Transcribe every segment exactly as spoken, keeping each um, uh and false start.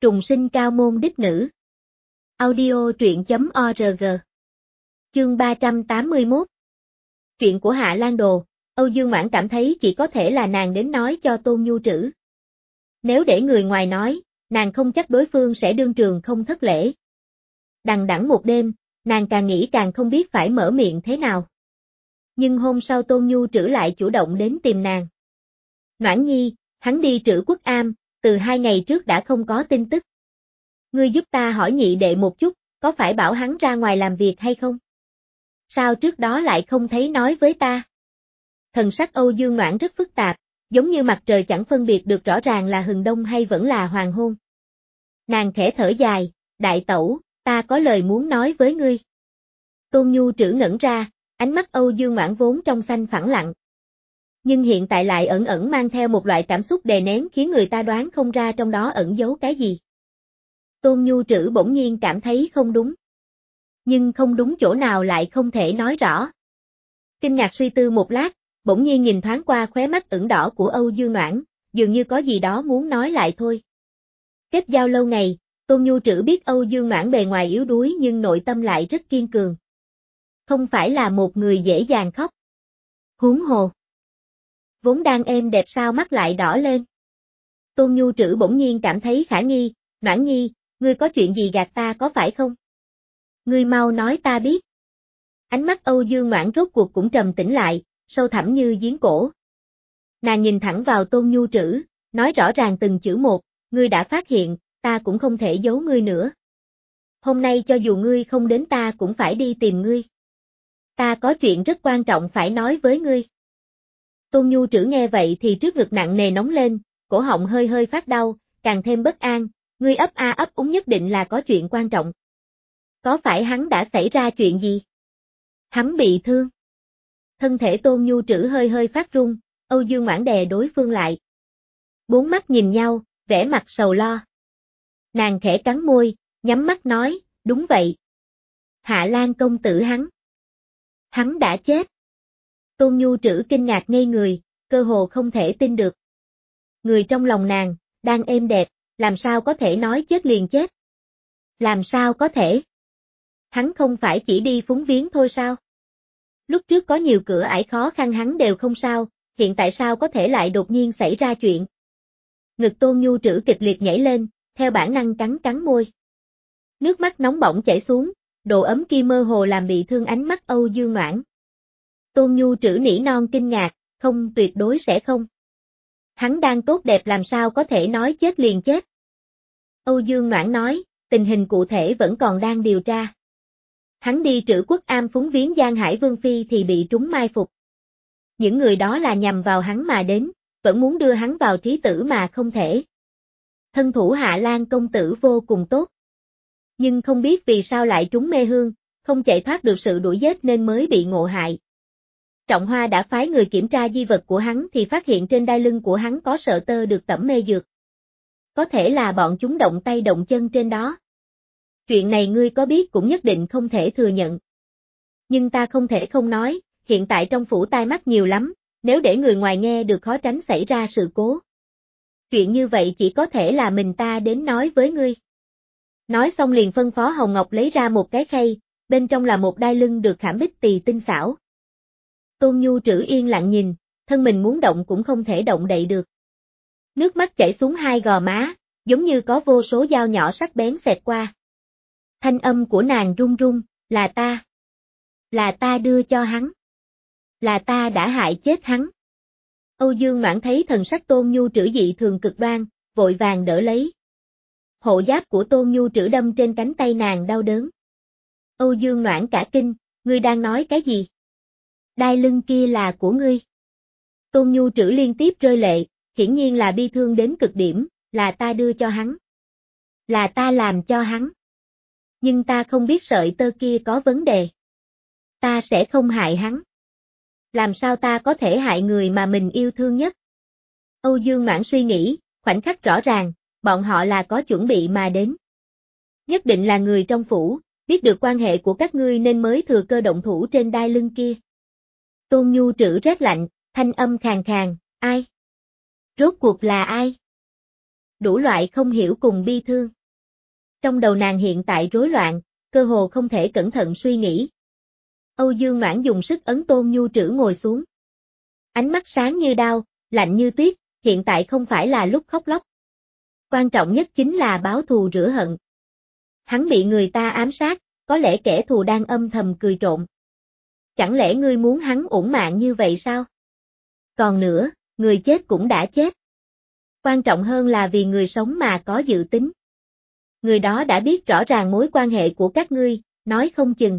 Trùng sinh cao môn đích nữ. Audio truyện chấm org. Chương ba trăm tám mươi mốt. Chuyện của Hạ Lan Đồ, Âu Dương Mãn cảm thấy chỉ có thể là nàng đến nói cho Tôn Nhu Trữ. Nếu để người ngoài nói, nàng không chắc đối phương sẽ đương trường không thất lễ. Đằng đẵng một đêm, nàng càng nghĩ càng không biết phải mở miệng thế nào. Nhưng hôm sau Tôn Nhu Trữ lại chủ động đến tìm nàng. Noãn Nhi, hắn đi Trữ Quốc Am, từ hai ngày trước đã không có tin tức. Ngươi giúp ta hỏi nhị đệ một chút, có phải bảo hắn ra ngoài làm việc hay không? Sao trước đó lại không thấy nói với ta? Thần sắc Âu Dương Noãn rất phức tạp, giống như mặt trời chẳng phân biệt được rõ ràng là hừng đông hay vẫn là hoàng hôn. Nàng khẽ thở dài, đại tẩu, ta có lời muốn nói với ngươi. Tôn Nhu Trữ ngẩn ra, ánh mắt Âu Dương Noãn vốn trong xanh phẳng lặng. Nhưng hiện tại lại ẩn ẩn mang theo một loại cảm xúc đè nén khiến người ta đoán không ra trong đó ẩn giấu cái gì. Tôn Nhu Trữ bỗng nhiên cảm thấy không đúng. Nhưng không đúng chỗ nào lại không thể nói rõ. Kinh ngạc suy tư một lát, bỗng nhiên nhìn thoáng qua khóe mắt ửng đỏ của Âu Dương Noãn, dường như có gì đó muốn nói lại thôi. Kết giao lâu ngày, Tôn Nhu Trữ biết Âu Dương Noãn bề ngoài yếu đuối nhưng nội tâm lại rất kiên cường. Không phải là một người dễ dàng khóc. Huống hồ. Vốn đang êm đẹp sao mắt lại đỏ lên. Tôn Nhu Trữ bỗng nhiên cảm thấy khả nghi, Noãn Nhi, ngươi có chuyện gì gạt ta có phải không? Ngươi mau nói ta biết. Ánh mắt Âu Dương Noãn rốt cuộc cũng trầm tĩnh lại, sâu thẳm như giếng cổ. Nàng nhìn thẳng vào Tôn Nhu Trữ, nói rõ ràng từng chữ một, ngươi đã phát hiện, ta cũng không thể giấu ngươi nữa. Hôm nay cho dù ngươi không đến ta cũng phải đi tìm ngươi. Ta có chuyện rất quan trọng phải nói với ngươi. Tôn Nhu Trữ nghe vậy thì trước ngực nặng nề nóng lên, cổ họng hơi hơi phát đau, càng thêm bất an, ngươi ấp a ấp úng nhất định là có chuyện quan trọng. Có phải hắn đã xảy ra chuyện gì? Hắn bị thương. Thân thể Tôn Nhu Trữ hơi hơi phát run, Âu Dương Mãn đè đối phương lại. Bốn mắt nhìn nhau, vẻ mặt sầu lo. Nàng khẽ cắn môi, nhắm mắt nói, đúng vậy. Hạ Lan công tử hắn. Hắn đã chết. Tôn Nhu Trữ kinh ngạc ngây người, cơ hồ không thể tin được. Người trong lòng nàng, đang êm đẹp, làm sao có thể nói chết liền chết? Làm sao có thể? Hắn không phải chỉ đi phúng viếng thôi sao? Lúc trước có nhiều cửa ải khó khăn hắn đều không sao, hiện tại sao có thể lại đột nhiên xảy ra chuyện? Ngực Tôn Nhu Trữ kịch liệt nhảy lên, theo bản năng cắn cắn môi. Nước mắt nóng bỏng chảy xuống, độ ấm kia mơ hồ làm bị thương ánh mắt Âu Dương Noãn. Tôn Nhu Trữ nỉ non kinh ngạc, không, tuyệt đối sẽ không. Hắn đang tốt đẹp làm sao có thể nói chết liền chết. Âu Dương Noãn nói, tình hình cụ thể vẫn còn đang điều tra. Hắn đi Trữ Quốc Am phúng viếng Giang Hải Vương Phi thì bị trúng mai phục. Những người đó là nhằm vào hắn mà đến, vẫn muốn đưa hắn vào trí tử mà không thể. Thân thủ Hạ Lan công tử vô cùng tốt. Nhưng không biết vì sao lại trúng mê hương, không chạy thoát được sự đuổi giết nên mới bị ngộ hại. Trọng Hoa đã phái người kiểm tra di vật của hắn thì phát hiện trên đai lưng của hắn có sợi tơ được tẩm mê dược. Có thể là bọn chúng động tay động chân trên đó. Chuyện này ngươi có biết cũng nhất định không thể thừa nhận. Nhưng ta không thể không nói, hiện tại trong phủ tai mắt nhiều lắm, nếu để người ngoài nghe được khó tránh xảy ra sự cố. Chuyện như vậy chỉ có thể là mình ta đến nói với ngươi. Nói xong liền phân phó Hồng Ngọc lấy ra một cái khay, bên trong là một đai lưng được khảm bích tỳ tinh xảo. Tôn Nhu Trữ yên lặng nhìn, thân mình muốn động cũng không thể động đậy được. Nước mắt chảy xuống hai gò má, giống như có vô số dao nhỏ sắc bén xẹt qua. Thanh âm của nàng run run, là ta. Là ta đưa cho hắn. Là ta đã hại chết hắn. Âu Dương Noãn thấy thần sắc Tôn Nhu Trữ dị thường cực đoan, vội vàng đỡ lấy. Hộ giáp của Tôn Nhu Trữ đâm trên cánh tay nàng đau đớn. Âu Dương Noãn cả kinh, ngươi đang nói cái gì? Đai lưng kia là của ngươi. Tôn Nhu Trữ liên tiếp rơi lệ, hiển nhiên là bi thương đến cực điểm, là ta đưa cho hắn. Là ta làm cho hắn. Nhưng ta không biết sợi tơ kia có vấn đề. Ta sẽ không hại hắn. Làm sao ta có thể hại người mà mình yêu thương nhất? Âu Dương Noãn suy nghĩ, khoảnh khắc rõ ràng, bọn họ là có chuẩn bị mà đến. Nhất định là người trong phủ, biết được quan hệ của các ngươi nên mới thừa cơ động thủ trên đai lưng kia. Tôn Nhu Trữ rét lạnh, thanh âm khàn khàn, ai? Rốt cuộc là ai? đủ loại không hiểu cùng bi thương. Trong đầu nàng hiện tại rối loạn, cơ hồ không thể cẩn thận suy nghĩ. Âu Dương Noãn dùng sức ấn Tôn Nhu Trữ ngồi xuống. Ánh mắt sáng như đao, lạnh như tuyết, hiện tại không phải là lúc khóc lóc. Quan trọng nhất chính là báo thù rửa hận. Hắn bị người ta ám sát, có lẽ kẻ thù đang âm thầm cười trộm. Chẳng lẽ ngươi muốn hắn uổng mạng như vậy sao? Còn nữa, người chết cũng đã chết. Quan trọng hơn là vì người sống mà có dự tính. Người đó đã biết rõ ràng mối quan hệ của các ngươi, nói không chừng.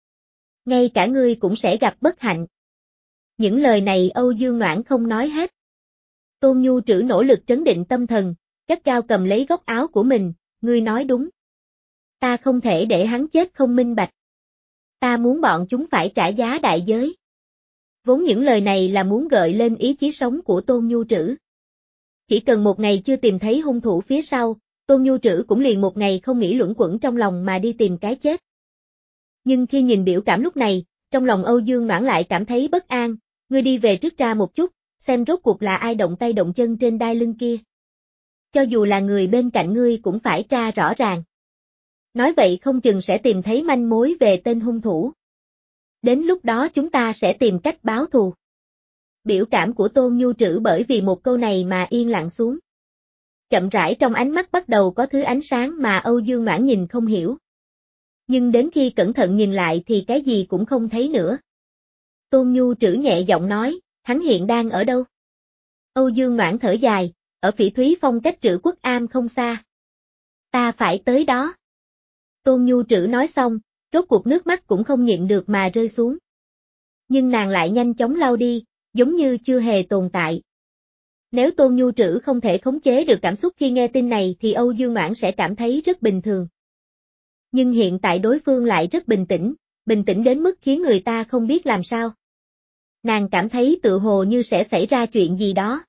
Ngay cả ngươi cũng sẽ gặp bất hạnh. Những lời này Âu Dương Noãn không nói hết. Tôn Nhu Trữ nỗ lực trấn định tâm thần, gắt gao cầm lấy góc áo của mình, ngươi nói đúng. Ta không thể để hắn chết không minh bạch. Ta muốn bọn chúng phải trả giá đại giới. Vốn những lời này là muốn gợi lên ý chí sống của Tôn Nhu Trữ. Chỉ cần một ngày chưa tìm thấy hung thủ phía sau, Tôn Nhu Trữ cũng liền một ngày không nghĩ luẩn quẩn trong lòng mà đi tìm cái chết. Nhưng khi nhìn biểu cảm lúc này, trong lòng Âu Dương Noãn lại cảm thấy bất an, ngươi đi về trước ra một chút, xem rốt cuộc là ai động tay động chân trên đai lưng kia. Cho dù là người bên cạnh ngươi cũng phải tra rõ ràng. Nói vậy không chừng sẽ tìm thấy manh mối về tên hung thủ. Đến lúc đó chúng ta sẽ tìm cách báo thù. Biểu cảm của Tôn Nhu Trữ bởi vì một câu này mà yên lặng xuống. Chậm rãi trong ánh mắt bắt đầu có thứ ánh sáng mà Âu Dương Noãn nhìn không hiểu. Nhưng đến khi cẩn thận nhìn lại thì cái gì cũng không thấy nữa. Tôn Nhu Trữ nhẹ giọng nói, hắn hiện đang ở đâu? Âu Dương Noãn thở dài, ở Phỉ Thúy Phong cách Trữ Quốc Am không xa. Ta phải tới đó. Tôn Nhu Trữ nói xong, rốt cuộc nước mắt cũng không nhịn được mà rơi xuống. Nhưng nàng lại nhanh chóng lau đi, giống như chưa hề tồn tại. Nếu Tôn Nhu Trữ không thể khống chế được cảm xúc khi nghe tin này thì Âu Dương Noãn sẽ cảm thấy rất bình thường. Nhưng hiện tại đối phương lại rất bình tĩnh, bình tĩnh đến mức khiến người ta không biết làm sao. Nàng cảm thấy tự hồ như sẽ xảy ra chuyện gì đó.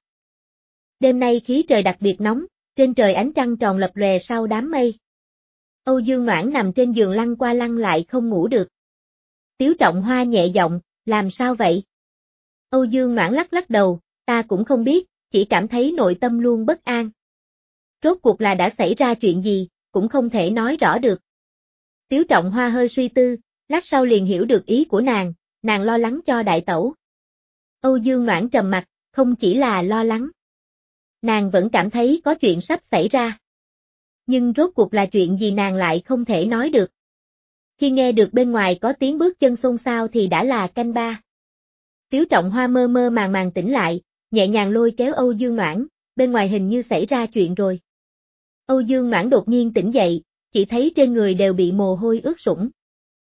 Đêm nay khí trời đặc biệt nóng, trên trời ánh trăng tròn lập lòe sau đám mây. Âu Dương Noãn nằm trên giường lăn qua lăn lại không ngủ được. Tiếu Trọng Hoa nhẹ giọng, làm sao vậy? Âu Dương Noãn lắc lắc đầu, ta cũng không biết, chỉ cảm thấy nội tâm luôn bất an. Rốt cuộc là đã xảy ra chuyện gì, cũng không thể nói rõ được. Tiếu Trọng Hoa hơi suy tư, lát sau liền hiểu được ý của nàng, nàng lo lắng cho đại tẩu. Âu Dương Noãn trầm mặt, không chỉ là lo lắng. Nàng vẫn cảm thấy có chuyện sắp xảy ra. Nhưng rốt cuộc là chuyện gì nàng lại không thể nói được. Khi nghe được bên ngoài có tiếng bước chân xôn xao thì đã là canh ba. Tiếu Trọng Hoa mơ mơ màng màng tỉnh lại, nhẹ nhàng lôi kéo Âu Dương Noãn, bên ngoài hình như xảy ra chuyện rồi. Âu Dương Noãn đột nhiên tỉnh dậy, chỉ thấy trên người đều bị mồ hôi ướt sũng.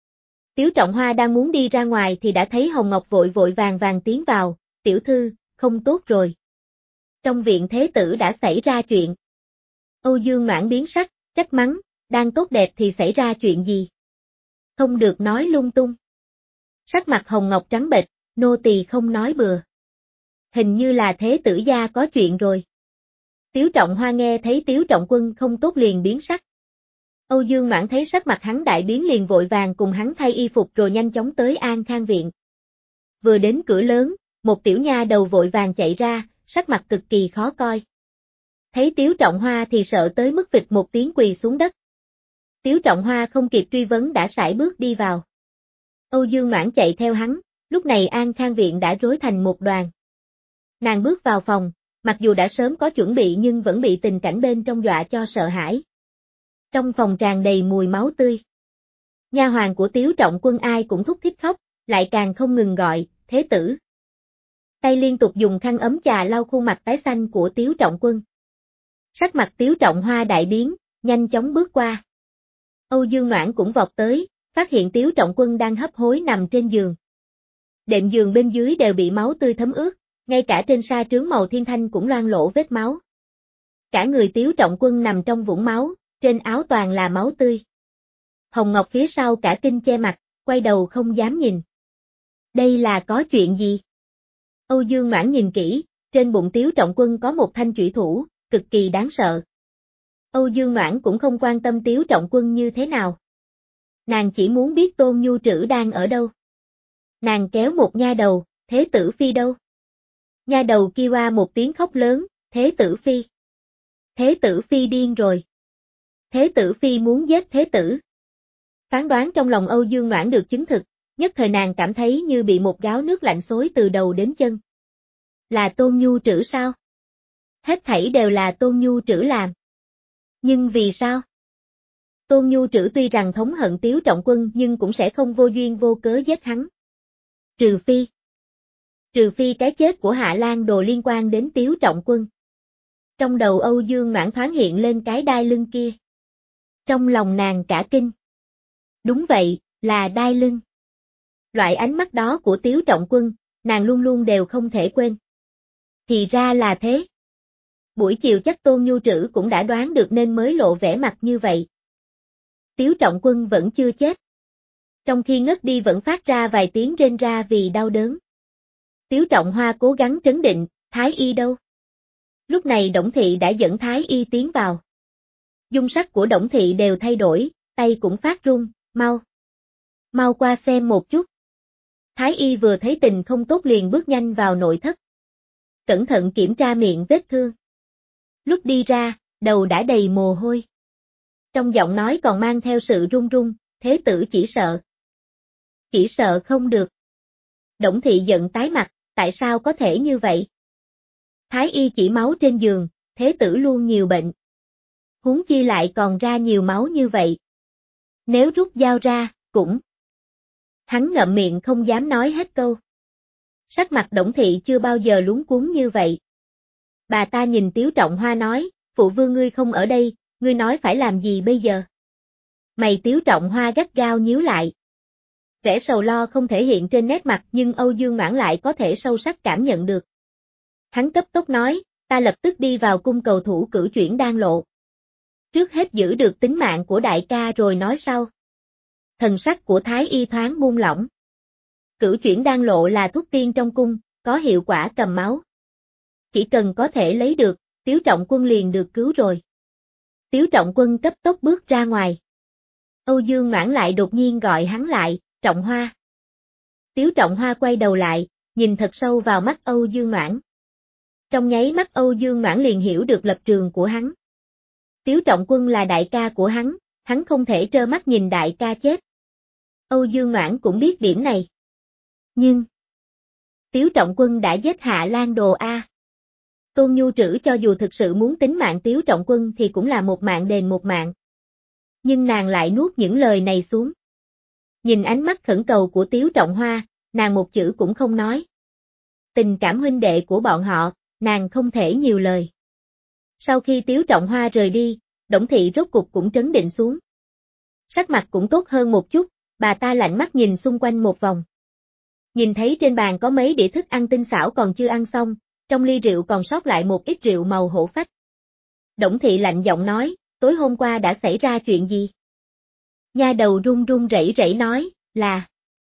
Tiếu Trọng Hoa đang muốn đi ra ngoài thì đã thấy Hồng Ngọc vội vội vàng vàng tiến vào, tiểu thư, không tốt rồi. Trong viện thế tử đã xảy ra chuyện. Âu Dương Noãn biến sắc, trách mắng, đang tốt đẹp thì xảy ra chuyện gì? Không được nói lung tung. Sắc mặt Hồng Ngọc trắng bệch, nô tỳ không nói bừa. Hình như là thế tử gia có chuyện rồi. Tiếu Trọng Hoa nghe thấy Tiếu Trọng Quân không tốt liền biến sắc. Âu Dương Noãn thấy sắc mặt hắn đại biến liền vội vàng cùng hắn thay y phục rồi nhanh chóng tới An Khang viện. Vừa đến cửa lớn, một tiểu nha đầu vội vàng chạy ra, sắc mặt cực kỳ khó coi. Thấy Tiếu Trọng Hoa thì sợ tới mức phịch một tiếng quỳ xuống đất. Tiếu Trọng Hoa không kịp truy vấn đã sải bước đi vào. Âu Dương Noãn chạy theo hắn, lúc này An Khang viện đã rối thành một đoàn. Nàng bước vào phòng, mặc dù đã sớm có chuẩn bị nhưng vẫn bị tình cảnh bên trong dọa cho sợ hãi. Trong phòng tràn đầy mùi máu tươi. Nha hoàn của Tiếu Trọng Quân ai cũng thúc thích khóc, lại càng không ngừng gọi, thế tử. Tay liên tục dùng khăn ấm chà lau khuôn mặt tái xanh của Tiếu Trọng Quân. Sắc mặt Tiếu Trọng Hoa đại biến, nhanh chóng bước qua. Âu Dương Noãn cũng vọt tới, phát hiện Tiếu Trọng Quân đang hấp hối nằm trên giường. Đệm giường bên dưới đều bị máu tươi thấm ướt, ngay cả trên sa trướng màu thiên thanh cũng loang lổ vết máu. Cả người Tiếu Trọng Quân nằm trong vũng máu, trên áo toàn là máu tươi. Hồng Ngọc phía sau cả kinh che mặt, quay đầu không dám nhìn. Đây là có chuyện gì? Âu Dương Noãn nhìn kỹ, trên bụng Tiếu Trọng Quân có một thanh chủy thủ, cực kỳ đáng sợ. Âu Dương Noãn cũng không quan tâm Tiếu Trọng Quân như thế nào. Nàng chỉ muốn biết Tôn Nhu Trữ đang ở đâu. Nàng kéo một nha đầu, thế tử phi đâu? Nha đầu kia qua một tiếng khóc lớn, thế tử phi. Thế tử phi điên rồi. Thế tử phi muốn giết thế tử. Phán đoán trong lòng Âu Dương Noãn được chứng thực, nhất thời nàng cảm thấy như bị một gáo nước lạnh xối từ đầu đến chân. Là Tôn Nhu Trữ sao? Hết thảy đều là Tôn Nhu Trữ làm. Nhưng vì sao? Tôn Nhu Trữ tuy rằng thống hận Tiếu Trọng Quân nhưng cũng sẽ không vô duyên vô cớ giết hắn. Trừ phi. Trừ phi cái chết của Hạ Lan Đồ liên quan đến Tiếu Trọng Quân. Trong đầu Âu Dương Noãn thoáng hiện lên cái đai lưng kia. Trong lòng nàng cả kinh. Đúng vậy, là đai lưng. Loại ánh mắt đó của Tiếu Trọng Quân, nàng luôn luôn đều không thể quên. Thì ra là thế. Buổi chiều chắc Tôn Nhu Trữ cũng đã đoán được nên mới lộ vẻ mặt như vậy. Tiếu Trọng Quân vẫn chưa chết. Trong khi ngất đi vẫn phát ra vài tiếng rên ra vì đau đớn. Tiếu Trọng Hoa cố gắng trấn định, Thái Y đâu? Lúc này Đổng Thị đã dẫn Thái Y tiến vào. Dung sắc của Đổng Thị đều thay đổi, tay cũng phát run, mau. Mau qua xem một chút. Thái Y vừa thấy tình không tốt liền bước nhanh vào nội thất. Cẩn thận kiểm tra miệng vết thương. Lúc đi ra, đầu đã đầy mồ hôi. Trong giọng nói còn mang theo sự run run, thế tử chỉ sợ. Chỉ sợ không được. Đổng Thị giận tái mặt, tại sao có thể như vậy? Thái Y chỉ máu trên giường, thế tử luôn nhiều bệnh. Huống chi lại còn ra nhiều máu như vậy. Nếu rút dao ra, cũng. Hắn ngậm miệng không dám nói hết câu. Sắc mặt Đổng Thị chưa bao giờ luống cuống như vậy. Bà ta nhìn Tiếu Trọng Hoa nói, phụ vương ngươi không ở đây, ngươi nói phải làm gì bây giờ? Mày Tiếu Trọng Hoa gắt gao nhíu lại. Vẻ sầu lo không thể hiện trên nét mặt nhưng Âu Dương Noãn lại có thể sâu sắc cảm nhận được. Hắn cấp tốc nói, ta lập tức đi vào cung cầu thủ cử chuyển đan lộ. Trước hết giữ được tính mạng của đại ca rồi nói sau. Thần sắc của Thái Y thoáng buông lỏng. Cử chuyển đan lộ là thuốc tiên trong cung, có hiệu quả cầm máu. Chỉ cần có thể lấy được, Tiếu Trọng Quân liền được cứu rồi. Tiếu Trọng Quân cấp tốc bước ra ngoài. Âu Dương Noãn lại đột nhiên gọi hắn lại, Trọng Hoa. Tiếu Trọng Hoa quay đầu lại, nhìn thật sâu vào mắt Âu Dương Noãn. Trong nháy mắt Âu Dương Noãn liền hiểu được lập trường của hắn. Tiếu Trọng Quân là đại ca của hắn, hắn không thể trơ mắt nhìn đại ca chết. Âu Dương Noãn cũng biết điểm này. Nhưng, Tiếu Trọng Quân đã giết Hạ Lan Đồ a. Tôn Nhu Trữ cho dù thực sự muốn tính mạng Tiếu Trọng Quân thì cũng là một mạng đền một mạng. Nhưng nàng lại nuốt những lời này xuống. Nhìn ánh mắt khẩn cầu của Tiếu Trọng Hoa, nàng một chữ cũng không nói. Tình cảm huynh đệ của bọn họ, nàng không thể nhiều lời. Sau khi Tiếu Trọng Hoa rời đi, Đổng Thị rốt cục cũng trấn định xuống. Sắc mặt cũng tốt hơn một chút, bà ta lạnh mắt nhìn xung quanh một vòng. Nhìn thấy trên bàn có mấy đĩa thức ăn tinh xảo còn chưa ăn xong, trong ly rượu còn sót lại một ít rượu màu hổ phách. Đổng Thị lạnh giọng nói, tối hôm qua đã xảy ra chuyện gì? Nha đầu run run rẩy rẩy nói, là...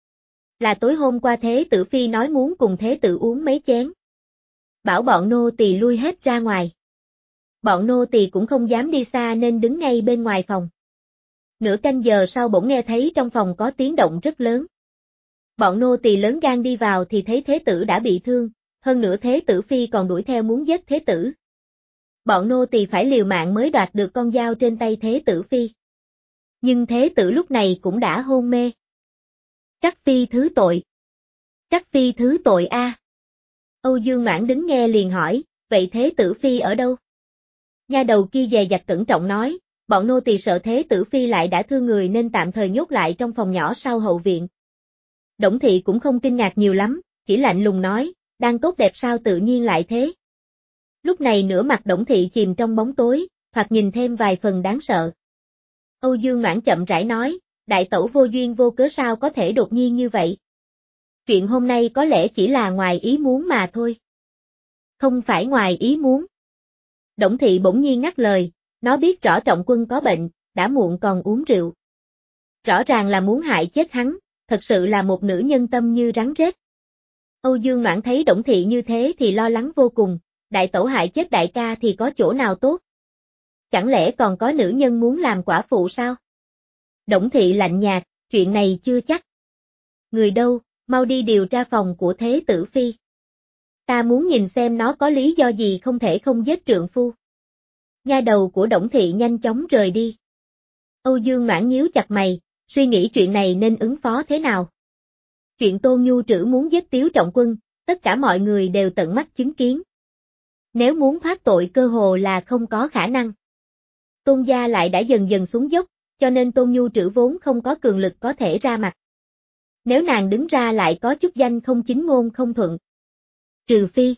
Là tối hôm qua Thế Tử Phi nói muốn cùng Thế Tử uống mấy chén. Bảo bọn nô tỳ lui hết ra ngoài. Bọn nô tỳ cũng không dám đi xa nên đứng ngay bên ngoài phòng. Nửa canh giờ sau bỗng nghe thấy trong phòng có tiếng động rất lớn. Bọn nô tỳ lớn gan đi vào thì thấy Thế Tử đã bị thương, hơn nữa Thế Tử Phi còn đuổi theo muốn giết Thế Tử. Bọn nô tỳ phải liều mạng mới đoạt được con dao trên tay Thế Tử Phi. Nhưng Thế Tử lúc này cũng đã hôn mê. Trắc Phi thứ tội. Trắc Phi thứ tội a. À. Âu Dương Noãn đứng nghe liền hỏi, vậy Thế Tử Phi ở đâu? Nha đầu kia dè dặt cẩn trọng nói, bọn nô tỳ sợ Thế Tử Phi lại đã thương người nên tạm thời nhốt lại trong phòng nhỏ sau hậu viện. Đổng Thị cũng không kinh ngạc nhiều lắm, chỉ lạnh lùng nói, đang tốt đẹp sao tự nhiên lại thế. Lúc này nửa mặt Đổng Thị chìm trong bóng tối, thoạt nhìn thêm vài phần đáng sợ. Âu Dương Noãn chậm rãi nói, đại tẩu vô duyên vô cớ sao có thể đột nhiên như vậy. Chuyện hôm nay có lẽ chỉ là ngoài ý muốn mà thôi. Không phải ngoài ý muốn. Đổng Thị bỗng nhiên ngắt lời, nó biết rõ Trọng Quân có bệnh, đã muộn còn uống rượu. Rõ ràng là muốn hại chết hắn, thật sự là một nữ nhân tâm như rắn rết. Âu Dương Noãn thấy Đổng Thị như thế thì lo lắng vô cùng, đại tẩu hại chết đại ca thì có chỗ nào tốt? Chẳng lẽ còn có nữ nhân muốn làm quả phụ sao? Đổng Thị lạnh nhạt, chuyện này chưa chắc. Người đâu, mau đi điều tra phòng của Thế Tử Phi. Ta muốn nhìn xem nó có lý do gì không thể không giết trượng phu. Nha đầu của Đổng Thị nhanh chóng rời đi. Âu Dương Noãn nhíu chặt mày, suy nghĩ chuyện này nên ứng phó thế nào. Chuyện Tôn Nhu Trữ muốn giết Tiếu Trọng Quân, tất cả mọi người đều tận mắt chứng kiến. Nếu muốn thoát tội cơ hồ là không có khả năng. Tôn gia lại đã dần dần xuống dốc, cho nên Tôn Nhu Trữ vốn không có cường lực có thể ra mặt. Nếu nàng đứng ra lại có chút danh không chính ngôn không thuận. Trừ phi.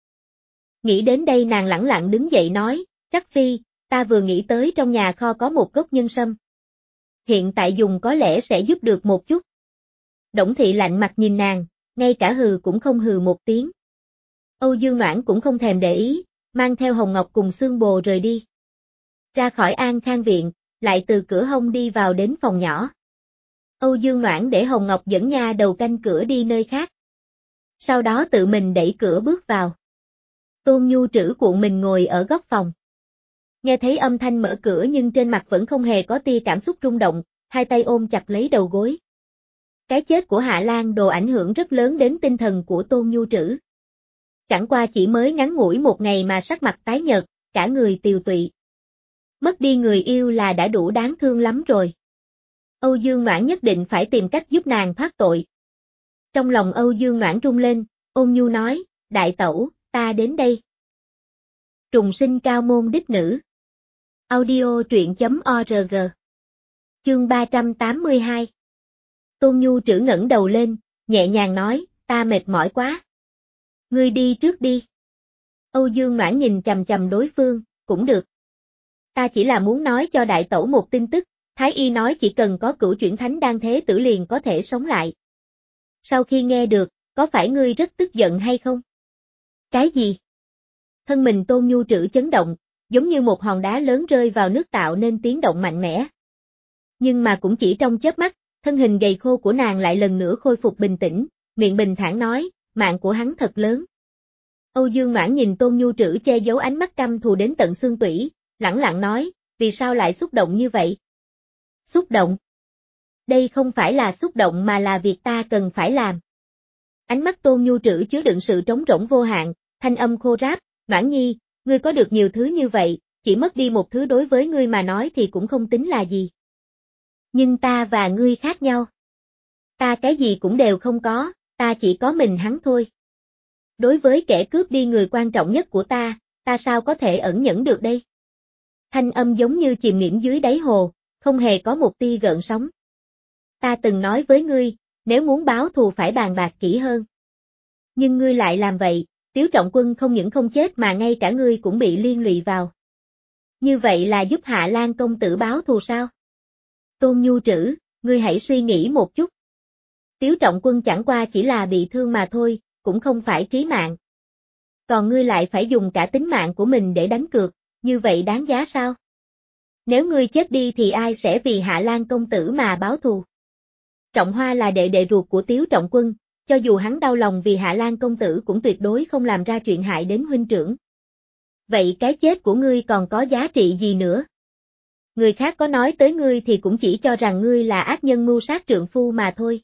Nghĩ đến đây nàng lẳng lặng đứng dậy nói, Trắc Phi, ta vừa nghĩ tới trong nhà kho có một gốc nhân sâm. Hiện tại dùng có lẽ sẽ giúp được một chút. Đổng Thị lạnh mặt nhìn nàng, ngay cả hừ cũng không hừ một tiếng. Âu Dương Noãn cũng không thèm để ý, mang theo Hồng Ngọc cùng Xương Bồ rời đi. Ra khỏi An Khang viện, lại từ cửa hông đi vào đến phòng nhỏ. Âu Dương Noãn để Hồng Ngọc dẫn nha đầu canh cửa đi nơi khác. Sau đó tự mình đẩy cửa bước vào. Tôn Nhu Trữ cuộn mình ngồi ở góc phòng. Nghe thấy âm thanh mở cửa nhưng trên mặt vẫn không hề có tia cảm xúc rung động, hai tay ôm chặt lấy đầu gối. Cái chết của Hạ Lan Đồ ảnh hưởng rất lớn đến tinh thần của Tôn Nhu Trữ. Chẳng qua chỉ mới ngắn ngủi một ngày mà sắc mặt tái nhợt, cả người tiều tụy. Mất đi người yêu là đã đủ đáng thương lắm rồi. Âu Dương Noãn nhất định phải tìm cách giúp nàng thoát tội. Trong lòng Âu Dương Noãn rung lên, ôn nhu nói, đại tẩu, ta đến đây. Trùng sinh cao môn đích nữ. Audio truyện.org. Chương ba trăm tám mươi hai. Tôn Nhu Trữ ngẩng đầu lên, nhẹ nhàng nói, ta mệt mỏi quá. Ngươi đi trước đi. Âu Dương Noãn nhìn chằm chằm đối phương, cũng được. Ta chỉ là muốn nói cho đại tẩu một tin tức, Thái y nói chỉ cần có cửu chuyển thánh đan thế tử liền có thể sống lại. Sau khi nghe được, có phải ngươi rất tức giận hay không? Cái gì? Thân mình Tôn Nhu Trữ chấn động, giống như một hòn đá lớn rơi vào nước tạo nên tiếng động mạnh mẽ. Nhưng mà cũng chỉ trong chớp mắt, thân hình gầy khô của nàng lại lần nữa khôi phục bình tĩnh, miệng bình thản nói, mạng của hắn thật lớn. Âu Dương Noãn nhìn Tôn Nhu Trữ che giấu ánh mắt căm thù đến tận xương tủy, lẳng lặng nói, vì sao lại xúc động như vậy? Xúc động? Đây không phải là xúc động mà là việc ta cần phải làm. Ánh mắt Tôn Nhu Trữ chứa đựng sự trống rỗng vô hạn, thanh âm khô ráp, Noãn Nhi, ngươi có được nhiều thứ như vậy, chỉ mất đi một thứ đối với ngươi mà nói thì cũng không tính là gì. Nhưng ta và ngươi khác nhau. Ta cái gì cũng đều không có, ta chỉ có mình hắn thôi. Đối với kẻ cướp đi người quan trọng nhất của ta, ta sao có thể ẩn nhẫn được đây? Thanh âm giống như chìm nghiễm dưới đáy hồ, không hề có một tia gợn sóng. Ta từng nói với ngươi, nếu muốn báo thù phải bàn bạc kỹ hơn. Nhưng ngươi lại làm vậy, Tiếu Trọng Quân không những không chết mà ngay cả ngươi cũng bị liên lụy vào. Như vậy là giúp Hạ Lan công tử báo thù sao? Tôn Nhu Trữ, ngươi hãy suy nghĩ một chút. Tiếu Trọng Quân chẳng qua chỉ là bị thương mà thôi, cũng không phải trí mạng. Còn ngươi lại phải dùng cả tính mạng của mình để đánh cược, như vậy đáng giá sao? Nếu ngươi chết đi thì ai sẽ vì Hạ Lan công tử mà báo thù? Trọng Hoa là đệ đệ ruột của Tiếu Trọng Quân, cho dù hắn đau lòng vì Hạ Lan công tử cũng tuyệt đối không làm ra chuyện hại đến huynh trưởng. Vậy cái chết của ngươi còn có giá trị gì nữa? Người khác có nói tới ngươi thì cũng chỉ cho rằng ngươi là ác nhân mưu sát trượng phu mà thôi.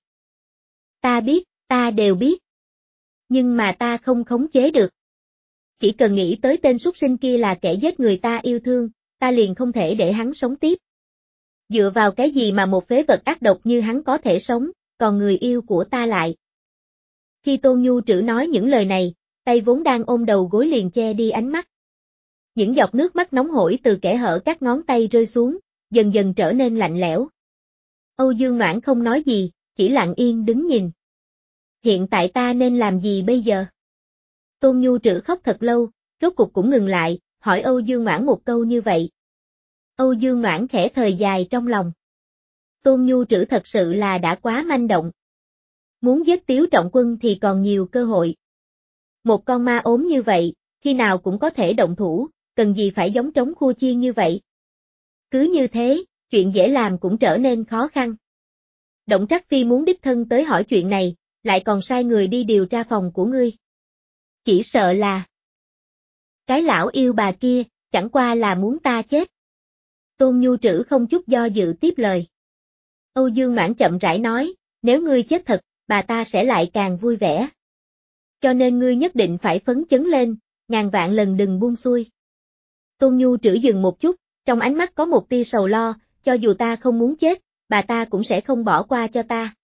Ta biết, ta đều biết. Nhưng mà ta không khống chế được. Chỉ cần nghĩ tới tên súc sinh kia là kẻ giết người ta yêu thương, ta liền không thể để hắn sống tiếp. Dựa vào cái gì mà một phế vật ác độc như hắn có thể sống, còn người yêu của ta lại. Khi Tôn Nhu Trữ nói những lời này, tay vốn đang ôm đầu gối liền che đi ánh mắt. Những giọt nước mắt nóng hổi từ kẽ hở các ngón tay rơi xuống, dần dần trở nên lạnh lẽo. Âu Dương Noãn không nói gì, chỉ lặng yên đứng nhìn. Hiện tại ta nên làm gì bây giờ? Tôn Nhu Trữ khóc thật lâu, rốt cục cũng ngừng lại, hỏi Âu Dương Noãn một câu như vậy. Âu Dương Noãn khẽ thời dài trong lòng. Tôn Nhu Trữ thật sự là đã quá manh động. Muốn giết Tiếu Trọng Quân thì còn nhiều cơ hội. Một con ma ốm như vậy, khi nào cũng có thể động thủ, cần gì phải giống trống khua chiên như vậy. Cứ như thế, chuyện dễ làm cũng trở nên khó khăn. Động Trắc Phi muốn đích thân tới hỏi chuyện này, lại còn sai người đi điều tra phòng của ngươi. Chỉ sợ là cái lão yêu bà kia, chẳng qua là muốn ta chết. Tôn Nhu Trữ không chút do dự tiếp lời. Âu Dương Noãn chậm rãi nói, nếu ngươi chết thật, bà ta sẽ lại càng vui vẻ. Cho nên ngươi nhất định phải phấn chấn lên, ngàn vạn lần đừng buông xuôi. Tôn Nhu Trữ dừng một chút, trong ánh mắt có một tia sầu lo, cho dù ta không muốn chết, bà ta cũng sẽ không bỏ qua cho ta.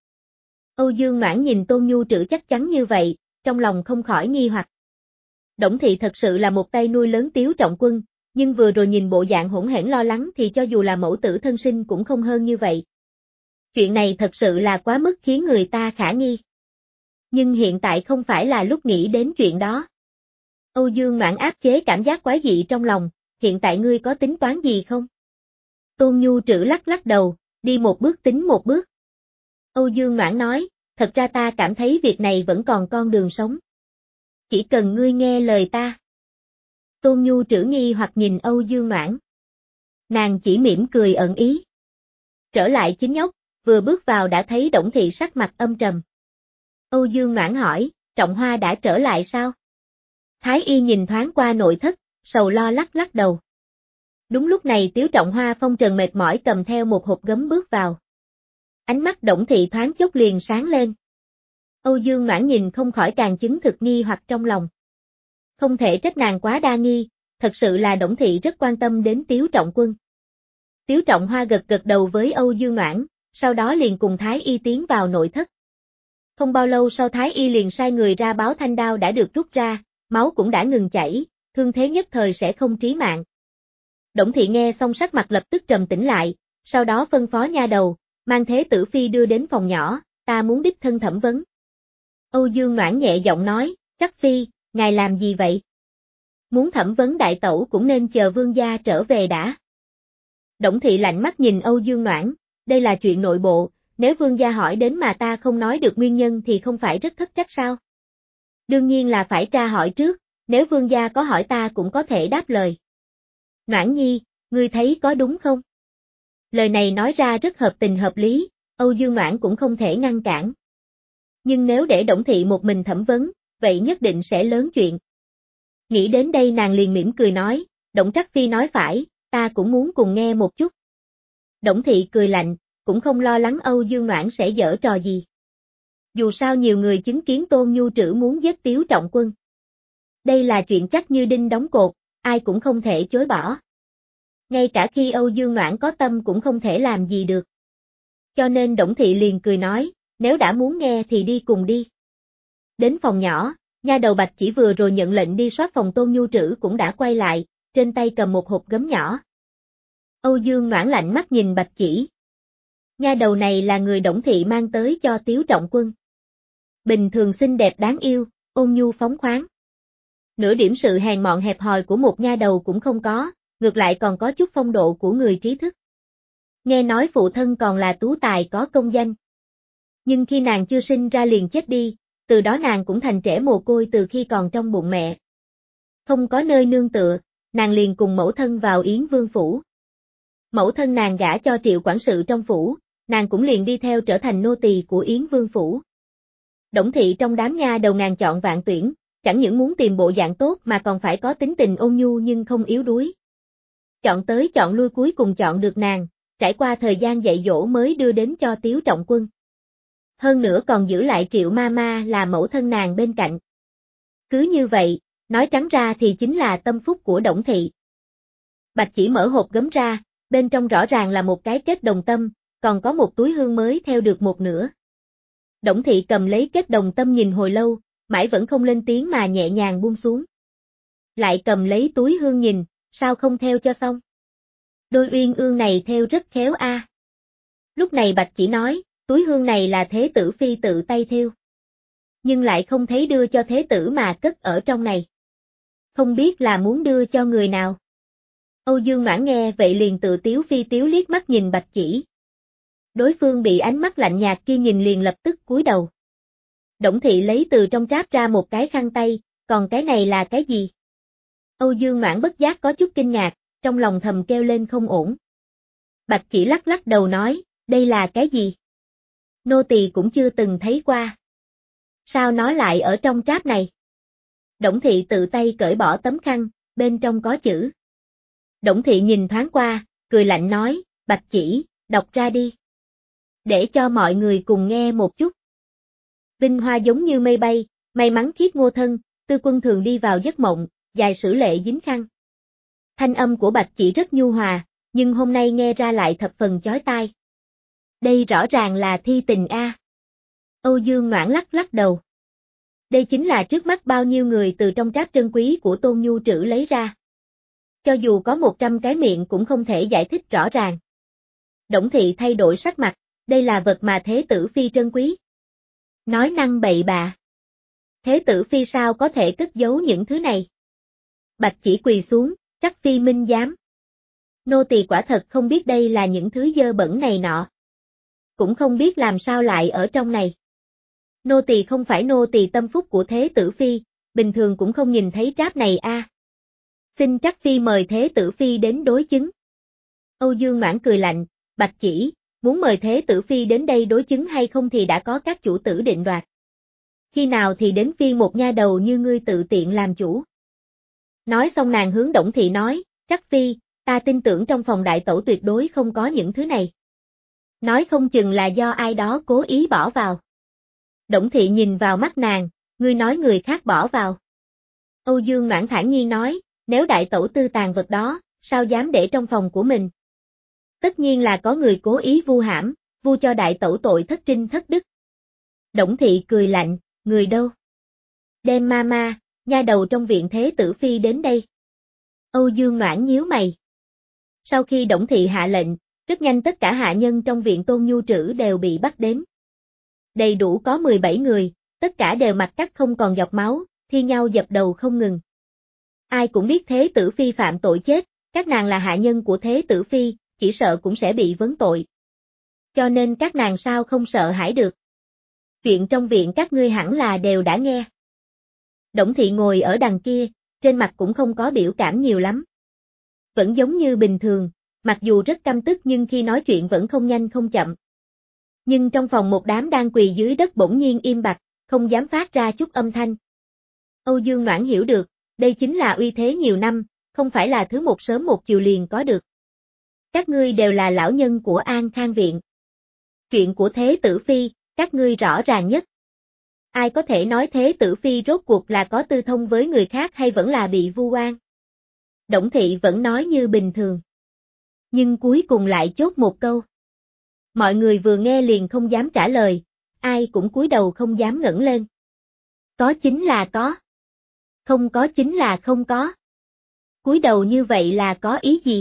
Âu Dương Noãn nhìn Tôn Nhu Trữ chắc chắn như vậy, trong lòng không khỏi nghi hoặc. Đổng thị thật sự là một tay nuôi lớn Tiếu Trọng Quân, nhưng vừa rồi nhìn bộ dạng hỗn hển lo lắng thì cho dù là mẫu tử thân sinh cũng không hơn như vậy. Chuyện này thật sự là quá mức khiến người ta khả nghi. Nhưng hiện tại không phải là lúc nghĩ đến chuyện đó. Âu Dương Noãn áp chế cảm giác quái dị trong lòng, hiện tại ngươi có tính toán gì không? Tôn Nhu Trữ lắc lắc đầu, đi một bước tính một bước. Âu Dương Noãn nói, thật ra ta cảm thấy việc này vẫn còn con đường sống. Chỉ cần ngươi nghe lời ta. Tôn Nhu Trữ nghi hoặc nhìn Âu Dương Noãn. Nàng chỉ mỉm cười ẩn ý. Trở lại chính ốc, vừa bước vào đã thấy Đổng thị sắc mặt âm trầm. Âu Dương Noãn hỏi, Trọng Hoa đã trở lại sao? Thái y nhìn thoáng qua nội thất, sầu lo lắc lắc đầu. Đúng lúc này Tiếu Trọng Hoa phong trần mệt mỏi cầm theo một hộp gấm bước vào. Ánh mắt Đổng thị thoáng chốc liền sáng lên. Âu Dương Noãn nhìn không khỏi càng chứng thực nghi hoặc trong lòng. Không thể trách nàng quá đa nghi, thật sự là Đổng thị rất quan tâm đến Tiếu Trọng Quân. Tiếu Trọng Hoa gật gật đầu với Âu Dương Noãn, sau đó liền cùng Thái y tiến vào nội thất. Không bao lâu sau Thái y liền sai người ra báo thanh đao đã được rút ra, máu cũng đã ngừng chảy, thương thế nhất thời sẽ không trí mạng. Đổng thị nghe xong sắc mặt lập tức trầm tĩnh lại, sau đó phân phó nha đầu, mang Thế Tử Phi đưa đến phòng nhỏ, ta muốn đích thân thẩm vấn. Âu Dương Noãn nhẹ giọng nói, Trắc Phi, ngài làm gì vậy? Muốn thẩm vấn đại tẩu cũng nên chờ vương gia trở về đã. Đổng thị lạnh mắt nhìn Âu Dương Noãn, đây là chuyện nội bộ, nếu vương gia hỏi đến mà ta không nói được nguyên nhân thì không phải rất thất trách sao? Đương nhiên là phải tra hỏi trước, nếu vương gia có hỏi ta cũng có thể đáp lời. Noãn nhi, ngươi thấy có đúng không? Lời này nói ra rất hợp tình hợp lý, Âu Dương Noãn cũng không thể ngăn cản. Nhưng nếu để Đổng thị một mình thẩm vấn, vậy nhất định sẽ lớn chuyện. Nghĩ đến đây nàng liền mỉm cười nói, Đổng Trắc Phi nói phải, ta cũng muốn cùng nghe một chút. Đổng thị cười lạnh, cũng không lo lắng Âu Dương Noãn sẽ giở trò gì. Dù sao nhiều người chứng kiến Tôn Nhu Trữ muốn giết Tiếu Trọng Quân. Đây là chuyện chắc như đinh đóng cột, ai cũng không thể chối bỏ. Ngay cả khi Âu Dương Noãn có tâm cũng không thể làm gì được. Cho nên Đổng thị liền cười nói, nếu đã muốn nghe thì đi cùng đi. Đến phòng nhỏ, nha đầu Bạch Chỉ vừa rồi nhận lệnh đi soát phòng Tôn Nhu Trữ cũng đã quay lại, trên tay cầm một hộp gấm nhỏ. Âu Dương Noãn lạnh mắt nhìn Bạch Chỉ. Nha đầu này là người Đổng thị mang tới cho Tiếu Trọng Quân. Bình thường xinh đẹp đáng yêu, ôn nhu phóng khoáng. Nửa điểm sự hèn mọn hẹp hòi của một nha đầu cũng không có, ngược lại còn có chút phong độ của người trí thức. Nghe nói phụ thân còn là tú tài có công danh. Nhưng khi nàng chưa sinh ra liền chết đi, từ đó nàng cũng thành trẻ mồ côi từ khi còn trong bụng mẹ. Không có nơi nương tựa, nàng liền cùng mẫu thân vào Yến Vương phủ. Mẫu thân nàng gả cho Triệu quản sự trong phủ, nàng cũng liền đi theo trở thành nô tỳ của Yến Vương phủ. Đổng thị trong đám nha đầu ngàn chọn vạn tuyển, chẳng những muốn tìm bộ dạng tốt mà còn phải có tính tình ôn nhu nhưng không yếu đuối. Chọn tới chọn lui cuối cùng chọn được nàng, trải qua thời gian dạy dỗ mới đưa đến cho Tiếu Trọng Quân. Hơn nữa còn giữ lại Triệu ma ma là mẫu thân nàng bên cạnh. Cứ như vậy, nói trắng ra thì chính là tâm phúc của Đổng thị. Bạch Chỉ mở hộp gấm ra, bên trong rõ ràng là một cái kết đồng tâm, còn có một túi hương mới theo được một nửa. Đổng thị cầm lấy kết đồng tâm nhìn hồi lâu, mãi vẫn không lên tiếng mà nhẹ nhàng buông xuống. Lại cầm lấy túi hương nhìn, sao không theo cho xong? Đôi uyên ương này theo rất khéo a. À. Lúc này Bạch Chỉ nói, túi hương này là Thế Tử Phi tự tay thêu. Nhưng lại không thấy đưa cho Thế Tử mà cất ở trong này. Không biết là muốn đưa cho người nào. Âu Dương Noãn nghe vậy liền tự tiếu phi tiếu liếc mắt nhìn Bạch Chỉ. Đối phương bị ánh mắt lạnh nhạt kia nhìn liền lập tức cúi đầu. Đổng thị lấy từ trong tráp ra một cái khăn tay, còn cái này là cái gì? Âu Dương Noãn bất giác có chút kinh ngạc, trong lòng thầm kêu lên không ổn. Bạch Chỉ lắc lắc đầu nói, đây là cái gì? Nô tỳ cũng chưa từng thấy qua. Sao nó lại ở trong tráp này? Đổng thị tự tay cởi bỏ tấm khăn, bên trong có chữ. Đổng thị nhìn thoáng qua, cười lạnh nói, Bạch Chỉ, đọc ra đi. Để cho mọi người cùng nghe một chút. Vinh hoa giống như mây bay, may mắn khiết ngô thân, tư quân thường đi vào giấc mộng, dài sử lệ dính khăn. Thanh âm của Bạch Chỉ rất nhu hòa, nhưng hôm nay nghe ra lại thập phần chói tai. Đây rõ ràng là thi tình a. Âu Dương Noãn lắc lắc đầu. Đây chính là trước mắt bao nhiêu người từ trong tráp trân quý của Tôn Nhu Trữ lấy ra. Cho dù có một trăm cái miệng cũng không thể giải thích rõ ràng. Đổng Thị thay đổi sắc mặt, đây là vật mà Thế Tử Phi trân quý. Nói năng bậy bạ. Thế Tử Phi sao có thể cất giấu những thứ này? Bạch Chỉ quỳ xuống, Trắc Phi minh giám. Nô tỳ quả thật không biết đây là những thứ dơ bẩn này nọ. Cũng không biết làm sao lại ở trong này. Nô tỳ không phải nô tỳ tâm phúc của Thế Tử Phi, bình thường cũng không nhìn thấy tráp này a. À. Xin Trắc Phi mời Thế Tử Phi đến đối chứng. Âu Dương Noãn cười lạnh, Bạch Chỉ, muốn mời Thế Tử Phi đến đây đối chứng hay không thì đã có các chủ tử định đoạt. Khi nào thì đến phiên một nha đầu như ngươi tự tiện làm chủ. Nói xong nàng hướng Đổng Thị nói, Trắc Phi, ta tin tưởng trong phòng đại tẩu tuyệt đối không có những thứ này. Nói không chừng là do ai đó cố ý bỏ vào. Đổng Thị nhìn vào mắt nàng, ngươi nói người khác bỏ vào. Âu Dương Noãn thản nhiên nói, nếu đại tẩu tư tàn vật đó, sao dám để trong phòng của mình? Tất nhiên là có người cố ý vu hãm, vu cho đại tẩu tội thất trinh thất đức. Đổng Thị cười lạnh, người đâu? Đem ma ma, nha đầu trong viện Thế Tử Phi đến đây. Âu Dương Noãn nhíu mày. Sau khi Đổng Thị hạ lệnh, rất nhanh tất cả hạ nhân trong viện Tôn Nhu Trữ đều bị bắt đến. Đầy đủ có mười bảy người, tất cả đều mặt cắt không còn giọt máu, thi nhau dập đầu không ngừng. Ai cũng biết Thế Tử Phi phạm tội chết, các nàng là hạ nhân của Thế Tử Phi, chỉ sợ cũng sẽ bị vấn tội. Cho nên các nàng sao không sợ hãi được. Chuyện trong viện các ngươi hẳn là đều đã nghe. Đổng Thị ngồi ở đằng kia, trên mặt cũng không có biểu cảm nhiều lắm. Vẫn giống như bình thường, mặc dù rất căm tức nhưng khi nói chuyện vẫn không nhanh không chậm. Nhưng trong phòng một đám đang quỳ dưới đất bỗng nhiên im bặt, không dám phát ra chút âm thanh. Âu Dương Noãn hiểu được, đây chính là uy thế nhiều năm, không phải là thứ một sớm một chiều liền có được. Các ngươi đều là lão nhân của An Khang Viện. Chuyện của Thế Tử Phi, các ngươi rõ ràng nhất. Ai có thể nói Thế Tử Phi rốt cuộc là có tư thông với người khác hay vẫn là bị vu oan? Đổng Thị vẫn nói như bình thường. Nhưng cuối cùng lại chốt một câu. Mọi người vừa nghe liền không dám trả lời, ai cũng cúi đầu không dám ngẩng lên. Có chính là có. Không có chính là không có. Cúi đầu như vậy là có ý gì?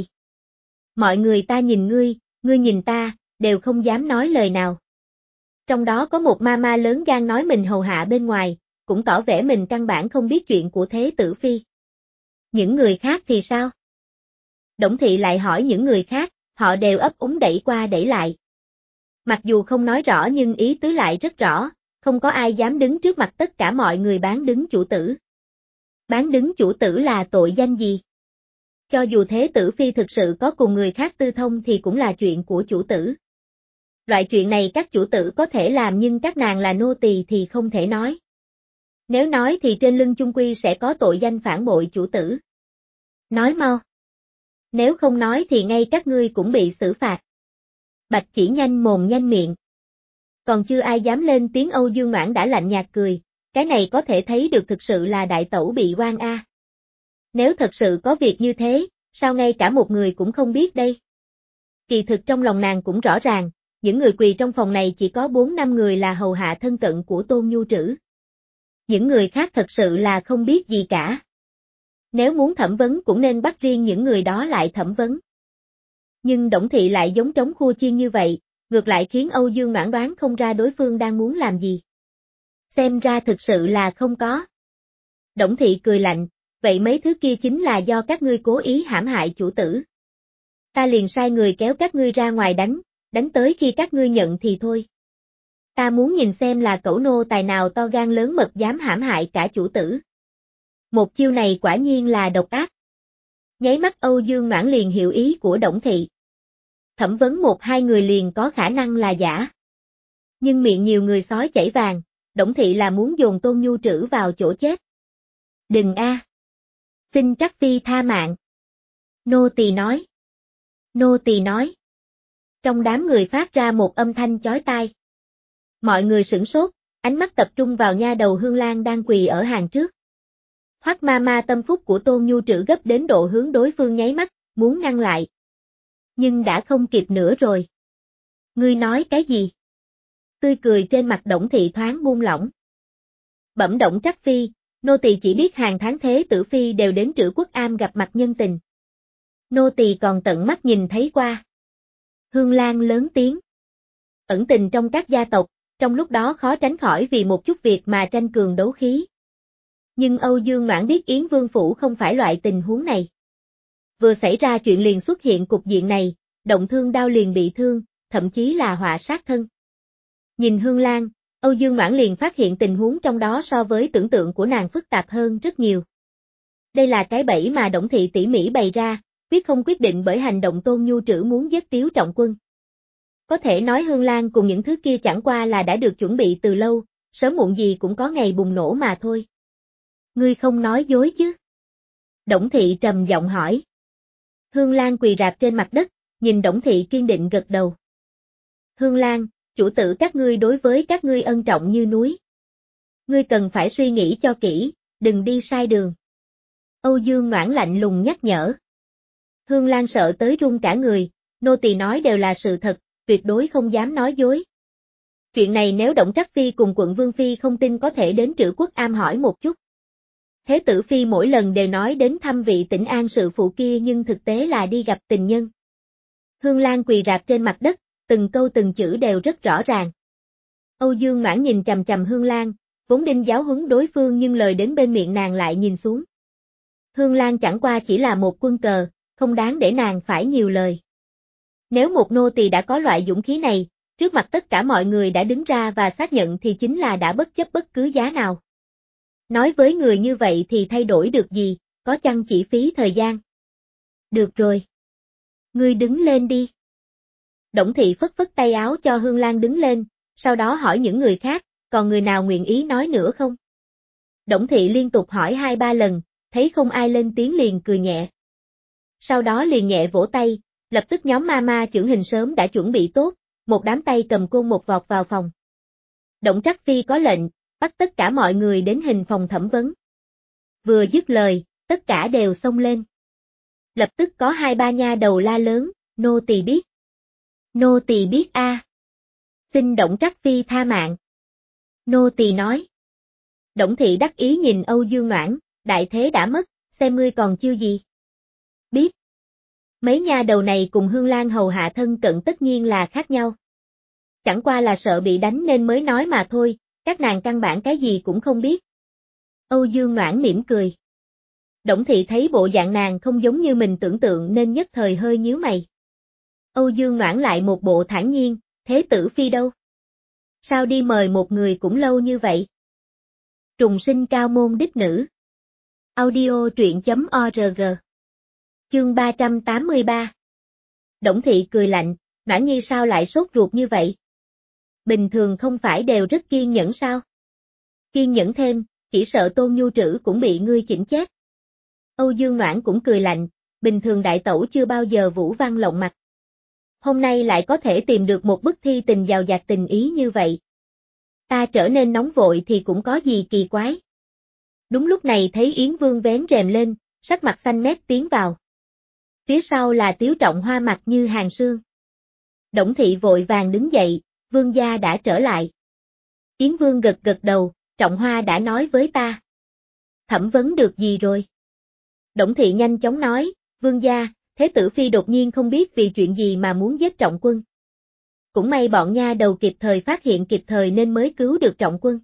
Mọi người ta nhìn ngươi, ngươi nhìn ta, đều không dám nói lời nào. Trong đó có một ma ma lớn gan nói mình hầu hạ bên ngoài, cũng tỏ vẻ mình căn bản không biết chuyện của Thế Tử Phi. Những người khác thì sao? Đổng Thị lại hỏi những người khác, họ đều ấp úng đẩy qua đẩy lại. Mặc dù không nói rõ nhưng ý tứ lại rất rõ, không có ai dám đứng trước mặt tất cả mọi người bán đứng chủ tử. Bán đứng chủ tử là tội danh gì? Cho dù Thế Tử Phi thực sự có cùng người khác tư thông thì cũng là chuyện của chủ tử. Loại chuyện này các chủ tử có thể làm nhưng các nàng là nô tỳ thì không thể nói. Nếu nói thì trên lưng chung quy sẽ có tội danh phản bội chủ tử. Nói mau. Nếu không nói thì ngay các ngươi cũng bị xử phạt. Bạch Chỉ nhanh mồm nhanh miệng. Còn chưa ai dám lên tiếng Âu Dương Noãn đã lạnh nhạt cười, cái này có thể thấy được thực sự là đại tẩu bị oan a. Nếu thật sự có việc như thế, sao ngay cả một người cũng không biết đây? Kỳ thực trong lòng nàng cũng rõ ràng, những người quỳ trong phòng này chỉ có bốn năm người là hầu hạ thân cận của Tôn Nhu Trữ. Những người khác thật sự là không biết gì cả. Nếu muốn thẩm vấn cũng nên bắt riêng những người đó lại thẩm vấn. Nhưng Đổng Thị lại giống trống khua chiên như vậy, ngược lại khiến Âu Dương Noãn đoán không ra đối phương đang muốn làm gì. Xem ra thực sự là không có. Đổng Thị cười lạnh, vậy mấy thứ kia chính là do các ngươi cố ý hãm hại chủ tử. Ta liền sai người kéo các ngươi ra ngoài đánh, đánh tới khi các ngươi nhận thì thôi. Ta muốn nhìn xem là cẩu nô tài nào to gan lớn mật dám hãm hại cả chủ tử. Một chiêu này quả nhiên là độc ác. Nháy mắt Âu Dương Noãn liền hiểu ý của Đổng Thị. Thẩm vấn một hai người liền có khả năng là giả. Nhưng miệng nhiều người sói chảy vàng, Đổng Thị là muốn dồn Tôn Nhu Trữ vào chỗ chết. Đừng a. Xin Trắc Phi tha mạng. Nô tỳ nói. Nô tỳ nói. Trong đám người phát ra một âm thanh chói tai. Mọi người sửng sốt, ánh mắt tập trung vào nha đầu Hương Lan đang quỳ ở hàng trước. Hoắc ma ma tâm phúc của Tôn Nhu Trữ gấp đến độ hướng đối phương nháy mắt, muốn ngăn lại. Nhưng đã không kịp nữa rồi. Ngươi nói cái gì? Tươi cười trên mặt Đổng Thị thoáng buông lỏng. Bẩm Đổng Trắc Phi, nô tỳ chỉ biết hàng tháng Thế Tử Phi đều đến Trữ Quốc Am gặp mặt nhân tình. Nô tỳ còn tận mắt nhìn thấy qua. Hương Lan lớn tiếng. Ẩn tình trong các gia tộc, trong lúc đó khó tránh khỏi vì một chút việc mà tranh cường đấu khí. Nhưng Âu Dương Noãn biết Yến Vương Phủ không phải loại tình huống này. Vừa xảy ra chuyện liền xuất hiện cục diện này, động thương đao liền bị thương, thậm chí là họa sát thân. Nhìn Hương Lan, Âu Dương Noãn liền phát hiện tình huống trong đó so với tưởng tượng của nàng phức tạp hơn rất nhiều. Đây là cái bẫy mà Đổng Thị tỉ mỉ bày ra, quyết không quyết định bởi hành động Tôn Nhu Trữ muốn giết Tiếu Trọng Quân. Có thể nói Hương Lan cùng những thứ kia chẳng qua là đã được chuẩn bị từ lâu, sớm muộn gì cũng có ngày bùng nổ mà thôi. Ngươi không nói dối chứ? Đổng Thị trầm giọng hỏi. Hương Lan quỳ rạp trên mặt đất, nhìn Đổng Thị kiên định gật đầu. Hương Lan, chủ tử các ngươi đối với các ngươi ân trọng như núi. Ngươi cần phải suy nghĩ cho kỹ, đừng đi sai đường. Âu Dương Noãn lạnh lùng nhắc nhở. Hương Lan sợ tới run cả người, nô tỳ nói đều là sự thật, tuyệt đối không dám nói dối. Chuyện này nếu Đổng Trắc Phi cùng quận Vương Phi không tin có thể đến Trữ Quốc Am hỏi một chút. Thế Tử Phi mỗi lần đều nói đến thăm vị Tĩnh An sự phụ kia nhưng thực tế là đi gặp tình nhân. Hương Lan quỳ rạp trên mặt đất, từng câu từng chữ đều rất rõ ràng. Âu Dương Noãn nhìn trầm trầm Hương Lan, vốn định giáo huấn đối phương nhưng lời đến bên miệng nàng lại nhìn xuống. Hương Lan chẳng qua chỉ là một quân cờ, không đáng để nàng phải nhiều lời. Nếu một nô tỳ đã có loại dũng khí này, trước mặt tất cả mọi người đã đứng ra và xác nhận thì chính là đã bất chấp bất cứ giá nào. Nói với người như vậy thì thay đổi được gì, có chăng chỉ phí thời gian. Được rồi. Ngươi đứng lên đi. Đổng Thị phất phất tay áo cho Hương Lan đứng lên, sau đó hỏi những người khác, còn người nào nguyện ý nói nữa không? Đổng Thị liên tục hỏi hai ba lần, thấy không ai lên tiếng liền cười nhẹ. Sau đó liền nhẹ vỗ tay, lập tức nhóm ma ma chưởng hình sớm đã chuẩn bị tốt, một đám tay cầm côn một vọt vào phòng. Đổng Trắc Phi có lệnh, bắt tất cả mọi người đến hình phòng thẩm vấn. Vừa dứt lời, tất cả đều xông lên. Lập tức có hai ba nha đầu la lớn, nô tỳ biết. Nô tỳ biết a. À. Xin Đổng Trắc Phi tha mạng. Nô tỳ nói. Đổng Thị đắc ý nhìn Âu Dương Noãn, đại thế đã mất, xem ngươi còn chiêu gì. Biết. Mấy nha đầu này cùng Hương Lan hầu hạ thân cận tất nhiên là khác nhau. Chẳng qua là sợ bị đánh nên mới nói mà thôi, các nàng căn bản cái gì cũng không biết. Âu Dương Noãn mỉm cười. Đổng Thị thấy bộ dạng nàng không giống như mình tưởng tượng nên nhất thời hơi nhíu mày. Âu Dương Noãn lại một bộ thản nhiên, Thế Tử Phi đâu? Sao đi mời một người cũng lâu như vậy? Trùng sinh cao môn đích nữ. Audio truyện chấm org. Chương ba trăm tám mươi ba. Đổng Thị cười lạnh, Noãn Nhi sao lại sốt ruột như vậy? Bình thường không phải đều rất kiên nhẫn sao? Kiên nhẫn thêm, chỉ sợ Tôn Nhu Trữ cũng bị ngươi chỉnh chết. Âu Dương Noãn cũng cười lạnh, bình thường đại tẩu chưa bao giờ vũ văn lộng mặt. Hôm nay lại có thể tìm được một bức thi tình giàu dạt tình ý như vậy. Ta trở nên nóng vội thì cũng có gì kỳ quái. Đúng lúc này thấy Yến Vương vén rèm lên, sắc mặt xanh mét tiến vào. Phía sau là Tiếu Trọng Hoa mặt như hàng sương. Đổng Thị vội vàng đứng dậy, Vương gia đã trở lại. Yến Vương gật gật đầu, Trọng Hoa đã nói với ta. Thẩm vấn được gì rồi? Đổng Thị nhanh chóng nói, Vương gia, Thế Tử Phi đột nhiên không biết vì chuyện gì mà muốn giết Trọng Quân. Cũng may bọn nha đầu kịp thời phát hiện kịp thời nên mới cứu được Trọng Quân.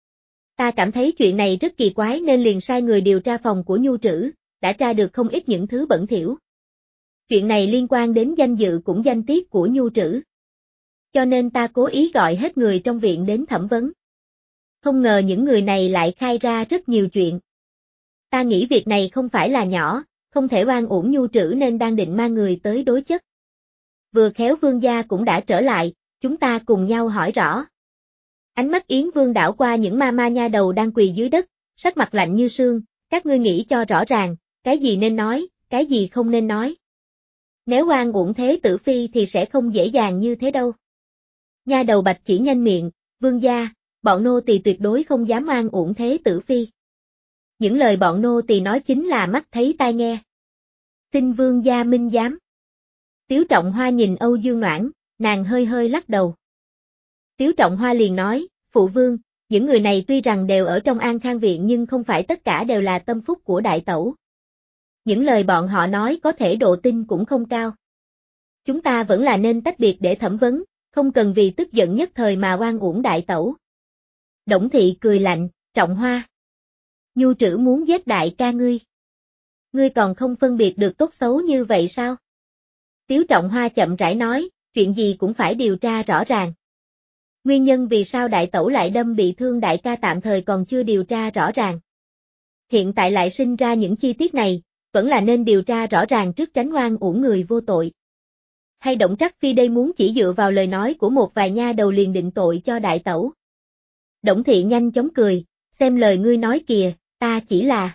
Ta cảm thấy chuyện này rất kỳ quái nên liền sai người điều tra phòng của Nhu Trữ, đã tra được không ít những thứ bẩn thỉu. Chuyện này liên quan đến danh dự cũng danh tiết của Nhu Trữ. Cho nên ta cố ý gọi hết người trong viện đến thẩm vấn. Không ngờ những người này lại khai ra rất nhiều chuyện. Ta nghĩ việc này không phải là nhỏ, không thể oan uổng Nhu Trữ nên đang định mang người tới đối chất. Vừa khéo Vương gia cũng đã trở lại, chúng ta cùng nhau hỏi rõ. Ánh mắt Yến Vương đảo qua những ma ma nha đầu đang quỳ dưới đất, sắc mặt lạnh như sương, các ngươi nghĩ cho rõ ràng, cái gì nên nói, cái gì không nên nói. Nếu oan uổng Thế Tử Phi thì sẽ không dễ dàng như thế đâu. Nha đầu bạch chỉ nhanh miệng, Vương gia, bọn nô tỳ tuyệt đối không dám oan uổng Thế Tử Phi. Những lời bọn nô tỳ nói chính là mắt thấy tai nghe. Xin vương gia minh giám. Tiếu Trọng Hoa nhìn Âu Dương Noãn, nàng hơi hơi lắc đầu. Tiếu Trọng Hoa liền nói, phụ vương, những người này tuy rằng đều ở trong An Khang Viện nhưng không phải tất cả đều là tâm phúc của đại tẩu. Những lời bọn họ nói có thể độ tin cũng không cao. Chúng ta vẫn là nên tách biệt để thẩm vấn, không cần vì tức giận nhất thời mà oan uổng đại tẩu. Đổng Thị cười lạnh, Trọng Hoa. Nhu trữ muốn giết đại ca ngươi. Ngươi còn không phân biệt được tốt xấu như vậy sao? Tiếu Trọng Hoa chậm rãi nói, chuyện gì cũng phải điều tra rõ ràng. Nguyên nhân vì sao đại tẩu lại đâm bị thương đại ca tạm thời còn chưa điều tra rõ ràng. Hiện tại lại sinh ra những chi tiết này, vẫn là nên điều tra rõ ràng trước tránh oan uổng người vô tội. Hay Đổng Trắc Phi đây muốn chỉ dựa vào lời nói của một vài nha đầu liền định tội cho đại tẩu. Đổng Thị nhanh chóng cười, xem lời ngươi nói kìa, ta chỉ là...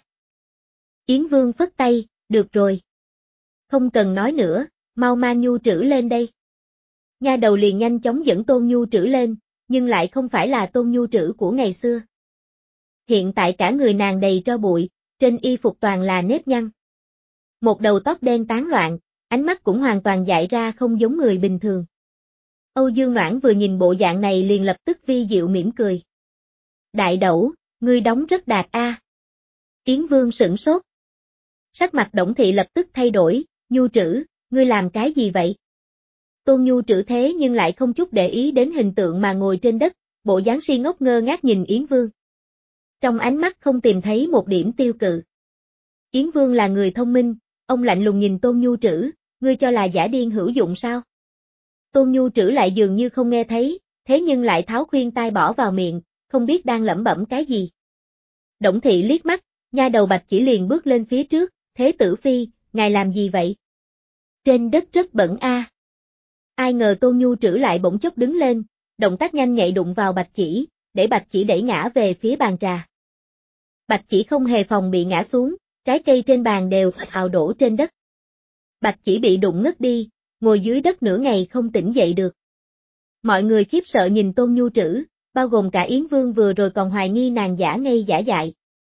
Yến Vương phất tay, được rồi. Không cần nói nữa, mau mang Nhu trữ lên đây. Nha đầu liền nhanh chóng dẫn Tôn Nhu trữ lên, nhưng lại không phải là Tôn Nhu trữ của ngày xưa. Hiện tại cả người nàng đầy tro bụi, trên y phục toàn là nếp nhăn. Một đầu tóc đen tán loạn, ánh mắt cũng hoàn toàn dại ra không giống người bình thường. Âu Dương Noãn vừa nhìn bộ dạng này liền lập tức vi diệu mỉm cười. Đại đẩu, ngươi đóng rất đạt a. À. Yến Vương sửng sốt. Sắc mặt Đổng Thị lập tức thay đổi, Nhu trữ, ngươi làm cái gì vậy? Tôn Nhu trữ thế nhưng lại không chút để ý đến hình tượng mà ngồi trên đất, bộ dáng si ngốc ngơ ngác nhìn Yến Vương. Trong ánh mắt không tìm thấy một điểm tiêu cự. Yến Vương là người thông minh, ông lạnh lùng nhìn Tôn Nhu trữ, ngươi cho là giả điên hữu dụng sao? Tôn Nhu trữ lại dường như không nghe thấy, thế nhưng lại tháo khuyên tai bỏ vào miệng, không biết đang lẩm bẩm cái gì. Đổng Thị liếc mắt, nha đầu Bạch Chỉ liền bước lên phía trước, Thế tử phi, ngài làm gì vậy? Trên đất rất bẩn a. À. Ai ngờ Tôn Nhu trữ lại bỗng chốc đứng lên, động tác nhanh nhạy đụng vào Bạch Chỉ, để Bạch Chỉ đẩy ngã về phía bàn trà. Bạch Chỉ không hề phòng bị ngã xuống, trái cây trên bàn đều ào đổ trên đất. Bạch Chỉ bị đụng ngất đi, ngồi dưới đất nửa ngày không tỉnh dậy được. Mọi người khiếp sợ nhìn Tôn Nhu trữ, bao gồm cả Yến Vương vừa rồi còn hoài nghi nàng giả ngây giả dại.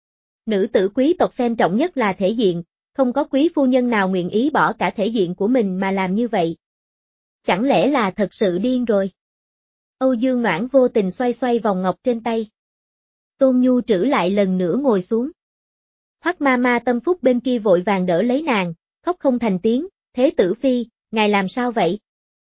Nữ tử quý tộc xem trọng nhất là thể diện, không có quý phu nhân nào nguyện ý bỏ cả thể diện của mình mà làm như vậy. Chẳng lẽ là thật sự điên rồi? Âu Dương Noãn vô tình xoay xoay vòng ngọc trên tay. Tôn Nhu trữ lại lần nữa ngồi xuống. Hoắc ma ma tâm phúc bên kia vội vàng đỡ lấy nàng, khóc không thành tiếng, Thế tử phi, ngài làm sao vậy?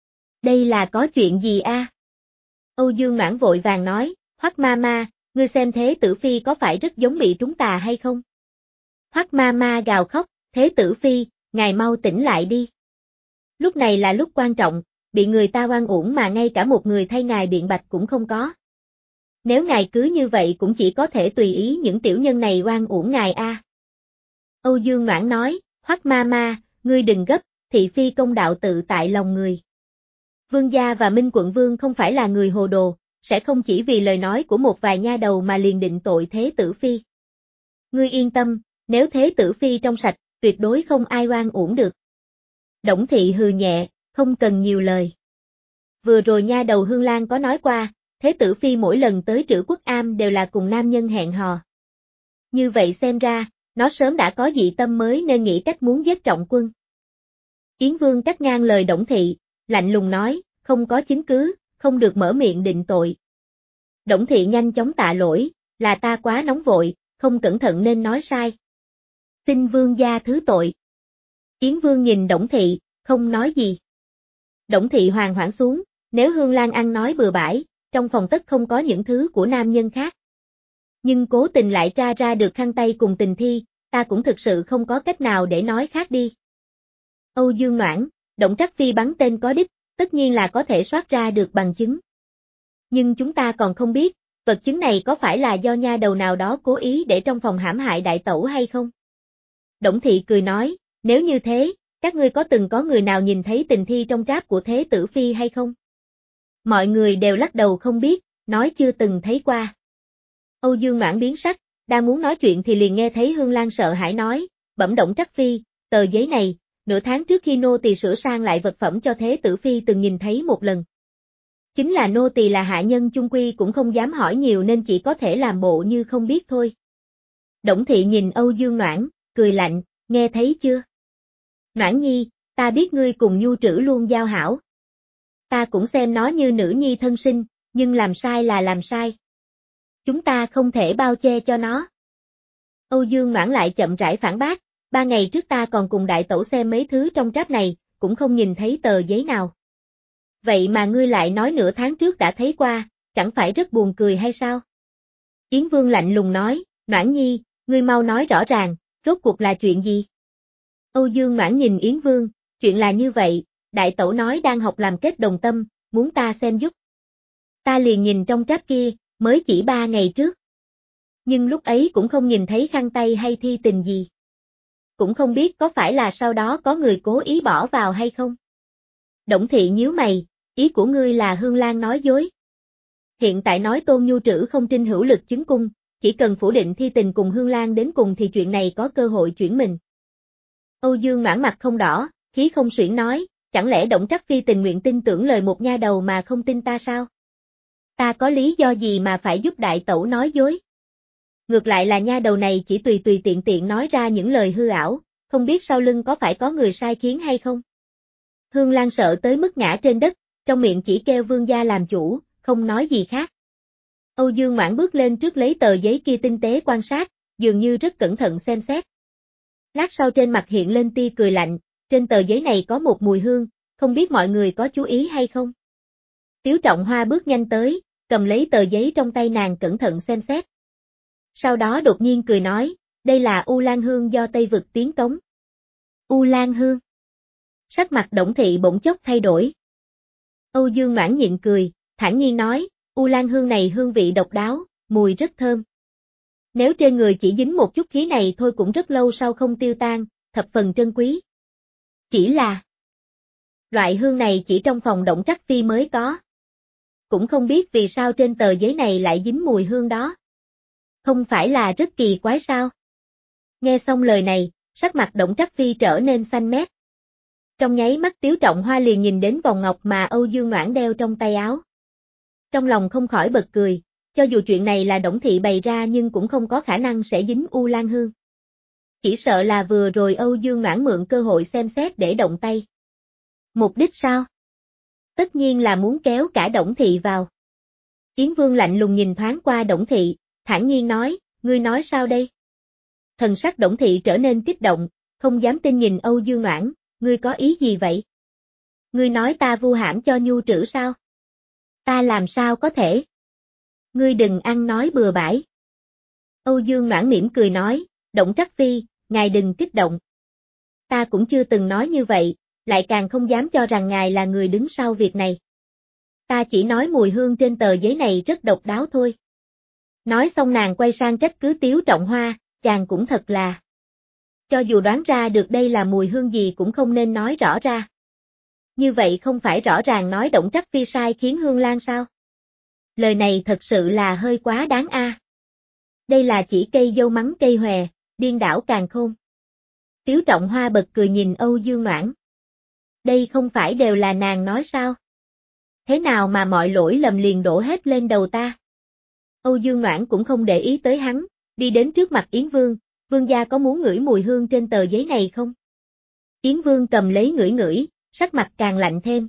Đây là có chuyện gì a? À? Âu Dương Noãn vội vàng nói, Hoắc ma ma, ngươi xem Thế tử phi có phải rất giống bị trúng tà hay không? Hoắc ma ma gào khóc, Thế tử phi, ngài mau tỉnh lại đi. Lúc này là lúc quan trọng, bị người ta oan uổng mà ngay cả một người thay ngài biện bạch cũng không có. Nếu ngài cứ như vậy cũng chỉ có thể tùy ý những tiểu nhân này oan uổng ngài a. À. Âu Dương Noãn nói, Hoắc ma ma, ngươi đừng gấp, thị phi công đạo tự tại lòng người. Vương gia và Minh quận vương không phải là người hồ đồ, sẽ không chỉ vì lời nói của một vài nha đầu mà liền định tội Thế tử phi. Ngươi yên tâm, nếu Thế tử phi trong sạch, tuyệt đối không ai oan uổng được. Đổng Thị hừ nhẹ, không cần nhiều lời. Vừa rồi nha đầu Hương Lan có nói qua, Thế tử phi mỗi lần tới Trữ Quốc Am đều là cùng nam nhân hẹn hò. Như vậy xem ra, nó sớm đã có dị tâm mới nên nghĩ cách muốn giết Trọng Quân. Yến Vương cắt ngang lời Đổng Thị, lạnh lùng nói, không có chứng cứ, không được mở miệng định tội. Đổng Thị nhanh chóng tạ lỗi, là ta quá nóng vội, không cẩn thận nên nói sai. Xin Vương gia thứ tội. Yến Vương nhìn Đổng Thị, không nói gì. Đổng Thị hoàng hoảng xuống, nếu Hương Lan ăn nói bừa bãi, trong phòng tất không có những thứ của nam nhân khác. Nhưng cố tình lại tra ra được khăn tay cùng tình thi, ta cũng thực sự không có cách nào để nói khác đi. Âu Dương Noãn, Đổng Trắc Phi bắn tên có đích, tất nhiên là có thể soát ra được bằng chứng. Nhưng chúng ta còn không biết, vật chứng này có phải là do nha đầu nào đó cố ý để trong phòng hãm hại đại tẩu hay không? Đổng Thị cười nói, nếu như thế, các ngươi có từng có người nào nhìn thấy tình thi trong tráp của Thế tử phi hay không? Mọi người đều lắc đầu không biết, nói chưa từng thấy qua. Âu Dương Noãn biến sắc, đang muốn nói chuyện thì liền nghe thấy Hương Lan sợ hãi nói, bẩm Đổng Trắc Phi, tờ giấy này, nửa tháng trước khi nô tỳ sửa sang lại vật phẩm cho Thế tử phi từng nhìn thấy một lần. Chính là nô tỳ là hạ nhân chung quy cũng không dám hỏi nhiều nên chỉ có thể làm bộ như không biết thôi. Đổng Thị nhìn Âu Dương Noãn, cười lạnh, nghe thấy chưa? Noãn nhi, ta biết ngươi cùng Nhu Trữ luôn giao hảo. Ta cũng xem nó như nữ nhi thân sinh, nhưng làm sai là làm sai. Chúng ta không thể bao che cho nó. Âu Dương Noãn lại chậm rãi phản bác, ba ngày trước ta còn cùng đại tẩu xem mấy thứ trong tráp này, cũng không nhìn thấy tờ giấy nào. Vậy mà ngươi lại nói nửa tháng trước đã thấy qua, chẳng phải rất buồn cười hay sao? Yến Vương lạnh lùng nói, Noãn nhi, ngươi mau nói rõ ràng, rốt cuộc là chuyện gì? Âu Dương Noãn nhìn Yến Vương, chuyện là như vậy, đại tẩu nói đang học làm kết đồng tâm, muốn ta xem giúp. Ta liền nhìn trong tráp kia, mới chỉ ba ngày trước. Nhưng lúc ấy cũng không nhìn thấy khăn tay hay thi tình gì. Cũng không biết có phải là sau đó có người cố ý bỏ vào hay không. Đổng Thị nhíu mày, ý của ngươi là Hương Lan nói dối. Hiện tại nói Tôn Nhu Trữ không trinh hữu lực chứng cung, chỉ cần phủ định thi tình cùng Hương Lan đến cùng thì chuyện này có cơ hội chuyển mình. Âu Dương Noãn mặt không đỏ, khí không xuyển nói, chẳng lẽ Đổng Trắc Phi tình nguyện tin tưởng lời một nha đầu mà không tin ta sao? Ta có lý do gì mà phải giúp đại tẩu nói dối? Ngược lại là nha đầu này chỉ tùy tùy tiện tiện nói ra những lời hư ảo, không biết sau lưng có phải có người sai khiến hay không? Hương Lan sợ tới mức ngã trên đất, trong miệng chỉ kêu vương gia làm chủ, không nói gì khác. Âu Dương Noãn bước lên trước lấy tờ giấy kia tinh tế quan sát, dường như rất cẩn thận xem xét. Lát sau trên mặt hiện lên tia cười lạnh, trên tờ giấy này có một mùi hương, không biết mọi người có chú ý hay không? Tiếu Trọng Hoa bước nhanh tới, cầm lấy tờ giấy trong tay nàng cẩn thận xem xét. Sau đó đột nhiên cười nói, đây là U Lan Hương do Tây Vực tiến cống. U Lan Hương. Sắc mặt Đổng Thị bỗng chốc thay đổi. Âu Dương Noãn nhịn cười, thản nhiên nói, U Lan Hương này hương vị độc đáo, mùi rất thơm. Nếu trên người chỉ dính một chút khí này thôi cũng rất lâu sau không tiêu tan, thập phần trân quý. Chỉ là loại hương này chỉ trong phòng Đổng Trắc Phi mới có. Cũng không biết vì sao trên tờ giấy này lại dính mùi hương đó. Không phải là rất kỳ quái sao? Nghe xong lời này, sắc mặt Đổng Trắc Phi trở nên xanh mét. Trong nháy mắt Tiếu Trọng Hoa liền nhìn đến vòng ngọc mà Âu Dương Noãn đeo trong tay áo. Trong lòng không khỏi bật cười, cho dù chuyện này là Đổng Thị bày ra nhưng cũng không có khả năng sẽ dính U Lan Hương. Chỉ sợ là vừa rồi Âu Dương Noãn mượn cơ hội xem xét để động tay. Mục đích sao? Tất nhiên là muốn kéo cả Đổng Thị vào. Yến Vương lạnh lùng nhìn thoáng qua Đổng Thị, thản nhiên nói, ngươi nói sao đây? Thần sắc Đổng Thị trở nên kích động, không dám tin nhìn Âu Dương Noãn, ngươi có ý gì vậy? Ngươi nói ta vu hãm cho Nhu Trữ sao? Ta làm sao có thể? Ngươi đừng ăn nói bừa bãi. Âu Dương Noãn mỉm cười nói, Đổng Trắc Phi, ngài đừng kích động. Ta cũng chưa từng nói như vậy, lại càng không dám cho rằng ngài là người đứng sau việc này. Ta chỉ nói mùi hương trên tờ giấy này rất độc đáo thôi. Nói xong nàng quay sang trách cứ Tiếu Trọng Hoa, chàng cũng thật là. Cho dù đoán ra được đây là mùi hương gì cũng không nên nói rõ ra. Như vậy không phải rõ ràng nói Đổng Trắc Phi sai khiến Hương Lan sao? Lời này thật sự là hơi quá đáng a. Đây là chỉ cây dâu mắng cây hòe, điên đảo càn khôn. Tiếu Trọng Hoa bật cười nhìn Âu Dương Noãn. Đây không phải đều là nàng nói sao? Thế nào mà mọi lỗi lầm liền đổ hết lên đầu ta? Âu Dương Noãn cũng không để ý tới hắn, đi đến trước mặt Yến Vương, vương gia có muốn ngửi mùi hương trên tờ giấy này không? Yến Vương cầm lấy ngửi ngửi, sắc mặt càng lạnh thêm.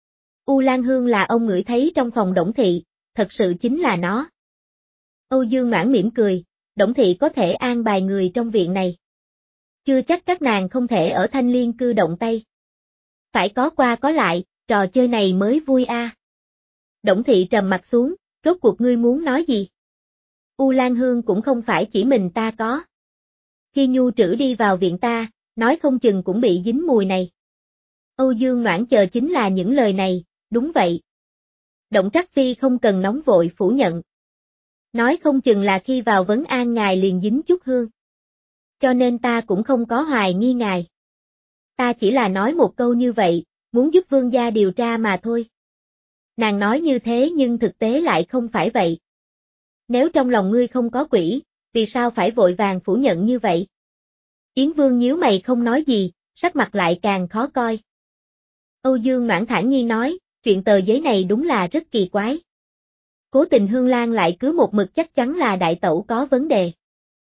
U Lan Hương là ông ngửi thấy trong phòng Đổng Thị, thật sự chính là nó. Âu Dương Noãn mỉm cười, Đổng Thị có thể an bài người trong viện này. Chưa chắc các nàng không thể ở Thanh Liên cư động tay. Phải có qua có lại, trò chơi này mới vui a. Đổng Thị trầm mặt xuống, rốt cuộc ngươi muốn nói gì? U Lan Hương cũng không phải chỉ mình ta có. Khi Nhu Trữ đi vào viện ta, nói không chừng cũng bị dính mùi này. Âu Dương Noãn chờ chính là những lời này, đúng vậy. Đổng Trắc Phi không cần nóng vội phủ nhận. Nói không chừng là khi vào vấn an ngài liền dính chút hương. Cho nên ta cũng không có hoài nghi ngài. Ta chỉ là nói một câu như vậy, muốn giúp vương gia điều tra mà thôi. Nàng nói như thế nhưng thực tế lại không phải vậy. Nếu trong lòng ngươi không có quỷ, vì sao phải vội vàng phủ nhận như vậy? Yến Vương nhíu mày không nói gì, sắc mặt lại càng khó coi. Âu Dương Noãn thản nhiên nói, chuyện tờ giấy này đúng là rất kỳ quái. Cố Tình Hương Lan lại cứ một mực chắc chắn là đại tẩu có vấn đề.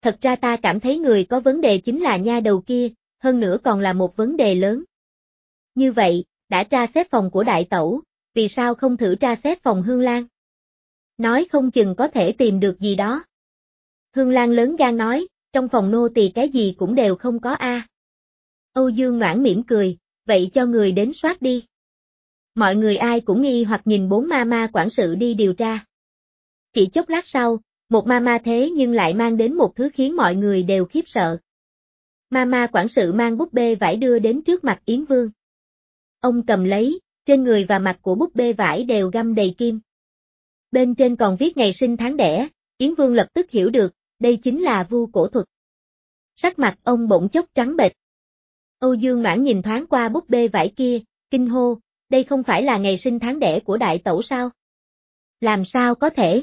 Thật ra ta cảm thấy người có vấn đề chính là nha đầu kia, hơn nữa còn là một vấn đề lớn. Như vậy, đã tra xét phòng của đại tẩu, vì sao không thử tra xét phòng Hương Lan? Nói không chừng có thể tìm được gì đó. Hương Lan lớn gan nói, trong phòng nô tỳ cái gì cũng đều không có a. À. Âu Dương Noãn mỉm cười, vậy cho người đến soát đi. Mọi người ai cũng nghi hoặc nhìn bốn ma ma quản sự đi điều tra. Chỉ chốc lát sau, một ma ma thế nhưng lại mang đến một thứ khiến mọi người đều khiếp sợ. Ma ma quản sự mang búp bê vải đưa đến trước mặt Yến Vương. Ông cầm lấy, trên người và mặt của búp bê vải đều găm đầy kim. Bên trên còn viết ngày sinh tháng đẻ, Yến Vương lập tức hiểu được, đây chính là vu cổ thuật. Sắc mặt ông bỗng chốc trắng bệch. Âu Dương Noãn nhìn thoáng qua búp bê vải kia, kinh hô, đây không phải là ngày sinh tháng đẻ của đại tẩu sao? Làm sao có thể?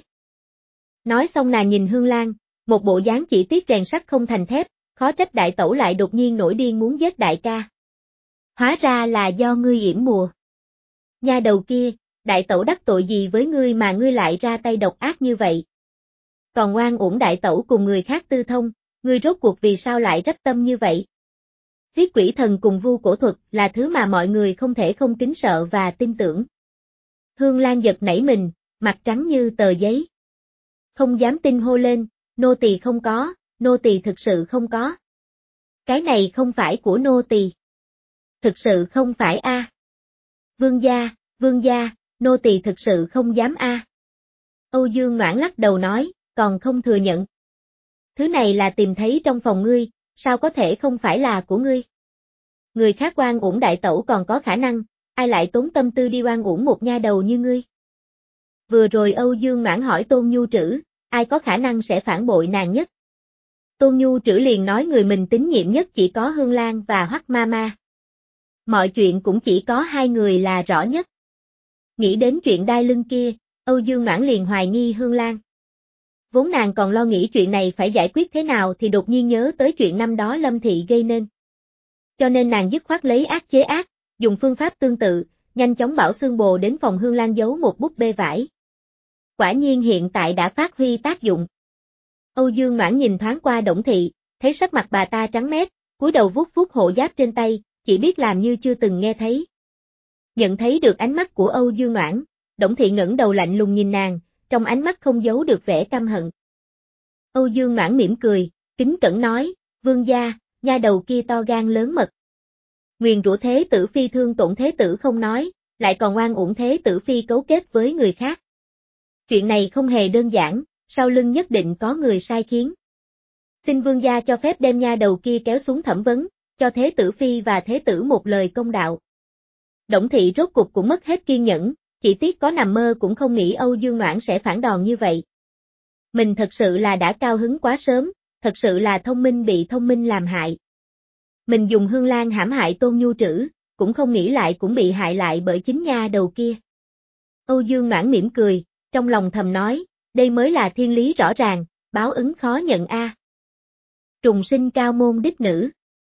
Nói xong nàng nhìn Hương Lan, một bộ dáng chỉ tiếc rèn sắt không thành thép, khó trách đại tẩu lại đột nhiên nổi điên muốn giết đại ca. Hóa ra là do ngươi yểm mùa. Nha đầu kia, đại tẩu đắc tội gì với ngươi mà ngươi lại ra tay độc ác như vậy? Còn oan uổng đại tẩu cùng người khác tư thông, ngươi rốt cuộc vì sao lại rách tâm như vậy? Huyết quỷ thần cùng vu cổ thuật là thứ mà mọi người không thể không kính sợ và tin tưởng. Hương Lan giật nảy mình, mặt trắng như tờ giấy. Không dám tin hô lên, nô tỳ không có, nô tỳ thực sự không có. Cái này không phải của nô tỳ. Thực sự không phải a. À. Vương gia, vương gia, nô tỳ thực sự không dám a. À. Âu Dương Noãn lắc đầu nói, còn không thừa nhận. Thứ này là tìm thấy trong phòng ngươi, sao có thể không phải là của ngươi? Người khác oan uổng đại tẩu còn có khả năng, ai lại tốn tâm tư đi oan uổng một nha đầu như ngươi? Vừa rồi Âu Dương Noãn hỏi Tôn Nhu Trữ, ai có khả năng sẽ phản bội nàng nhất? Tôn Nhu Trữ liền nói người mình tín nhiệm nhất chỉ có Hương Lan và Hoắc Mama. Mọi chuyện cũng chỉ có hai người là rõ nhất. Nghĩ đến chuyện đai lưng kia, Âu Dương Noãn liền hoài nghi Hương Lan. Vốn nàng còn lo nghĩ chuyện này phải giải quyết thế nào thì đột nhiên nhớ tới chuyện năm đó Lâm Thị gây nên. Cho nên nàng dứt khoát lấy ác chế ác, dùng phương pháp tương tự, nhanh chóng bảo Xương Bồ đến phòng Hương Lan giấu một búp bê vải. Quả nhiên hiện tại đã phát huy tác dụng. Âu Dương Noãn nhìn thoáng qua Đổng Thị, thấy sắc mặt bà ta trắng mét, cúi đầu vuốt vuốt hộ giáp trên tay, chỉ biết làm như chưa từng nghe thấy. Nhận thấy được ánh mắt của Âu Dương Noãn, Đổng Thị ngẩng đầu lạnh lùng nhìn nàng, trong ánh mắt không giấu được vẻ căm hận. Âu Dương Noãn mỉm cười, kính cẩn nói, vương gia, nha đầu kia to gan lớn mật. Nguyền rủa thế tử phi thương tổn thế tử không nói, lại còn oan uổng thế tử phi cấu kết với người khác. Chuyện này không hề đơn giản, sau lưng nhất định có người sai khiến. Xin vương gia cho phép đem nha đầu kia kéo xuống thẩm vấn, cho thế tử phi và thế tử một lời công đạo. Đổng Thị rốt cục cũng mất hết kiên nhẫn, chỉ tiếc có nằm mơ cũng không nghĩ Âu Dương Noãn sẽ phản đòn như vậy. Mình thật sự là đã cao hứng quá sớm, thật sự là thông minh bị thông minh làm hại. Mình dùng Hương Lan hãm hại Tôn Nhu Trữ, cũng không nghĩ lại cũng bị hại lại bởi chính nha đầu kia. Âu Dương Noãn mỉm cười, trong lòng thầm nói, đây mới là thiên lý rõ ràng, báo ứng khó nhận a. À. Trùng sinh cao môn đích nữ.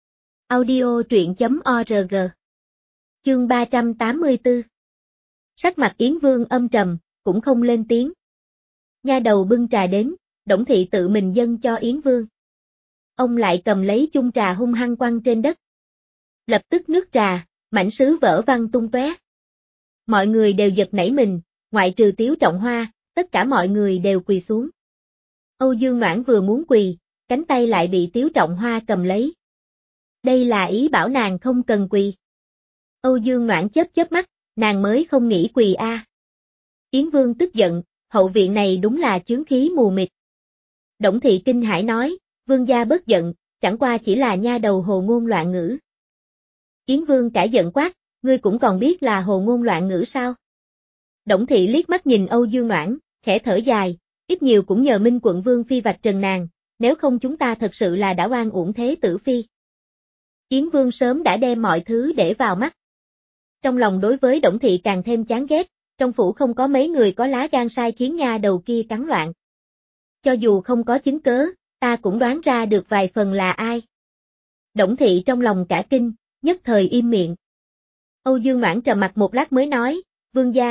Audio truyện chấm org. Chương ba trăm tám mươi tư. Sắc mặt Yến Vương âm trầm, cũng không lên tiếng. Nha đầu bưng trà đến, Đổng Thị tự mình dâng cho Yến Vương. Ông lại cầm lấy chung trà hung hăng quăng trên đất. Lập tức nước trà, mảnh sứ vỡ văng tung tóe. Mọi người đều giật nảy mình, ngoại trừ Tiếu Trọng Hoa, tất cả mọi người đều quỳ xuống. Âu Dương Noãn vừa muốn quỳ, cánh tay lại bị Tiếu Trọng Hoa cầm lấy. Đây là ý bảo nàng không cần quỳ. Âu Dương Noãn chớp chớp mắt, nàng mới không nghĩ quỳ a. À. Yến Vương tức giận, hậu viện này đúng là chướng khí mù mịt. Đổng Thị kinh hãi nói, vương gia bớt giận, chẳng qua chỉ là nha đầu hồ ngôn loạn ngữ. Yến Vương cả giận quát, ngươi cũng còn biết là hồ ngôn loạn ngữ sao? Đổng Thị liếc mắt nhìn Âu Dương Noãn, khẽ thở dài, ít nhiều cũng nhờ Minh quận Vương phi vạch trần nàng, nếu không chúng ta thật sự là đã oan uổng thế tử phi. Yến Vương sớm đã đem mọi thứ để vào mắt. Trong lòng đối với Đổng Thị càng thêm chán ghét, trong phủ không có mấy người có lá gan sai khiến nha đầu kia cắn loạn. Cho dù không có chứng cớ, ta cũng đoán ra được vài phần là ai. Đổng Thị trong lòng cả kinh, nhất thời im miệng. Âu Dương Noãn trầm mặt một lát mới nói, vương gia,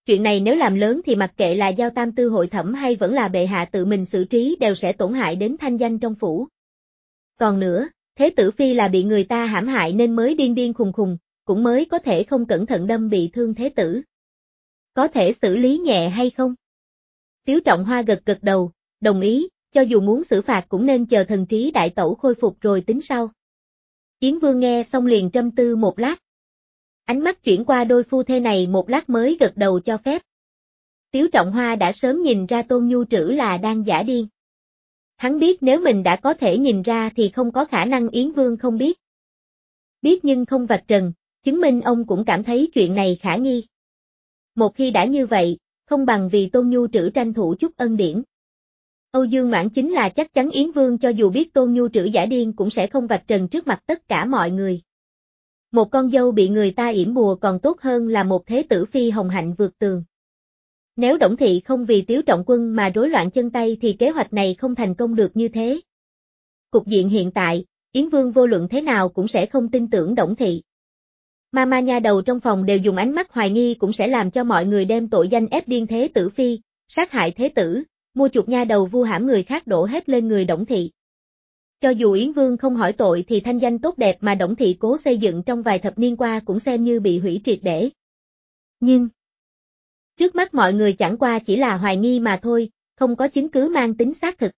chuyện này nếu làm lớn thì mặc kệ là giao tam tư hội thẩm hay vẫn là bệ hạ tự mình xử trí đều sẽ tổn hại đến thanh danh trong phủ. Còn nữa, Thế tử phi là bị người ta hãm hại nên mới điên điên khùng khùng, cũng mới có thể không cẩn thận đâm bị thương thế tử. Có thể xử lý nhẹ hay không? Tiếu Trọng Hoa gật gật đầu, đồng ý, cho dù muốn xử phạt cũng nên chờ thần trí đại tẩu khôi phục rồi tính sau. Yến Vương nghe xong liền trầm tư một lát. Ánh mắt chuyển qua đôi phu thê này một lát mới gật đầu cho phép. Tiếu Trọng Hoa đã sớm nhìn ra Tôn Nhu Trữ là đang giả điên. Hắn biết nếu mình đã có thể nhìn ra thì không có khả năng Yến Vương không biết. Biết nhưng không vạch trần, chứng minh ông cũng cảm thấy chuyện này khả nghi. Một khi đã như vậy, không bằng vì Tôn Nhu Trữ tranh thủ chút ân điển. Âu Dương Noãn chính là chắc chắn Yến Vương cho dù biết Tôn Nhu Trữ giả điên cũng sẽ không vạch trần trước mặt tất cả mọi người. Một con dâu bị người ta yểm bùa còn tốt hơn là một thế tử phi hồng hạnh vượt tường. Nếu Đổng Thị không vì Tiếu Trọng Quân mà rối loạn chân tay thì kế hoạch này không thành công được như thế. Cục diện hiện tại, Yến Vương vô luận thế nào cũng sẽ không tin tưởng Đổng Thị. Ma ma nha đầu trong phòng đều dùng ánh mắt hoài nghi cũng sẽ làm cho mọi người đem tội danh ép điên thế tử phi, sát hại thế tử, mua chuộc nha đầu vu hãm người khác đổ hết lên người Đổng Thị. Cho dù Yến Vương không hỏi tội thì thanh danh tốt đẹp mà Đổng Thị cố xây dựng trong vài thập niên qua cũng xem như bị hủy triệt để. Nhưng, trước mắt mọi người chẳng qua chỉ là hoài nghi mà thôi, không có chứng cứ mang tính xác thực.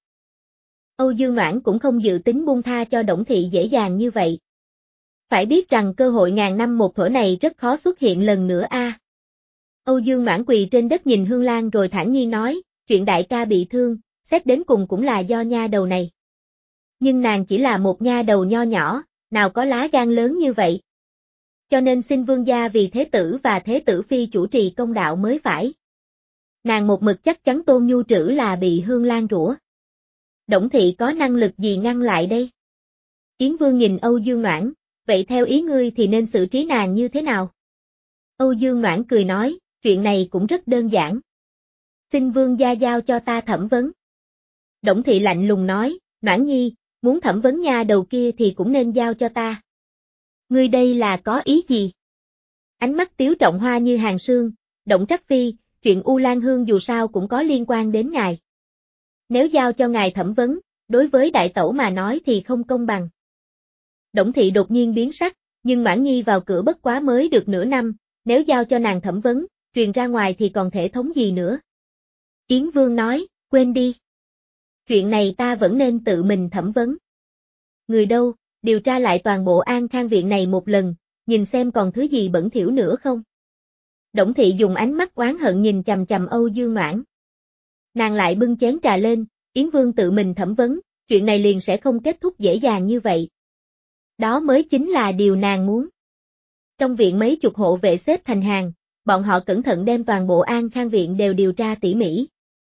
Âu Dương Noãn cũng không dự tính buông tha cho Đổng Thị dễ dàng như vậy. Phải biết rằng cơ hội ngàn năm một thuở này rất khó xuất hiện lần nữa a. À. Âu Dương Noãn quỳ trên đất nhìn Hương Lan rồi thản nhiên nói, chuyện đại ca bị thương, xét đến cùng cũng là do nha đầu này. Nhưng nàng chỉ là một nha đầu nho nhỏ, nào có lá gan lớn như vậy. Cho nên xin vương gia vì thế tử và thế tử phi chủ trì công đạo mới phải. Nàng một mực chắc chắn Tôn Nhu Trữ là bị Hương Lan rủa. Đổng Thị có năng lực gì ngăn lại đây? Yến Vương nhìn Âu Dương Noãn, vậy theo ý ngươi thì nên xử trí nàng như thế nào? Âu Dương Noãn cười nói, chuyện này cũng rất đơn giản. Xin vương gia giao cho ta thẩm vấn. Đổng Thị lạnh lùng nói, Noãn nhi, muốn thẩm vấn nha đầu kia thì cũng nên giao cho ta. Ngươi đây là có ý gì? Ánh mắt Tiếu Trọng Hoa như hàng sương, Động Trắc Phi, chuyện U Lan Hương dù sao cũng có liên quan đến ngài. Nếu giao cho ngài thẩm vấn, đối với đại tẩu mà nói thì không công bằng. Đổng Thị đột nhiên biến sắc, nhưng Mãn Nhi vào cửa bất quá mới được nửa năm, nếu giao cho nàng thẩm vấn, truyền ra ngoài thì còn thể thống gì nữa. Yến Vương nói, quên đi. Chuyện này ta vẫn nên tự mình thẩm vấn. Người đâu, điều tra lại toàn bộ An Khang viện này một lần, nhìn xem còn thứ gì bẩn thỉu nữa không. Đổng Thị dùng ánh mắt oán hận nhìn chằm chằm Âu Dương Noãn. Nàng lại bưng chén trà lên, Yến Vương tự mình thẩm vấn, chuyện này liền sẽ không kết thúc dễ dàng như vậy. Đó mới chính là điều nàng muốn. Trong viện mấy chục hộ vệ xếp thành hàng, bọn họ cẩn thận đem toàn bộ An Khang viện đều điều tra tỉ mỉ.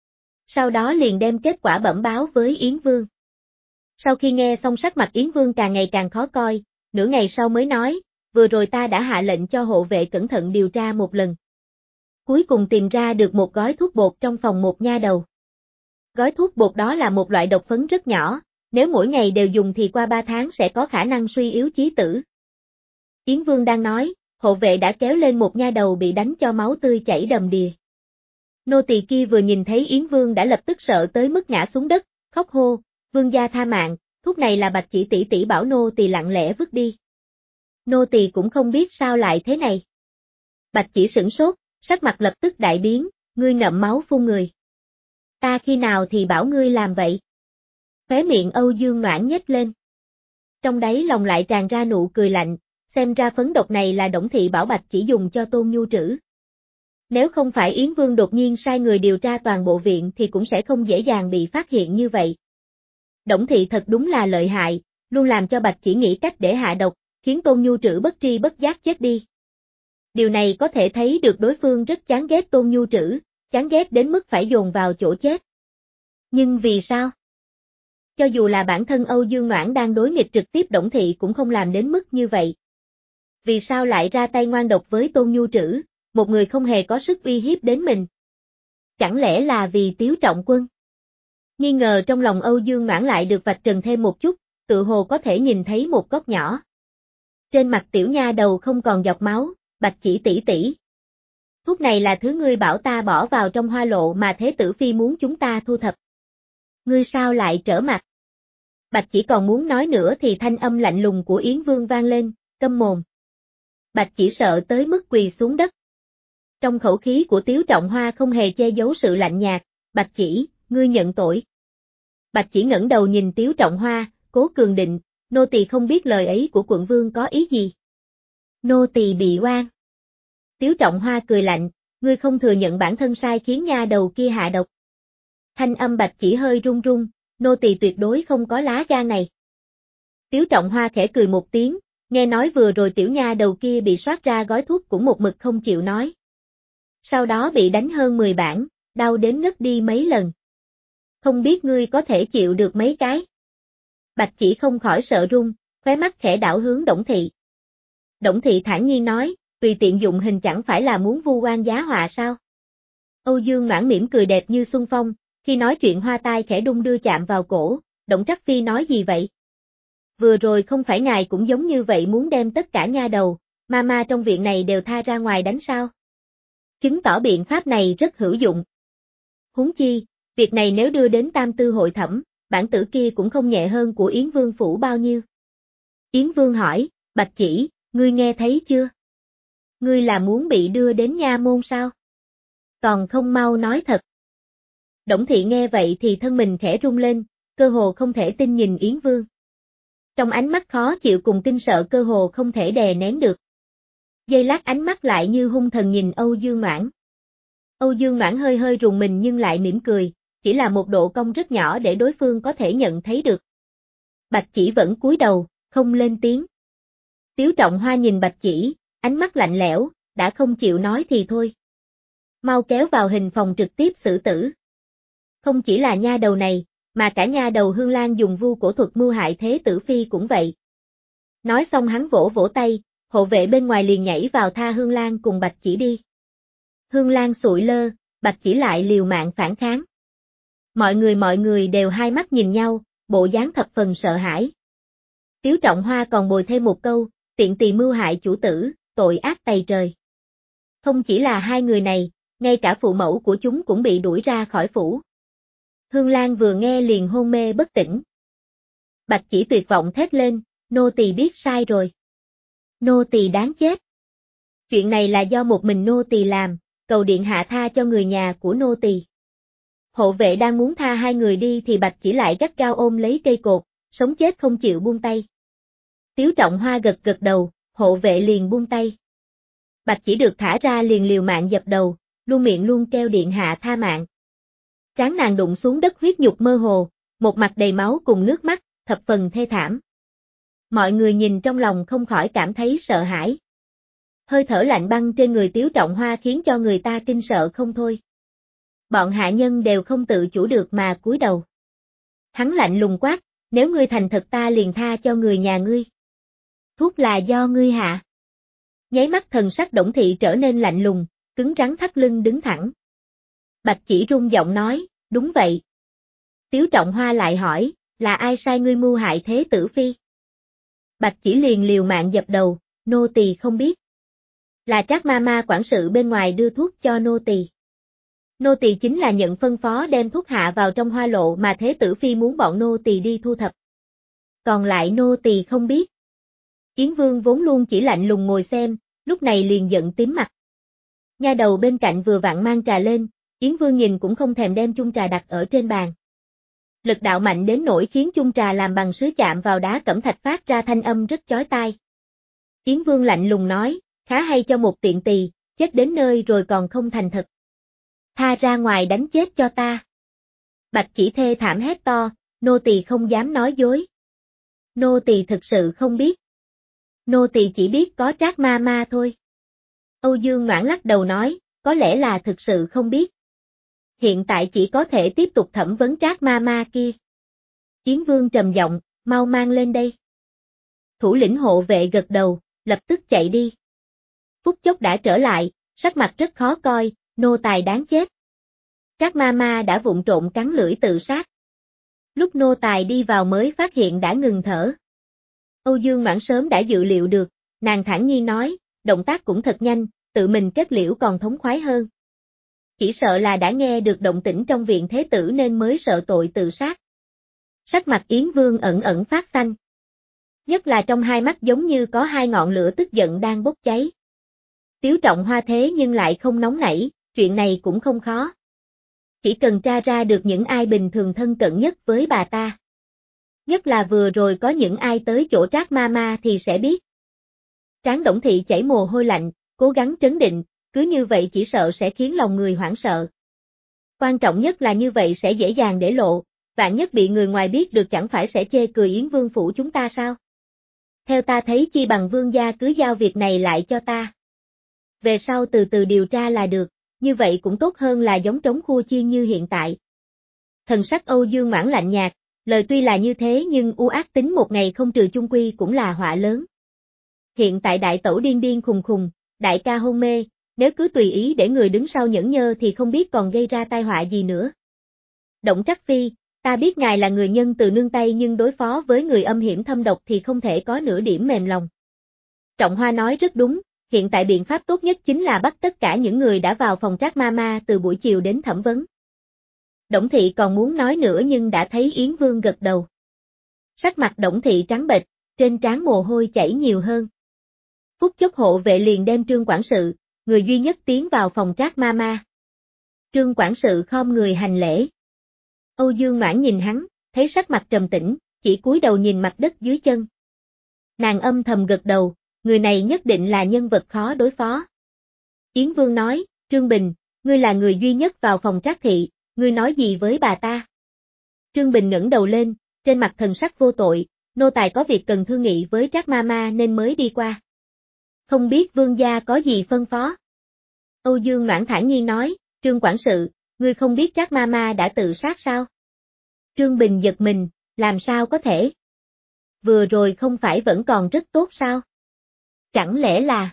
Sau đó liền đem kết quả bẩm báo với Yến Vương. Sau khi nghe xong sắc mặt Yến Vương càng ngày càng khó coi, nửa ngày sau mới nói, vừa rồi ta đã hạ lệnh cho hộ vệ cẩn thận điều tra một lần. Cuối cùng tìm ra được một gói thuốc bột trong phòng một nha đầu. Gói thuốc bột đó là một loại độc phấn rất nhỏ, nếu mỗi ngày đều dùng thì qua ba tháng sẽ có khả năng suy yếu chí tử. Yến Vương đang nói, hộ vệ đã kéo lên một nha đầu bị đánh cho máu tươi chảy đầm đìa. Nô tỳ kia vừa nhìn thấy Yến Vương đã lập tức sợ tới mức ngã xuống đất, khóc hô, vương gia tha mạng, thuốc này là Bạch Chỉ tỷ tỷ bảo nô tỳ lặng lẽ vứt đi. Nô tỳ cũng không biết sao lại thế này. Bạch Chỉ sửng sốt, sắc mặt lập tức đại biến, ngươi ngậm máu phun người. Ta khi nào thì bảo ngươi làm vậy? Khóe miệng Âu Dương Noãn nhếch lên. Trong đáy lòng lại tràn ra nụ cười lạnh, xem ra phấn độc này là Đổng Thị bảo Bạch Chỉ dùng cho Tôn Nhu Trữ. Nếu không phải Yến Vương đột nhiên sai người điều tra toàn bộ viện thì cũng sẽ không dễ dàng bị phát hiện như vậy. Đổng Thị thật đúng là lợi hại, luôn làm cho Bạch Chỉ nghĩ cách để hạ độc, khiến Tôn Nhu Trữ bất tri bất giác chết đi. Điều này có thể thấy được đối phương rất chán ghét Tôn Nhu Trữ, chán ghét đến mức phải dồn vào chỗ chết. Nhưng vì sao? Cho dù là bản thân Âu Dương Noãn đang đối nghịch trực tiếp Đổng Thị cũng không làm đến mức như vậy. Vì sao lại ra tay ngoan độc với Tôn Nhu Trữ, một người không hề có sức uy hiếp đến mình? Chẳng lẽ là vì Tiếu Trọng Quân? Nghi ngờ trong lòng Âu Dương Noãn lại được vạch trần thêm một chút, tự hồ có thể nhìn thấy một góc nhỏ. Trên mặt tiểu nha đầu không còn giọt máu, Bạch Chỉ tỷ tỷ. Thuốc này là thứ ngươi bảo ta bỏ vào trong hoa lộ mà Thế Tử Phi muốn chúng ta thu thập. Ngươi sao lại trở mặt? Bạch Chỉ còn muốn nói nữa thì thanh âm lạnh lùng của Yến Vương vang lên, câm mồm. Bạch Chỉ sợ tới mức quỳ xuống đất. Trong khẩu khí của Tiếu Trọng Hoa không hề che giấu sự lạnh nhạt, Bạch Chỉ, ngươi nhận tội. Bạch Chỉ ngẩng đầu nhìn Tiếu Trọng Hoa, cố cường định, nô tỳ không biết lời ấy của quận vương có ý gì. Nô tỳ bị oan. Tiếu Trọng Hoa cười lạnh, ngươi không thừa nhận bản thân sai khiến nha đầu kia hạ độc. Thanh âm Bạch Chỉ hơi run run, nô tỳ tuyệt đối không có lá gan này. Tiếu Trọng Hoa khẽ cười một tiếng, nghe nói vừa rồi tiểu nha đầu kia bị soát ra gói thuốc cũng một mực không chịu nói. Sau đó bị đánh hơn mười bảng, đau đến ngất đi mấy lần. Không biết ngươi có thể chịu được mấy cái. Bạch Chỉ không khỏi sợ run, khóe mắt khẽ đảo hướng Đổng Thị. Đổng Thị thản nhiên nói, tùy tiện dụng hình chẳng phải là muốn vu oan giá họa sao? Âu Dương Noãn mỉm cười đẹp như xuân phong, khi nói chuyện hoa tai khẽ đung đưa chạm vào cổ, Đổng Trắc Phi nói gì vậy? Vừa rồi không phải ngài cũng giống như vậy muốn đem tất cả nha đầu, mama trong viện này đều tha ra ngoài đánh sao? Chứng tỏ biện pháp này rất hữu dụng. Huống chi, việc này nếu đưa đến tam tư hội thẩm, bản tử kia cũng không nhẹ hơn của Yến Vương phủ bao nhiêu. Yến Vương hỏi, Bạch Chỉ, ngươi nghe thấy chưa? Ngươi là muốn bị đưa đến nha môn sao? Còn không mau nói thật. Đổng Thị nghe vậy thì thân mình khẽ rung lên, cơ hồ không thể tin nhìn Yến Vương. Trong ánh mắt khó chịu cùng kinh sợ cơ hồ không thể đè nén được. Giây lát ánh mắt lại như hung thần nhìn Âu Dương Noãn. Âu Dương Noãn hơi hơi rùng mình nhưng lại mỉm cười, chỉ là một độ cong rất nhỏ để đối phương có thể nhận thấy được. Bạch Chỉ vẫn cúi đầu, không lên tiếng. Tiếu Trọng Hoa nhìn Bạch Chỉ, ánh mắt lạnh lẽo, đã không chịu nói thì thôi. Mau kéo vào hình phòng trực tiếp xử tử. Không chỉ là nha đầu này, mà cả nha đầu Hương Lan dùng vu cổ thuật mưu hại Thế Tử Phi cũng vậy. Nói xong hắn vỗ vỗ tay, hộ vệ bên ngoài liền nhảy vào tha Hương Lan cùng Bạch Chỉ đi. Hương Lan sụi lơ, Bạch Chỉ lại liều mạng phản kháng. Mọi người mọi người đều hai mắt nhìn nhau, bộ dáng thập phần sợ hãi. Tiếu Trọng Hoa còn bồi thêm một câu, tiện tỳ mưu hại chủ tử, tội ác tày trời. Không chỉ là hai người này, ngay cả phụ mẫu của chúng cũng bị đuổi ra khỏi phủ. Hương Lan vừa nghe liền hôn mê bất tỉnh. Bạch Chỉ tuyệt vọng thét lên, nô tỳ biết sai rồi. Nô tỳ đáng chết. Chuyện này là do một mình nô tỳ làm, cầu điện hạ tha cho người nhà của nô tỳ. Hộ vệ đang muốn tha hai người đi thì Bạch Chỉ lại gắt gao ôm lấy cây cột, sống chết không chịu buông tay. Tiếu Trọng Hoa gật gật đầu, hộ vệ liền buông tay. Bạch Chỉ được thả ra liền liều mạng dập đầu, luôn miệng luôn kêu điện hạ tha mạng. Trán nàng đụng xuống đất huyết nhục mơ hồ, một mặt đầy máu cùng nước mắt, thập phần thê thảm. Mọi người nhìn trong lòng không khỏi cảm thấy sợ hãi. Hơi thở lạnh băng trên người Tiếu Trọng Hoa khiến cho người ta kinh sợ không thôi. Bọn hạ nhân đều không tự chủ được mà cúi đầu. Hắn lạnh lùng quát, nếu ngươi thành thật ta liền tha cho người nhà ngươi. Thuốc là do ngươi hạ. Nháy mắt thần sắc Đổng Thị trở nên lạnh lùng, cứng rắn thắt lưng đứng thẳng. Bạch Chỉ run giọng nói, đúng vậy. Tiếu Trọng Hoa lại hỏi, là ai sai ngươi mưu hại Thế Tử Phi? Bạch Chỉ liền liều mạng dập đầu, nô tỳ không biết. Là Trác Mama quản sự bên ngoài đưa thuốc cho nô tỳ. Nô tỳ chính là nhận phân phó đem thuốc hạ vào trong hoa lộ mà Thế Tử Phi muốn bọn nô tỳ đi thu thập. Còn lại nô tỳ không biết. Yến Vương vốn luôn chỉ lạnh lùng ngồi xem, lúc này liền giận tím mặt. Nha đầu bên cạnh vừa vặn mang trà lên, Yến Vương nhìn cũng không thèm đem chung trà đặt ở trên bàn. Lực đạo mạnh đến nỗi khiến chung trà làm bằng sứ chạm vào đá cẩm thạch phát ra thanh âm rất chói tai. Yến Vương lạnh lùng nói, khá hay cho một tiện tỳ, chết đến nơi rồi còn không thành thật. Tha ra ngoài đánh chết cho ta. Bạch Chỉ thê thảm hét to, nô tỳ không dám nói dối. Nô tỳ thực sự không biết. Nô tỳ chỉ biết có Trác Mama thôi. Âu Dương Noãn lắc đầu nói, có lẽ là thực sự không biết. Hiện tại chỉ có thể tiếp tục thẩm vấn Trác Mama kia. Yến Vương trầm giọng, mau mang lên đây. Thủ lĩnh hộ vệ gật đầu, lập tức chạy đi. Phút chốc đã trở lại, sắc mặt rất khó coi, nô tài đáng chết. Trác Mama đã vụng trộn cắn lưỡi tự sát. Lúc nô tài đi vào mới phát hiện đã ngừng thở. Âu Dương Noãn sớm đã dự liệu được, nàng thản nhiên nói, động tác cũng thật nhanh, tự mình kết liễu còn thống khoái hơn. Chỉ sợ là đã nghe được động tĩnh trong viện thế tử nên mới sợ tội tự sát. Sắc mặt Yến Vương ẩn ẩn phát xanh. Nhất là trong hai mắt giống như có hai ngọn lửa tức giận đang bốc cháy. Tiếu Trọng Hoa thế nhưng lại không nóng nảy, chuyện này cũng không khó. Chỉ cần tra ra được những ai bình thường thân cận nhất với bà ta. Nhất là vừa rồi có những ai tới chỗ Trác Mama thì sẽ biết. Trán Đổng Thị chảy mồ hôi lạnh, cố gắng trấn định, cứ như vậy chỉ sợ sẽ khiến lòng người hoảng sợ. Quan trọng nhất là như vậy sẽ dễ dàng để lộ, vạn nhất bị người ngoài biết được chẳng phải sẽ chê cười Yến Vương phủ chúng ta sao? Theo ta thấy chi bằng Vương gia cứ giao việc này lại cho ta. Về sau từ từ điều tra là được, như vậy cũng tốt hơn là giống trống khua chiên như hiện tại. Thần sắc Âu Dương Mãn lạnh nhạt, lời tuy là như thế nhưng u ác tính một ngày không trừ chung quy cũng là họa lớn. Hiện tại đại tẩu điên điên khùng khùng, đại ca hôn mê, nếu cứ tùy ý để người đứng sau nhẫn nhơ thì không biết còn gây ra tai họa gì nữa. Động Trắc Phi, ta biết ngài là người nhân từ nương tay nhưng đối phó với người âm hiểm thâm độc thì không thể có nửa điểm mềm lòng. Trọng Hoa nói rất đúng, hiện tại biện pháp tốt nhất chính là bắt tất cả những người đã vào phòng Trác Mama từ buổi chiều đến thẩm vấn. Đổng Thị còn muốn nói nữa nhưng đã thấy Yến Vương gật đầu. Sắc mặt Đổng Thị trắng bệch, trên trán mồ hôi chảy nhiều hơn. Phút chốc hộ vệ liền đem Trương quản sự, người duy nhất tiến vào phòng Trác Mama. Trương quản sự khom người hành lễ. Âu Dương Mãn nhìn hắn, thấy sắc mặt trầm tĩnh, chỉ cúi đầu nhìn mặt đất dưới chân. Nàng âm thầm gật đầu, người này nhất định là nhân vật khó đối phó. Yến Vương nói, Trương Bình, ngươi là người duy nhất vào phòng Trác thị, ngươi nói gì với bà ta? Trương Bình ngẩng đầu lên, trên mặt thần sắc vô tội, nô tài có việc cần thương nghị với Trác Mama nên mới đi qua. Không biết Vương gia có gì phân phó? Âu Dương Mãn thản nhiên nói, Trương quản sự, ngươi không biết Trác Mama đã tự sát sao? Trương Bình giật mình, làm sao có thể? Vừa rồi không phải vẫn còn rất tốt sao? Chẳng lẽ là...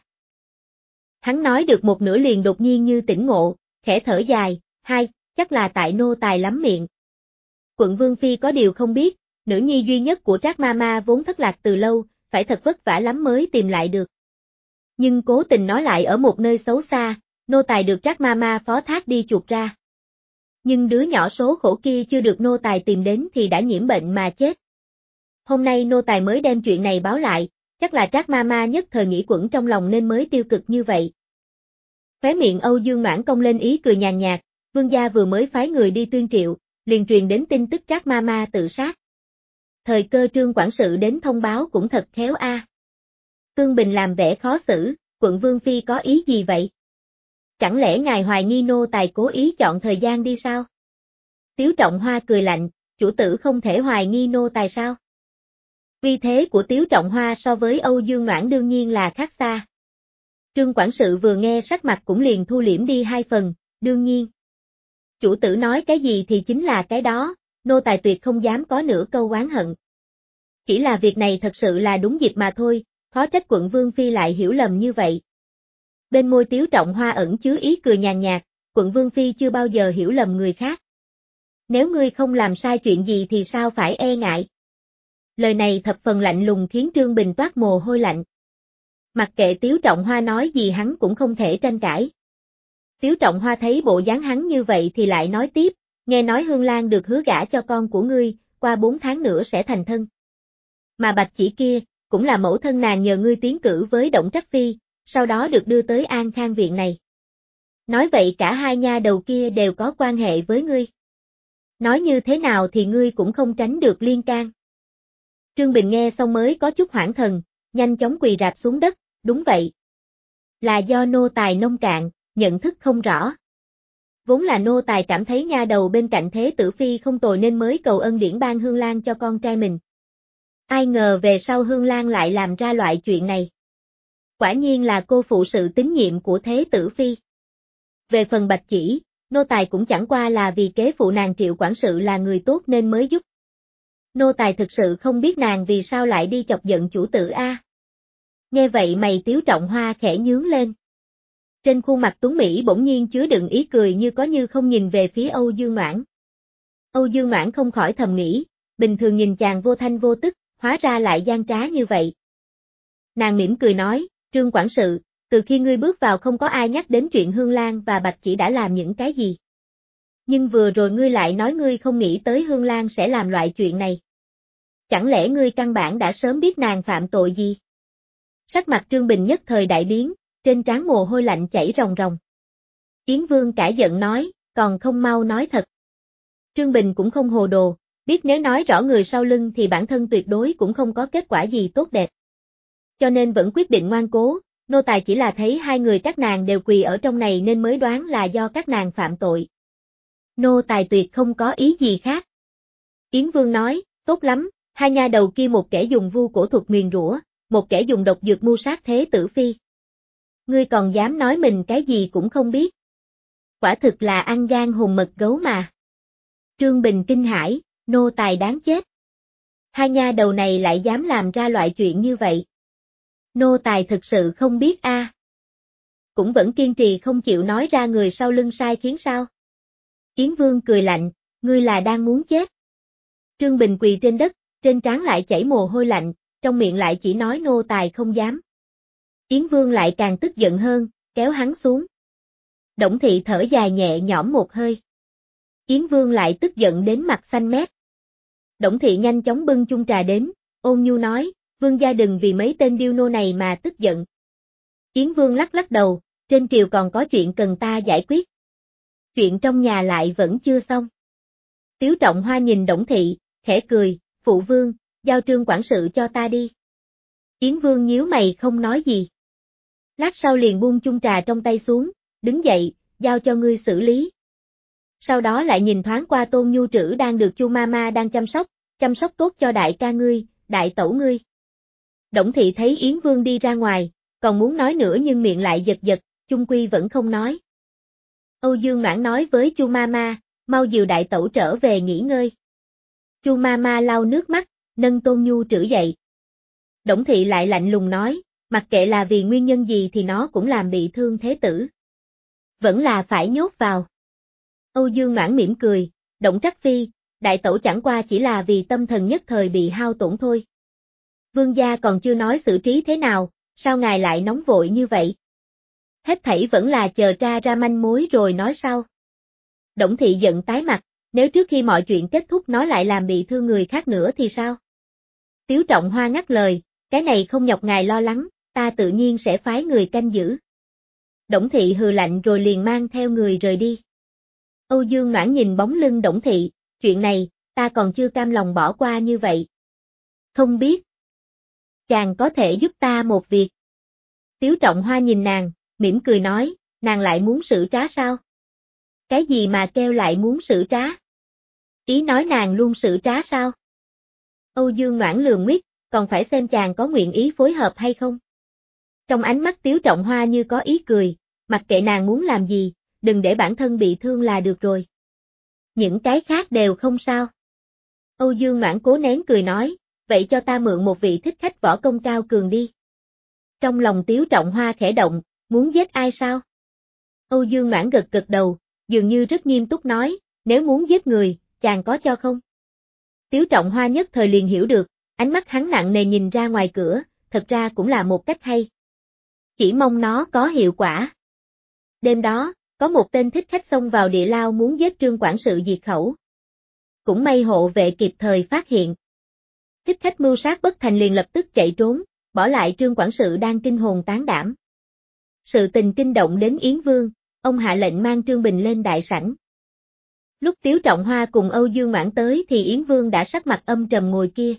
Hắn nói được một nửa liền đột nhiên như tỉnh ngộ, khẽ thở dài, hai, chắc là tại nô tài lắm miệng. Quận Vương Phi có điều không biết, nữ nhi duy nhất của Trác Mama vốn thất lạc từ lâu, phải thật vất vả lắm mới tìm lại được. Nhưng cố tình nó lại ở một nơi xấu xa, nô tài được Trác Mama phó thác đi chuộc ra. Nhưng đứa nhỏ số khổ kia chưa được nô tài tìm đến thì đã nhiễm bệnh mà chết. Hôm nay nô tài mới đem chuyện này báo lại, chắc là Trác Mama nhất thời nghĩ quẩn trong lòng nên mới tiêu cực như vậy. Khóe miệng Âu Dương Mãn cong lên ý cười nhàn nhạt, Vương gia vừa mới phái người đi tuyên triệu, liền truyền đến tin tức Trác Mama tự sát. Thời cơ Trương quản sự đến thông báo cũng thật khéo a. À. Tương Bình làm vẻ khó xử, quận Vương Phi có ý gì vậy? Chẳng lẽ ngài hoài nghi nô tài cố ý chọn thời gian đi sao? Tiếu Trọng Hoa cười lạnh, chủ tử không thể hoài nghi nô tài sao? Uy thế của Tiếu Trọng Hoa so với Âu Dương Noãn đương nhiên là khác xa. Trương quản sự vừa nghe sắc mặt cũng liền thu liễm đi hai phần, đương nhiên. Chủ tử nói cái gì thì chính là cái đó, nô tài tuyệt không dám có nửa câu oán hận. Chỉ là việc này thật sự là đúng dịp mà thôi, khó trách quận Vương Phi lại hiểu lầm như vậy. Bên môi Tiếu Trọng Hoa ẩn chứa ý cười nhàn nhạt, quận Vương Phi chưa bao giờ hiểu lầm người khác. Nếu ngươi không làm sai chuyện gì thì sao phải e ngại? Lời này thập phần lạnh lùng khiến Trương Bình toát mồ hôi lạnh. Mặc kệ Tiếu Trọng Hoa nói gì hắn cũng không thể tranh cãi. Tiếu Trọng Hoa thấy bộ dáng hắn như vậy thì lại nói tiếp, nghe nói Hương Lan được hứa gả cho con của ngươi, qua bốn tháng nữa sẽ thành thân. Mà Bạch Chỉ kia, cũng là mẫu thân nàng nhờ ngươi tiến cử với Động Trắc Phi, sau đó được đưa tới An Khang viện này. Nói vậy cả hai nha đầu kia đều có quan hệ với ngươi. Nói như thế nào thì ngươi cũng không tránh được liên can. Trương Bình nghe xong mới có chút hoảng thần, nhanh chóng quỳ rạp xuống đất, đúng vậy. Là do nô tài nông cạn, nhận thức không rõ. Vốn là nô tài cảm thấy nha đầu bên cạnh Thế Tử Phi không tồi nên mới cầu ân điển ban Hương Lan cho con trai mình. Ai ngờ về sau Hương Lan lại làm ra loại chuyện này. Quả nhiên là cô phụ sự tín nhiệm của Thế Tử Phi. Về phần Bạch Chỉ, nô tài cũng chẳng qua là vì kế phụ nàng Triệu quản sự là người tốt nên mới giúp. Nô tài thực sự không biết nàng vì sao lại đi chọc giận chủ tử a. Nghe vậy mày Tiếu Trọng Hoa khẽ nhướng lên. Trên khuôn mặt tuấn Mỹ bỗng nhiên chứa đựng ý cười như có như không nhìn về phía Âu Dương Noãn. Âu Dương Noãn không khỏi thầm nghĩ, bình thường nhìn chàng vô thanh vô tức, hóa ra lại gian trá như vậy. Nàng mỉm cười nói, Trương quản sự, từ khi ngươi bước vào không có ai nhắc đến chuyện Hương Lan và Bạch Chỉ đã làm những cái gì. Nhưng vừa rồi ngươi lại nói ngươi không nghĩ tới Hương Lan sẽ làm loại chuyện này. Chẳng lẽ ngươi căn bản đã sớm biết nàng phạm tội gì? Sắc mặt Trương Bình nhất thời đại biến, trên trán mồ hôi lạnh chảy ròng ròng. Yến Vương cả giận nói, còn không mau nói thật. Trương Bình cũng không hồ đồ, biết nếu nói rõ người sau lưng thì bản thân tuyệt đối cũng không có kết quả gì tốt đẹp. Cho nên vẫn quyết định ngoan cố, nô tài chỉ là thấy hai người các nàng đều quỳ ở trong này nên mới đoán là do các nàng phạm tội. Nô tài tuyệt không có ý gì khác. Yến Vương nói, tốt lắm, hai nha đầu kia một kẻ dùng vu cổ thuật nguyền rủa, một kẻ dùng độc dược mưu sát thế tử phi. Ngươi còn dám nói mình cái gì cũng không biết. Quả thực là ăn gan hùm mật gấu mà. Trương Bình kinh hãi, nô tài đáng chết. Hai nha đầu này lại dám làm ra loại chuyện như vậy. Nô tài thực sự không biết a. À. Cũng vẫn kiên trì không chịu nói ra người sau lưng sai khiến sao. Yến Vương cười lạnh, ngươi là đang muốn chết. Trương Bình quỳ trên đất, trên trán lại chảy mồ hôi lạnh, trong miệng lại chỉ nói nô tài không dám. Yến Vương lại càng tức giận hơn, kéo hắn xuống. Đổng Thị thở dài nhẹ nhõm một hơi. Yến Vương lại tức giận đến mặt xanh mét. Đổng Thị nhanh chóng bưng chung trà đến, ôn nhu nói, Vương gia đừng vì mấy tên điêu nô này mà tức giận. Yến Vương lắc lắc đầu, trên triều còn có chuyện cần ta giải quyết. Chuyện trong nhà lại vẫn chưa xong. Tiếu Trọng Hoa nhìn Đổng Thị, khẽ cười, phụ vương, giao Trương quản sự cho ta đi. Yến Vương nhíu mày không nói gì. Lát sau liền buông chung trà trong tay xuống, đứng dậy, giao cho ngươi xử lý. Sau đó lại nhìn thoáng qua Tôn Nhu Trữ đang được Chu Mama đang chăm sóc, chăm sóc tốt cho đại ca ngươi, đại tẩu ngươi. Đổng Thị thấy Yến Vương đi ra ngoài, còn muốn nói nữa nhưng miệng lại giật giật, chung quy vẫn không nói. Âu Dương Noãn nói với Chu Mama, mau dìu đại tẩu trở về nghỉ ngơi. Chu Mama lau nước mắt, nâng Tôn Nhu Trữ dậy. Đổng Thị lại lạnh lùng nói, mặc kệ là vì nguyên nhân gì thì nó cũng làm bị thương thế tử. Vẫn là phải nhốt vào. Âu Dương Noãn mỉm cười, Đổng Trắc Phi, đại tẩu chẳng qua chỉ là vì tâm thần nhất thời bị hao tổn thôi. Vương gia còn chưa nói xử trí thế nào, sao ngài lại nóng vội như vậy? Hết thảy vẫn là chờ tra ra manh mối rồi nói sau. Đổng Thị giận tái mặt, nếu trước khi mọi chuyện kết thúc nó lại làm bị thương người khác nữa thì sao? Tiếu Trọng Hoa ngắt lời, cái này không nhọc ngài lo lắng, ta tự nhiên sẽ phái người canh giữ. Đổng Thị hừ lạnh rồi liền mang theo người rời đi. Âu Dương Noãn nhìn bóng lưng Đổng Thị, chuyện này, ta còn chưa cam lòng bỏ qua như vậy. Không biết. Chàng có thể giúp ta một việc. Tiếu Trọng Hoa nhìn nàng, mỉm cười nói, nàng lại muốn xử trá sao? Cái gì mà kêu lại muốn xử trá? Ý nói nàng luôn xử trá sao? Âu Dương Noãn lườm nguyết, còn phải xem chàng có nguyện ý phối hợp hay không. Trong ánh mắt Tiếu Trọng Hoa như có ý cười, mặc kệ nàng muốn làm gì, đừng để bản thân bị thương là được rồi. Những cái khác đều không sao. Âu Dương Noãn cố nén cười nói, vậy cho ta mượn một vị thích khách võ công cao cường đi. Trong lòng Tiếu Trọng Hoa khẽ động, muốn giết ai sao? Âu Dương Noãn gật gật đầu, dường như rất nghiêm túc nói, nếu muốn giết người, chàng có cho không? Tiếu Trọng Hoa nhất thời liền hiểu được, ánh mắt hắn nặng nề nhìn ra ngoài cửa, thật ra cũng là một cách hay. Chỉ mong nó có hiệu quả. Đêm đó, có một tên thích khách xông vào địa lao muốn giết Trương quản sự diệt khẩu. Cũng may hộ vệ kịp thời phát hiện. Thích khách mưu sát bất thành liền lập tức chạy trốn, bỏ lại Trương quản sự đang kinh hồn tán đảm. Sự tình kinh động đến Yến Vương, ông hạ lệnh mang Trương Bình lên đại sảnh. Lúc Tiếu Trọng Hoa cùng Âu Dương Noãn tới thì Yến Vương đã sắc mặt âm trầm ngồi kia.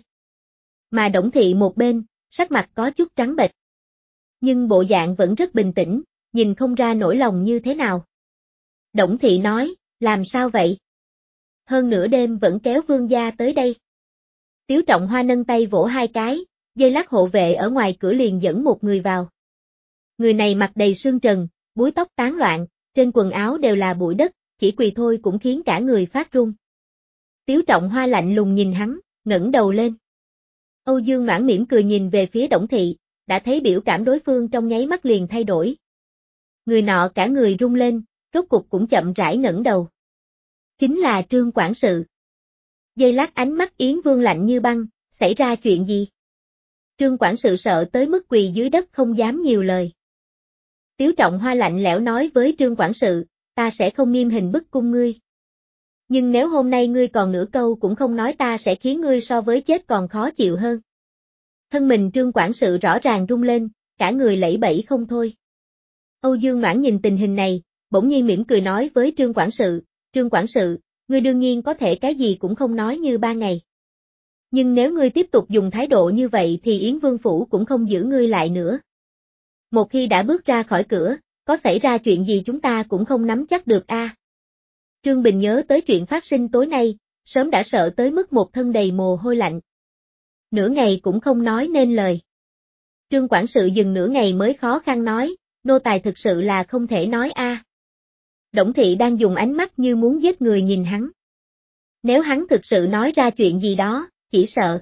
Mà Đổng Thị một bên, sắc mặt có chút trắng bệch. Nhưng bộ dạng vẫn rất bình tĩnh, nhìn không ra nỗi lòng như thế nào. Đổng Thị nói, làm sao vậy? Hơn nửa đêm vẫn kéo Vương gia tới đây. Tiếu Trọng Hoa nâng tay vỗ hai cái, dây lát hộ vệ ở ngoài cửa liền dẫn một người vào. Người này mặt đầy sương trần, búi tóc tán loạn, trên quần áo đều là bụi đất, chỉ quỳ thôi cũng khiến cả người phát run. Tiếu Trọng Hoa lạnh lùng nhìn hắn, ngẩng đầu lên. Âu Dương Noãn mỉm cười nhìn về phía Đổng Thị, đã thấy biểu cảm đối phương trong nháy mắt liền thay đổi. Người nọ cả người rung lên, rốt cục cũng chậm rãi ngẩng đầu. Chính là Trương quản sự. Giây lát ánh mắt Yến Vương lạnh như băng, xảy ra chuyện gì? Trương quản sự sợ tới mức quỳ dưới đất không dám nhiều lời. Tiếu Trọng Hoa lạnh lẽo nói với Trương Quản sự, ta sẽ không nghiêm hình bức cung ngươi. Nhưng nếu hôm nay ngươi còn nửa câu cũng không nói ta sẽ khiến ngươi so với chết còn khó chịu hơn. Thân mình Trương Quản sự rõ ràng rung lên, cả người lẫy bẫy không thôi. Âu Dương Noãn nhìn tình hình này, bỗng nhiên mỉm cười nói với Trương Quản sự, Trương Quản sự, ngươi đương nhiên có thể cái gì cũng không nói như ba ngày. Nhưng nếu ngươi tiếp tục dùng thái độ như vậy thì Yến Vương Phủ cũng không giữ ngươi lại nữa. Một khi đã bước ra khỏi cửa, có xảy ra chuyện gì chúng ta cũng không nắm chắc được a. À. Trương Bình nhớ tới chuyện phát sinh tối nay, sớm đã sợ tới mức một thân đầy mồ hôi lạnh. Nửa ngày cũng không nói nên lời. Trương Quản sự dừng nửa ngày mới khó khăn nói, nô tài thực sự là không thể nói a. À. Đổng Thị đang dùng ánh mắt như muốn giết người nhìn hắn. Nếu hắn thực sự nói ra chuyện gì đó, chỉ sợ.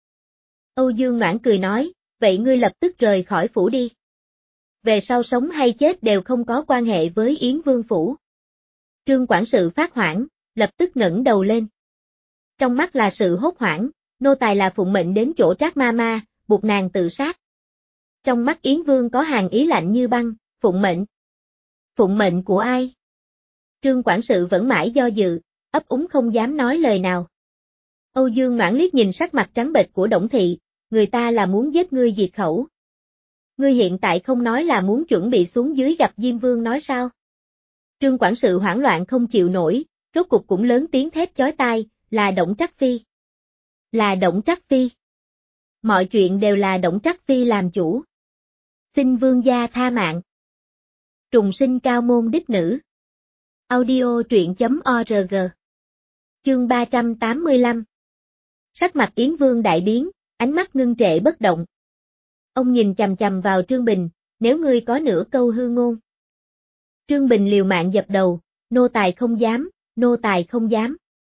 Âu Dương Noãn cười nói, vậy ngươi lập tức rời khỏi phủ đi. Về sau sống hay chết đều không có quan hệ với Yến Vương Phủ. Trương Quản sự phát hoảng, lập tức ngẩng đầu lên. Trong mắt là sự hốt hoảng, nô tài là phụng mệnh đến chỗ Trác ma ma, buộc nàng tự sát. Trong mắt Yến Vương có hàng ý lạnh như băng, phụng mệnh. Phụng mệnh của ai? Trương Quản sự vẫn mãi do dự, ấp úng không dám nói lời nào. Âu Dương Noãn liếc nhìn sắc mặt trắng bệch của Đổng Thị, người ta là muốn giết ngươi diệt khẩu. Ngươi hiện tại không nói là muốn chuẩn bị xuống dưới gặp Diêm Vương nói sao? Trương Quản sự hoảng loạn không chịu nổi, rốt cục cũng lớn tiếng thét chói tai, là Đổng Trắc Phi. Là Đổng Trắc Phi. Mọi chuyện đều là Đổng Trắc Phi làm chủ. Xin Vương gia tha mạng. Trùng sinh cao môn đích nữ. Audio truyện chấm org. Chương ba trăm tám mươi lăm. Sắc mặt Yến Vương đại biến, ánh mắt ngưng trệ bất động. Ông nhìn chằm chằm vào Trương Bình, nếu ngươi có nửa câu hư ngôn. Trương Bình liều mạng dập đầu, nô tài không dám, nô tài không dám.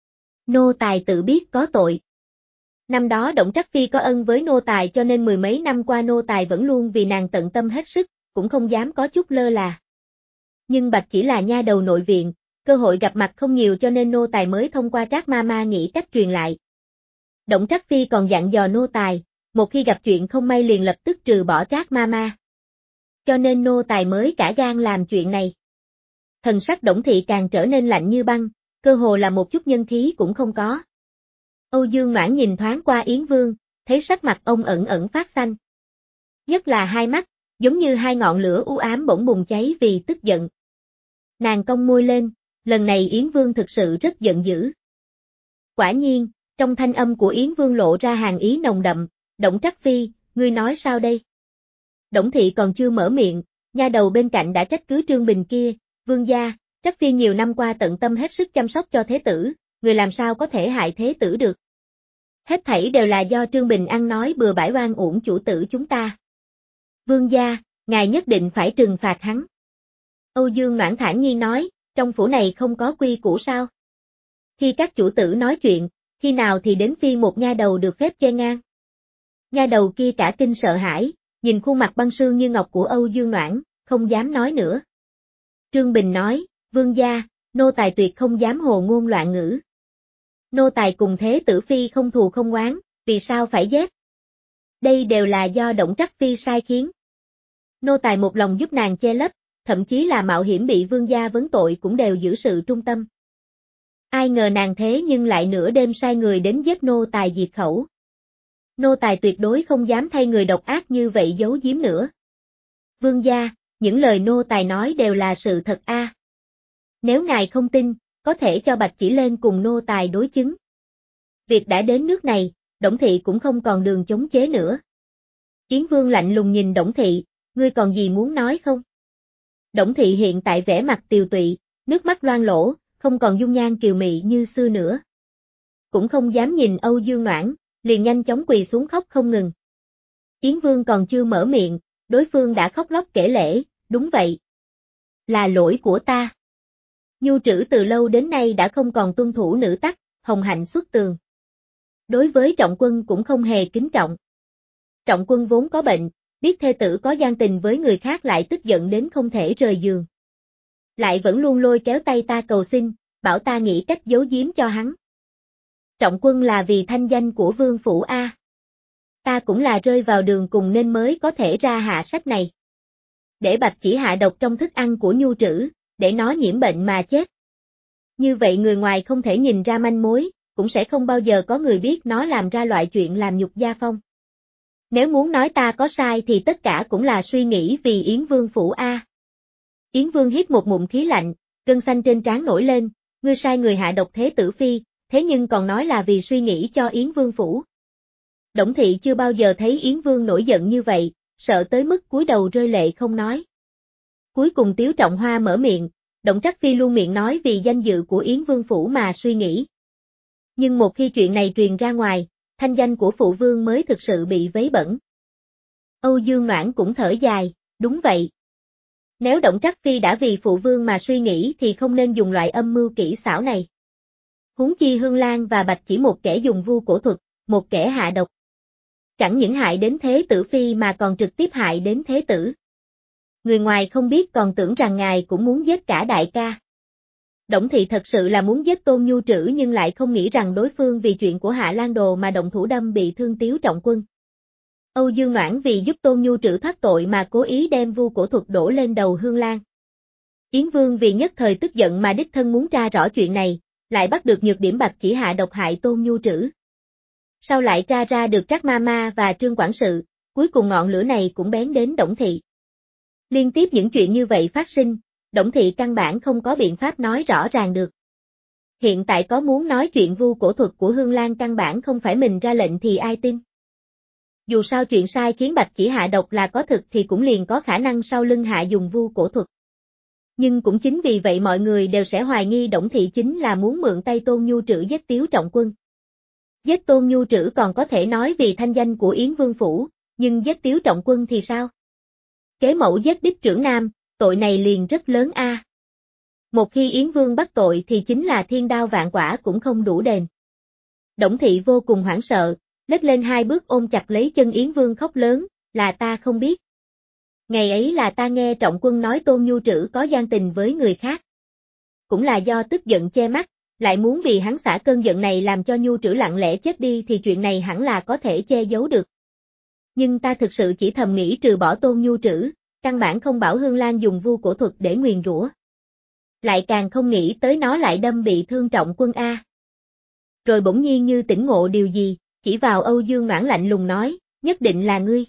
Nô tài tự biết có tội. Năm đó Đổng Trắc Phi có ân với nô tài cho nên mười mấy năm qua nô tài vẫn luôn vì nàng tận tâm hết sức, cũng không dám có chút lơ là. Nhưng Bạch chỉ là nha đầu nội viện, cơ hội gặp mặt không nhiều cho nên nô tài mới thông qua Trác ma ma nghĩ cách truyền lại. Đổng Trắc Phi còn dặn dò nô tài, một khi gặp chuyện không may liền lập tức trừ bỏ Trác ma ma. Cho nên nô tài mới cả gan làm chuyện này. Thần sắc Đổng Thị càng trở nên lạnh như băng, cơ hồ là một chút nhân khí cũng không có. Âu Dương Noãn nhìn thoáng qua Yến Vương, thấy sắc mặt ông ẩn ẩn phát xanh. Nhất là hai mắt, giống như hai ngọn lửa u ám bỗng bùng cháy vì tức giận. Nàng cong môi lên, lần này Yến Vương thực sự rất giận dữ. Quả nhiên, trong thanh âm của Yến Vương lộ ra hàng ý nồng đậm, Đổng Trắc Phi, ngươi nói sao đây? Đổng Thị còn chưa mở miệng, nha đầu bên cạnh đã trách cứ Trương Bình kia, Vương gia, Trắc Phi nhiều năm qua tận tâm hết sức chăm sóc cho thế tử, người làm sao có thể hại thế tử được. Hết thảy đều là do Trương Bình ăn nói bừa bãi oan uổng chủ tử chúng ta. Vương gia, ngài nhất định phải trừng phạt hắn. Âu Dương Noãn thản nhiên nói, trong phủ này không có quy củ sao? Khi các chủ tử nói chuyện, khi nào thì đến phiên một nha đầu được phép che ngang. Nha đầu kia cả kinh sợ hãi, nhìn khuôn mặt băng sương như ngọc của Âu Dương Noãn, không dám nói nữa. Trương Bình nói, Vương gia, nô tài tuyệt không dám hồ ngôn loạn ngữ. Nô tài cùng thế tử phi không thù không oán, vì sao phải giết? Đây đều là do Đổng Trắc Phi sai khiến. Nô tài một lòng giúp nàng che lấp, thậm chí là mạo hiểm bị vương gia vấn tội cũng đều giữ sự trung tâm. Ai ngờ nàng thế nhưng lại nửa đêm sai người đến giết nô tài diệt khẩu. Nô tài tuyệt đối không dám thay người độc ác như vậy giấu giếm nữa. Vương gia, những lời nô tài nói đều là sự thật a. À. Nếu ngài không tin, có thể cho Bạch chỉ lên cùng nô tài đối chứng. Việc đã đến nước này, Đổng Thị cũng không còn đường chống chế nữa. Yến Vương lạnh lùng nhìn Đổng Thị, ngươi còn gì muốn nói không? Đổng Thị hiện tại vẻ mặt tiều tụy, nước mắt loang lỗ, không còn dung nhan kiều mị như xưa nữa. Cũng không dám nhìn Âu Dương Noãn, liền nhanh chóng quỳ xuống khóc không ngừng. Yến Vương còn chưa mở miệng, đối phương đã khóc lóc kể lể, đúng vậy. Là lỗi của ta. Nhu trữ từ lâu đến nay đã không còn tuân thủ nữ tắc, hồng hạnh xuất tường. Đối với Trọng Quân cũng không hề kính trọng. Trọng Quân vốn có bệnh, biết thê tử có gian tình với người khác lại tức giận đến không thể rời giường. Lại vẫn luôn lôi kéo tay ta cầu xin, bảo ta nghĩ cách giấu giếm cho hắn. Trọng Quân là vì thanh danh của Vương Phủ A. Ta cũng là rơi vào đường cùng nên mới có thể ra hạ sách này. để Bạch Chỉ hạ độc trong thức ăn của Nhu Trữ, để nó nhiễm bệnh mà chết. Như vậy người ngoài không thể nhìn ra manh mối, cũng sẽ không bao giờ có người biết nó làm ra loại chuyện làm nhục gia phong. Nếu muốn nói ta có sai thì tất cả cũng là suy nghĩ vì Yến Vương phủ a. Yến Vương hít một ngụm khí lạnh, gân xanh trên trán nổi lên, ngươi sai người hạ độc Thế Tử Phi, thế nhưng còn nói là vì suy nghĩ cho Yến Vương phủ. Đổng Thị chưa bao giờ thấy Yến Vương nổi giận như vậy, sợ tới mức cúi đầu rơi lệ không nói. Cuối cùng Tiếu Trọng Hoa mở miệng, Đổng Trắc Phi luôn miệng nói vì danh dự của Yến Vương phủ mà suy nghĩ. Nhưng một khi chuyện này truyền ra ngoài, thanh danh của phụ vương mới thực sự bị vấy bẩn. Âu Dương Noãn cũng thở dài, đúng vậy. Nếu Đổng Trắc Phi đã vì phụ vương mà suy nghĩ thì không nên dùng loại âm mưu kỹ xảo này. Huống chi Hương Lan và Bạch chỉ một kẻ dùng vu cổ thuật, một kẻ hạ độc. Chẳng những hại đến Thế Tử Phi mà còn trực tiếp hại đến Thế Tử. Người ngoài không biết còn tưởng rằng ngài cũng muốn giết cả đại ca. Đổng Thị thật sự là muốn giết Tôn Nhu Trữ nhưng lại không nghĩ rằng đối phương vì chuyện của Hạ Lan Đồ mà động thủ đâm bị thương Tiếu Trọng Quân. Âu Dương Noãn vì giúp Tôn Nhu Trữ thoát tội mà cố ý đem vu cổ thuật đổ lên đầu Hương Lan. Yến Vương vì nhất thời tức giận mà đích thân muốn tra rõ chuyện này, lại bắt được nhược điểm Bạch Chỉ hạ độc hại Tôn Nhu Trữ. Sau lại tra ra được Trác Mama và Trương Quản sự, cuối cùng ngọn lửa này cũng bén đến Đổng Thị. Liên tiếp những chuyện như vậy phát sinh, Đổng Thị căn bản không có biện pháp nói rõ ràng được. Hiện tại có muốn nói chuyện vu cổ thuật của Hương Lan căn bản không phải mình ra lệnh thì ai tin. Dù sao chuyện sai khiến Bạch Chỉ hạ độc là có thực thì cũng liền có khả năng sau lưng hạ dùng vu cổ thuật. Nhưng cũng chính vì vậy mọi người đều sẽ hoài nghi Đổng Thị chính là muốn mượn tay Tôn Nhu Trữ giết Tiếu Trọng Quân. Giết Tôn Nhu Trữ còn có thể nói vì thanh danh của Yến Vương phủ, nhưng giết Tiếu Trọng Quân thì sao? Kế mẫu giết đích trưởng nam, tội này liền rất lớn a. Một khi Yến Vương bắt tội thì chính là thiên đao vạn quả cũng không đủ đền. Đổng Thị vô cùng hoảng sợ, lết lên hai bước ôm chặt lấy chân Yến Vương khóc lớn, là ta không biết. Ngày ấy là ta nghe Trọng Quân nói Tôn Nhu Trữ có gian tình với người khác. Cũng là do tức giận che mắt, lại muốn vì hắn xả cơn giận này làm cho Nhu Trữ lặng lẽ chết đi thì chuyện này hẳn là có thể che giấu được. Nhưng ta thực sự chỉ thầm nghĩ trừ bỏ Tôn Nhu Trữ, căn bản không bảo Hương Lan dùng vu cổ thuật để nguyền rủa. Lại càng không nghĩ tới nó lại đâm bị thương Trọng Quân a. Rồi bỗng nhiên như tỉnh ngộ điều gì, chỉ vào Âu Dương Noãn lạnh lùng nói, nhất định là ngươi.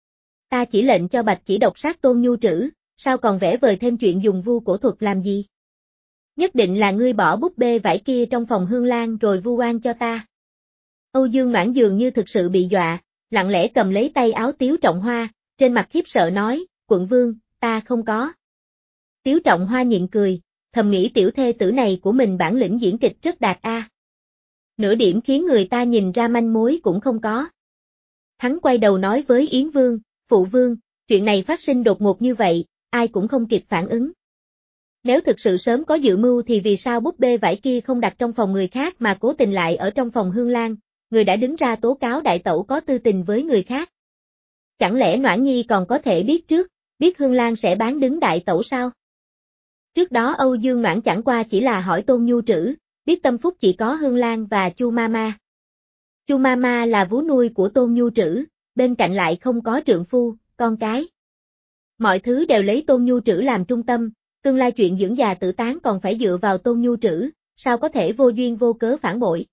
Ta chỉ lệnh cho Bạch Chỉ độc sát Tôn Nhu Trữ, sao còn vẽ vời thêm chuyện dùng vu cổ thuật làm gì? Nhất định là ngươi bỏ búp bê vải kia trong phòng Hương Lan rồi vu oan cho ta. Âu Dương Noãn dường như thực sự bị dọa, lặng lẽ cầm lấy tay áo Tiếu Trọng Hoa, trên mặt khiếp sợ nói, quận vương, ta không có. Tiếu Trọng Hoa nhịn cười, thầm nghĩ tiểu thê tử này của mình bản lĩnh diễn kịch rất đạt a. Nửa điểm khiến người ta nhìn ra manh mối cũng không có. Hắn quay đầu nói với Yến Vương, phụ vương, chuyện này phát sinh đột ngột như vậy, ai cũng không kịp phản ứng. Nếu thực sự sớm có dự mưu thì vì sao búp bê vải kia không đặt trong phòng người khác mà cố tình lại ở trong phòng Hương Lan, người đã đứng ra tố cáo đại tẩu có tư tình với người khác. Chẳng lẽ Noãn Nhi còn có thể biết trước, biết Hương Lan sẽ bán đứng đại tẩu sao? Trước đó Âu Dương Noãn chẳng qua chỉ là hỏi Tôn Nhu Trữ, biết tâm phúc chỉ có Hương Lan và Chu Mama. Chu Mama là vú nuôi của Tôn Nhu Trữ, bên cạnh lại không có trượng phu, con cái. Mọi thứ đều lấy Tôn Nhu Trữ làm trung tâm, tương lai chuyện dưỡng già tử tán còn phải dựa vào Tôn Nhu Trữ, sao có thể vô duyên vô cớ phản bội.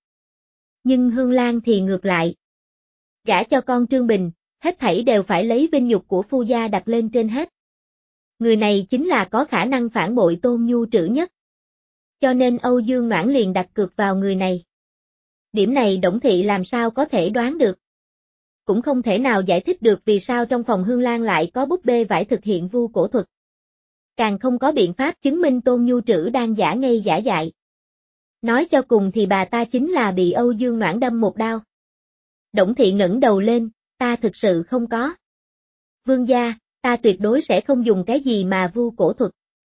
Nhưng Hương Lan thì ngược lại. Gả cho con Trương Bình, hết thảy đều phải lấy vinh nhục của phu gia đặt lên trên hết. Người này chính là có khả năng phản bội Tôn Nhu Trữ nhất. Cho nên Âu Dương Noãn liền đặt cược vào người này. Điểm này Đổng Thị làm sao có thể đoán được. Cũng không thể nào giải thích được vì sao trong phòng Hương Lan lại có búp bê vải thực hiện vu cổ thuật. Càng không có biện pháp chứng minh Tôn Nhu Trữ đang giả ngây giả dại. Nói cho cùng thì bà ta chính là bị Âu Dương Noãn đâm một đao. Đổng Thị ngẩng đầu lên, ta thực sự không có. Vương gia, ta tuyệt đối sẽ không dùng cái gì mà vu cổ thuật.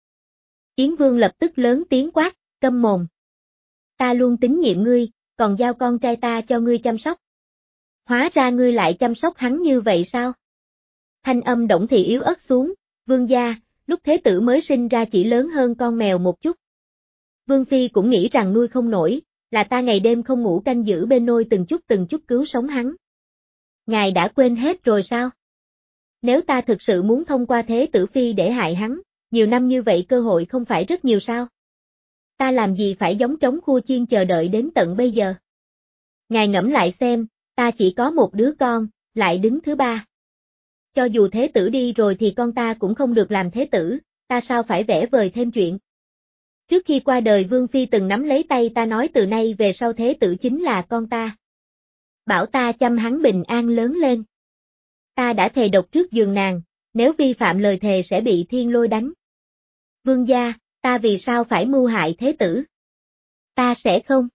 Yến Vương lập tức lớn tiếng quát, câm mồm. Ta luôn tín nhiệm ngươi, còn giao con trai ta cho ngươi chăm sóc. Hóa ra ngươi lại chăm sóc hắn như vậy sao? Thanh âm Đổng Thị yếu ớt xuống, vương gia, lúc thế tử mới sinh ra chỉ lớn hơn con mèo một chút. Vương Phi cũng nghĩ rằng nuôi không nổi, là ta ngày đêm không ngủ canh giữ bên nôi từng chút từng chút cứu sống hắn. Ngài đã quên hết rồi sao? Nếu ta thực sự muốn thông qua thế tử phi để hại hắn, nhiều năm như vậy cơ hội không phải rất nhiều sao? Ta làm gì phải giống trống khua chiên chờ đợi đến tận bây giờ? Ngài ngẫm lại xem, ta chỉ có một đứa con, lại đứng thứ ba. Cho dù thế tử đi rồi thì con ta cũng không được làm thế tử, ta sao phải vẽ vời thêm chuyện? Trước khi qua đời Vương Phi từng nắm lấy tay ta nói từ nay về sau thế tử chính là con ta. Bảo ta chăm hắn bình an lớn lên. Ta đã thề độc trước giường nàng, nếu vi phạm lời thề sẽ bị thiên lôi đánh. Vương gia, ta vì sao phải mưu hại thế tử? Ta sẽ không.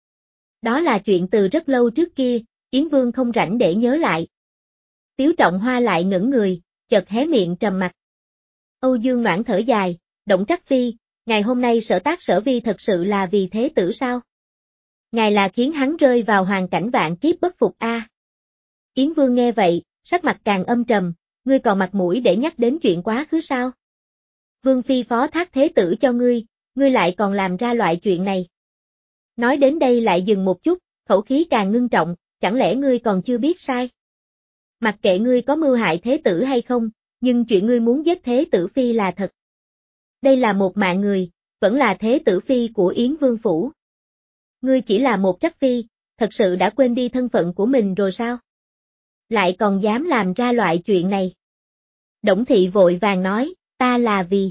Đó là chuyện từ rất lâu trước kia, Yến Vương không rảnh để nhớ lại. Tiếu Trọng Hoa lại ngẩng người, chợt hé miệng trầm mặc. Âu Dương Noãn thở dài, Động Trắc Phi, ngày hôm nay sở tác sở vi thật sự là vì thế tử sao? Ngài là khiến hắn rơi vào hoàn cảnh vạn kiếp bất phục a. À. Yến Vương nghe vậy, sắc mặt càng âm trầm, ngươi còn mặt mũi để nhắc đến chuyện quá khứ sao? Vương Phi phó thác thế tử cho ngươi, ngươi lại còn làm ra loại chuyện này. Nói đến đây lại dừng một chút, khẩu khí càng ngưng trọng, chẳng lẽ ngươi còn chưa biết sai? Mặc kệ ngươi có mưu hại thế tử hay không, nhưng chuyện ngươi muốn giết thế tử Phi là thật. Đây là một mạng người, vẫn là thế tử Phi của Yến Vương Phủ. Ngươi chỉ là một trắc phi, thật sự đã quên đi thân phận của mình rồi sao? Lại còn dám làm ra loại chuyện này. Đổng Thị vội vàng nói, ta là vì...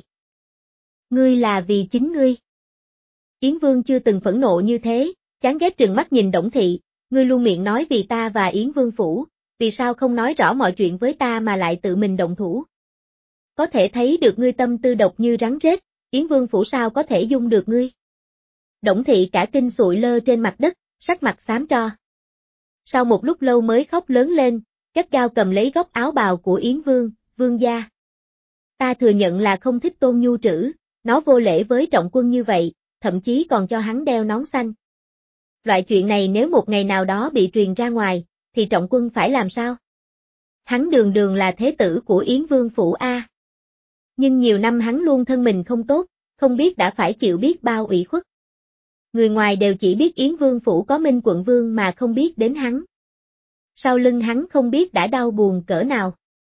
Ngươi là vì chính ngươi. Yến Vương chưa từng phẫn nộ như thế, chán ghét trừng mắt nhìn Đổng Thị, ngươi luôn miệng nói vì ta và Yến Vương Phủ, vì sao không nói rõ mọi chuyện với ta mà lại tự mình động thủ? Có thể thấy được ngươi tâm tư độc như rắn rết, Yến Vương Phủ sao có thể dung được ngươi? Đổng Thị cả kinh sụi lơ trên mặt đất, sắc mặt xám tro. Sau một lúc lâu mới khóc lớn lên, gắt gao cầm lấy góc áo bào của Yến Vương, Vương gia. Ta thừa nhận là không thích Tôn Nhu Trữ, nó vô lễ với Trọng Quân như vậy, thậm chí còn cho hắn đeo nón xanh. Loại chuyện này nếu một ngày nào đó bị truyền ra ngoài, thì Trọng Quân phải làm sao? Hắn đường đường là thế tử của Yến Vương Phủ A. Nhưng nhiều năm hắn luôn thân mình không tốt, không biết đã phải chịu biết bao ủy khuất. Người ngoài đều chỉ biết Yến Vương Phủ có Minh Quận Vương mà không biết đến hắn. Sau lưng hắn không biết đã đau buồn cỡ nào.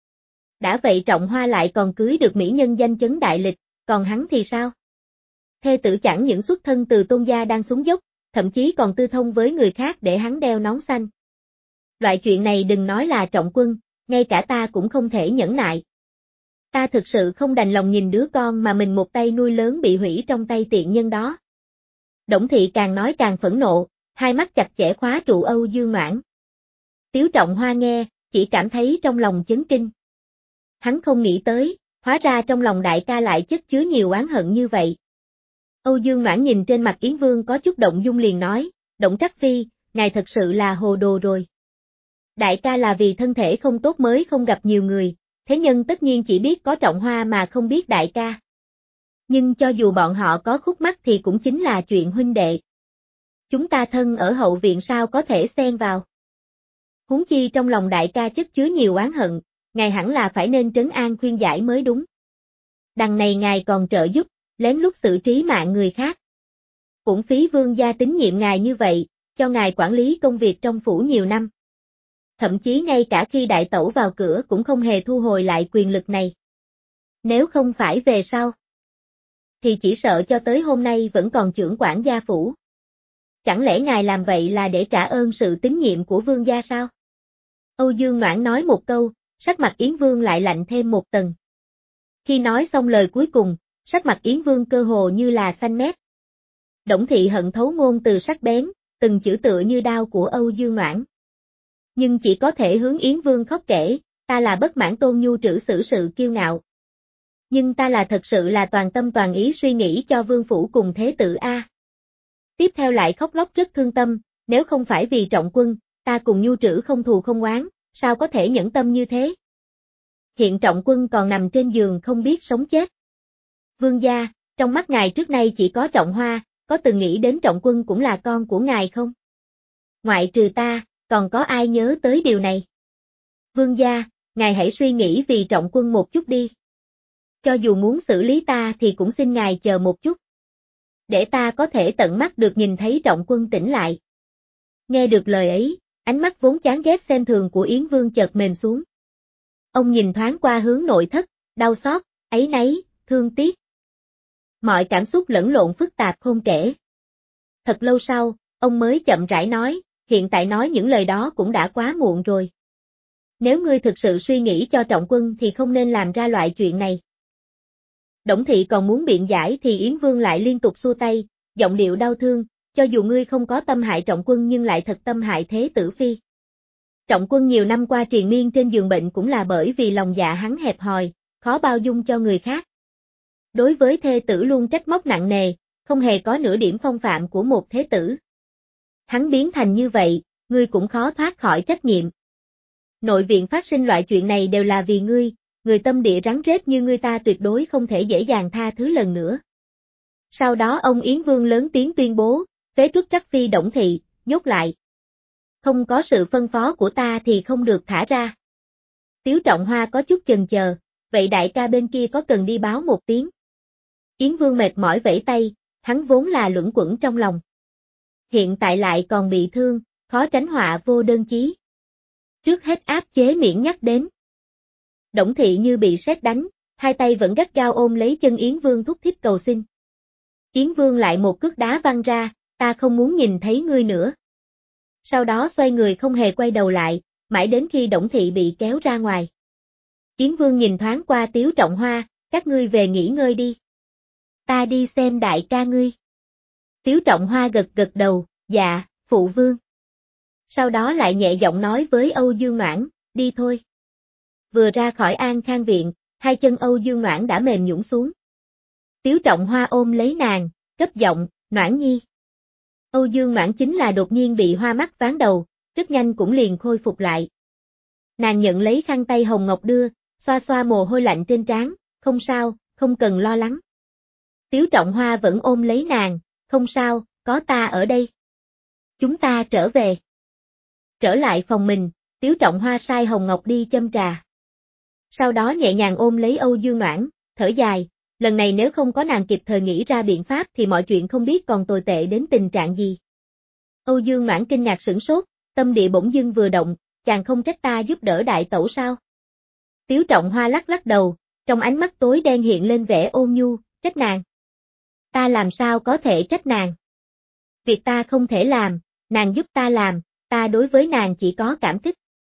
Đã vậy Trọng Hoa lại còn cưới được mỹ nhân danh chấn đại lịch, còn hắn thì sao? Thê tử chẳng những xuất thân từ Tôn gia đang xuống dốc, thậm chí còn tư thông với người khác để hắn đeo nón xanh. Loại chuyện này đừng nói là Trọng Quân, ngay cả ta cũng không thể nhẫn nại. Ta thực sự không đành lòng nhìn đứa con mà mình một tay nuôi lớn bị hủy trong tay tiện nhân đó. Đổng Thị càng nói càng phẫn nộ, hai mắt chặt chẽ khóa trụ Âu Dương Noãn. Tiếu Trọng Hoa nghe, chỉ cảm thấy trong lòng chấn kinh. Hắn không nghĩ tới, hóa ra trong lòng đại ca lại chất chứa nhiều oán hận như vậy. Âu Dương Noãn nhìn trên mặt Yến Vương có chút động dung liền nói, Động Trắc Phi, ngài thật sự là hồ đồ rồi. Đại ca là vì thân thể không tốt mới không gặp nhiều người, thế nhân tất nhiên chỉ biết có Trọng Hoa mà không biết đại ca. Nhưng cho dù bọn họ có khúc mắc thì cũng chính là chuyện huynh đệ. Chúng ta thân ở hậu viện sao có thể xen vào. Huống chi trong lòng đại ca chất chứa nhiều oán hận, ngài hẳn là phải nên trấn an khuyên giải mới đúng. Đằng này ngài còn trợ giúp, lén lút xử trí mạng người khác. Cũng phí Vương gia tín nhiệm ngài như vậy, cho ngài quản lý công việc trong phủ nhiều năm. Thậm chí ngay cả khi đại tẩu vào cửa cũng không hề thu hồi lại quyền lực này. Nếu không phải về sau, thì chỉ sợ cho tới hôm nay vẫn còn chưởng quản gia phủ. Chẳng lẽ ngài làm vậy là để trả ơn sự tín nhiệm của Vương gia sao? Âu Dương Noãn nói một câu, sắc mặt Yến Vương lại lạnh thêm một tầng. Khi nói xong lời cuối cùng, sắc mặt Yến Vương cơ hồ như là xanh mét. Đổng Thị hận thấu ngôn từ sắc bén, từng chữ tựa như đao của Âu Dương Noãn. Nhưng chỉ có thể hướng Yến Vương khóc kể, ta là bất mãn Tôn Nhu Trữ xử sự kiêu ngạo. Nhưng ta là thật sự là toàn tâm toàn ý suy nghĩ cho Vương Phủ cùng thế tử A. Tiếp theo lại khóc lóc rất thương tâm, nếu không phải vì Trọng Quân, ta cùng Nhu Trữ không thù không oán, sao có thể nhẫn tâm như thế? Hiện Trọng Quân còn nằm trên giường không biết sống chết. Vương gia, trong mắt ngài trước nay chỉ có Trọng Hoa, có từng nghĩ đến Trọng Quân cũng là con của ngài không? Ngoại trừ ta, còn có ai nhớ tới điều này? Vương gia, ngài hãy suy nghĩ vì Trọng Quân một chút đi. Cho dù muốn xử lý ta thì cũng xin ngài chờ một chút. Để ta có thể tận mắt được nhìn thấy Trọng Quân tỉnh lại. Nghe được lời ấy, ánh mắt vốn chán ghét xem thường của Yến Vương chợt mềm xuống. Ông nhìn thoáng qua hướng nội thất, đau xót, áy náy, thương tiếc. Mọi cảm xúc lẫn lộn phức tạp không kể. Thật lâu sau, ông mới chậm rãi nói, hiện tại nói những lời đó cũng đã quá muộn rồi. Nếu ngươi thực sự suy nghĩ cho Trọng Quân thì không nên làm ra loại chuyện này. Đổng Thị còn muốn biện giải thì Yến Vương lại liên tục xua tay, giọng điệu đau thương, cho dù ngươi không có tâm hại Trọng Quân nhưng lại thật tâm hại Thế Tử Phi. Trọng Quân nhiều năm qua triền miên trên giường bệnh cũng là bởi vì lòng dạ hắn hẹp hòi, khó bao dung cho người khác. Đối với thê tử luôn trách móc nặng nề, không hề có nửa điểm phong phạm của một thế tử. Hắn biến thành như vậy, ngươi cũng khó thoát khỏi trách nhiệm. Nội viện phát sinh loại chuyện này đều là vì ngươi, người tâm địa rắn rết như ngươi ta tuyệt đối không thể dễ dàng tha thứ lần nữa. Sau đó ông Yến Vương lớn tiếng tuyên bố, phế truất Trắc Phi Đổng Thị, nhốt lại. Không có sự phân phó của ta thì không được thả ra. Tiếu Trọng Hoa có chút chần chờ, vậy đại ca bên kia có cần đi báo một tiếng? Yến Vương mệt mỏi vẫy tay, hắn vốn là luẩn quẩn trong lòng. Hiện tại lại còn bị thương, khó tránh họa vô đơn chí. Trước hết áp chế miễn nhắc đến. Đổng Thị như bị sét đánh, hai tay vẫn gắt gao ôm lấy chân Yến Vương thúc thiết cầu xin. Yến Vương lại một cước đá văng ra, ta không muốn nhìn thấy ngươi nữa. Sau đó xoay người không hề quay đầu lại, mãi đến khi Đổng Thị bị kéo ra ngoài. Yến Vương nhìn thoáng qua Tiếu Trọng Hoa, các ngươi về nghỉ ngơi đi. Ta đi xem đại ca ngươi. Tiếu Trọng Hoa gật gật đầu, dạ, phụ vương. Sau đó lại nhẹ giọng nói với Âu Dương Noãn, đi thôi. Vừa ra khỏi An Khang viện, hai chân Âu Dương Noãn đã mềm nhũn xuống. Tiếu Trọng Hoa ôm lấy nàng, cấp giọng, Noãn nhi. Âu Dương Noãn chính là đột nhiên bị hoa mắt ván đầu, rất nhanh cũng liền khôi phục lại. Nàng nhận lấy khăn tay hồng ngọc đưa, xoa xoa mồ hôi lạnh trên trán, không sao, không cần lo lắng. Tiếu Trọng Hoa vẫn ôm lấy nàng, không sao, có ta ở đây. Chúng ta trở về. Trở lại phòng mình, Tiếu Trọng Hoa sai Hồng Ngọc đi châm trà. Sau đó nhẹ nhàng ôm lấy Âu Dương Noãn, thở dài, lần này nếu không có nàng kịp thời nghĩ ra biện pháp thì mọi chuyện không biết còn tồi tệ đến tình trạng gì. Âu Dương Noãn kinh ngạc sửng sốt, tâm địa bỗng dưng vừa động, chàng không trách ta giúp đỡ đại tẩu sao? Tiếu Trọng Hoa lắc lắc đầu, trong ánh mắt tối đen hiện lên vẻ ôn nhu, trách nàng. Ta làm sao có thể trách nàng? Việc ta không thể làm, nàng giúp ta làm, ta đối với nàng chỉ có cảm kích.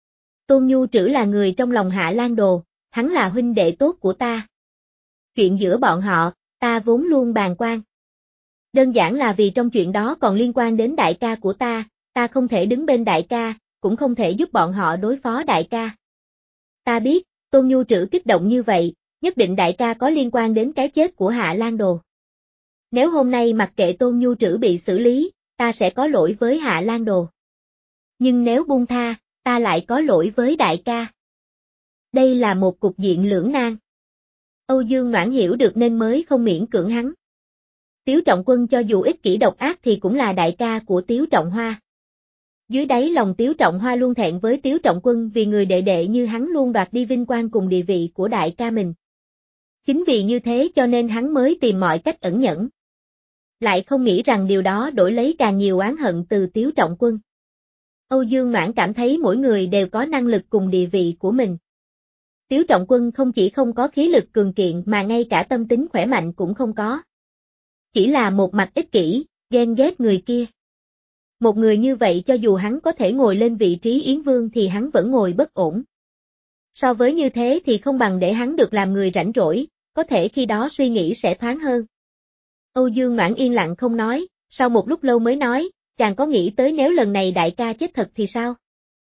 Tôn Nhu Trữ là người trong lòng Hạ Lan Đồ, hắn là huynh đệ tốt của ta. Chuyện giữa bọn họ, ta vốn luôn bàng quan. Đơn giản là vì trong chuyện đó còn liên quan đến đại ca của ta, ta không thể đứng bên đại ca, cũng không thể giúp bọn họ đối phó đại ca. Ta biết, Tôn Nhu Trữ kích động như vậy, nhất định đại ca có liên quan đến cái chết của Hạ Lan Đồ. Nếu hôm nay mặc kệ Tôn Nhu Trữ bị xử lý, ta sẽ có lỗi với Hạ Lan Đồ. Nhưng nếu buông tha, ta lại có lỗi với đại ca. Đây là một cục diện lưỡng nan. Âu Dương Noãn hiểu được nên mới không miễn cưỡng hắn. Tiếu Trọng Quân cho dù ích kỷ độc ác thì cũng là đại ca của Tiếu Trọng Hoa. Dưới đáy lòng Tiếu Trọng Hoa luôn thẹn với Tiếu Trọng Quân vì người đệ đệ như hắn luôn đoạt đi vinh quang cùng địa vị của đại ca mình. Chính vì như thế cho nên hắn mới tìm mọi cách ẩn nhẫn. Lại không nghĩ rằng điều đó đổi lấy càng nhiều oán hận từ Tiếu Trọng Quân. Âu Dương Noãn cảm thấy mỗi người đều có năng lực cùng địa vị của mình. Tiếu Trọng Quân không chỉ không có khí lực cường kiện mà ngay cả tâm tính khỏe mạnh cũng không có. Chỉ là một mạch ích kỷ, ghen ghét người kia. Một người như vậy cho dù hắn có thể ngồi lên vị trí Yến Vương thì hắn vẫn ngồi bất ổn. So với như thế thì không bằng để hắn được làm người rảnh rỗi, có thể khi đó suy nghĩ sẽ thoáng hơn. Âu Dương Noãn yên lặng không nói, sau một lúc lâu mới nói, chàng có nghĩ tới nếu lần này đại ca chết thật thì sao?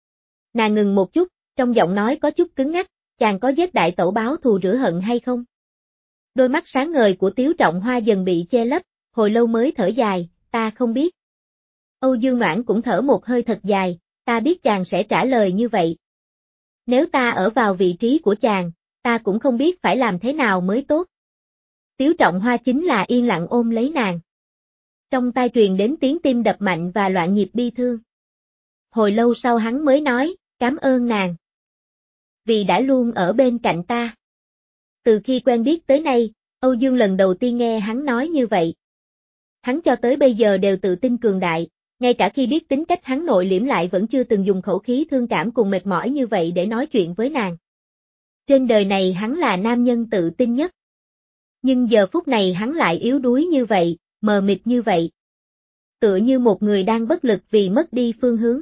Nàng ngừng một chút, trong giọng nói có chút cứng ngắc, chàng có giết đại tẩu báo thù rửa hận hay không? Đôi mắt sáng ngời của Tiếu Trọng Hoa dần bị che lấp, hồi lâu mới thở dài, ta không biết. Âu Dương Noãn cũng thở một hơi thật dài, ta biết chàng sẽ trả lời như vậy. Nếu ta ở vào vị trí của chàng, ta cũng không biết phải làm thế nào mới tốt. Tiếu Trọng Hoa chính là yên lặng ôm lấy nàng. Trong tai truyền đến tiếng tim đập mạnh và loạn nhịp bi thương. Hồi lâu sau hắn mới nói, cảm ơn nàng. Vì đã luôn ở bên cạnh ta. Từ khi quen biết tới nay, Âu Dương lần đầu tiên nghe hắn nói như vậy. Hắn cho tới bây giờ đều tự tin cường đại, ngay cả khi biết tính cách hắn nội liễm lại vẫn chưa từng dùng khẩu khí thương cảm cùng mệt mỏi như vậy để nói chuyện với nàng. Trên đời này hắn là nam nhân tự tin nhất. Nhưng giờ phút này hắn lại yếu đuối như vậy, mờ mịt như vậy. Tựa như một người đang bất lực vì mất đi phương hướng.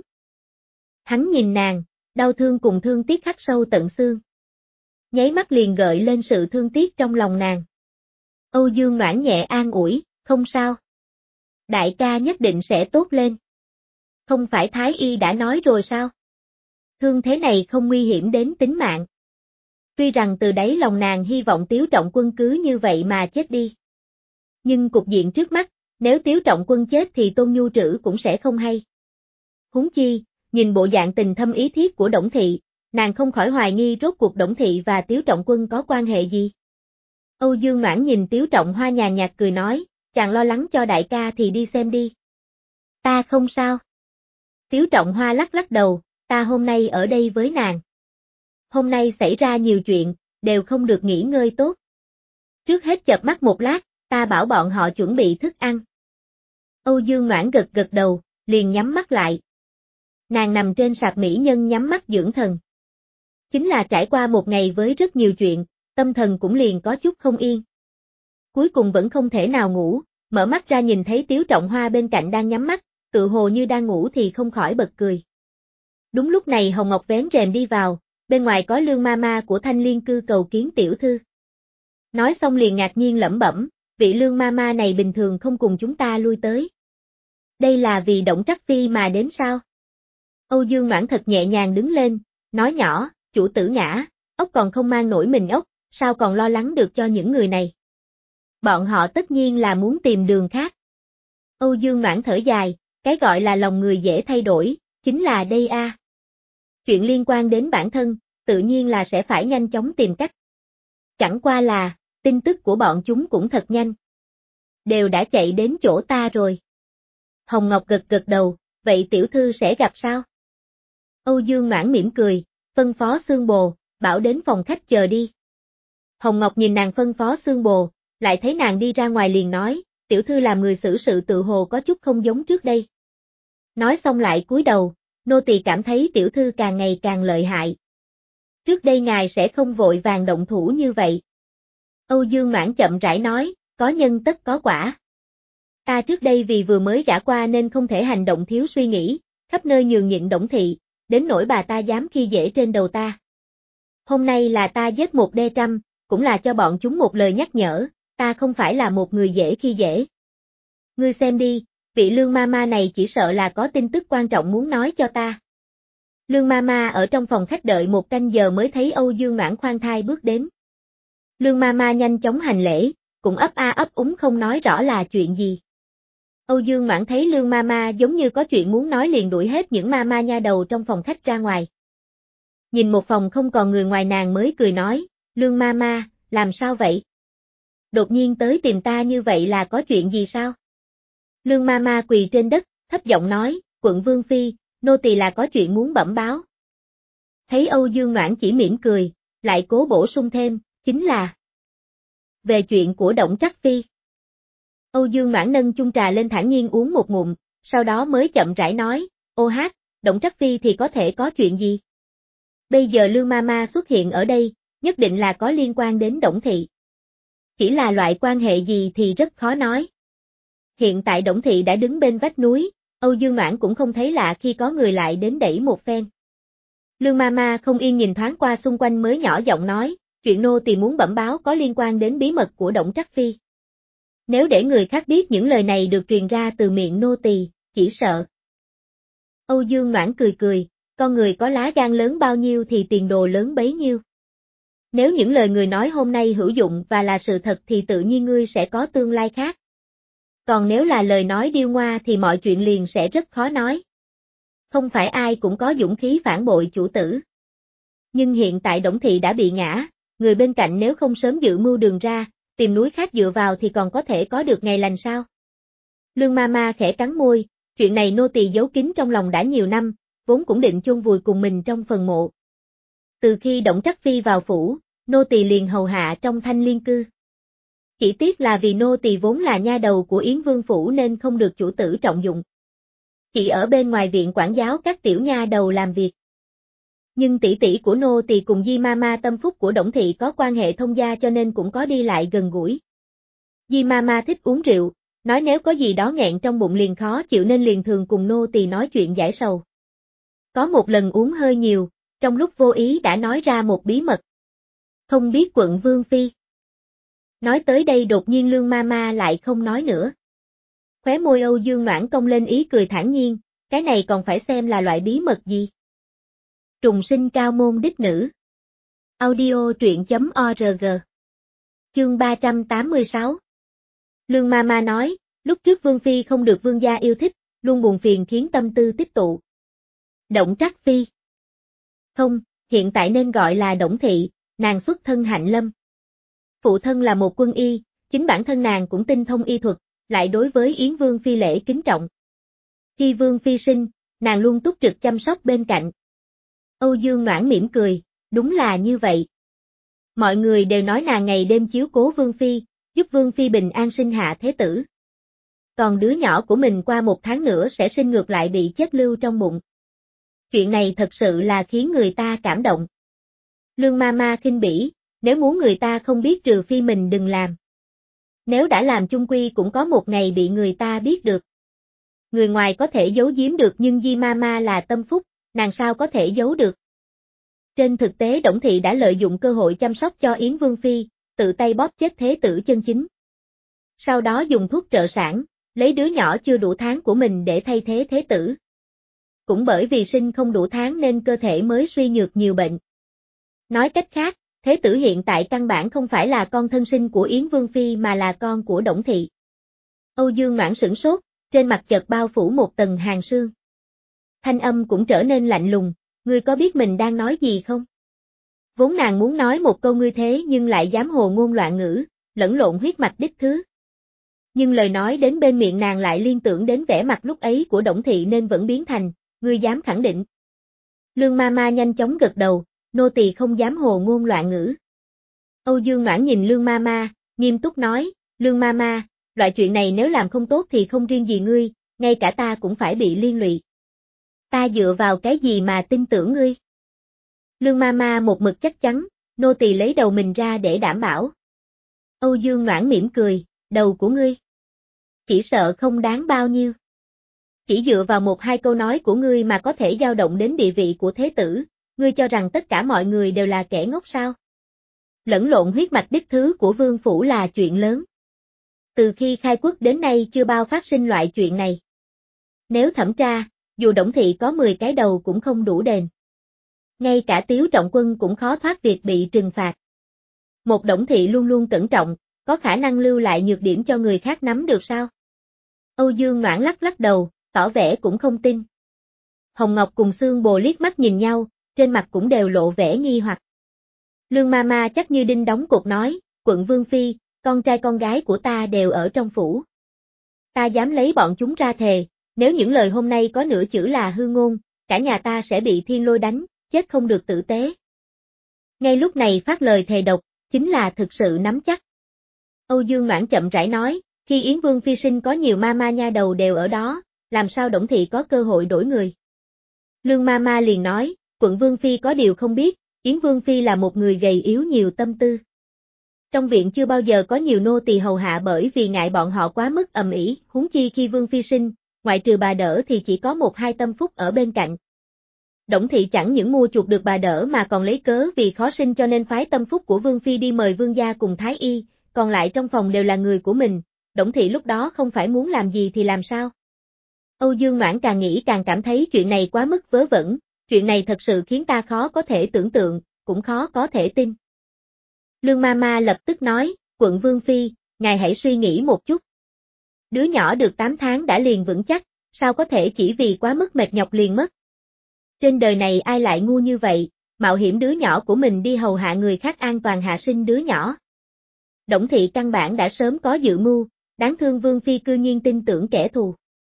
Hắn nhìn nàng, đau thương cùng thương tiếc khắc sâu tận xương. Nháy mắt liền gợi lên sự thương tiếc trong lòng nàng. Âu Dương Noãn nhẹ an ủi, không sao. Đại ca nhất định sẽ tốt lên. Không phải Thái Y đã nói rồi sao? Thương thế này không nguy hiểm đến tính mạng. Tuy rằng từ đáy lòng nàng hy vọng Tiếu Trọng Quân cứ như vậy mà chết đi. Nhưng cục diện trước mắt, nếu Tiếu Trọng Quân chết thì Tôn Nhu Trữ cũng sẽ không hay. Huống chi, nhìn bộ dạng tình thâm ý thiết của Đổng Thị, nàng không khỏi hoài nghi rốt cuộc Đổng Thị và Tiếu Trọng Quân có quan hệ gì. Âu Dương Noãn nhìn Tiếu Trọng Hoa nhàn nhạt cười nói, chàng lo lắng cho đại ca thì đi xem đi. Ta không sao. Tiếu Trọng Hoa lắc lắc đầu, ta hôm nay ở đây với nàng. Hôm nay xảy ra nhiều chuyện, đều không được nghỉ ngơi tốt. Trước hết chợp mắt một lát, ta bảo bọn họ chuẩn bị thức ăn. Âu Dương Noãn gật gật đầu, liền nhắm mắt lại. Nàng nằm trên sạp mỹ nhân nhắm mắt dưỡng thần. Chính là trải qua một ngày với rất nhiều chuyện, tâm thần cũng liền có chút không yên. Cuối cùng vẫn không thể nào ngủ, mở mắt ra nhìn thấy Tiếu Trọng Hoa bên cạnh đang nhắm mắt, tự hồ như đang ngủ thì không khỏi bật cười. Đúng lúc này Hồng Ngọc vén rèm đi vào, bên ngoài có Lương Mama của Thanh Liên Cư cầu kiến tiểu thư. Nói xong liền ngạc nhiên lẩm bẩm, vị Lương Mama này bình thường không cùng chúng ta lui tới. Đây là vì Đổng Trắc Phi mà đến sao? Âu Dương Noãn thật nhẹ nhàng đứng lên, nói nhỏ, chủ tử ngã, ốc còn không mang nổi mình ốc, sao còn lo lắng được cho những người này? Bọn họ tất nhiên là muốn tìm đường khác. Âu Dương Noãn thở dài, cái gọi là lòng người dễ thay đổi, chính là đây a. À. Chuyện liên quan đến bản thân, tự nhiên là sẽ phải nhanh chóng tìm cách. Chẳng qua là, tin tức của bọn chúng cũng thật nhanh. Đều đã chạy đến chỗ ta rồi. Hồng Ngọc gật gật đầu, vậy tiểu thư sẽ gặp sao? Âu Dương Noãn mỉm cười, phân phó Xương Bồ, bảo đến phòng khách chờ đi. Hồng Ngọc nhìn nàng phân phó Xương Bồ, lại thấy nàng đi ra ngoài liền nói, tiểu thư làm người xử sự tự hồ có chút không giống trước đây. Nói xong lại cúi đầu, nô tỳ cảm thấy tiểu thư càng ngày càng lợi hại. Trước đây ngài sẽ không vội vàng động thủ như vậy. Âu Dương Noãn chậm rãi nói, có nhân tất có quả. Ta trước đây vì vừa mới gả qua nên không thể hành động thiếu suy nghĩ, khắp nơi nhường nhịn Đổng Thị, đến nỗi bà ta dám khi dễ trên đầu ta. Hôm nay là ta giết một đê trăm, cũng là cho bọn chúng một lời nhắc nhở, ta không phải là một người dễ khi dễ. Ngươi xem đi, vị Lương Mama này chỉ sợ là có tin tức quan trọng muốn nói cho ta. Lương Mama ở trong phòng khách đợi một canh giờ mới thấy Âu Dương Noãn khoan thai bước đến. Lương Mama nhanh chóng hành lễ, cũng ấp a ấp úng không nói rõ là chuyện gì. Âu Dương Noãn thấy Lương Mama giống như có chuyện muốn nói liền đuổi hết những mama nha đầu trong phòng khách ra ngoài. Nhìn một phòng không còn người ngoài nàng mới cười nói, Lương Mama, làm sao vậy? Đột nhiên tới tìm ta như vậy là có chuyện gì sao? Lương Mama quỳ trên đất, thấp giọng nói, quận Vương Phi, nô tỳ là có chuyện muốn bẩm báo. Thấy Âu Dương Noãn chỉ mỉm cười, lại cố bổ sung thêm, chính là về chuyện của Đổng Trắc Phi. Âu Dương Noãn nâng chung trà lên thản nhiên uống một ngụm, sau đó mới chậm rãi nói, ô hát, Đổng Trắc Phi thì có thể có chuyện gì? Bây giờ Lương Mama xuất hiện ở đây, nhất định là có liên quan đến Đổng Thị. Chỉ là loại quan hệ gì thì rất khó nói. Hiện tại Đổng Thị đã đứng bên vách núi, Âu Dương Noãn cũng không thấy lạ khi có người lại đến đẩy một phen. Lương Mama không yên nhìn thoáng qua xung quanh mới nhỏ giọng nói, chuyện nô tỳ muốn bẩm báo có liên quan đến bí mật của Đổng Trắc Phi. Nếu để người khác biết những lời này được truyền ra từ miệng nô tỳ, chỉ sợ. Âu Dương Noãn cười cười, con người có lá gan lớn bao nhiêu thì tiền đồ lớn bấy nhiêu. Nếu những lời người nói hôm nay hữu dụng và là sự thật thì tự nhiên ngươi sẽ có tương lai khác. Còn nếu là lời nói điêu ngoa thì mọi chuyện liền sẽ rất khó nói. Không phải ai cũng có dũng khí phản bội chủ tử. Nhưng hiện tại Đổng Thị đã bị ngã, người bên cạnh nếu không sớm dự mưu đường ra, tìm núi khác dựa vào thì còn có thể có được ngày lành sao? Lương Mama khẽ cắn môi, chuyện này nô tỳ giấu kín trong lòng đã nhiều năm, vốn cũng định chôn vùi cùng mình trong phần mộ. Từ khi Đổng Trắc Phi vào phủ, nô tỳ liền hầu hạ trong Thanh Liên Cư. Chỉ tiếc là vì nô tỳ vốn là nha đầu của Yến Vương phủ nên không được chủ tử trọng dụng. Chỉ ở bên ngoài viện quản giáo các tiểu nha đầu làm việc. Nhưng tỷ tỷ của nô tỳ cùng Di Mama tâm phúc của Đổng thị có quan hệ thông gia cho nên cũng có đi lại gần gũi. Di Mama thích uống rượu, nói nếu có gì đó nghẹn trong bụng liền khó chịu nên liền thường cùng nô tỳ nói chuyện giải sầu. Có một lần uống hơi nhiều, trong lúc vô ý đã nói ra một bí mật. Không biết quận Vương Phi. Nói tới đây đột nhiên Lương Mama lại không nói nữa. Khóe môi Âu Dương Noãn cong lên ý cười thản nhiên, cái này còn phải xem là loại bí mật gì. Trùng sinh cao môn đích nữ. Audio truyện.org. Chương ba trăm tám mươi sáu. Lương Mama nói, lúc trước Vương Phi không được Vương gia yêu thích, luôn buồn phiền khiến tâm tư tích tụ. Đổng Trác Phi. Không, hiện tại nên gọi là Đổng thị, nàng xuất thân hạnh lâm. Phụ thân là một quân y, chính bản thân nàng cũng tinh thông y thuật, lại đối với Yến Vương Phi lễ kính trọng. Khi Vương Phi sinh, nàng luôn túc trực chăm sóc bên cạnh. Âu Dương Noãn mỉm cười, đúng là như vậy. Mọi người đều nói nàng ngày đêm chiếu cố Vương Phi, giúp Vương Phi bình an sinh hạ thế tử. Còn đứa nhỏ của mình qua một tháng nữa sẽ sinh ngược lại bị chết lưu trong bụng. Chuyện này thật sự là khiến người ta cảm động. Lương Mama khinh bỉ, nếu muốn người ta không biết trừ phi mình đừng làm. Nếu đã làm chung quy cũng có một ngày bị người ta biết được. Người ngoài có thể giấu giếm được nhưng Di Mama là tâm phúc, nàng sao có thể giấu được. Trên thực tế Đổng thị đã lợi dụng cơ hội chăm sóc cho Yến Vương Phi, tự tay bóp chết thế tử chân chính. Sau đó dùng thuốc trợ sản, lấy đứa nhỏ chưa đủ tháng của mình để thay thế thế tử. Cũng bởi vì sinh không đủ tháng nên cơ thể mới suy nhược nhiều bệnh. Nói cách khác, thế tử hiện tại căn bản không phải là con thân sinh của Yến Vương Phi mà là con của Đổng thị. Âu Dương Noãn sửng sốt, trên mặt chợt bao phủ một tầng hàn sương. Thanh âm cũng trở nên lạnh lùng, ngươi có biết mình đang nói gì không? Vốn nàng muốn nói một câu ngươi thế nhưng lại dám hồ ngôn loạn ngữ, lẫn lộn huyết mạch đích thứ. Nhưng lời nói đến bên miệng nàng lại liên tưởng đến vẻ mặt lúc ấy của Đổng thị nên vẫn biến thành, ngươi dám khẳng định. Lương Mama nhanh chóng gật đầu, nô tỳ không dám hồ ngôn loạn ngữ. Âu Dương Noãn nhìn Lương Mama, nghiêm túc nói, Lương Mama, loại chuyện này nếu làm không tốt thì không riêng gì ngươi, ngay cả ta cũng phải bị liên lụy. Ta dựa vào cái gì mà tin tưởng ngươi? Lương Mama một mực chắc chắn, nô tỳ lấy đầu mình ra để đảm bảo. Âu Dương Noãn mỉm cười, đầu của ngươi. Chỉ sợ không đáng bao nhiêu. Chỉ dựa vào một hai câu nói của ngươi mà có thể dao động đến địa vị của thế tử, ngươi cho rằng tất cả mọi người đều là kẻ ngốc sao? Lẫn lộn huyết mạch đích thứ của vương phủ là chuyện lớn. Từ khi khai quốc đến nay chưa bao phát sinh loại chuyện này. Nếu thẩm tra, dù Đổng thị có mười cái đầu cũng không đủ đền. Ngay cả Tiếu Trọng Quân cũng khó thoát việc bị trừng phạt. Một Đổng thị luôn luôn cẩn trọng, có khả năng lưu lại nhược điểm cho người khác nắm được sao? Âu Dương Noãn lắc lắc đầu, tỏ vẻ cũng không tin. Hồng Ngọc cùng Xương Bồ liếc mắt nhìn nhau, trên mặt cũng đều lộ vẻ nghi hoặc. Lương Mama chắc như đinh đóng cột nói, quận Vương Phi, con trai con gái của ta đều ở trong phủ. Ta dám lấy bọn chúng ra thề, nếu những lời hôm nay có nửa chữ là hư ngôn, cả nhà ta sẽ bị thiên lôi đánh, chết không được tử tế. Ngay lúc này phát lời thề độc, chính là thực sự nắm chắc. Âu Dương Noãn chậm rãi nói, khi Yến Vương Phi sinh có nhiều Mama nha đầu đều ở đó, làm sao Đổng thị có cơ hội đổi người. Lương Mama liền nói, quận Vương Phi có điều không biết, Yến Vương Phi là một người gầy yếu nhiều tâm tư. Trong viện chưa bao giờ có nhiều nô tỳ hầu hạ bởi vì ngại bọn họ quá mức ầm ĩ, huống chi khi Vương Phi sinh, ngoại trừ bà đỡ thì chỉ có một hai tâm phúc ở bên cạnh. Đổng thị chẳng những mua chuộc được bà đỡ mà còn lấy cớ vì khó sinh cho nên phái tâm phúc của Vương Phi đi mời Vương gia cùng Thái Y, còn lại trong phòng đều là người của mình, Đổng thị lúc đó không phải muốn làm gì thì làm sao. Âu Dương Noãn càng nghĩ càng cảm thấy chuyện này quá mức vớ vẩn, chuyện này thật sự khiến ta khó có thể tưởng tượng, cũng khó có thể tin. Lương Mama lập tức nói, quận Vương Phi, ngài hãy suy nghĩ một chút. Đứa nhỏ được tám tháng đã liền vững chắc, sao có thể chỉ vì quá mức mệt nhọc liền mất. Trên đời này ai lại ngu như vậy, mạo hiểm đứa nhỏ của mình đi hầu hạ người khác an toàn hạ sinh đứa nhỏ. Đổng thị căn bản đã sớm có dự mưu, đáng thương Vương Phi cư nhiên tin tưởng kẻ thù.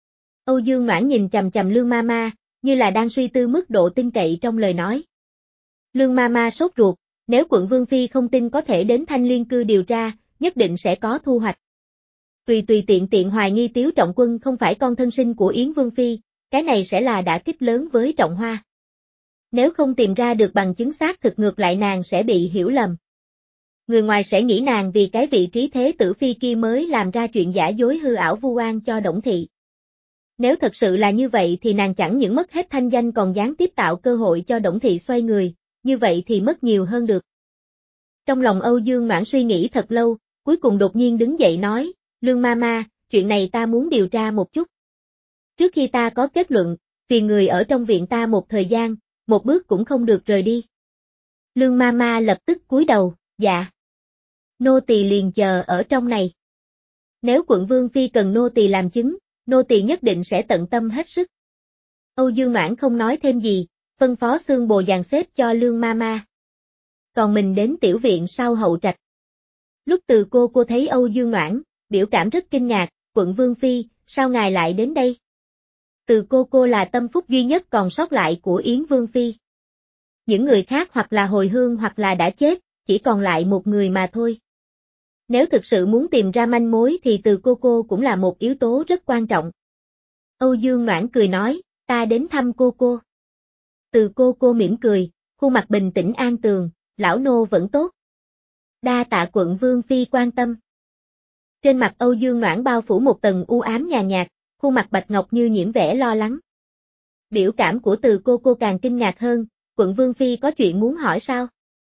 Âu Dương Noãn nhìn chằm chằm Lương Mama, như là đang suy tư mức độ tin cậy trong lời nói. Lương Mama sốt ruột, nếu quận Vương Phi không tin có thể đến Thanh Liên Cư điều tra, nhất định sẽ có thu hoạch. Tùy tùy tiện tiện hoài nghi Tiếu Trọng Quân không phải con thân sinh của Yến Vương Phi, cái này sẽ là đả kích lớn với Trọng Hoa. Nếu không tìm ra được bằng chứng xác thực ngược lại nàng sẽ bị hiểu lầm. Người ngoài sẽ nghĩ nàng vì cái vị trí thế tử phi kia mới làm ra chuyện giả dối hư ảo vu oan cho Đổng Thị. Nếu thật sự là như vậy thì nàng chẳng những mất hết thanh danh còn gián tiếp tạo cơ hội cho Đổng Thị xoay người, như vậy thì mất nhiều hơn được. Trong lòng Âu Dương Noãn suy nghĩ thật lâu, cuối cùng đột nhiên đứng dậy nói, Lương Mama, chuyện này ta muốn điều tra một chút. Trước khi ta có kết luận, phiền người ở trong viện ta một thời gian, một bước cũng không được rời đi. Lương Mama lập tức cúi đầu, dạ. Nô tỳ liền chờ ở trong này. Nếu quận Vương Phi cần nô tỳ làm chứng, nô tỳ nhất định sẽ tận tâm hết sức. Âu Dương Noãn không nói thêm gì, phân phó xương bồ dàn xếp cho Lương Mama. Còn mình đến tiểu viện sau hậu trạch. Lúc từ cô cô thấy Âu Dương Noãn, biểu cảm rất kinh ngạc, quận Vương Phi, sao ngài lại đến đây? Từ cô cô là tâm phúc duy nhất còn sót lại của Yến Vương Phi. Những người khác hoặc là hồi hương hoặc là đã chết, chỉ còn lại một người mà thôi. Nếu thực sự muốn tìm ra manh mối thì từ cô cô cũng là một yếu tố rất quan trọng. Âu Dương Noãn cười nói, ta đến thăm cô cô. Từ cô cô mỉm cười, khuôn mặt bình tĩnh an tường, lão nô vẫn tốt. Đa tạ quận Vương Phi quan tâm. Trên mặt Âu Dương Noãn bao phủ một tầng u ám nhàn nhạt, khuôn mặt bạch ngọc như nhiễm vẻ lo lắng. Biểu cảm của từ cô cô càng kinh ngạc hơn, quận Vương Phi có chuyện muốn hỏi sao?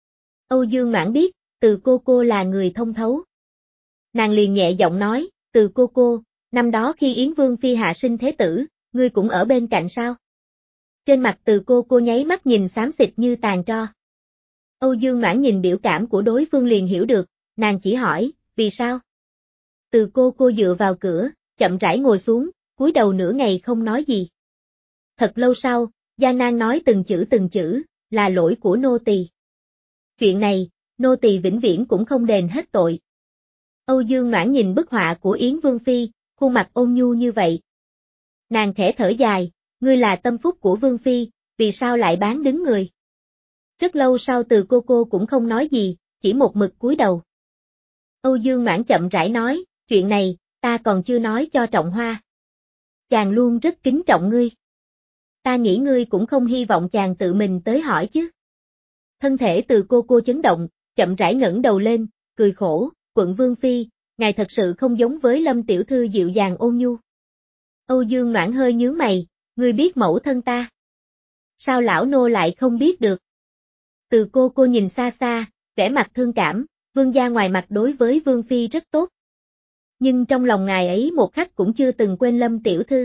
Âu Dương Noãn biết, từ cô cô là người thông thấu. Nàng liền nhẹ giọng nói, từ cô cô, năm đó khi Yến Vương Phi hạ sinh thế tử, ngươi cũng ở bên cạnh sao? Trên mặt từ cô cô nháy mắt nhìn xám xịt như tàn tro. Âu Dương Noãn nhìn biểu cảm của đối phương liền hiểu được, nàng chỉ hỏi, vì sao? Từ cô cô dựa vào cửa, chậm rãi ngồi xuống, cúi đầu nửa ngày không nói gì. Thật lâu sau, gian nan nói từng chữ từng chữ, là lỗi của nô tỳ. Chuyện này, nô tỳ vĩnh viễn cũng không đền hết tội. Âu Dương Noãn nhìn bức họa của Yến Vương Phi, khuôn mặt ôn nhu như vậy. Nàng khẽ thở dài, ngươi là tâm phúc của Vương Phi, vì sao lại bán đứng người? Rất lâu sau từ cô cô cũng không nói gì, chỉ một mực cúi đầu. Âu Dương Noãn chậm rãi nói, chuyện này, ta còn chưa nói cho Trọng Hoa. Chàng luôn rất kính trọng ngươi. Ta nghĩ ngươi cũng không hy vọng chàng tự mình tới hỏi chứ. Thân thể từ cô cô chấn động, chậm rãi ngẩng đầu lên, cười khổ, quận Vương Phi, ngài thật sự không giống với Lâm tiểu thư dịu dàng ôn nhu. Âu Dương Noãn hơi nhướng mày, ngươi biết mẫu thân ta. Sao lão nô lại không biết được? Từ cô cô nhìn xa xa, vẻ mặt thương cảm, vương gia ngoài mặt đối với Vương Phi rất tốt. Nhưng trong lòng ngài ấy một khắc cũng chưa từng quên Lâm tiểu thư.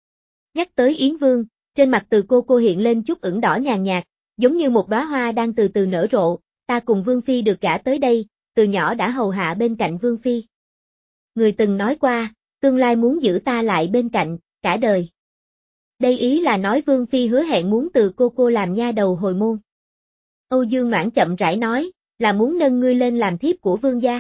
Nhắc tới Yến Vương, trên mặt từ cô cô hiện lên chút ửng đỏ nhàn nhạt, giống như một đóa hoa đang từ từ nở rộ, ta cùng Vương Phi được gả tới đây, từ nhỏ đã hầu hạ bên cạnh Vương Phi. Người từng nói qua, tương lai muốn giữ ta lại bên cạnh, cả đời. Đây ý là nói Vương Phi hứa hẹn muốn từ cô cô làm nha đầu hồi môn. Âu Dương Noãn chậm rãi nói, là muốn nâng ngươi lên làm thiếp của Vương gia.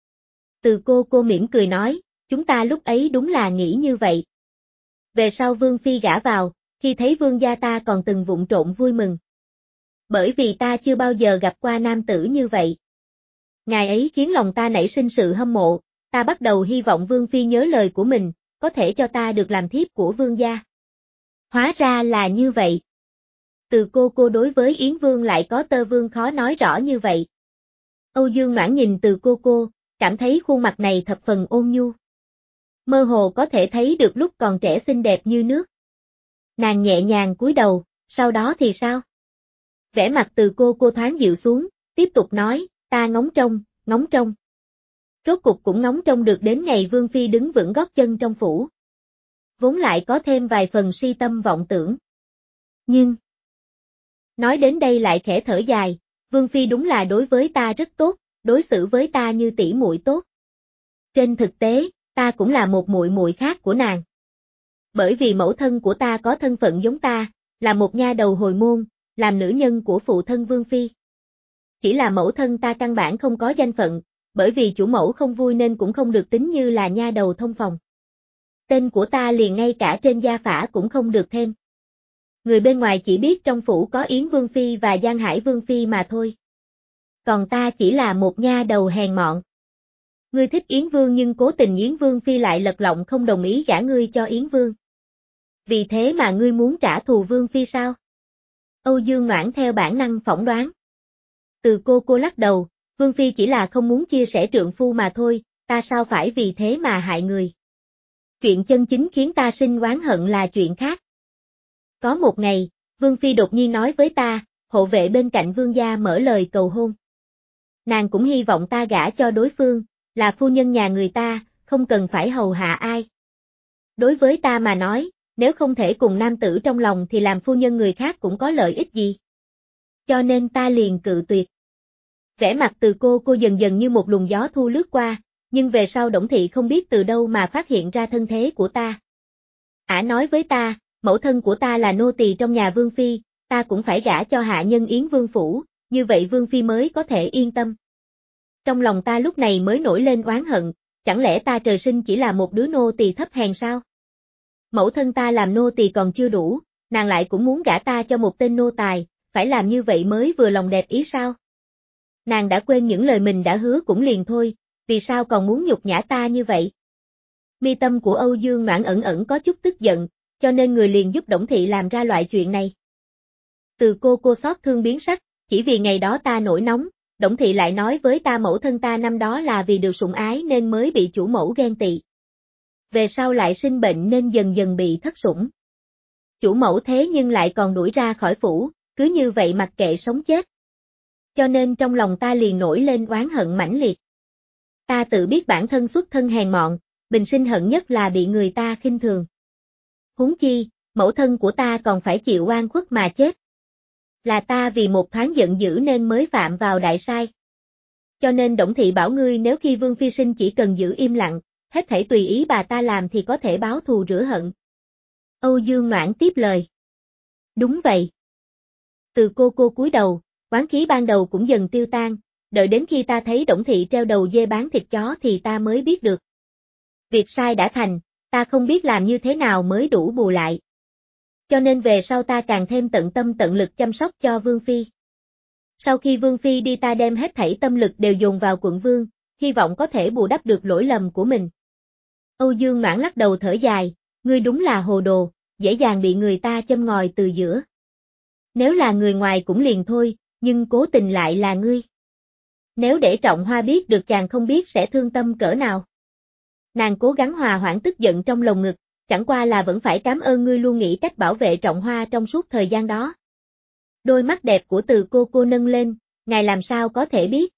Từ cô cô mỉm cười nói, chúng ta lúc ấy đúng là nghĩ như vậy. Về sau Vương Phi gả vào, khi thấy Vương gia ta còn từng vụng trộn vui mừng. Bởi vì ta chưa bao giờ gặp qua nam tử như vậy. Ngài ấy khiến lòng ta nảy sinh sự hâm mộ, ta bắt đầu hy vọng Vương Phi nhớ lời của mình, có thể cho ta được làm thiếp của Vương gia. Hóa ra là như vậy. Từ cô cô đối với Yến Vương lại có tơ vương khó nói rõ như vậy. Âu Dương Noãn nhìn từ cô cô, cảm thấy khuôn mặt này thập phần ôn nhu. Mơ hồ có thể thấy được lúc còn trẻ xinh đẹp như nước. Nàng nhẹ nhàng cúi đầu, sau đó thì sao? Vẻ mặt từ cô cô thoáng dịu xuống, tiếp tục nói, ta ngóng trông, ngóng trông. Rốt cục cũng ngóng trông được đến ngày Vương Phi đứng vững gót chân trong phủ. Vốn lại có thêm vài phần si tâm vọng tưởng. Nhưng, nói đến đây lại khẽ thở dài, Vương Phi đúng là đối với ta rất tốt, đối xử với ta như tỷ muội tốt. Trên thực tế, ta cũng là một muội muội khác của nàng. Bởi vì mẫu thân của ta có thân phận giống ta, là một nha đầu hồi môn, làm nữ nhân của phụ thân Vương Phi. Chỉ là mẫu thân ta căn bản không có danh phận, bởi vì chủ mẫu không vui nên cũng không được tính như là nha đầu thông phòng. Tên của ta liền ngay cả trên gia phả cũng không được thêm. Người bên ngoài chỉ biết trong phủ có Yến Vương Phi và Giang Hải Vương Phi mà thôi. Còn ta chỉ là một nha đầu hèn mọn. Ngươi thích Yến Vương nhưng cố tình Yến Vương Phi lại lật lọng không đồng ý gả ngươi cho Yến Vương. Vì thế mà ngươi muốn trả thù Vương Phi sao? Âu Dương Noãn theo bản năng phỏng đoán. Từ cô cô lắc đầu, Vương Phi chỉ là không muốn chia sẻ trượng phu mà thôi, ta sao phải vì thế mà hại người. Chuyện chân chính khiến ta sinh oán hận là chuyện khác. Có một ngày, Vương Phi đột nhiên nói với ta, hộ vệ bên cạnh Vương gia mở lời cầu hôn. Nàng cũng hy vọng ta gả cho đối phương, là phu nhân nhà người ta, không cần phải hầu hạ ai. Đối với ta mà nói, nếu không thể cùng nam tử trong lòng thì làm phu nhân người khác cũng có lợi ích gì. Cho nên ta liền cự tuyệt. Vẻ mặt Từ cô cô dần dần như một luồng gió thu lướt qua, nhưng về sau Đổng Thị không biết từ đâu mà phát hiện ra thân thế của ta. Ả nói với ta, mẫu thân của ta là nô tỳ trong nhà Vương Phi, ta cũng phải gả cho hạ nhân Yến Vương Phủ, như vậy Vương Phi mới có thể yên tâm. Trong lòng ta lúc này mới nổi lên oán hận, chẳng lẽ ta trời sinh chỉ là một đứa nô tỳ thấp hèn sao? Mẫu thân ta làm nô tỳ còn chưa đủ, nàng lại cũng muốn gả ta cho một tên nô tài, phải làm như vậy mới vừa lòng đẹp ý sao? Nàng đã quên những lời mình đã hứa cũng liền thôi, vì sao còn muốn nhục nhã ta như vậy? Mi tâm của Âu Dương Noãn ẩn ẩn có chút tức giận, cho nên người liền giúp Đổng Thị làm ra loại chuyện này. Từ cô cô xót thương biến sắc, chỉ vì ngày đó ta nổi nóng, Đổng Thị lại nói với ta mẫu thân ta năm đó là vì được sủng ái nên mới bị chủ mẫu ghen tị. Về sau lại sinh bệnh nên dần dần bị thất sủng. Chủ mẫu thế nhưng lại còn đuổi ra khỏi phủ, cứ như vậy mặc kệ sống chết. Cho nên trong lòng ta liền nổi lên oán hận mãnh liệt. Ta tự biết bản thân xuất thân hèn mọn, bình sinh hận nhất là bị người ta khinh thường. Huống chi, mẫu thân của ta còn phải chịu oan khuất mà chết. Là ta vì một thoáng giận dữ nên mới phạm vào đại sai. Cho nên Đổng Thị bảo ngươi nếu khi Vương Phi sinh chỉ cần giữ im lặng, hết thảy tùy ý bà ta làm thì có thể báo thù rửa hận. Âu Dương Noãn tiếp lời. Đúng vậy. Từ cô cô cúi đầu, oán khí ban đầu cũng dần tiêu tan, đợi đến khi ta thấy Đổng Thị treo đầu dê bán thịt chó thì ta mới biết được. Việc sai đã thành, ta không biết làm như thế nào mới đủ bù lại. Cho nên về sau ta càng thêm tận tâm tận lực chăm sóc cho Vương Phi. Sau khi Vương Phi đi ta đem hết thảy tâm lực đều dồn vào quận Vương, hy vọng có thể bù đắp được lỗi lầm của mình. Âu Dương Noãn lắc đầu thở dài, ngươi đúng là hồ đồ, dễ dàng bị người ta châm ngòi từ giữa. Nếu là người ngoài cũng liền thôi, nhưng cố tình lại là ngươi. Nếu để Trọng Hoa biết được chàng không biết sẽ thương tâm cỡ nào. Nàng cố gắng hòa hoãn tức giận trong lồng ngực, chẳng qua là vẫn phải cảm ơn ngươi luôn nghĩ cách bảo vệ Trọng Hoa trong suốt thời gian đó. Đôi mắt đẹp của Từ cô cô nâng lên, ngài làm sao có thể biết.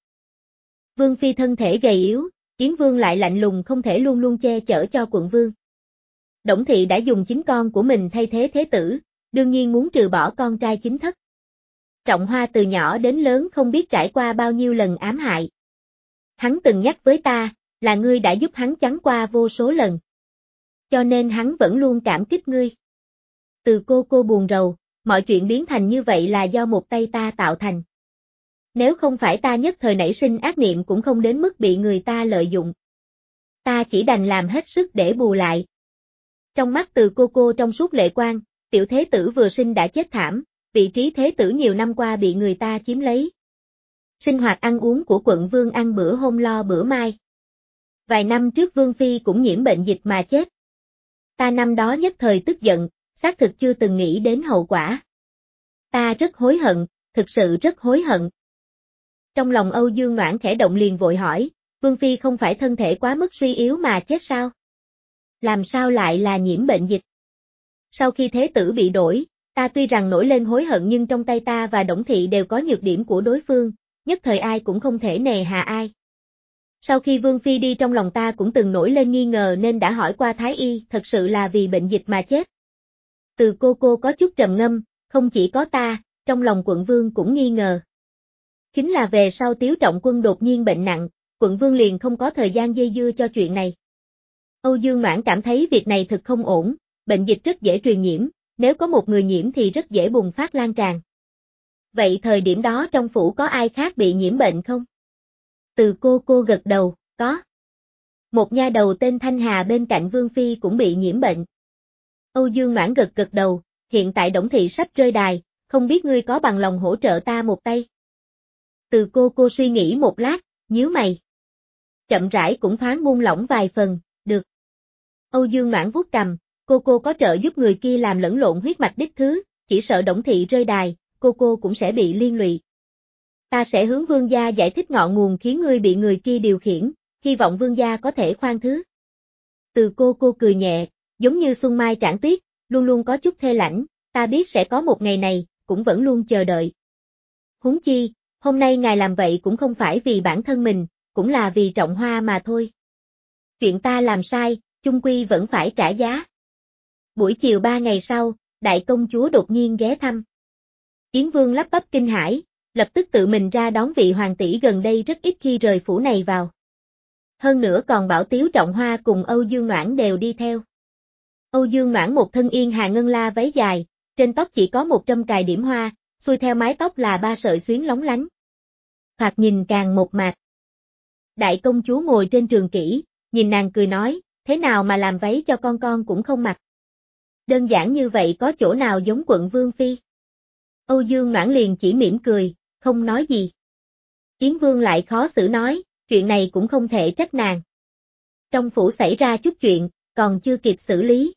Vương Phi thân thể gầy yếu, Yến Vương lại lạnh lùng không thể luôn luôn che chở cho quận Vương. Đổng Thị đã dùng chính con của mình thay thế thế tử, đương nhiên muốn trừ bỏ con trai chính thất. Trọng Hoa từ nhỏ đến lớn không biết trải qua bao nhiêu lần ám hại. Hắn từng nhắc với ta, là ngươi đã giúp hắn chắn qua vô số lần. Cho nên hắn vẫn luôn cảm kích ngươi. Từ cô cô buồn rầu, mọi chuyện biến thành như vậy là do một tay ta tạo thành. Nếu không phải ta nhất thời nảy sinh ác niệm cũng không đến mức bị người ta lợi dụng. Ta chỉ đành làm hết sức để bù lại. Trong mắt Từ cô cô trong suốt lệ quang, tiểu thế tử vừa sinh đã chết thảm, vị trí thế tử nhiều năm qua bị người ta chiếm lấy. Sinh hoạt ăn uống của quận Vương ăn bữa hôm lo bữa mai. Vài năm trước Vương Phi cũng nhiễm bệnh dịch mà chết. Ta năm đó nhất thời tức giận, xác thực chưa từng nghĩ đến hậu quả. Ta rất hối hận, thực sự rất hối hận. Trong lòng Âu Dương Noãn khẽ động liền vội hỏi, Vương Phi không phải thân thể quá mức suy yếu mà chết sao? Làm sao lại là nhiễm bệnh dịch? Sau khi thế tử bị đổi, ta tuy rằng nổi lên hối hận nhưng trong tay ta và Đổng Thị đều có nhược điểm của đối phương, nhất thời ai cũng không thể nề hà ai. Sau khi Vương Phi đi trong lòng ta cũng từng nổi lên nghi ngờ nên đã hỏi qua Thái Y, thật sự là vì bệnh dịch mà chết. Từ cô cô có chút trầm ngâm, không chỉ có ta, trong lòng quận Vương cũng nghi ngờ. Chính là về sau Tiếu Trọng Quân đột nhiên bệnh nặng, quận Vương liền không có thời gian dây dưa cho chuyện này. Âu Dương Noãn cảm thấy việc này thực không ổn, bệnh dịch rất dễ truyền nhiễm, nếu có một người nhiễm thì rất dễ bùng phát lan tràn. Vậy thời điểm đó trong phủ có ai khác bị nhiễm bệnh không? Từ cô cô gật đầu, có. Một nha đầu tên Thanh Hà bên cạnh Vương Phi cũng bị nhiễm bệnh. Âu Dương Noãn gật gật đầu, hiện tại Đổng Thị sắp rơi đài, không biết ngươi có bằng lòng hỗ trợ ta một tay. Từ cô cô suy nghĩ một lát, nhíu mày. Chậm rãi cũng thoáng buông lỏng vài phần, được. Âu Dương Noãn vuốt cằm, cô cô có trợ giúp người kia làm lẫn lộn huyết mạch đích thứ, chỉ sợ Đổng Thị rơi đài, cô cô cũng sẽ bị liên lụy. Ta sẽ hướng vương gia giải thích ngọn nguồn khiến ngươi bị người kia điều khiển, hy vọng vương gia có thể khoan thứ. Từ cô cô cười nhẹ, giống như xuân mai trảng tuyết, luôn luôn có chút thê lạnh, ta biết sẽ có một ngày này, cũng vẫn luôn chờ đợi. Huống chi, hôm nay ngài làm vậy cũng không phải vì bản thân mình, cũng là vì Trọng Hoa mà thôi. Chuyện ta làm sai, chung quy vẫn phải trả giá. Buổi chiều ba ngày sau, đại công chúa đột nhiên ghé thăm. Yến Vương lắp bắp kinh hãi, lập tức tự mình ra đón vị hoàng tỷ gần đây rất ít khi rời phủ này vào. Hơn nữa còn bảo Tiếu Trọng Hoa cùng Âu Dương Noãn đều đi theo. Âu Dương Noãn một thân yên hà ngân la váy dài, trên tóc chỉ có một trăm cài điểm hoa, xuôi theo mái tóc là ba sợi xuyến lóng lánh. Thoạt nhìn càng mộc mạc. Đại công chúa ngồi trên trường kỷ, nhìn nàng cười nói, thế nào mà làm váy cho con con cũng không mặc. Đơn giản như vậy có chỗ nào giống quận Vương Phi? Âu Dương Noãn liền chỉ mỉm cười, không nói gì. Yến Vương lại khó xử nói, chuyện này cũng không thể trách nàng. Trong phủ xảy ra chút chuyện, còn chưa kịp xử lý.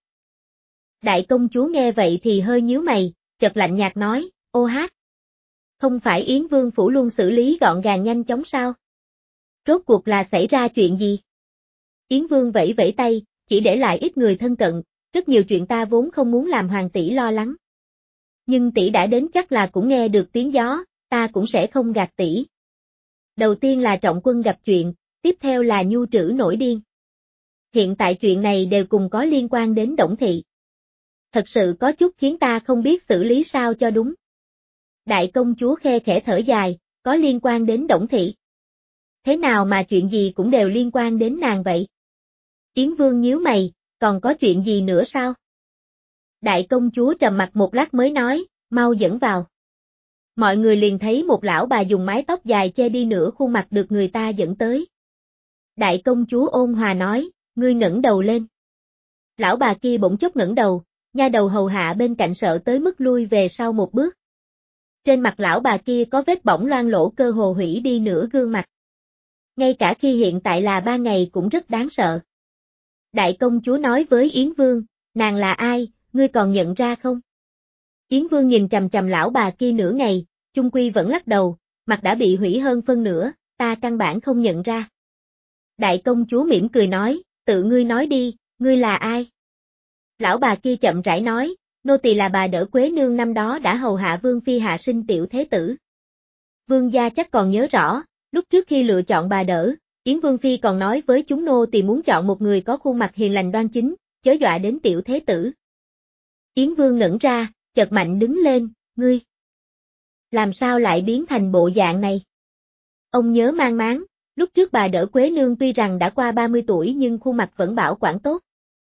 Đại công chúa nghe vậy thì hơi nhíu mày, chợt lạnh nhạt nói, ô hát. Không phải Yến Vương phủ luôn xử lý gọn gàng nhanh chóng sao? Rốt cuộc là xảy ra chuyện gì? Yến Vương vẫy vẫy tay, chỉ để lại ít người thân cận, rất nhiều chuyện ta vốn không muốn làm hoàng tỷ lo lắng. Nhưng tỷ đã đến chắc là cũng nghe được tiếng gió, ta cũng sẽ không gạt tỷ. Đầu tiên là Trọng Quân gặp chuyện, tiếp theo là Nhu Trữ nổi điên. Hiện tại chuyện này đều cùng có liên quan đến Đổng Thị. Thật sự có chút khiến ta không biết xử lý sao cho đúng. Đại công chúa khe khẽ thở dài, có liên quan đến Đổng Thị. Thế nào mà chuyện gì cũng đều liên quan đến nàng vậy? Yến Vương nhíu mày, còn có chuyện gì nữa sao? Đại công chúa trầm mặt một lát mới nói, mau dẫn vào. Mọi người liền thấy một lão bà dùng mái tóc dài che đi nửa khuôn mặt được người ta dẫn tới. Đại công chúa ôn hòa nói, ngươi ngẩng đầu lên. Lão bà kia bỗng chốc ngẩng đầu, nha đầu hầu hạ bên cạnh sợ tới mức lui về sau một bước. Trên mặt lão bà kia có vết bỏng loang lỗ cơ hồ hủy đi nửa gương mặt. Ngay cả khi hiện tại là ba ngày cũng rất đáng sợ. Đại công chúa nói với Yến Vương, nàng là ai, ngươi còn nhận ra không? Yến Vương nhìn chằm chằm lão bà kia nửa ngày, chung quy vẫn lắc đầu, mặt đã bị hủy hơn phân nửa, ta căn bản không nhận ra. Đại công chúa mỉm cười nói, tự ngươi nói đi, ngươi là ai? Lão bà kia chậm rãi nói, nô tỳ là bà đỡ Quế Nương năm đó đã hầu hạ Vương Phi hạ sinh tiểu thế tử. Vương gia chắc còn nhớ rõ, lúc trước khi lựa chọn bà đỡ, Yến Vương Phi còn nói với chúng nô tỳ muốn chọn một người có khuôn mặt hiền lành đoan chính, chớ dọa đến tiểu thế tử. Yến Vương ngẩn ra, chợt mạnh đứng lên, ngươi. Làm sao lại biến thành bộ dạng này? Ông nhớ mang máng, lúc trước bà đỡ Quế Nương tuy rằng đã qua ba mươi tuổi nhưng khuôn mặt vẫn bảo quản tốt.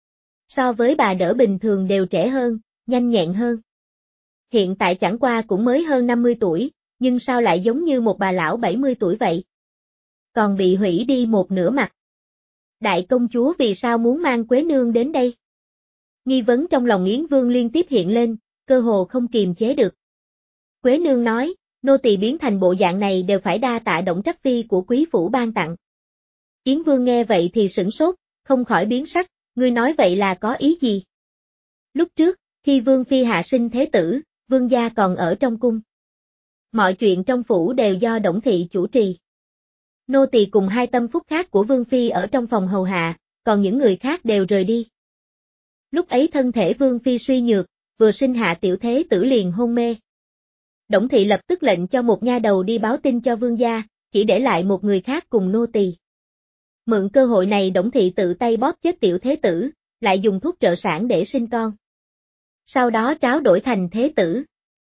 So với bà đỡ bình thường đều trẻ hơn, nhanh nhẹn hơn. Hiện tại chẳng qua cũng mới hơn năm mươi tuổi, nhưng sao lại giống như một bà lão bảy mươi tuổi vậy? Còn bị hủy đi một nửa mặt. Đại công chúa vì sao muốn mang Quế Nương đến đây? Nghi vấn trong lòng Yến Vương liên tiếp hiện lên, cơ hồ không kiềm chế được. Quế Nương nói, nô tỳ biến thành bộ dạng này đều phải đa tạ Đổng Trắc Phi của quý phủ ban tặng. Yến Vương nghe vậy thì sửng sốt, không khỏi biến sắc, ngươi nói vậy là có ý gì? Lúc trước, khi Vương Phi hạ sinh thế tử, Vương gia còn ở trong cung. Mọi chuyện trong phủ đều do Đổng Thị chủ trì. Nô tỳ cùng hai tâm phúc khác của Vương Phi ở trong phòng hầu hạ, còn những người khác đều rời đi. Lúc ấy thân thể Vương Phi suy nhược, vừa sinh hạ tiểu thế tử liền hôn mê. Đổng Thị lập tức lệnh cho một nha đầu đi báo tin cho Vương gia, chỉ để lại một người khác cùng nô tỳ. Mượn cơ hội này Đổng Thị tự tay bóp chết tiểu thế tử, lại dùng thuốc trợ sản để sinh con. Sau đó tráo đổi thành thế tử.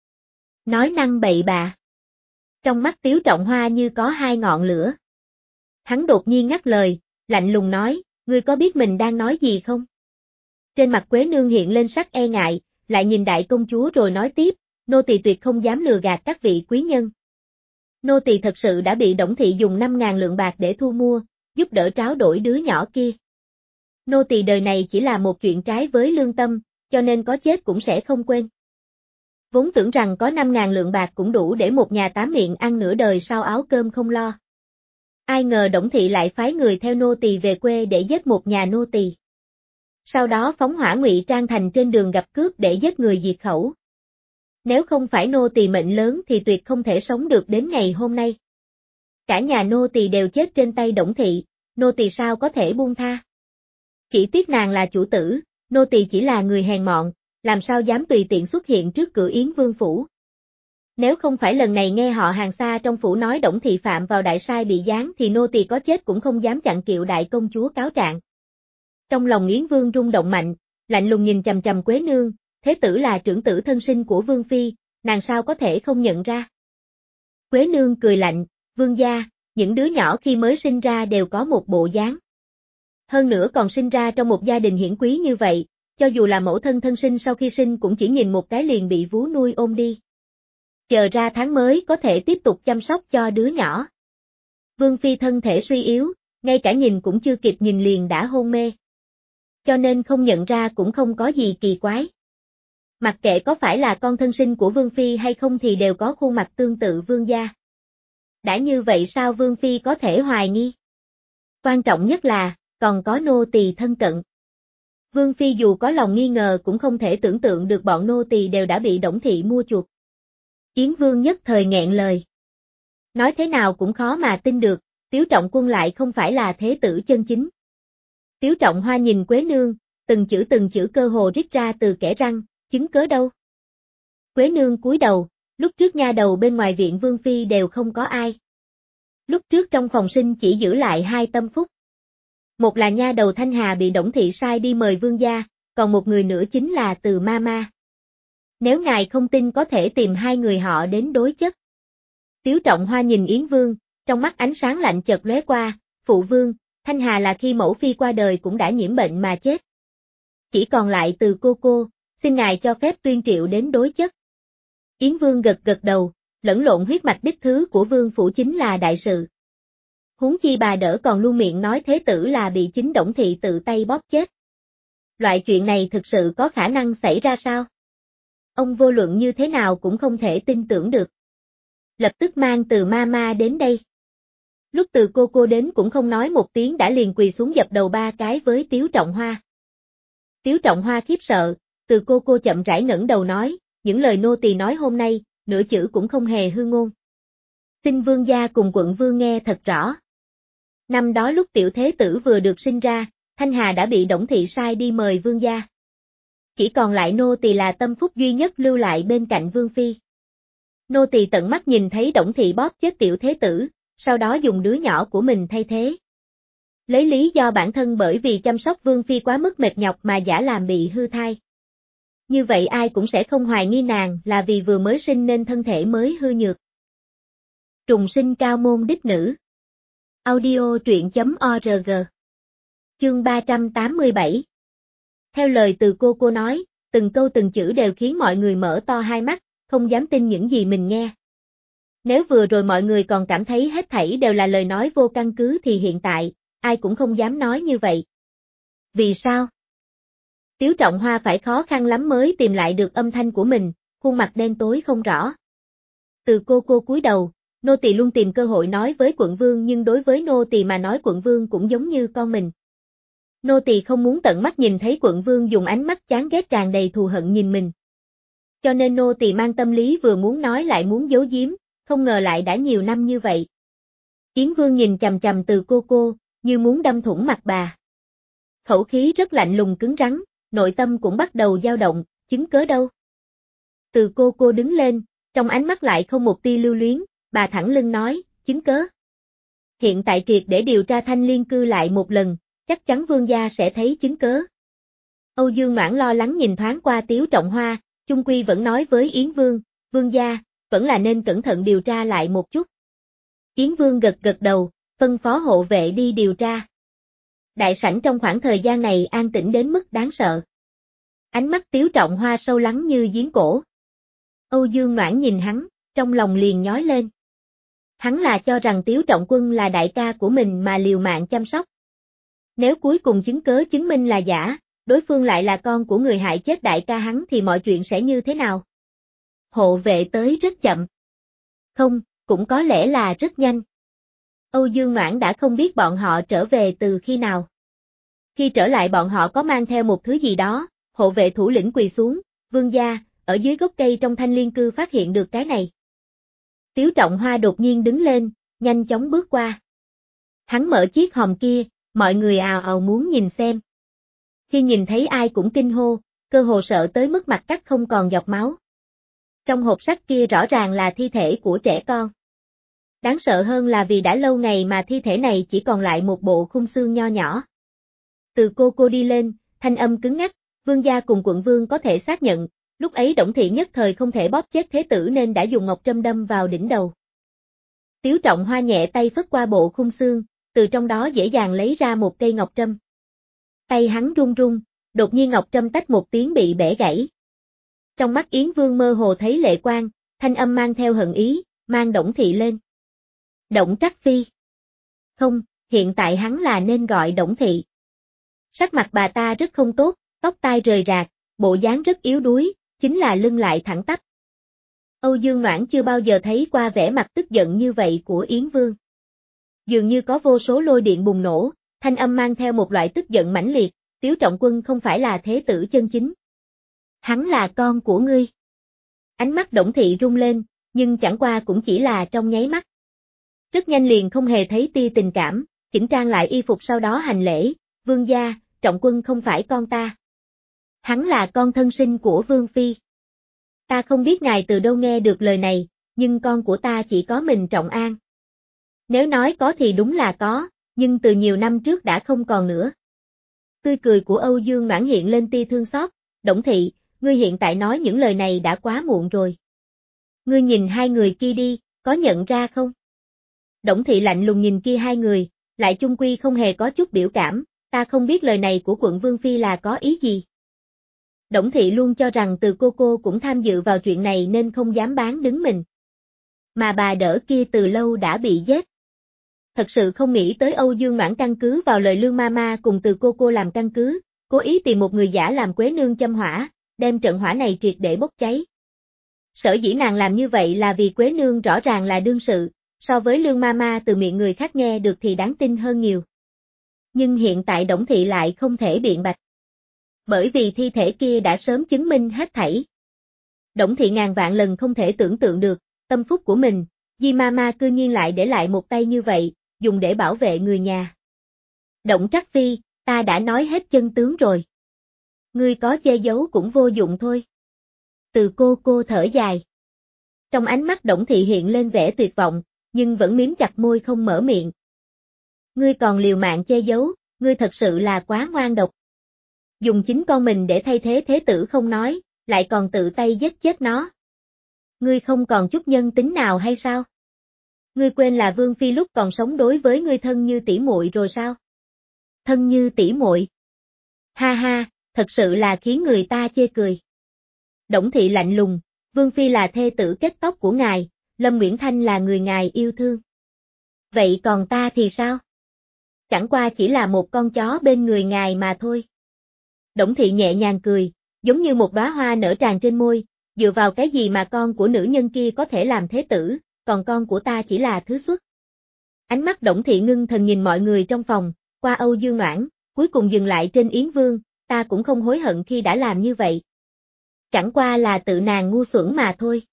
Nói năng bậy bạ. Trong mắt Tiếu Trọng Hoa như có hai ngọn lửa. Hắn đột nhiên ngắt lời, lạnh lùng nói, ngươi có biết mình đang nói gì không? Trên mặt Quế Nương hiện lên sắc e ngại, lại nhìn đại công chúa rồi nói tiếp, nô tỳ tuyệt không dám lừa gạt các vị quý nhân. Nô tỳ thật sự đã bị Đổng Thị dùng năm ngàn lượng bạc để thu mua, giúp đỡ tráo đổi đứa nhỏ kia. Nô tỳ đời này chỉ là một chuyện trái với lương tâm, cho nên có chết cũng sẽ không quên. Vốn tưởng rằng có năm ngàn lượng bạc cũng đủ để một nhà tám miệng ăn nửa đời sau áo cơm không lo. Ai ngờ Đổng Thị lại phái người theo nô tỳ về quê để giết một nhà nô tỳ. Sau đó phóng hỏa ngụy trang thành trên đường gặp cướp để giết người diệt khẩu. Nếu không phải nô tỳ mệnh lớn thì tuyệt không thể sống được đến ngày hôm nay. Cả nhà nô tỳ đều chết trên tay Đổng thị, nô tỳ sao có thể buông tha. Chỉ tiếc nàng là chủ tử, nô tỳ chỉ là người hèn mọn, làm sao dám tùy tiện xuất hiện trước cửa Yến Vương phủ. Nếu không phải lần này nghe họ hàng xa trong phủ nói Đổng thị phạm vào đại sai bị giáng thì nô tỳ có chết cũng không dám chặn kiệu đại công chúa cáo trạng. Trong lòng Yến Vương rung động mạnh, lạnh lùng nhìn chằm chằm Quế Nương, thế tử là trưởng tử thân sinh của Vương Phi, nàng sao có thể không nhận ra. Quế Nương cười lạnh, Vương gia, những đứa nhỏ khi mới sinh ra đều có một bộ dáng. Hơn nữa còn sinh ra trong một gia đình hiển quý như vậy, cho dù là mẫu thân thân sinh sau khi sinh cũng chỉ nhìn một cái liền bị vú nuôi ôm đi. Chờ ra tháng mới có thể tiếp tục chăm sóc cho đứa nhỏ. Vương Phi thân thể suy yếu, ngay cả nhìn cũng chưa kịp nhìn liền đã hôn mê. Cho nên không nhận ra cũng không có gì kỳ quái. Mặc kệ có phải là con thân sinh của Vương Phi hay không thì đều có khuôn mặt tương tự Vương gia. Đã như vậy sao Vương Phi có thể hoài nghi? Quan trọng nhất là, còn có nô tỳ thân cận. Vương Phi dù có lòng nghi ngờ cũng không thể tưởng tượng được bọn nô tỳ đều đã bị Đổng thị mua chuộc. Yến Vương nhất thời nghẹn lời. Nói thế nào cũng khó mà tin được, Tiếu Trọng Quân lại không phải là thế tử chân chính. Tiếu Trọng Hoa nhìn Quế Nương, từng chữ từng chữ cơ hồ rít ra từ kẽ răng, chứng cớ đâu. Quế Nương cúi đầu, lúc trước nha đầu bên ngoài viện Vương Phi đều không có ai. Lúc trước trong phòng sinh chỉ giữ lại hai tâm phúc. Một là nha đầu Thanh Hà bị Đổng thị sai đi mời Vương gia, còn một người nữa chính là Từ Mama. Nếu ngài không tin có thể tìm hai người họ đến đối chất. Tiếu Trọng Hoa nhìn Yến Vương, trong mắt ánh sáng lạnh chợt lóe qua, phụ vương, Thanh Hà là khi mẫu phi qua đời cũng đã nhiễm bệnh mà chết. Chỉ còn lại Từ cô cô, xin ngài cho phép tuyên triệu đến đối chất. Yến Vương gật gật đầu, lẫn lộn huyết mạch đích thứ của vương phủ chính là đại sự. Huống chi bà đỡ còn luôn miệng nói thế tử là bị chính Đổng thị tự tay bóp chết. Loại chuyện này thực sự có khả năng xảy ra sao? Ông vô luận như thế nào cũng không thể tin tưởng được. Lập tức mang Từ Mama đến đây. Lúc Từ cô cô đến cũng không nói một tiếng đã liền quỳ xuống dập đầu ba cái với Tiếu Trọng Hoa. Tiếu Trọng Hoa khiếp sợ, Từ cô cô chậm rãi ngẩng đầu nói, những lời nô tỳ nói hôm nay, nửa chữ cũng không hề hư ngôn. Xin vương gia cùng quận vương nghe thật rõ. Năm đó lúc tiểu thế tử vừa được sinh ra, Thanh Hà đã bị Đổng thị sai đi mời vương gia. Chỉ còn lại nô tỳ là tâm phúc duy nhất lưu lại bên cạnh Vương Phi. Nô tỳ tận mắt nhìn thấy Đổng thị bóp chết tiểu thế tử, sau đó dùng đứa nhỏ của mình thay thế. Lấy lý do bản thân bởi vì chăm sóc Vương Phi quá mức mệt nhọc mà giả làm bị hư thai. Như vậy ai cũng sẽ không hoài nghi nàng là vì vừa mới sinh nên thân thể mới hư nhược. Trùng sinh cao môn đích nữ. Audio truyện chấm org. Chương ba trăm tám mươi bảy. Theo lời Từ cô cô nói, từng câu từng chữ đều khiến mọi người mở to hai mắt, không dám tin những gì mình nghe. Nếu vừa rồi mọi người còn cảm thấy hết thảy đều là lời nói vô căn cứ thì hiện tại, ai cũng không dám nói như vậy. Vì sao? Tiếu Trọng Hoa phải khó khăn lắm mới tìm lại được âm thanh của mình, khuôn mặt đen tối không rõ. Từ cô cô cúi đầu, nô tỳ luôn tìm cơ hội nói với quận vương nhưng đối với nô tỳ mà nói quận vương cũng giống như con mình. Nô tỳ không muốn tận mắt nhìn thấy quận vương dùng ánh mắt chán ghét tràn đầy thù hận nhìn mình. Cho nên nô tỳ mang tâm lý vừa muốn nói lại muốn giấu giếm, không ngờ lại đã nhiều năm như vậy. Yến Vương nhìn chằm chằm Từ cô cô, như muốn đâm thủng mặt bà. Khẩu khí rất lạnh lùng cứng rắn, nội tâm cũng bắt đầu dao động, chứng cớ đâu. Từ cô cô đứng lên, trong ánh mắt lại không một tia lưu luyến, bà thẳng lưng nói, chứng cớ. Hiện tại triệt để điều tra Thanh Liên cư lại một lần, chắc chắn vương gia sẽ thấy chứng cớ. Âu Dương Noãn lo lắng nhìn thoáng qua Tiếu Trọng Hoa, chung quy vẫn nói với Yến Vương, vương gia, vẫn là nên cẩn thận điều tra lại một chút. Yến Vương gật gật đầu, phân phó hộ vệ đi điều tra. Đại sảnh trong khoảng thời gian này an tĩnh đến mức đáng sợ. Ánh mắt Tiếu Trọng Hoa sâu lắng như giếng cổ. Âu Dương Noãn nhìn hắn, trong lòng liền nhói lên. Hắn là cho rằng Tiếu Trọng Quân là đại ca của mình mà liều mạng chăm sóc. Nếu cuối cùng chứng cớ chứng minh là giả, đối phương lại là con của người hại chết đại ca hắn thì mọi chuyện sẽ như thế nào? Hộ vệ tới rất chậm. Không, cũng có lẽ là rất nhanh. Âu Dương Noãn đã không biết bọn họ trở về từ khi nào. Khi trở lại bọn họ có mang theo một thứ gì đó, hộ vệ thủ lĩnh quỳ xuống, vương gia, ở dưới gốc cây trong thanh liên cư phát hiện được cái này. Tiếu Trọng Hoa đột nhiên đứng lên, nhanh chóng bước qua. Hắn mở chiếc hòm kia, mọi người ào ào muốn nhìn xem. Khi nhìn thấy ai cũng kinh hô, cơ hồ sợ tới mức mặt cắt không còn giọt máu. Trong hộp sắt kia rõ ràng là thi thể của trẻ con. Đáng sợ hơn là vì đã lâu ngày mà thi thể này chỉ còn lại một bộ khung xương nho nhỏ. Từ cô cô đi lên, thanh âm cứng ngắc, Vương gia cùng quận vương có thể xác nhận, lúc ấy Đổng Thị nhất thời không thể bóp chết thế tử nên đã dùng ngọc trâm đâm vào đỉnh đầu. Tiếu Trọng Hoa nhẹ tay phất qua bộ khung xương, từ trong đó dễ dàng lấy ra một cây ngọc trâm. Tay hắn run run, đột nhiên ngọc trâm tách một tiếng bị bẻ gãy. Trong mắt Yến Vương mơ hồ thấy lệ quang, thanh âm mang theo hận ý, mang Đổng Thị lên. Đổng Trắc Phi. Không, hiện tại hắn là nên gọi Đổng Thị. Sắc mặt bà ta rất không tốt, tóc tai rời rạc, bộ dáng rất yếu đuối, chính là lưng lại thẳng tắp. Âu Dương Noãn chưa bao giờ thấy qua vẻ mặt tức giận như vậy của Yến Vương. Dường như có vô số lôi điện bùng nổ, thanh âm mang theo một loại tức giận mãnh liệt, Tiếu Trọng Quân không phải là thế tử chân chính. Hắn là con của ngươi. Ánh mắt Đổng Thị rung lên, nhưng chẳng qua cũng chỉ là trong nháy mắt. Rất nhanh liền không hề thấy tia tình cảm, chỉnh trang lại y phục sau đó hành lễ, Vương gia, Trọng Quân không phải con ta. Hắn là con thân sinh của Vương Phi. Ta không biết ngài từ đâu nghe được lời này, nhưng con của ta chỉ có mình Trọng An. Nếu nói có thì đúng là có, nhưng từ nhiều năm trước đã không còn nữa. Tươi cười của Âu Dương Noãn hiện lên tia thương xót, Đổng Thị, ngươi hiện tại nói những lời này đã quá muộn rồi. Ngươi nhìn hai người kia đi, có nhận ra không? Đổng Thị lạnh lùng nhìn kia hai người, lại chung quy không hề có chút biểu cảm, ta không biết lời này của quận Vương Phi là có ý gì. Đổng Thị luôn cho rằng từ cô cô cũng tham dự vào chuyện này nên không dám bán đứng mình. Mà bà đỡ kia từ lâu đã bị giết. Thật sự không nghĩ tới Âu Dương Noãn căn cứ vào lời Lương Mama cùng từ cô cô làm căn cứ, cố ý tìm một người giả làm Quế Nương châm hỏa, đem trận hỏa này triệt để bốc cháy. Sở dĩ nàng làm như vậy là vì Quế Nương rõ ràng là đương sự, so với Lương Mama từ miệng người khác nghe được thì đáng tin hơn nhiều. Nhưng hiện tại Đổng Thị lại không thể biện bạch. Bởi vì thi thể kia đã sớm chứng minh hết thảy. Đổng Thị ngàn vạn lần không thể tưởng tượng được, tâm phúc của mình, Di Mama cư nhiên lại để lại một tay như vậy, dùng để bảo vệ người nhà. Đổng Trắc Phi, ta đã nói hết chân tướng rồi. Ngươi có che giấu cũng vô dụng thôi. Từ cô cô thở dài. Trong ánh mắt Đổng Thị hiện lên vẻ tuyệt vọng, nhưng vẫn miếm chặt môi không mở miệng. Ngươi còn liều mạng che giấu, ngươi thật sự là quá ngoan độc. Dùng chính con mình để thay thế thế tử không nói, lại còn tự tay giết chết nó. Ngươi không còn chút nhân tính nào hay sao? Ngươi quên là Vương Phi lúc còn sống đối với ngươi thân như tỷ muội rồi sao? Thân như tỷ muội. Ha ha, thật sự là khiến người ta chê cười. Đổng Thị lạnh lùng, Vương Phi là thê tử kết tóc của ngài, Lâm Nguyễn Thanh là người ngài yêu thương. Vậy còn ta thì sao? Chẳng qua chỉ là một con chó bên người ngài mà thôi. Đổng Thị nhẹ nhàng cười, giống như một đóa hoa nở tràn trên môi, dựa vào cái gì mà con của nữ nhân kia có thể làm thế tử, còn con của ta chỉ là thứ xuất. Ánh mắt Đổng Thị ngưng thần nhìn mọi người trong phòng, qua Âu Dương Noãn, cuối cùng dừng lại trên Yến Vương, ta cũng không hối hận khi đã làm như vậy. Chẳng qua là tự nàng ngu xuẩn mà thôi.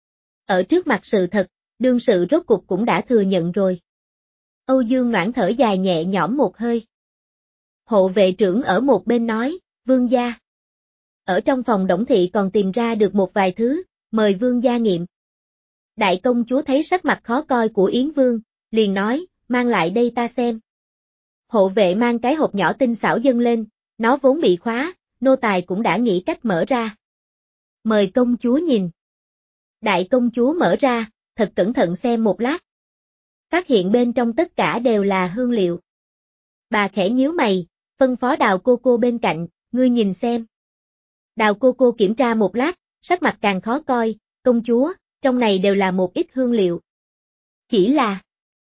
Ở trước mặt sự thật, đương sự rốt cục cũng đã thừa nhận rồi. Âu Dương Noãn thở dài nhẹ nhõm một hơi. Hộ vệ trưởng ở một bên nói, Vương gia. Ở trong phòng Đổng Thị còn tìm ra được một vài thứ, mời Vương gia nghiệm. Đại công chúa thấy sắc mặt khó coi của Yến Vương, liền nói, mang lại đây ta xem. Hộ vệ mang cái hộp nhỏ tinh xảo dâng lên, nó vốn bị khóa, nô tài cũng đã nghĩ cách mở ra. Mời công chúa nhìn. Đại công chúa mở ra, thật cẩn thận xem một lát. Phát hiện bên trong tất cả đều là hương liệu. Bà khẽ nhíu mày, phân phó Đào cô cô bên cạnh, ngươi nhìn xem. Đào cô cô kiểm tra một lát, sắc mặt càng khó coi, công chúa, trong này đều là một ít hương liệu. Chỉ là...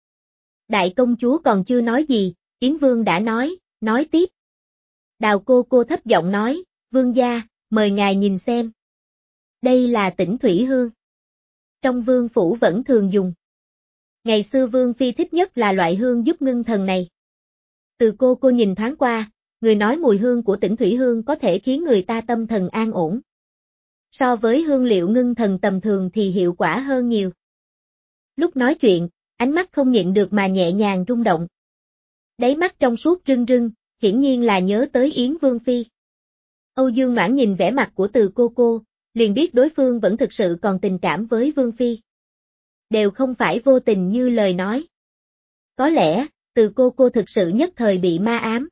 Đại công chúa còn chưa nói gì, Yến Vương đã nói, nói tiếp. Đào cô cô thấp giọng nói, Vương gia, mời ngài nhìn xem. Đây là tĩnh thủy hương. Trong vương phủ vẫn thường dùng. Ngày xưa Vương Phi thích nhất là loại hương giúp ngưng thần này. Từ cô cô nhìn thoáng qua, người nói mùi hương của tĩnh thủy hương có thể khiến người ta tâm thần an ổn. So với hương liệu ngưng thần tầm thường thì hiệu quả hơn nhiều. Lúc nói chuyện, ánh mắt không nhịn được mà nhẹ nhàng rung động. Đáy mắt trong suốt rưng rưng, hiển nhiên là nhớ tới Yến Vương Phi. Âu Dương Noãn nhìn vẻ mặt của Từ cô cô, liền biết đối phương vẫn thực sự còn tình cảm với Vương Phi. Đều không phải vô tình như lời nói. Có lẽ, Từ cô cô thực sự nhất thời bị ma ám.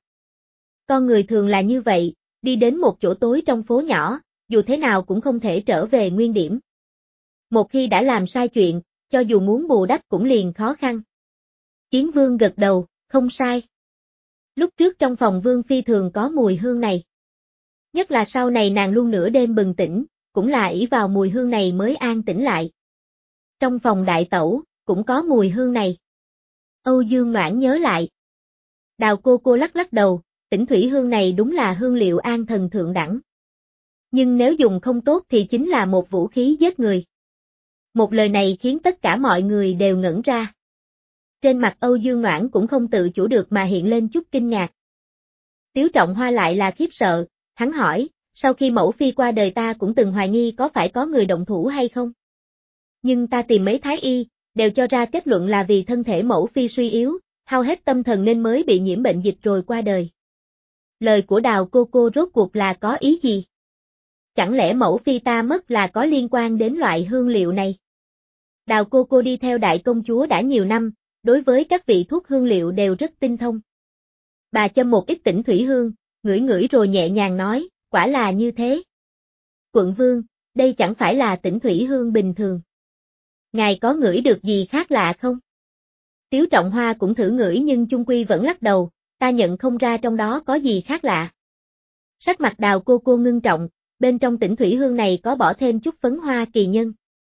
Con người thường là như vậy, đi đến một chỗ tối trong phố nhỏ, dù thế nào cũng không thể trở về nguyên điểm. Một khi đã làm sai chuyện, cho dù muốn bù đắp cũng liền khó khăn. Yến Vương gật đầu, không sai. Lúc trước trong phòng Vương Phi thường có mùi hương này. Nhất là sau này nàng luôn nửa đêm bừng tỉnh, cũng là ỷ vào mùi hương này mới an tĩnh lại. Trong phòng đại tẩu, cũng có mùi hương này. Âu Dương Noãn nhớ lại. Đào cô cô lắc lắc đầu, tỉnh thủy hương này đúng là hương liệu an thần thượng đẳng. Nhưng nếu dùng không tốt thì chính là một vũ khí giết người. Một lời này khiến tất cả mọi người đều ngẩn ra. Trên mặt Âu Dương Noãn cũng không tự chủ được mà hiện lên chút kinh ngạc. Tiếu Trọng Hoa lại là khiếp sợ, hắn hỏi, sau khi mẫu phi qua đời ta cũng từng hoài nghi có phải có người động thủ hay không? Nhưng ta tìm mấy thái y, đều cho ra kết luận là vì thân thể mẫu phi suy yếu, hao hết tâm thần nên mới bị nhiễm bệnh dịch rồi qua đời. Lời của Đào cô cô rốt cuộc là có ý gì? Chẳng lẽ mẫu phi ta mất là có liên quan đến loại hương liệu này? Đào cô cô đi theo đại công chúa đã nhiều năm, đối với các vị thuốc hương liệu đều rất tinh thông. Bà châm một ít tỉnh thủy hương, ngửi ngửi rồi nhẹ nhàng nói, quả là như thế. Quận vương, đây chẳng phải là tỉnh thủy hương bình thường. Ngài có ngửi được gì khác lạ không? Tiếu Trọng Hoa cũng thử ngửi nhưng chung quy vẫn lắc đầu, ta nhận không ra trong đó có gì khác lạ. Sắc mặt Đào cô cô ngưng trọng, bên trong tỉnh thủy hương này có bỏ thêm chút phấn hoa kỳ nhân.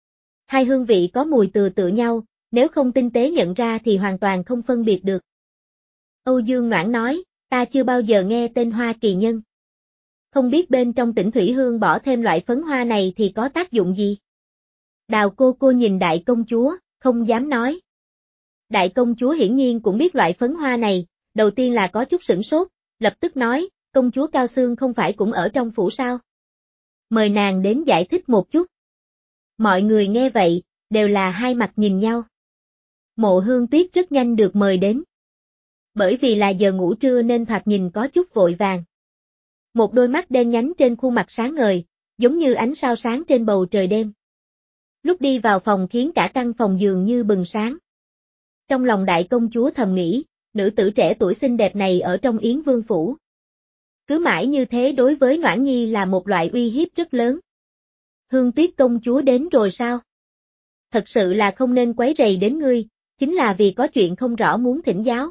Hai hương vị có mùi tựa tựa nhau, nếu không tinh tế nhận ra thì hoàn toàn không phân biệt được. Âu Dương Noãn nói, ta chưa bao giờ nghe tên hoa kỳ nhân. Không biết bên trong tỉnh thủy hương bỏ thêm loại phấn hoa này thì có tác dụng gì? Đào cô cô nhìn đại công chúa, không dám nói. Đại công chúa hiển nhiên cũng biết loại phấn hoa này, đầu tiên là có chút sửng sốt, lập tức nói, công chúa Cao Xương không phải cũng ở trong phủ sao? Mời nàng đến giải thích một chút. Mọi người nghe vậy, đều là hai mặt nhìn nhau. Mộ Hương Tuyết rất nhanh được mời đến. Bởi vì là giờ ngủ trưa nên thoạt nhìn có chút vội vàng. Một đôi mắt đen nhánh trên khuôn mặt sáng ngời, giống như ánh sao sáng trên bầu trời đêm. Lúc đi vào phòng khiến cả căn phòng dường như bừng sáng. Trong lòng đại công chúa thầm nghĩ, nữ tử trẻ tuổi xinh đẹp này ở trong Yến Vương phủ. Cứ mãi như thế đối với Noãn Nhi là một loại uy hiếp rất lớn. Hương Tuyết công chúa đến rồi sao? Thật sự là không nên quấy rầy đến ngươi, chính là vì có chuyện không rõ muốn thỉnh giáo.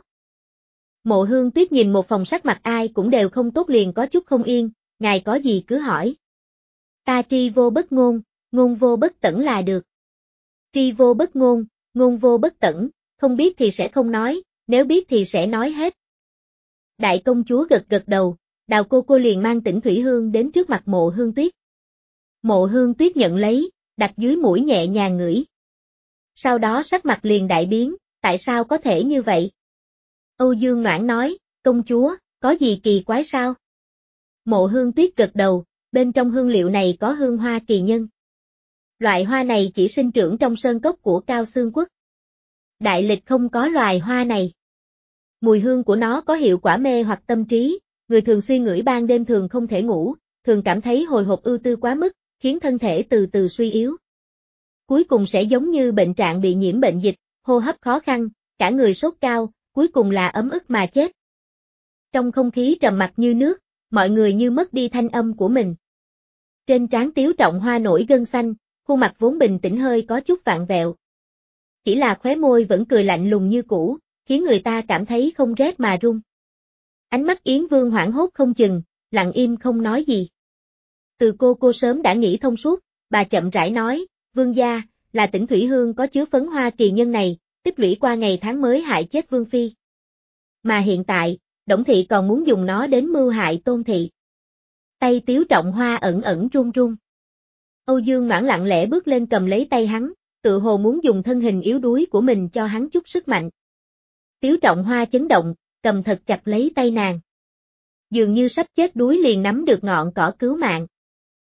Mộ Hương Tuyết nhìn một phòng sắc mặt ai cũng đều không tốt liền có chút không yên, ngài có gì cứ hỏi. Ta tri vô bất ngôn, ngôn vô bất tẩn là được. Tri vô bất ngôn, ngôn vô bất tẩn, không biết thì sẽ không nói, nếu biết thì sẽ nói hết. Đại công chúa gật gật đầu, Đào cô cô liền mang tỉnh thủy hương đến trước mặt Mộ Hương Tuyết. Mộ Hương Tuyết nhận lấy, đặt dưới mũi nhẹ nhàng ngửi. Sau đó sắc mặt liền đại biến, tại sao có thể như vậy? Âu Dương Noãn nói, công chúa, có gì kỳ quái sao? Mộ Hương Tuyết gật đầu, bên trong hương liệu này có hương hoa kỳ nhân. Loại hoa này chỉ sinh trưởng trong sơn cốc của Cao Xương Quốc. Đại lịch không có loài hoa này. Mùi hương của nó có hiệu quả mê hoặc tâm trí, người thường xuyên ngửi ban đêm thường không thể ngủ, thường cảm thấy hồi hộp ưu tư quá mức, khiến thân thể từ từ suy yếu. Cuối cùng sẽ giống như bệnh trạng bị nhiễm bệnh dịch, hô hấp khó khăn, cả người sốt cao, cuối cùng là ấm ức mà chết. Trong không khí trầm mặc như nước, mọi người như mất đi thanh âm của mình. Trên trán Tiếu Trọng Hoa nổi gân xanh, khuôn mặt vốn bình tĩnh hơi có chút vặn vẹo. Chỉ là khóe môi vẫn cười lạnh lùng như cũ, khiến người ta cảm thấy không rét mà run. Ánh mắt Yến Vương hoảng hốt không chừng, lặng im không nói gì. Từ cô cô sớm đã nghĩ thông suốt, bà chậm rãi nói, Vương gia, là tỉnh thủy hương có chứa phấn hoa kỳ nhân này, tích lũy qua ngày tháng mới hại chết Vương Phi. Mà hiện tại, Đổng Thị còn muốn dùng nó đến mưu hại Tôn Thị. Tay Tiếu Trọng Hoa ẩn ẩn run run. Âu Dương Noãn lặng lẽ bước lên cầm lấy tay hắn, tự hồ muốn dùng thân hình yếu đuối của mình cho hắn chút sức mạnh. Tiếu Trọng Hoa chấn động, cầm thật chặt lấy tay nàng. Dường như sắp chết đuối liền nắm được ngọn cỏ cứu mạng.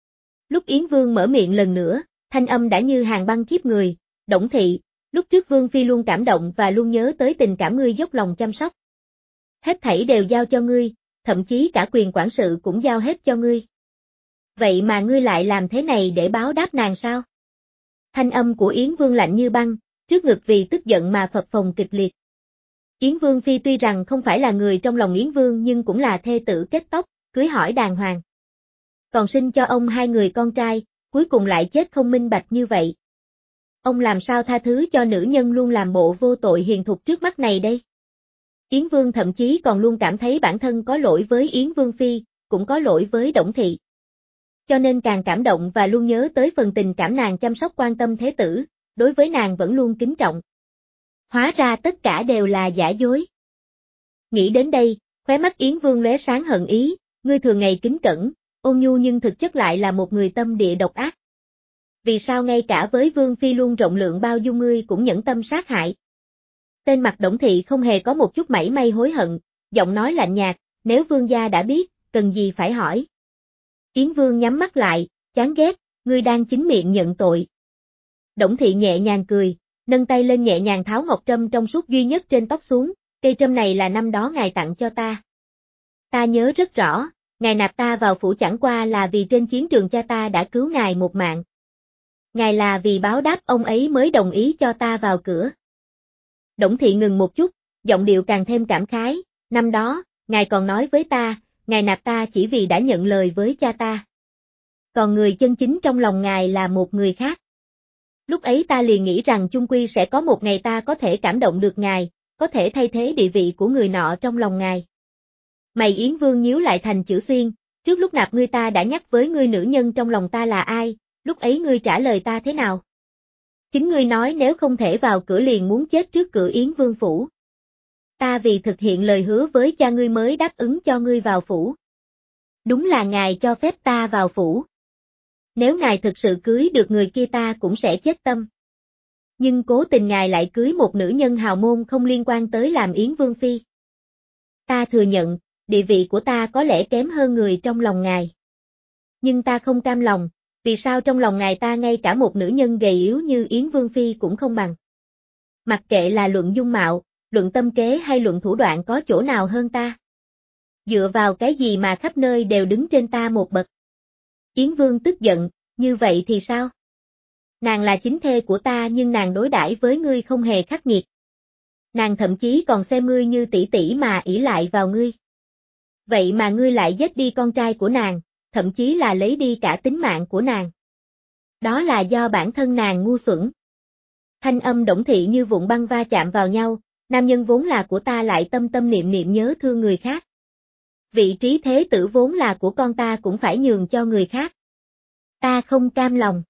Lúc Yến Vương mở miệng lần nữa, thanh âm đã như hàng băng khiếp người, Đổng Thị, lúc trước Vương Phi luôn cảm động và luôn nhớ tới tình cảm ngươi dốc lòng chăm sóc. Hết thảy đều giao cho ngươi, thậm chí cả quyền quản sự cũng giao hết cho ngươi. Vậy mà ngươi lại làm thế này để báo đáp nàng sao? Thanh âm của Yến Vương lạnh như băng, trước ngực vì tức giận mà phập phồng kịch liệt. Yến Vương Phi tuy rằng không phải là người trong lòng Yến Vương nhưng cũng là thê tử kết tóc, cưới hỏi đàng hoàng. Còn sinh cho ông hai người con trai, cuối cùng lại chết không minh bạch như vậy. Ông làm sao tha thứ cho nữ nhân luôn làm bộ vô tội hiền thục trước mắt này đây? Yến Vương thậm chí còn luôn cảm thấy bản thân có lỗi với Yến Vương Phi, cũng có lỗi với Đổng Thị. Cho nên càng cảm động và luôn nhớ tới phần tình cảm nàng chăm sóc quan tâm thế tử, đối với nàng vẫn luôn kính trọng. Hóa ra tất cả đều là giả dối. Nghĩ đến đây, khóe mắt Yến Vương lóe sáng hận ý, ngươi thường ngày kính cẩn, ôn nhu nhưng thực chất lại là một người tâm địa độc ác. Vì sao ngay cả với Vương Phi luôn rộng lượng bao dung ngươi cũng nhẫn tâm sát hại? Tên mặt Đổng Thị không hề có một chút mảy may hối hận, giọng nói lạnh nhạt, nếu Vương gia đã biết, cần gì phải hỏi. Yến Vương nhắm mắt lại, chán ghét, ngươi đang chính miệng nhận tội. Đổng Thị nhẹ nhàng cười, nâng tay lên nhẹ nhàng tháo ngọc trâm trong suốt duy nhất trên tóc xuống, cây trâm này là năm đó ngài tặng cho ta. Ta nhớ rất rõ, ngài nạp ta vào phủ chẳng qua là vì trên chiến trường cha ta đã cứu ngài một mạng. Ngài là vì báo đáp ông ấy mới đồng ý cho ta vào cửa. Đổng Thị ngừng một chút, giọng điệu càng thêm cảm khái, năm đó, ngài còn nói với ta, ngài nạp ta chỉ vì đã nhận lời với cha ta. Còn người chân chính trong lòng ngài là một người khác. Lúc ấy ta liền nghĩ rằng chung quy sẽ có một ngày ta có thể cảm động được ngài, có thể thay thế địa vị của người nọ trong lòng ngài. Mày Yến Vương nhíu lại thành chữ xuyên, trước lúc nạp ngươi ta đã nhắc với ngươi nữ nhân trong lòng ta là ai, lúc ấy ngươi trả lời ta thế nào? Chính ngươi nói nếu không thể vào cửa liền muốn chết trước cửa Yến Vương phủ. Ta vì thực hiện lời hứa với cha ngươi mới đáp ứng cho ngươi vào phủ. Đúng là ngài cho phép ta vào phủ. Nếu ngài thực sự cưới được người kia ta cũng sẽ chết tâm. Nhưng cố tình ngài lại cưới một nữ nhân hào môn không liên quan tới làm Yến Vương Phi. Ta thừa nhận, địa vị của ta có lẽ kém hơn người trong lòng ngài. Nhưng ta không cam lòng, vì sao trong lòng ngài ta ngay cả một nữ nhân gầy yếu như Yến Vương Phi cũng không bằng. Mặc kệ là luận dung mạo, luận tâm kế hay luận thủ đoạn có chỗ nào hơn ta. Dựa vào cái gì mà khắp nơi đều đứng trên ta một bậc. Yến Vương tức giận, như vậy thì sao? Nàng là chính thê của ta nhưng nàng đối đãi với ngươi không hề khắc nghiệt. Nàng thậm chí còn xem ngươi như tỷ tỷ mà ỷ lại vào ngươi. Vậy mà ngươi lại giết đi con trai của nàng, thậm chí là lấy đi cả tính mạng của nàng. Đó là do bản thân nàng ngu xuẩn. Thanh âm Đổng Thị như vụn băng va chạm vào nhau, nam nhân vốn là của ta lại tâm tâm niệm niệm nhớ thương người khác. Vị trí thế tử vốn là của con ta cũng phải nhường cho người khác. Ta không cam lòng.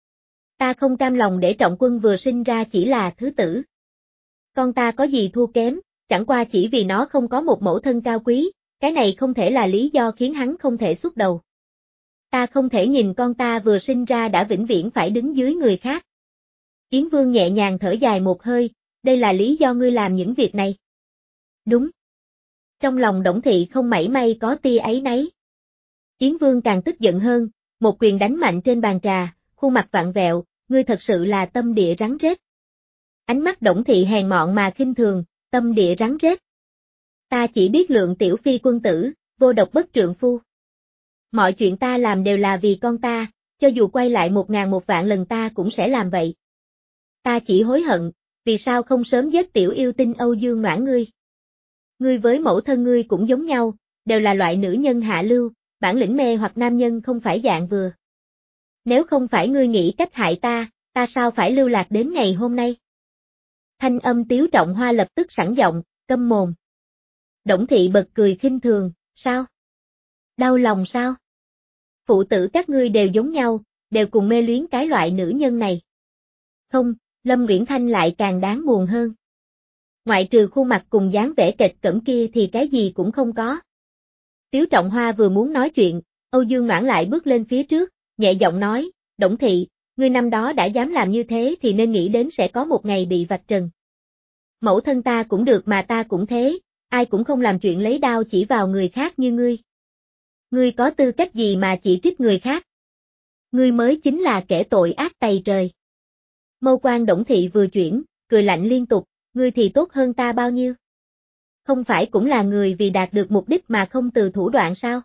Ta không cam lòng để Trọng Quân vừa sinh ra chỉ là thứ tử. Con ta có gì thua kém, chẳng qua chỉ vì nó không có một mẫu thân cao quý, cái này không thể là lý do khiến hắn không thể xuất đầu. Ta không thể nhìn con ta vừa sinh ra đã vĩnh viễn phải đứng dưới người khác. Yến Vương nhẹ nhàng thở dài một hơi, đây là lý do ngươi làm những việc này. Đúng. Trong lòng Đổng Thị không mảy may có tia áy náy. Yến Vương càng tức giận hơn, một quyền đánh mạnh trên bàn trà, khuôn mặt vặn vẹo, ngươi thật sự là tâm địa rắn rết. Ánh mắt Đổng Thị hèn mọn mà khinh thường, tâm địa rắn rết. Ta chỉ biết lượng tiểu phi quân tử, vô độc bất trượng phu. Mọi chuyện ta làm đều là vì con ta, cho dù quay lại một ngàn một vạn lần ta cũng sẽ làm vậy. Ta chỉ hối hận, vì sao không sớm giết tiểu yêu tinh Âu Dương Noãn ngươi. Ngươi với mẫu thân ngươi cũng giống nhau, đều là loại nữ nhân hạ lưu, bản lĩnh mê hoặc nam nhân không phải dạng vừa. Nếu không phải ngươi nghĩ cách hại ta, ta sao phải lưu lạc đến ngày hôm nay? Thanh âm Tiếu Trọng Hoa lập tức sẵn giọng, câm mồm. Đổng Thị bật cười khinh thường, sao? Đau lòng sao? Phụ tử các ngươi đều giống nhau, đều cùng mê luyến cái loại nữ nhân này. Không, Lâm Uyển Thanh lại càng đáng buồn hơn. Ngoại trừ khuôn mặt cùng dáng vẻ kịch cỡm kia thì cái gì cũng không có. Tiếu Trọng Hoa vừa muốn nói chuyện, Âu Dương Noãn lại bước lên phía trước, nhẹ giọng nói, Đổng Thị, ngươi năm đó đã dám làm như thế thì nên nghĩ đến sẽ có một ngày bị vạch trần. Mẫu thân ta cũng được mà ta cũng thế, ai cũng không làm chuyện lấy đao chỉ vào người khác như ngươi. Ngươi có tư cách gì mà chỉ trích người khác? Ngươi mới chính là kẻ tội ác tày trời. Mâu quan Đổng Thị vừa chuyển, cười lạnh liên tục, ngươi thì tốt hơn ta bao nhiêu? Không phải cũng là người vì đạt được mục đích mà không từ thủ đoạn sao?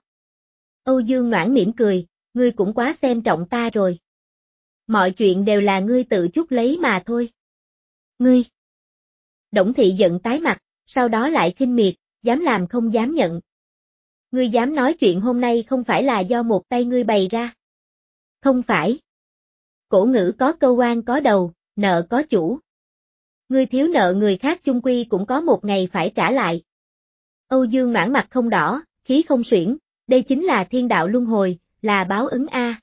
Âu Dương Noãn mỉm cười, ngươi cũng quá xem trọng ta rồi. Mọi chuyện đều là ngươi tự chuốc lấy mà thôi. Ngươi! Đổng Thị giận tái mặt, sau đó lại khinh miệt, dám làm không dám nhận. Ngươi dám nói chuyện hôm nay không phải là do một tay ngươi bày ra. Không phải. Cổ ngữ có câu oan có đầu, nợ có chủ. Ngươi thiếu nợ người khác chung quy cũng có một ngày phải trả lại. Âu Dương Noãn mặt không đỏ, khí không xuyển, đây chính là thiên đạo luân hồi, là báo ứng a.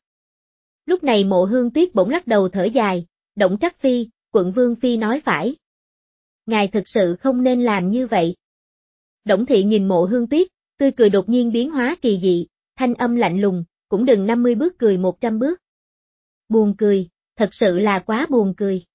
Lúc này Mộ Hương Tuyết bỗng lắc đầu thở dài, Đổng Trắc Phi, quận Vương Phi nói phải. Ngài thực sự không nên làm như vậy. Đổng Thị nhìn Mộ Hương Tuyết, tươi cười đột nhiên biến hóa kỳ dị, thanh âm lạnh lùng, cũng đừng năm mươi bước cười một trăm bước. Buồn cười, thật sự là quá buồn cười.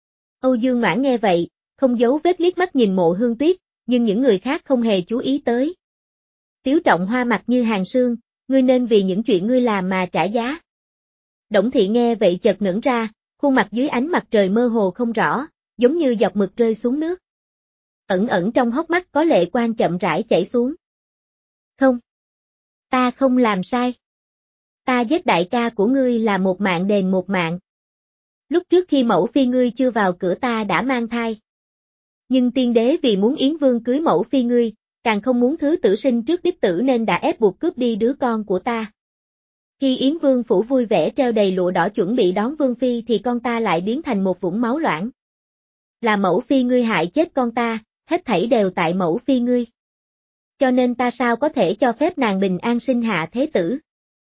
Âu Dương Noãn nghe vậy, không giấu vết liếc mắt nhìn Mộ Hương Tuyết, nhưng những người khác không hề chú ý tới. Tiếu Trọng Hoa mặt như hàng sương, ngươi nên vì những chuyện ngươi làm mà trả giá. Đổng Thị nghe vậy chợt ngẩn ra, khuôn mặt dưới ánh mặt trời mơ hồ không rõ, giống như giọt mực rơi xuống nước. Ẩn ẩn trong hốc mắt có lệ quang chậm rãi chảy xuống. Không. Ta không làm sai. Ta giết đại ca của ngươi là một mạng đền một mạng. Lúc trước khi mẫu phi ngươi chưa vào cửa ta đã mang thai. Nhưng tiên đế vì muốn Yến Vương cưới mẫu phi ngươi, càng không muốn thứ tử sinh trước đích tử nên đã ép buộc cướp đi đứa con của ta. Khi Yến Vương phủ vui vẻ treo đầy lụa đỏ chuẩn bị đón Vương phi thì con ta lại biến thành một vũng máu loãng. Là mẫu phi ngươi hại chết con ta, hết thảy đều tại mẫu phi ngươi. Cho nên ta sao có thể cho phép nàng bình an sinh hạ thế tử?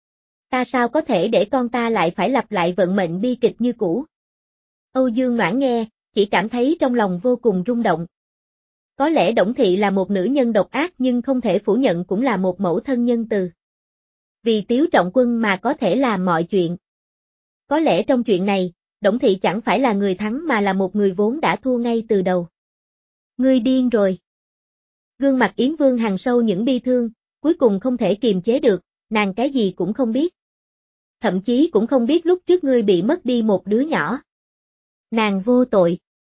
Ta sao có thể để con ta lại phải lặp lại vận mệnh bi kịch như cũ? Âu Dương Noãn nghe, chỉ cảm thấy trong lòng vô cùng rung động. Có lẽ Đổng Thị là một nữ nhân độc ác nhưng không thể phủ nhận cũng là một mẫu thân nhân từ. Vì Tiếu Trọng Quân mà có thể làm mọi chuyện. Có lẽ trong chuyện này, Đổng Thị chẳng phải là người thắng mà là một người vốn đã thua ngay từ đầu. Ngươi điên rồi. Gương mặt Yến Vương hằn sâu những bi thương, cuối cùng không thể kiềm chế được, nàng cái gì cũng không biết. Thậm chí cũng không biết lúc trước ngươi bị mất đi một đứa nhỏ. Nàng vô tội.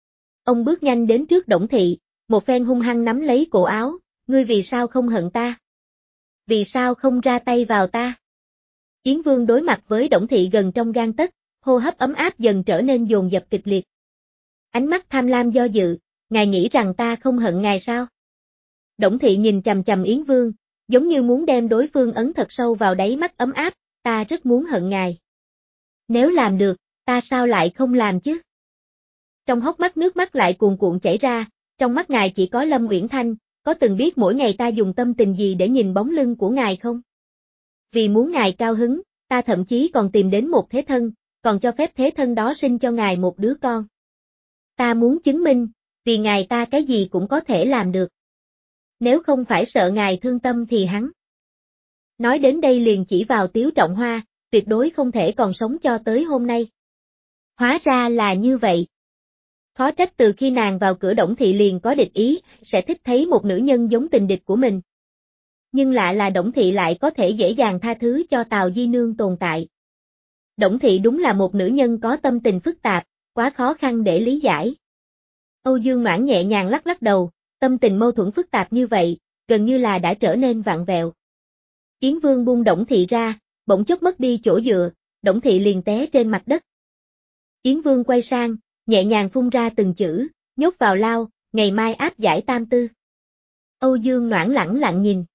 Ông bước nhanh đến trước Đổng Thị, một phen hung hăng nắm lấy cổ áo, ngươi vì sao không hận ta? Vì sao không ra tay vào ta? Yến Vương đối mặt với Đổng Thị gần trong gang tấc, hô hấp ấm áp dần trở nên dồn dập kịch liệt. Ánh mắt tham lam do dự, ngài nghĩ rằng ta không hận ngài sao? Đổng Thị nhìn chằm chằm Yến Vương, giống như muốn đem đối phương ấn thật sâu vào đáy mắt ấm áp, ta rất muốn hận ngài. Nếu làm được, ta sao lại không làm chứ? Trong hốc mắt nước mắt lại cuồn cuộn chảy ra, trong mắt ngài chỉ có Lâm Uyển Thanh, có từng biết mỗi ngày ta dùng tâm tình gì để nhìn bóng lưng của ngài không? Vì muốn ngài cao hứng, ta thậm chí còn tìm đến một thế thân, còn cho phép thế thân đó sinh cho ngài một đứa con. Ta muốn chứng minh, vì ngài ta cái gì cũng có thể làm được. Nếu không phải sợ ngài thương tâm thì hắn. Nói đến đây liền chỉ vào Tiếu Trọng Hoa, tuyệt đối không thể còn sống cho tới hôm nay. Hóa ra là như vậy. Khó trách từ khi nàng vào cửa Đổng Thị liền có địch ý, sẽ thích thấy một nữ nhân giống tình địch của mình. Nhưng lạ là Đổng Thị lại có thể dễ dàng tha thứ cho Tào Di Nương tồn tại. Đổng Thị đúng là một nữ nhân có tâm tình phức tạp, quá khó khăn để lý giải. Âu Dương Noãn nhẹ nhàng lắc lắc đầu, tâm tình mâu thuẫn phức tạp như vậy, gần như là đã trở nên vặn vẹo. Yến Vương buông Đổng Thị ra, bỗng chốc mất đi chỗ dựa, Đổng Thị liền té trên mặt đất. Yến Vương quay sang, nhẹ nhàng phun ra từng chữ, nhốt vào lao, ngày mai áp giải tam tư. Âu Dương Noãn lẳng lặng nhìn.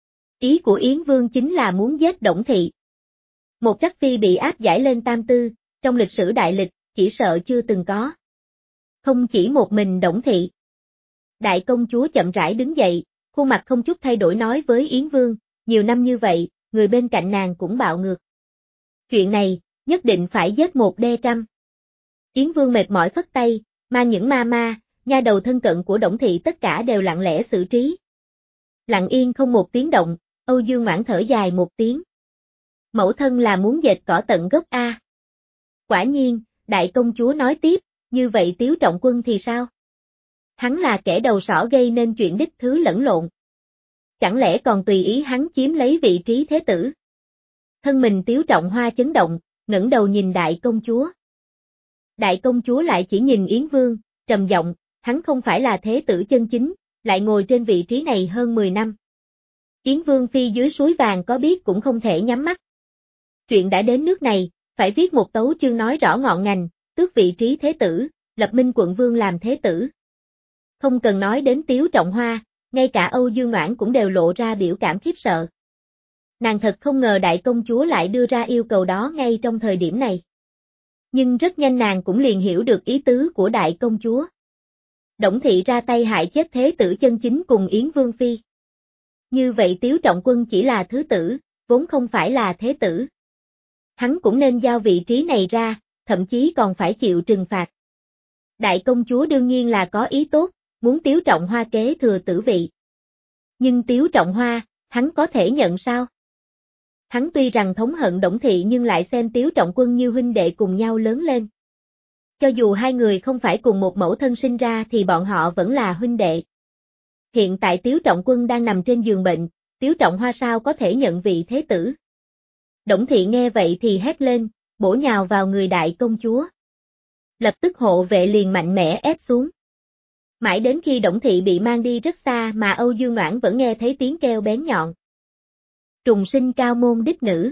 Ý của Yến Vương chính là muốn giết Đổng Thị. Một trắc phi bị áp giải lên tam tư, trong lịch sử đại lịch, chỉ sợ chưa từng có. Không chỉ một mình Đổng Thị. Đại công chúa chậm rãi đứng dậy, khuôn mặt không chút thay đổi nói với Yến Vương, nhiều năm như vậy, người bên cạnh nàng cũng bạo ngược. Chuyện này, nhất định phải giết một đê trăm. Yến Vương mệt mỏi phất tay, mang những ma ma, nha đầu thân cận của Đổng Thị tất cả đều lặng lẽ xử trí. Lặng yên không một tiếng động, Âu Dương Noãn thở dài một tiếng. Mẫu thân là muốn dệt cỏ tận gốc A. Quả nhiên, đại công chúa nói tiếp, như vậy Tiếu Trọng Quân thì sao? Hắn là kẻ đầu sỏ gây nên chuyện đích thứ lẫn lộn. Chẳng lẽ còn tùy ý hắn chiếm lấy vị trí thế tử? Thân mình Tiếu Trọng Hoa chấn động, ngẩng đầu nhìn đại công chúa. Đại công chúa lại chỉ nhìn Yến Vương, trầm giọng, hắn không phải là thế tử chân chính, lại ngồi trên vị trí này hơn mười năm. Yến Vương phi dưới suối vàng có biết cũng không thể nhắm mắt. Chuyện đã đến nước này, phải viết một tấu chương nói rõ ngọn ngành, tước vị trí thế tử, lập Minh quận vương làm thế tử. Không cần nói đến Tiếu Trọng Hoa, ngay cả Âu Dương Noãn cũng đều lộ ra biểu cảm khiếp sợ. Nàng thật không ngờ đại công chúa lại đưa ra yêu cầu đó ngay trong thời điểm này. Nhưng rất nhanh nàng cũng liền hiểu được ý tứ của đại công chúa. Đổng thị ra tay hại chết thế tử chân chính cùng Yến Vương phi. Như vậy Tiếu Trọng Quân chỉ là thứ tử, vốn không phải là thế tử. Hắn cũng nên giao vị trí này ra, thậm chí còn phải chịu trừng phạt. Đại công chúa đương nhiên là có ý tốt, muốn Tiếu Trọng Hoa kế thừa tử vị. Nhưng Tiếu Trọng Hoa, hắn có thể nhận sao? Hắn tuy rằng thống hận Đổng thị nhưng lại xem Tiếu Trọng Quân như huynh đệ cùng nhau lớn lên. Cho dù hai người không phải cùng một mẫu thân sinh ra thì bọn họ vẫn là huynh đệ. Hiện tại Tiếu Trọng Quân đang nằm trên giường bệnh, Tiếu Trọng Hoa sao có thể nhận vị thế tử? Đổng thị nghe vậy thì hét lên, bổ nhào vào người đại công chúa. Lập tức hộ vệ liền mạnh mẽ ép xuống. Mãi đến khi Đổng thị bị mang đi rất xa mà Âu Dương Noãn vẫn nghe thấy tiếng kêu bén nhọn. Trùng sinh cao môn đích nữ.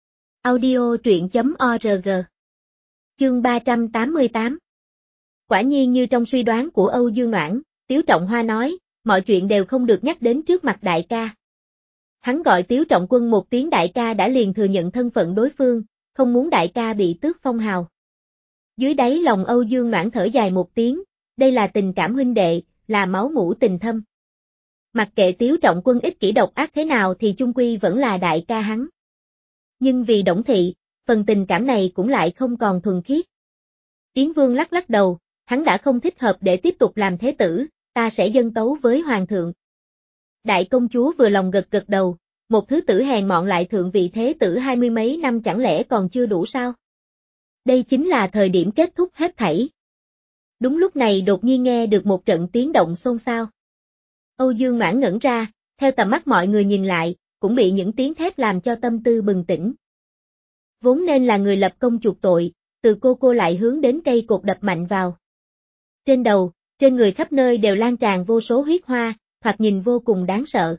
Audio truyện chấm org. Chương ba trăm tám mươi tám. Quả nhiên như trong suy đoán của Âu Dương Noãn, Tiếu Trọng Hoa nói, mọi chuyện đều không được nhắc đến trước mặt đại ca. Hắn gọi Tiếu Trọng Quân một tiếng đại ca đã liền thừa nhận thân phận đối phương, không muốn đại ca bị tước phong hào. Dưới đáy lòng Âu Dương Noãn thở dài một tiếng, đây là tình cảm huynh đệ, là máu mủ tình thâm. Mặc kệ Tiếu Trọng Quân ích kỷ độc ác thế nào thì chung quy vẫn là đại ca hắn. Nhưng vì Đổng thị, phần tình cảm này cũng lại không còn thuần khiết. Yến Vương lắc lắc đầu, hắn đã không thích hợp để tiếp tục làm thế tử, ta sẽ dâng tấu với hoàng thượng. Đại công chúa vừa lòng gật gật đầu, một thứ tử hèn mọn lại thượng vị thế tử hai mươi mấy năm chẳng lẽ còn chưa đủ sao? Đây chính là thời điểm kết thúc hết thảy. Đúng lúc này đột nhiên nghe được một trận tiếng động xôn xao. Âu Dương Noãn ngẩn ra, theo tầm mắt mọi người nhìn lại, cũng bị những tiếng thét làm cho tâm tư bừng tỉnh. Vốn nên là người lập công chuộc tội, từ cô cô lại hướng đến cây cột đập mạnh vào. Trên đầu, trên người khắp nơi đều lan tràn vô số huyết hoa, thoạt nhìn vô cùng đáng sợ.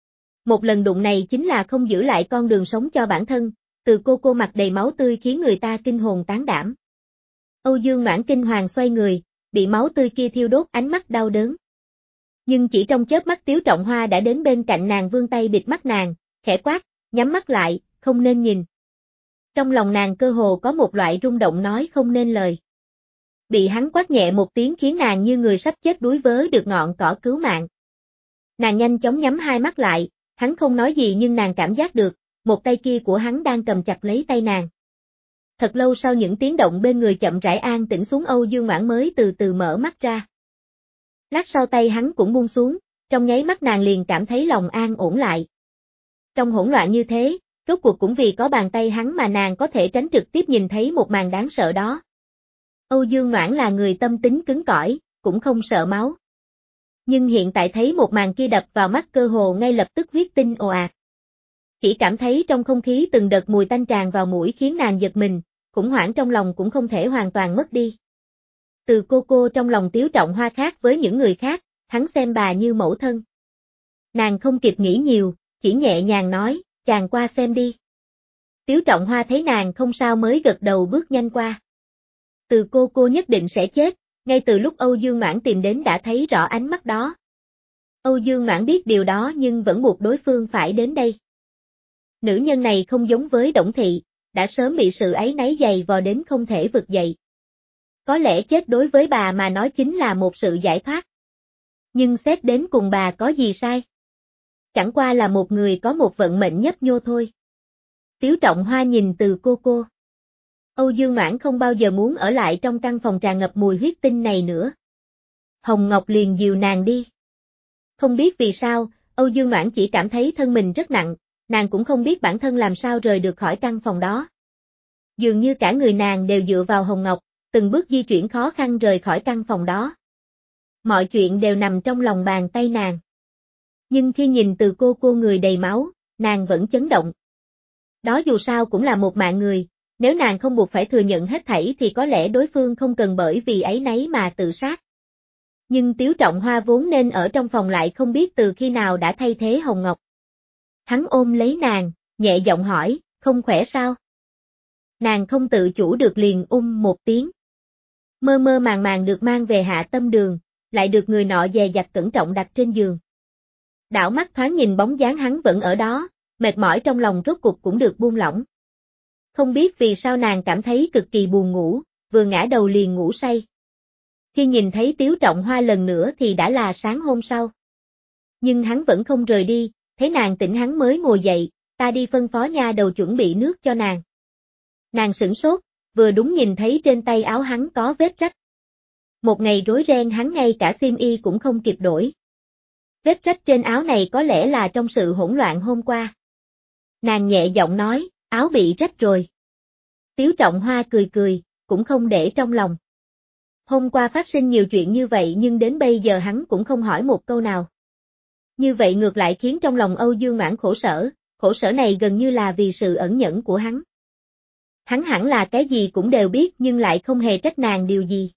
Một lần đụng này chính là không giữ lại con đường sống cho bản thân, từ cô cô mặt đầy máu tươi khiến người ta kinh hồn tán đảm. Âu Dương Noãn kinh hoàng xoay người, bị máu tươi kia thiêu đốt ánh mắt đau đớn. Nhưng chỉ trong chớp mắt Tiếu Trọng Hoa đã đến bên cạnh nàng vươn tay bịt mắt nàng, khẽ quát, nhắm mắt lại, không nên nhìn. Trong lòng nàng cơ hồ có một loại rung động nói không nên lời. Bị hắn quát nhẹ một tiếng khiến nàng như người sắp chết đuối vớ được ngọn cỏ cứu mạng. Nàng nhanh chóng nhắm hai mắt lại, hắn không nói gì nhưng nàng cảm giác được, một tay kia của hắn đang cầm chặt lấy tay nàng. Thật lâu sau những tiếng động bên người chậm rãi an tĩnh xuống Âu Dương Noãn mới từ từ mở mắt ra. Lát sau tay hắn cũng buông xuống, trong nháy mắt nàng liền cảm thấy lòng an ổn lại. Trong hỗn loạn như thế, rốt cuộc cũng vì có bàn tay hắn mà nàng có thể tránh trực tiếp nhìn thấy một màn đáng sợ đó. Âu Dương Noãn là người tâm tính cứng cỏi, cũng không sợ máu. Nhưng hiện tại thấy một màn kia đập vào mắt cơ hồ ngay lập tức huyết tinh ồ ạt. Chỉ cảm thấy trong không khí từng đợt mùi tanh tràn vào mũi khiến nàng giật mình, khủng hoảng trong lòng cũng không thể hoàn toàn mất đi. Từ cô cô trong lòng Tiếu Trọng Hoa khác với những người khác, hắn xem bà như mẫu thân. Nàng không kịp nghĩ nhiều, chỉ nhẹ nhàng nói, chàng qua xem đi. Tiếu Trọng Hoa thấy nàng không sao mới gật đầu bước nhanh qua. Từ cô cô nhất định sẽ chết, ngay từ lúc Âu Dương Noãn tìm đến đã thấy rõ ánh mắt đó. Âu Dương Noãn biết điều đó nhưng vẫn buộc đối phương phải đến đây. Nữ nhân này không giống với Đổng thị, đã sớm bị sự áy náy dày vò đến không thể vực dậy. Có lẽ chết đối với bà mà nói chính là một sự giải thoát. Nhưng xét đến cùng bà có gì sai? Chẳng qua là một người có một vận mệnh nhấp nhô thôi. Tiếu Trọng Hoa nhìn từ cô cô. Âu Dương Noãn không bao giờ muốn ở lại trong căn phòng tràn ngập mùi huyết tinh này nữa. Hồng Ngọc liền dìu nàng đi. Không biết vì sao, Âu Dương Noãn chỉ cảm thấy thân mình rất nặng, nàng cũng không biết bản thân làm sao rời được khỏi căn phòng đó. Dường như cả người nàng đều dựa vào Hồng Ngọc, từng bước di chuyển khó khăn rời khỏi căn phòng đó. Mọi chuyện đều nằm trong lòng bàn tay nàng. Nhưng khi nhìn từ cô cô người đầy máu, nàng vẫn chấn động. Đó dù sao cũng là một mạng người, Nếu nàng không buộc phải thừa nhận hết thảy thì có lẽ đối phương không cần bởi vì áy náy mà tự sát. Nhưng Tiếu Trọng Hoa vốn nên ở trong phòng lại không biết từ khi nào đã thay thế Hồng Ngọc. Hắn ôm lấy nàng, nhẹ giọng hỏi, không khỏe sao? Nàng không tự chủ được liền um một tiếng. Mơ mơ màng màng được mang về Hạ Tâm Đường, lại được người nọ dè dặt cẩn trọng đặt trên giường. Đảo mắt thoáng nhìn bóng dáng hắn vẫn ở đó, mệt mỏi trong lòng rốt cục cũng được buông lỏng. Không biết vì sao nàng cảm thấy cực kỳ buồn ngủ, vừa ngã đầu liền ngủ say. Khi nhìn thấy Tiếu Trọng Hoa lần nữa thì đã là sáng hôm sau. Nhưng hắn vẫn không rời đi, thấy nàng tỉnh hắn mới ngồi dậy, ta đi phân phó nha đầu chuẩn bị nước cho nàng. Nàng sửng sốt, vừa đúng nhìn thấy trên tay áo hắn có vết rách. Một ngày rối ren hắn ngay cả xiêm y cũng không kịp đổi. Vết rách trên áo này có lẽ là trong sự hỗn loạn hôm qua. Nàng nhẹ giọng nói, áo bị rách rồi. Tiếu Trọng Hoa cười cười, cũng không để trong lòng. Hôm qua phát sinh nhiều chuyện như vậy nhưng đến bây giờ hắn cũng không hỏi một câu nào. Như vậy ngược lại khiến trong lòng Âu Dương Mãn khổ sở, khổ sở này gần như là vì sự ẩn nhẫn của hắn. Hắn hẳn là cái gì cũng đều biết nhưng lại không hề trách nàng điều gì.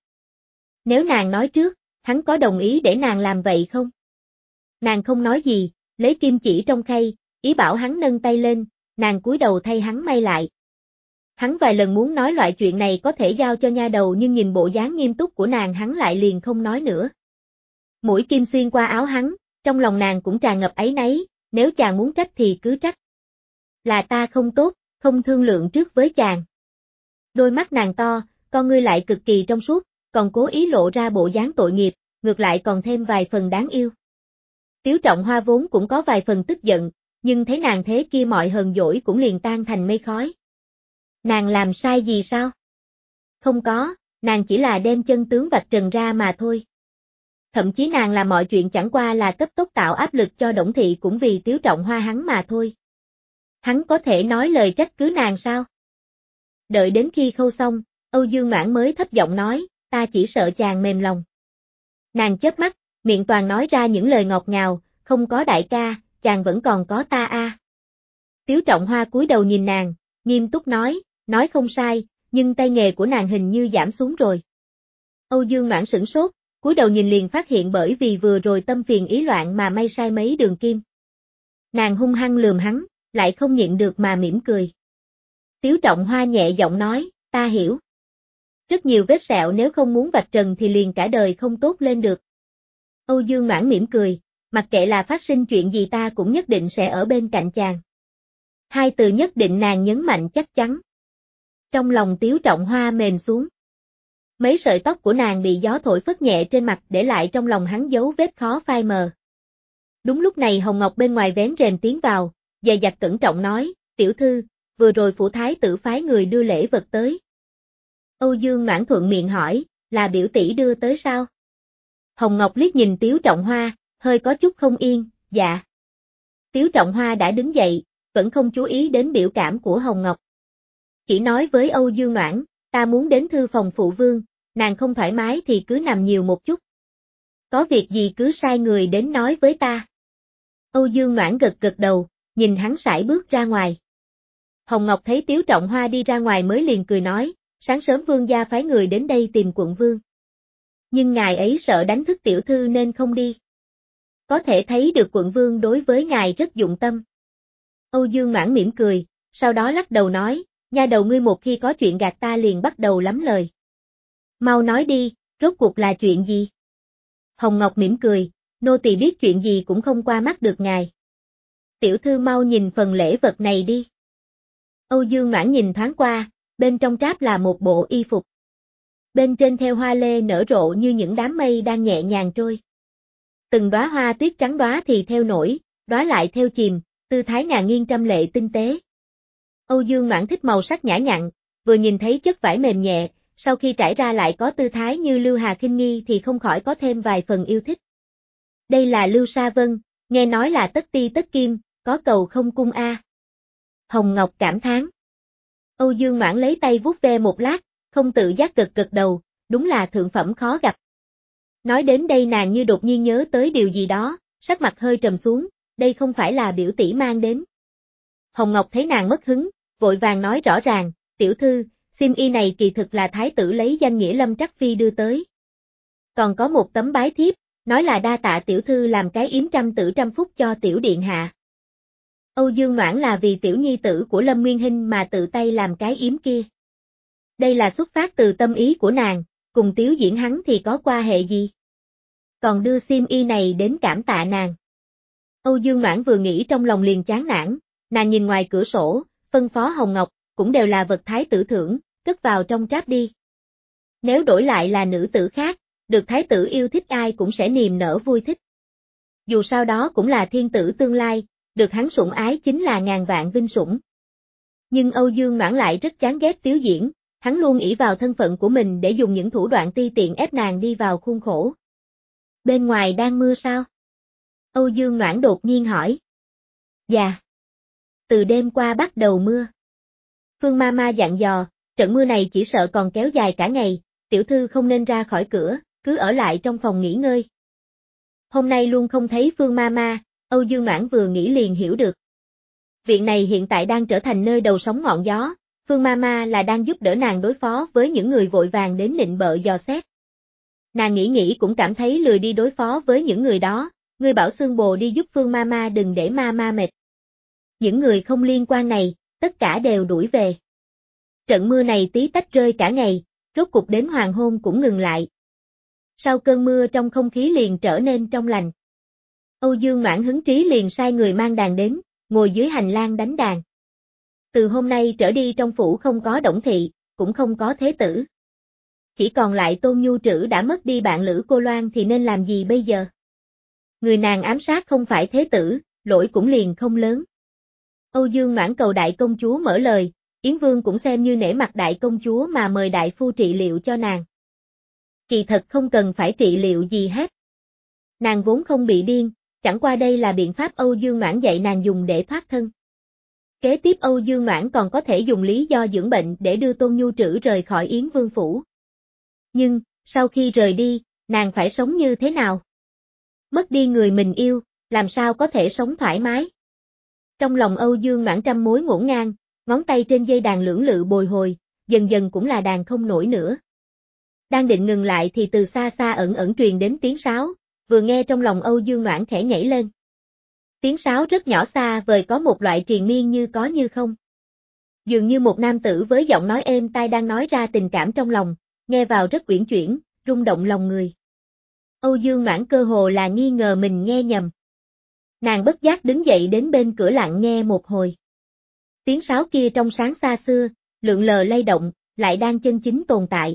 Nếu nàng nói trước, hắn có đồng ý để nàng làm vậy không? Nàng không nói gì, lấy kim chỉ trong khay, ý bảo hắn nâng tay lên, nàng cúi đầu thay hắn may lại. Hắn vài lần muốn nói loại chuyện này có thể giao cho nha đầu nhưng nhìn bộ dáng nghiêm túc của nàng hắn lại liền không nói nữa. Mũi kim xuyên qua áo hắn, trong lòng nàng cũng tràn ngập áy náy, nếu chàng muốn trách thì cứ trách. Là ta không tốt, không thương lượng trước với chàng. Đôi mắt nàng to, con ngươi lại cực kỳ trong suốt, còn cố ý lộ ra bộ dáng tội nghiệp, ngược lại còn thêm vài phần đáng yêu. Tiếu Trọng Hoa vốn cũng có vài phần tức giận, nhưng thấy nàng thế kia mọi hờn dỗi cũng liền tan thành mây khói. Nàng làm sai gì sao? Không có, nàng chỉ là đem chân tướng vạch trần ra mà thôi. Thậm chí nàng làm mọi chuyện chẳng qua là cấp tốc tạo áp lực cho Đổng Thị cũng vì Tiếu Trọng Hoa hắn mà thôi. Hắn có thể nói lời trách cứ nàng sao? Đợi đến khi khâu xong, Âu Dương Mãn mới thấp giọng nói, ta chỉ sợ chàng mềm lòng. Nàng chớp mắt, miệng toàn nói ra những lời ngọt ngào, không có đại ca, chàng vẫn còn có ta a. Tiếu Trọng Hoa cúi đầu nhìn nàng, nghiêm túc nói, nói không sai, nhưng tay nghề của nàng hình như giảm xuống rồi. Âu Dương Mãn sửng sốt, cúi đầu nhìn liền phát hiện bởi vì vừa rồi tâm phiền ý loạn mà may sai mấy đường kim. Nàng hung hăng lườm hắn, lại không nhịn được mà mỉm cười. Tiếu Trọng Hoa nhẹ giọng nói, ta hiểu. Rất nhiều vết sẹo nếu không muốn vạch trần thì liền cả đời không tốt lên được. Âu Dương Mãn mỉm cười, mặc kệ là phát sinh chuyện gì ta cũng nhất định sẽ ở bên cạnh chàng. Hai từ nhất định nàng nhấn mạnh chắc chắn. Trong lòng Tiếu Trọng Hoa mềm xuống. Mấy sợi tóc của nàng bị gió thổi phất nhẹ trên mặt để lại trong lòng hắn dấu vết khó phai mờ. Đúng lúc này Hồng Ngọc bên ngoài vén rèm tiến vào, dè dặt cẩn trọng nói, tiểu thư, vừa rồi phủ thái tử phái người đưa lễ vật tới. Âu Dương Mãn thuận miệng hỏi, là biểu tỷ đưa tới sao? Hồng Ngọc liếc nhìn Tiếu Trọng Hoa, hơi có chút không yên, dạ. Tiếu Trọng Hoa đã đứng dậy, vẫn không chú ý đến biểu cảm của Hồng Ngọc. Chỉ nói với Âu Dương Mãn, ta muốn đến thư phòng phụ vương, nàng không thoải mái thì cứ nằm nhiều một chút. Có việc gì cứ sai người đến nói với ta. Âu Dương Mãn gật gật đầu, nhìn hắn sải bước ra ngoài. Hồng Ngọc thấy Tiếu Trọng Hoa đi ra ngoài mới liền cười nói, sáng sớm vương gia phái người đến đây tìm quận vương. Nhưng ngài ấy sợ đánh thức tiểu thư nên không đi. Có thể thấy được quận vương đối với ngài rất dụng tâm. Âu Dương Mãn mỉm cười, sau đó lắc đầu nói, nha đầu ngươi một khi có chuyện gạt ta liền bắt đầu lắm lời. Mau nói đi, rốt cuộc là chuyện gì? Hồng Ngọc mỉm cười, nô tỳ biết chuyện gì cũng không qua mắt được ngài. Tiểu thư mau nhìn phần lễ vật này đi. Âu Dương Mãn nhìn thoáng qua, bên trong tráp là một bộ y phục. Bên trên theo hoa lê nở rộ như những đám mây đang nhẹ nhàng trôi. Từng đóa hoa tuyết trắng đóa thì theo nổi, đóa lại theo chìm, tư thái ngà nghiêng trăm lệ tinh tế. Âu Dương Mãn thích màu sắc nhã nhặn, vừa nhìn thấy chất vải mềm nhẹ, sau khi trải ra lại có tư thái như Lưu Hà khinh nghi thì không khỏi có thêm vài phần yêu thích. Đây là Lưu Sa Vân, nghe nói là tất ti tất kim, có cầu không cung a. Hồng Ngọc cảm thán. Âu Dương Mãn lấy tay vuốt ve một lát, không tự giác gật gật đầu, đúng là thượng phẩm khó gặp. Nói đến đây nàng như đột nhiên nhớ tới điều gì đó, sắc mặt hơi trầm xuống, đây không phải là biểu tỷ mang đến. Hồng Ngọc thấy nàng mất hứng, vội vàng nói rõ ràng, tiểu thư, xiêm y này kỳ thực là thái tử lấy danh nghĩa Lâm Trắc Phi đưa tới. Còn có một tấm bái thiếp, nói là đa tạ tiểu thư làm cái yếm trăm tử trăm phúc cho tiểu điện hạ. Âu Dương Noãn là vì tiểu nhi tử của Lâm Nguyên Hinh mà tự tay làm cái yếm kia. Đây là xuất phát từ tâm ý của nàng, cùng Tiếu Diễn hắn thì có qua hệ gì. Còn đưa xiêm y này đến cảm tạ nàng. Âu Dương Noãn vừa nghĩ trong lòng liền chán nản, nàng nhìn ngoài cửa sổ, phân phó Hồng Ngọc, cũng đều là vật thái tử thưởng, cất vào trong tráp đi. Nếu đổi lại là nữ tử khác, được thái tử yêu thích ai cũng sẽ niềm nở vui thích. Dù sao đó cũng là thiên tử tương lai, được hắn sủng ái chính là ngàn vạn vinh sủng. Nhưng Âu Dương Noãn lại rất chán ghét Tiếu Diễn, hắn luôn ỷ vào thân phận của mình để dùng những thủ đoạn ti tiện ép nàng đi vào khuôn khổ. Bên ngoài đang mưa sao? Âu Dương Noãn đột nhiên hỏi. Dạ. Từ đêm qua bắt đầu mưa. Phương Mama dặn dò, trận mưa này chỉ sợ còn kéo dài cả ngày, tiểu thư không nên ra khỏi cửa, cứ ở lại trong phòng nghỉ ngơi. Hôm nay luôn không thấy Phương Mama, Âu Dương Noãn vừa nghĩ liền hiểu được. Viện này hiện tại đang trở thành nơi đầu sóng ngọn gió, Phương Mama là đang giúp đỡ nàng đối phó với những người vội vàng đến nịnh bợ dò xét. Nàng nghĩ nghĩ cũng cảm thấy lười đi đối phó với những người đó, người bảo Xương Bồ đi giúp Phương Mama đừng để Mama mệt. Những người không liên quan này, tất cả đều đuổi về. Trận mưa này tí tách rơi cả ngày, rốt cục đến hoàng hôn cũng ngừng lại. Sau cơn mưa trong không khí liền trở nên trong lành. Âu Dương Noãn hứng trí liền sai người mang đàn đến, ngồi dưới hành lang đánh đàn. Từ hôm nay trở đi trong phủ không có Đổng Thị, cũng không có Thế Tử. Chỉ còn lại Tôn Nhu Trữ đã mất đi bạn lữ cô Loan thì nên làm gì bây giờ? Người nàng ám sát không phải Thế Tử, lỗi cũng liền không lớn. Âu Dương Noãn cầu đại công chúa mở lời, Yến Vương cũng xem như nể mặt đại công chúa mà mời đại phu trị liệu cho nàng. Kỳ thật không cần phải trị liệu gì hết. Nàng vốn không bị điên, chẳng qua đây là biện pháp Âu Dương Noãn dạy nàng dùng để thoát thân. Kế tiếp Âu Dương Noãn còn có thể dùng lý do dưỡng bệnh để đưa Tôn Nhu Trữ rời khỏi Yến Vương phủ. Nhưng, sau khi rời đi, nàng phải sống như thế nào? Mất đi người mình yêu, làm sao có thể sống thoải mái? Trong lòng Âu Dương Noãn trăm mối ngổn ngang, ngón tay trên dây đàn lưỡng lự bồi hồi, dần dần cũng là đàn không nổi nữa. Đang định ngừng lại thì từ xa xa ẩn ẩn truyền đến tiếng sáo, vừa nghe trong lòng Âu Dương Noãn khẽ nhảy lên. Tiếng sáo rất nhỏ xa vời có một loại triền miên như có như không. Dường như một nam tử với giọng nói êm tai đang nói ra tình cảm trong lòng, nghe vào rất uyển chuyển, rung động lòng người. Âu Dương Noãn cơ hồ là nghi ngờ mình nghe nhầm. Nàng bất giác đứng dậy đến bên cửa lặng nghe một hồi. Tiếng sáo kia trong sáng xa xưa, lượn lờ lay động, lại đang chân chính tồn tại.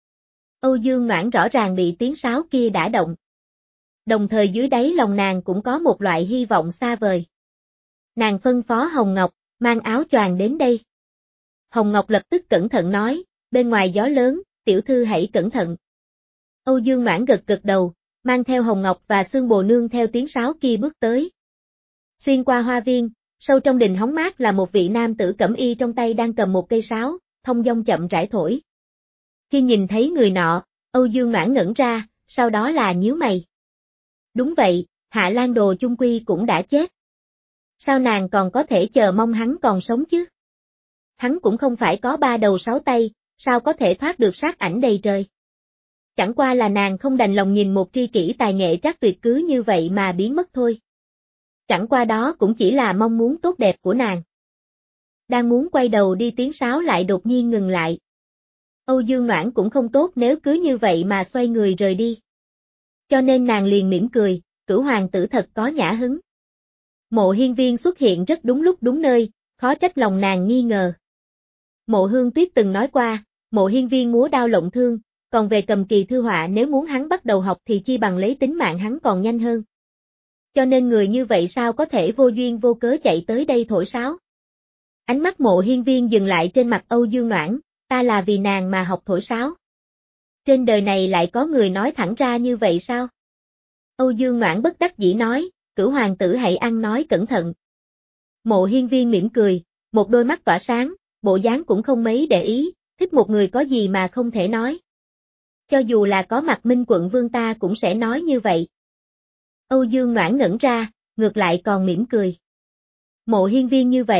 Âu Dương Noãn rõ ràng bị tiếng sáo kia đả động. Đồng thời dưới đáy lòng nàng cũng có một loại hy vọng xa vời. Nàng phân phó Hồng Ngọc, mang áo choàng đến đây. Hồng Ngọc lập tức cẩn thận nói, bên ngoài gió lớn, tiểu thư hãy cẩn thận. Âu Dương Noãn gật gật đầu, mang theo Hồng Ngọc và Xương Bồ Nương theo tiếng sáo kia bước tới. Xuyên qua hoa viên, sâu trong đình hóng mát là một vị nam tử cẩm y trong tay đang cầm một cây sáo, thông dong chậm rãi thổi. Khi nhìn thấy người nọ, Âu Dương Noãn ngẩn ra, sau đó là nhíu mày. Đúng vậy, Hạ Lan Đồ chung quy cũng đã chết. Sao nàng còn có thể chờ mong hắn còn sống chứ? Hắn cũng không phải có ba đầu sáu tay, sao có thể thoát được sát ảnh đầy trời? Chẳng qua là nàng không đành lòng nhìn một tri kỷ tài nghệ trác tuyệt cứ như vậy mà biến mất thôi. Chẳng qua đó cũng chỉ là mong muốn tốt đẹp của nàng. Đang muốn quay đầu đi tiếng sáo lại đột nhiên ngừng lại. Âu Dương Noãn cũng không tốt nếu cứ như vậy mà xoay người rời đi. Cho nên nàng liền mỉm cười, Cửu hoàng tử thật có nhã hứng. Mộ Hiên Viên xuất hiện rất đúng lúc đúng nơi, khó trách lòng nàng nghi ngờ. Mộ Hương Tuyết từng nói qua, Mộ Hiên Viên múa đao lộng thương, còn về cầm kỳ thư họa nếu muốn hắn bắt đầu học thì chi bằng lấy tính mạng hắn còn nhanh hơn. Cho nên người như vậy sao có thể vô duyên vô cớ chạy tới đây thổi sáo. Ánh mắt Mộ Hiên Viên dừng lại trên mặt Âu Dương Noãn, ta là vì nàng mà học thổi sáo. Trên đời này lại có người nói thẳng ra như vậy sao? Âu Dương Noãn bất đắc dĩ nói, Cửu hoàng tử hãy ăn nói cẩn thận. Mộ Hiên Viên mỉm cười, một đôi mắt tỏa sáng, bộ dáng cũng không mấy để ý, thích một người có gì mà không thể nói. Cho dù là có mặt Minh quận vương ta cũng sẽ nói như vậy. Âu Dương Noãn ngẩn ra, ngược lại còn mỉm cười. Mộ Hiên Viên như vậy,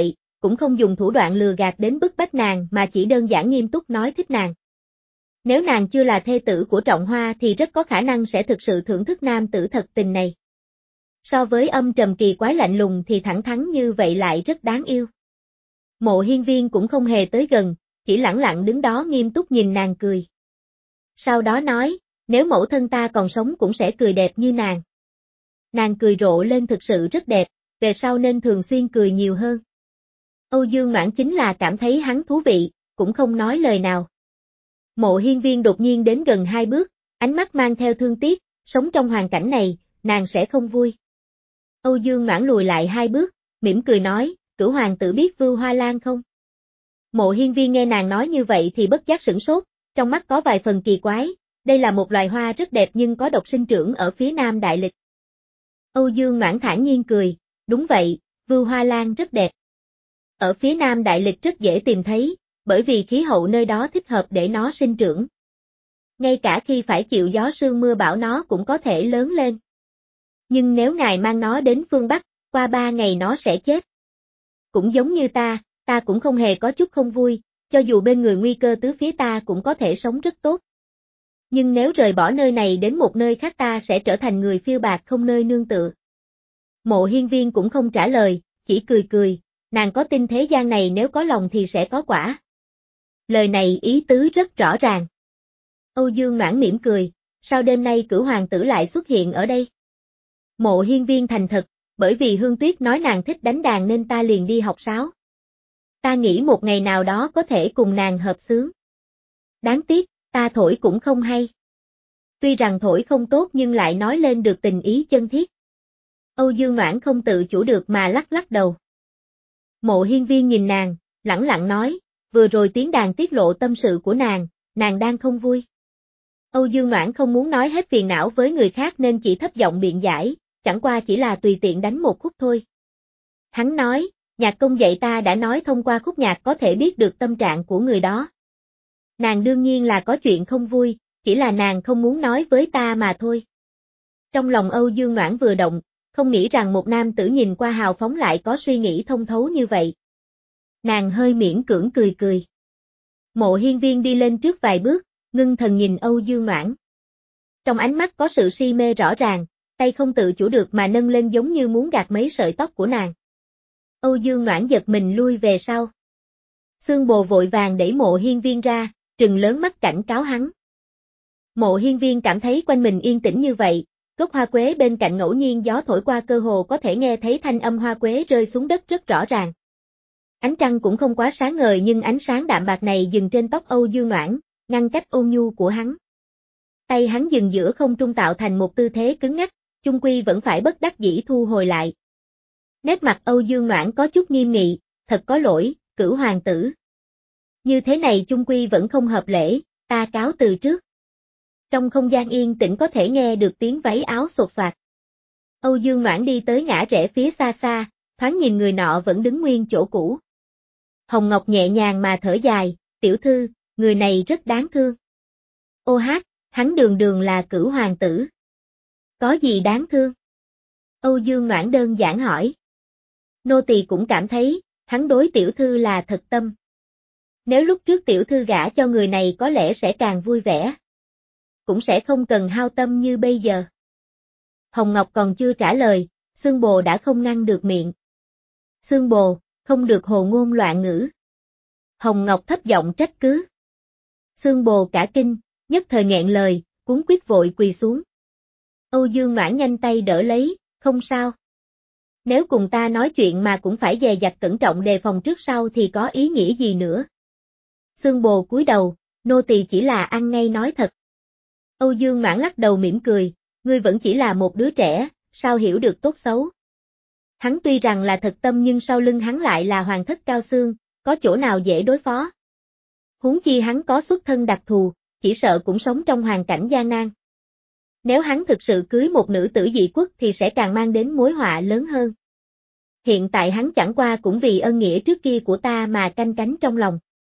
cũng không dùng thủ đoạn lừa gạt đến bức bách nàng mà chỉ đơn giản nghiêm túc nói thích nàng. Nếu nàng chưa là thê tử của Trọng Hoa thì rất có khả năng sẽ thực sự thưởng thức nam tử thật tình này. So với âm trầm kỳ quái lạnh lùng thì thẳng thắn như vậy lại rất đáng yêu. Mộ Hiên Viên cũng không hề tới gần, chỉ lẳng lặng đứng đó nghiêm túc nhìn nàng cười. Sau đó nói, nếu mẫu thân ta còn sống cũng sẽ cười đẹp như nàng. Nàng cười rộ lên thực sự rất đẹp, về sau nên thường xuyên cười nhiều hơn. Âu Dương Noãn chính là cảm thấy hắn thú vị, cũng không nói lời nào. Mộ Hiên Viên đột nhiên đến gần hai bước, ánh mắt mang theo thương tiếc, sống trong hoàn cảnh này, nàng sẽ không vui. Âu Dương Noãn lùi lại hai bước, mỉm cười nói, Cửu hoàng tử biết Vưu Hoa Lan không? Mộ Hiên Viên nghe nàng nói như vậy thì bất giác sửng sốt, trong mắt có vài phần kỳ quái, đây là một loài hoa rất đẹp nhưng có độc sinh trưởng ở phía nam đại lịch. Âu Dương Noãn thản nhiên cười, đúng vậy, Vưu Hoa Lan rất đẹp. Ở phía nam đại lịch rất dễ tìm thấy, bởi vì khí hậu nơi đó thích hợp để nó sinh trưởng. Ngay cả khi phải chịu gió sương mưa bão nó cũng có thể lớn lên. Nhưng nếu ngài mang nó đến phương Bắc, qua ba ngày nó sẽ chết. Cũng giống như ta, ta cũng không hề có chút không vui, cho dù bên người nguy cơ tứ phía ta cũng có thể sống rất tốt. Nhưng nếu rời bỏ nơi này đến một nơi khác ta sẽ trở thành người phiêu bạt không nơi nương tựa. Mộ Hiên Viên cũng không trả lời, chỉ cười cười, nàng có tin thế gian này nếu có lòng thì sẽ có quả. Lời này ý tứ rất rõ ràng. Âu Dương Noãn mỉm cười, sao đêm nay Cửu hoàng tử lại xuất hiện ở đây? Mộ Hiên Viên thành thật, bởi vì Hương Tuyết nói nàng thích đánh đàn nên ta liền đi học sáo. Ta nghĩ một ngày nào đó có thể cùng nàng hợp xướng. Đáng tiếc, ta thổi cũng không hay. Tuy rằng thổi không tốt nhưng lại nói lên được tình ý chân thiết. Âu Dương Noãn không tự chủ được mà lắc lắc đầu. Mộ Hiên Viên nhìn nàng, lẳng lặng nói, vừa rồi tiếng đàn tiết lộ tâm sự của nàng, nàng đang không vui. Âu Dương Noãn không muốn nói hết phiền não với người khác nên chỉ thấp giọng biện giải, chẳng qua chỉ là tùy tiện đánh một khúc thôi. Hắn nói, nhạc công dạy ta đã nói thông qua khúc nhạc có thể biết được tâm trạng của người đó. Nàng đương nhiên là có chuyện không vui, chỉ là nàng không muốn nói với ta mà thôi. Trong lòng Âu Dương Noãn vừa động, không nghĩ rằng một nam tử nhìn qua hào phóng lại có suy nghĩ thông thấu như vậy. Nàng hơi miễn cưỡng cười cười. Mộ Hiên Viên đi lên trước vài bước, ngưng thần nhìn Âu Dương Noãn. Trong ánh mắt có sự si mê rõ ràng, tay không tự chủ được mà nâng lên giống như muốn gạt mấy sợi tóc của nàng. Âu Dương Noãn giật mình lui về sau. Xương Bồ vội vàng đẩy Mộ Hiên Viên ra, trừng lớn mắt cảnh cáo hắn. Mộ Hiên Viên cảm thấy quanh mình yên tĩnh như vậy, gốc hoa quế bên cạnh ngẫu nhiên gió thổi qua cơ hồ có thể nghe thấy thanh âm hoa quế rơi xuống đất rất rõ ràng. Ánh trăng cũng không quá sáng ngời nhưng ánh sáng đạm bạc này dừng trên tóc Âu Dương Noãn, ngăn cách ôn nhu của hắn. Tay hắn dừng giữa không trung tạo thành một tư thế cứng ngắc, chung quy vẫn phải bất đắc dĩ thu hồi lại. Nét mặt Âu Dương Noãn có chút nghiêm nghị, thật có lỗi, Cửu hoàng tử. Như thế này chung quy vẫn không hợp lễ, ta cáo từ trước. Trong không gian yên tĩnh có thể nghe được tiếng váy áo xột xoạt. Âu Dương Noãn đi tới ngã rẽ phía xa xa, thoáng nhìn người nọ vẫn đứng nguyên chỗ cũ. Hồng Ngọc nhẹ nhàng mà thở dài, tiểu thư, người này rất đáng thương. Ô hát, hắn đường đường là Cửu hoàng tử. Có gì đáng thương? Âu Dương Noãn đơn giản hỏi. Nô tỳ cũng cảm thấy, hắn đối tiểu thư là thật tâm. Nếu lúc trước tiểu thư gả cho người này có lẽ sẽ càng vui vẻ. Cũng sẽ không cần hao tâm như bây giờ. Hồng Ngọc còn chưa trả lời, Xương Bồ đã không ngăn được miệng. Xương Bồ, không được hồ ngôn loạn ngữ. Hồng Ngọc thấp giọng trách cứ. Xương Bồ cả kinh, nhất thời nghẹn lời, cuống quýt vội quỳ xuống. Âu Dương Noãn nhanh tay đỡ lấy, không sao. Nếu cùng ta nói chuyện mà cũng phải dè dặt cẩn trọng đề phòng trước sau thì có ý nghĩa gì nữa. Xương Bồ cúi đầu, nô tỳ chỉ là ăn ngay nói thật. Âu Dương Noãn lắc đầu mỉm cười, ngươi vẫn chỉ là một đứa trẻ, sao hiểu được tốt xấu. Hắn tuy rằng là thật tâm nhưng sau lưng hắn lại là hoàng thất cao xương, có chỗ nào dễ đối phó. Huống chi hắn có xuất thân đặc thù, chỉ sợ cũng sống trong hoàn cảnh gian nan. Nếu hắn thực sự cưới một nữ tử dị quốc thì sẽ càng mang đến mối họa lớn hơn. Hiện tại hắn chẳng qua cũng vì ân nghĩa trước kia của ta mà canh cánh trong lòng.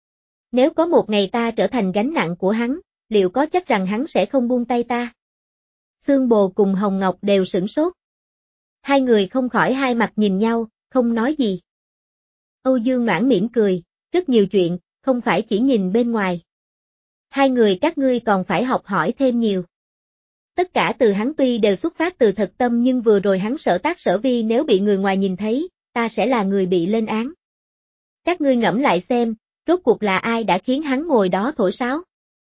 Nếu có một ngày ta trở thành gánh nặng của hắn, liệu có chắc rằng hắn sẽ không buông tay ta? Xương Bồ cùng Hồng Ngọc đều sửng sốt. Hai người không khỏi hai mặt nhìn nhau, không nói gì. Âu Dương Noãn mỉm cười, rất nhiều chuyện, không phải chỉ nhìn bên ngoài. Hai người các ngươi còn phải học hỏi thêm nhiều. Tất cả từ hắn tuy đều xuất phát từ thật tâm nhưng vừa rồi hắn sở tác sở vi nếu bị người ngoài nhìn thấy, ta sẽ là người bị lên án. Các ngươi ngẫm lại xem, rốt cuộc là ai đã khiến hắn ngồi đó thổi sáo.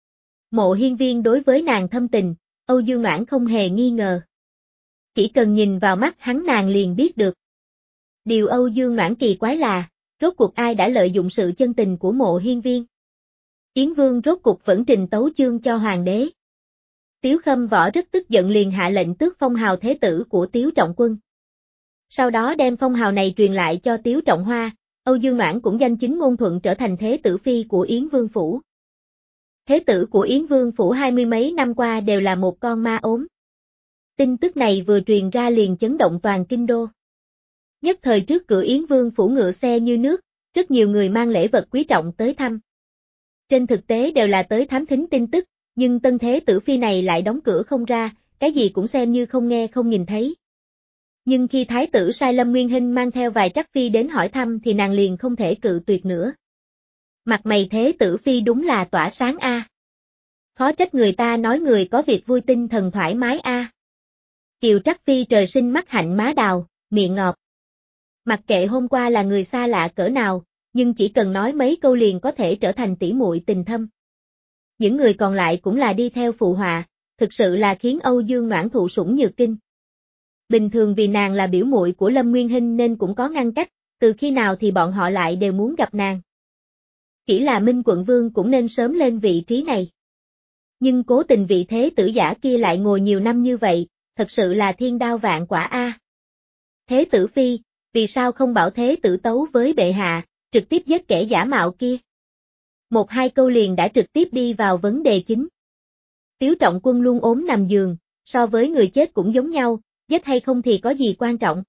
Mộ Hiên Viên đối với nàng thâm tình, Âu Dương Noãn không hề nghi ngờ. Chỉ cần nhìn vào mắt hắn nàng liền biết được. Điều Âu Dương Noãn kỳ quái là, rốt cuộc ai đã lợi dụng sự chân tình của Mộ Hiên Viên. Yến Vương rốt cuộc vẫn trình tấu chương cho hoàng đế. Tiếu Khâm Võ rất tức giận liền hạ lệnh tước phong hào thế tử của Tiếu Trọng Quân. Sau đó đem phong hào này truyền lại cho Tiếu Trọng Hoa, Âu Dương Noãn cũng danh chính ngôn thuận trở thành thế tử phi của Yến Vương Phủ. Thế tử của Yến Vương Phủ hai mươi mấy năm qua đều là một con ma ốm. Tin tức này vừa truyền ra liền chấn động toàn kinh đô. Nhất thời trước cửa Yến Vương Phủ ngựa xe như nước, rất nhiều người mang lễ vật quý trọng tới thăm. Trên thực tế đều là tới thám thính tin tức, nhưng tân thế tử phi này lại đóng cửa không ra, cái gì cũng xem như không nghe không nhìn thấy. Nhưng khi thái tử sai Lâm Nguyên Hinh mang theo vài trắc phi đến hỏi thăm thì nàng liền không thể cự tuyệt nữa. Mặt mày thế tử phi đúng là tỏa sáng a. À. Khó trách người ta nói người có việc vui tinh thần thoải mái a. À. Kiều Trắc phi trời sinh mắt hạnh má đào, miệng ngọt. Mặc kệ hôm qua là người xa lạ cỡ nào, nhưng chỉ cần nói mấy câu liền có thể trở thành tỷ muội tình thâm. Những người còn lại cũng là đi theo phụ họa, thực sự là khiến Âu Dương Noãn thụ sủng nhược kinh. Bình thường vì nàng là biểu muội của Lâm Nguyên Hinh nên cũng có ngăn cách, từ khi nào thì bọn họ lại đều muốn gặp nàng. Chỉ là Minh Quận Vương cũng nên sớm lên vị trí này. Nhưng cố tình vị thế tử giả kia lại ngồi nhiều năm như vậy, thật sự là thiên đao vạn quả a. À. Thế tử phi, vì sao không bảo thế tử tấu với bệ hạ, trực tiếp giết kẻ giả mạo kia? Một hai câu liền đã trực tiếp đi vào vấn đề chính. Tiếu Trọng Quân luôn ốm nằm giường, so với người chết cũng giống nhau, giết hay không thì có gì quan trọng.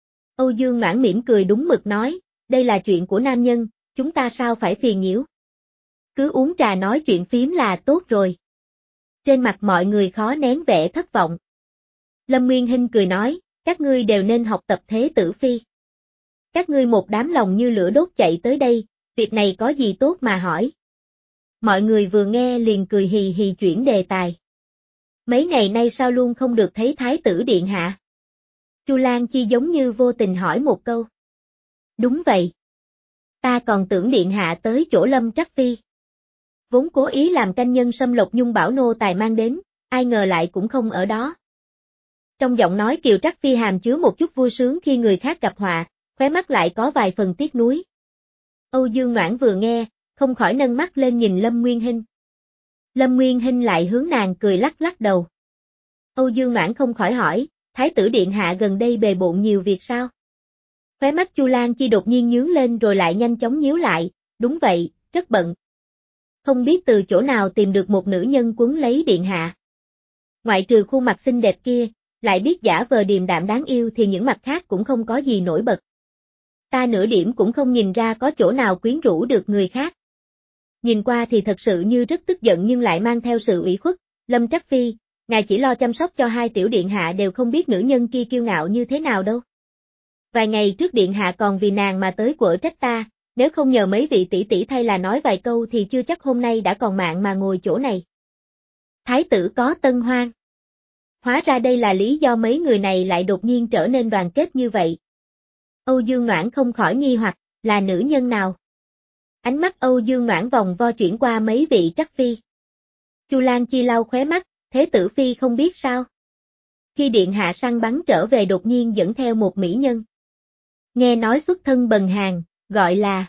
Âu Dương Noãn mỉm cười đúng mực nói, đây là chuyện của nam nhân, chúng ta sao phải phiền nhiễu. Cứ uống trà nói chuyện phím là tốt rồi. Trên mặt mọi người khó nén vẻ thất vọng. Lâm Nguyên Hinh cười nói, các ngươi đều nên học tập thế tử phi. Các ngươi một đám lòng như lửa đốt chạy tới đây, việc này có gì tốt mà hỏi. Mọi người vừa nghe liền cười hì hì chuyển đề tài. Mấy ngày nay sao luôn không được thấy thái tử điện hạ? Chu Lan Chi giống như vô tình hỏi một câu. Đúng vậy. Ta còn tưởng điện hạ tới chỗ Lâm Trắc Phi. Vốn cố ý làm canh nhân xâm Lộc Nhung bảo nô tài mang đến, ai ngờ lại cũng không ở đó. Trong giọng nói Kiều Trắc Phi hàm chứa một chút vui sướng khi người khác gặp họa, khóe mắt lại có vài phần tiếc nuối. Âu Dương Noãn vừa nghe, không khỏi nâng mắt lên nhìn Lâm Nguyên Hinh. Lâm Nguyên Hinh lại hướng nàng cười lắc lắc đầu. Âu Dương Noãn không khỏi hỏi, thái tử điện hạ gần đây bề bộn nhiều việc sao? Khóe mắt Chu Lan Chi đột nhiên nhướng lên rồi lại nhanh chóng nhíu lại, đúng vậy, rất bận. Không biết từ chỗ nào tìm được một nữ nhân quấn lấy điện hạ. Ngoại trừ khuôn mặt xinh đẹp kia, lại biết giả vờ điềm đạm đáng yêu thì những mặt khác cũng không có gì nổi bật. Ta nửa điểm cũng không nhìn ra có chỗ nào quyến rũ được người khác. Nhìn qua thì thật sự như rất tức giận nhưng lại mang theo sự ủy khuất, Lâm Trắc Phi, ngài chỉ lo chăm sóc cho hai tiểu điện hạ đều không biết nữ nhân kia kiêu ngạo như thế nào đâu. Vài ngày trước điện hạ còn vì nàng mà tới quở trách ta, nếu không nhờ mấy vị tỷ tỷ thay là nói vài câu thì chưa chắc hôm nay đã còn mạng mà ngồi chỗ này. Thái tử có tân hoan. Hóa ra đây là lý do mấy người này lại đột nhiên trở nên đoàn kết như vậy. Âu Dương Noãn không khỏi nghi hoặc, là nữ nhân nào? Ánh mắt Âu Dương Noãn vòng vo chuyển qua mấy vị trắc phi. Chu Lan Chi lau khóe mắt, thế tử phi không biết sao? Khi điện hạ săn bắn trở về đột nhiên dẫn theo một mỹ nhân. Nghe nói xuất thân bần hàn, gọi là...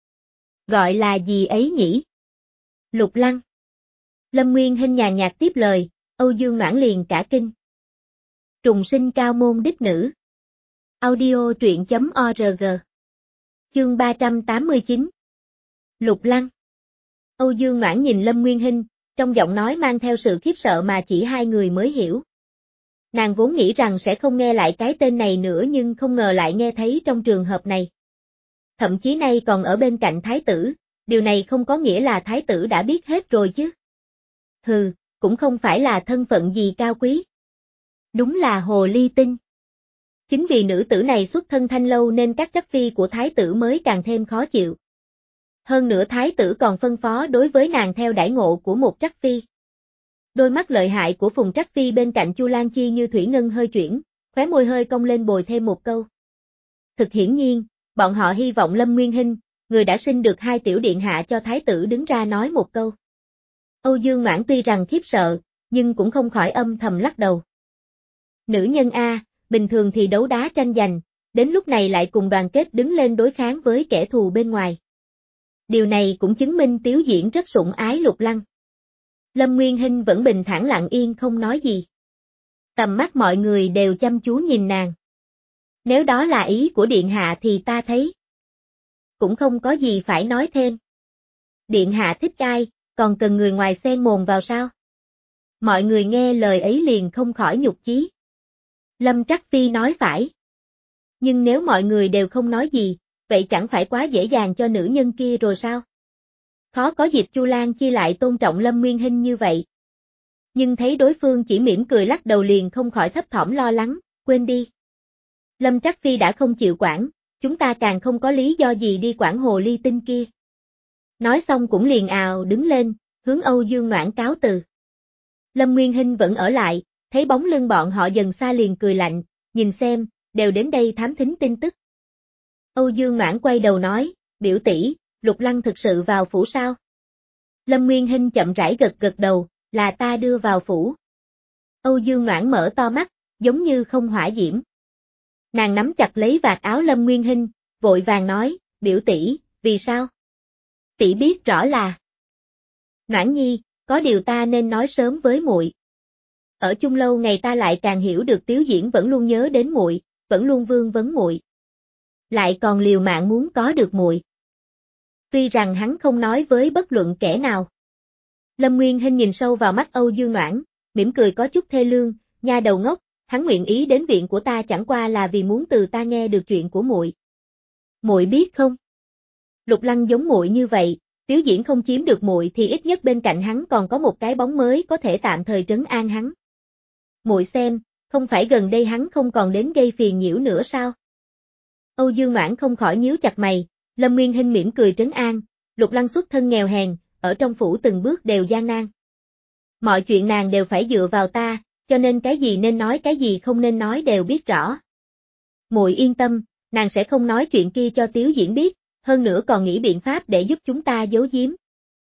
Gọi là gì ấy nhỉ? Lục Lăng. Lâm Nguyên Hinh nhàn nhạt tiếp lời, Âu Dương Noãn liền cả kinh. Trùng sinh cao môn đích nữ. Audio truyện chấm org. Chương ba trăm tám mươi chín. Lục Lăng. Âu Dương Noãn nhìn Lâm Nguyên Hinh, trong giọng nói mang theo sự khiếp sợ mà chỉ hai người mới hiểu. Nàng vốn nghĩ rằng sẽ không nghe lại cái tên này nữa nhưng không ngờ lại nghe thấy trong trường hợp này. Thậm chí nay còn ở bên cạnh thái tử, điều này không có nghĩa là thái tử đã biết hết rồi chứ. Hừ, cũng không phải là thân phận gì cao quý. Đúng là hồ ly tinh. Chính vì nữ tử này xuất thân thanh lâu nên các trắc phi của thái tử mới càng thêm khó chịu. Hơn nữa thái tử còn phân phó đối với nàng theo đãi ngộ của một trắc phi. Đôi mắt lợi hại của Phùng Trắc Phi bên cạnh Chu Lan Chi như thủy ngân hơi chuyển, khóe môi hơi cong lên bồi thêm một câu. Thực hiển nhiên, bọn họ hy vọng Lâm Nguyên Hinh, người đã sinh được hai tiểu điện hạ cho thái tử đứng ra nói một câu. Âu Dương Noãn tuy rằng khiếp sợ, nhưng cũng không khỏi âm thầm lắc đầu. Nữ nhân A, bình thường thì đấu đá tranh giành, đến lúc này lại cùng đoàn kết đứng lên đối kháng với kẻ thù bên ngoài. Điều này cũng chứng minh Tiếu Diễn rất sủng ái Lục Lăng. Lâm Nguyên Hinh vẫn bình thản lặng yên không nói gì. Tầm mắt mọi người đều chăm chú nhìn nàng. Nếu đó là ý của Điện Hạ thì ta thấy cũng không có gì phải nói thêm. Điện Hạ thích ai, còn cần người ngoài xen mồm vào sao? Mọi người nghe lời ấy liền không khỏi nhục chí. Lâm Trắc Phi nói phải. Nhưng nếu mọi người đều không nói gì, vậy chẳng phải quá dễ dàng cho nữ nhân kia rồi sao? Khó có dịp Chu Lan Chi lại tôn trọng Lâm Nguyên Hinh như vậy. Nhưng thấy đối phương chỉ mỉm cười lắc đầu liền không khỏi thấp thỏm lo lắng, quên đi. Lâm Trắc Phi đã không chịu quản, chúng ta càng không có lý do gì đi quản hồ ly tinh kia. Nói xong cũng liền ào đứng lên, hướng Âu Dương Noãn cáo từ. Lâm Nguyên Hinh vẫn ở lại, thấy bóng lưng bọn họ dần xa liền cười lạnh, nhìn xem, đều đến đây thám thính tin tức. Âu Dương Noãn quay đầu nói, biểu tỷ, Lục Lăng thực sự vào phủ sao? Lâm Nguyên Hinh chậm rãi gật gật đầu, là ta đưa vào phủ. Âu Dương Noãn mở to mắt, giống như không hỏa diễm. Nàng nắm chặt lấy vạt áo Lâm Nguyên Hinh, vội vàng nói, biểu tỷ, vì sao? Tỷ biết rõ là. Noãn nhi, có điều ta nên nói sớm với muội. Ở chung lâu ngày ta lại càng hiểu được Tiếu Diễn vẫn luôn nhớ đến muội, vẫn luôn vương vấn muội. Lại còn liều mạng muốn có được muội. Tuy rằng hắn không nói với bất luận kẻ nào. Lâm Nguyên Hinh nhìn sâu vào mắt Âu Dương Noãn, mỉm cười có chút thê lương, nha đầu ngốc, hắn nguyện ý đến viện của ta chẳng qua là vì muốn từ ta nghe được chuyện của muội. Muội biết không? Lục Lăng giống muội như vậy, Tiếu Diễn không chiếm được muội thì ít nhất bên cạnh hắn còn có một cái bóng mới có thể tạm thời trấn an hắn. Muội xem, không phải gần đây hắn không còn đến gây phiền nhiễu nữa sao? Âu Dương Noãn không khỏi nhíu chặt mày, Lâm Nguyên Hinh mỉm cười trấn an, Lục Lăng xuất thân nghèo hèn, ở trong phủ từng bước đều gian nan. Mọi chuyện nàng đều phải dựa vào ta, cho nên cái gì nên nói cái gì không nên nói đều biết rõ. Muội yên tâm, nàng sẽ không nói chuyện kia cho Tiếu Diễn biết, hơn nữa còn nghĩ biện pháp để giúp chúng ta giấu giếm.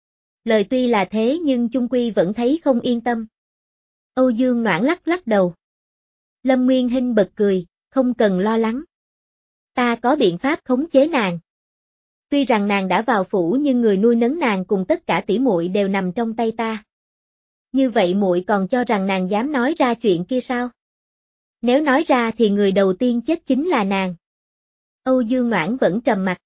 Lời tuy là thế nhưng chung quy vẫn thấy không yên tâm. Âu Dương Noãn lắc lắc đầu. Lâm Nguyên Hinh bật cười, không cần lo lắng. Ta có biện pháp khống chế nàng. Tuy rằng nàng đã vào phủ nhưng người nuôi nấng nàng cùng tất cả tỷ muội đều nằm trong tay ta. Như vậy muội còn cho rằng nàng dám nói ra chuyện kia sao? Nếu nói ra thì người đầu tiên chết chính là nàng. Âu Dương Noãn vẫn trầm mặc.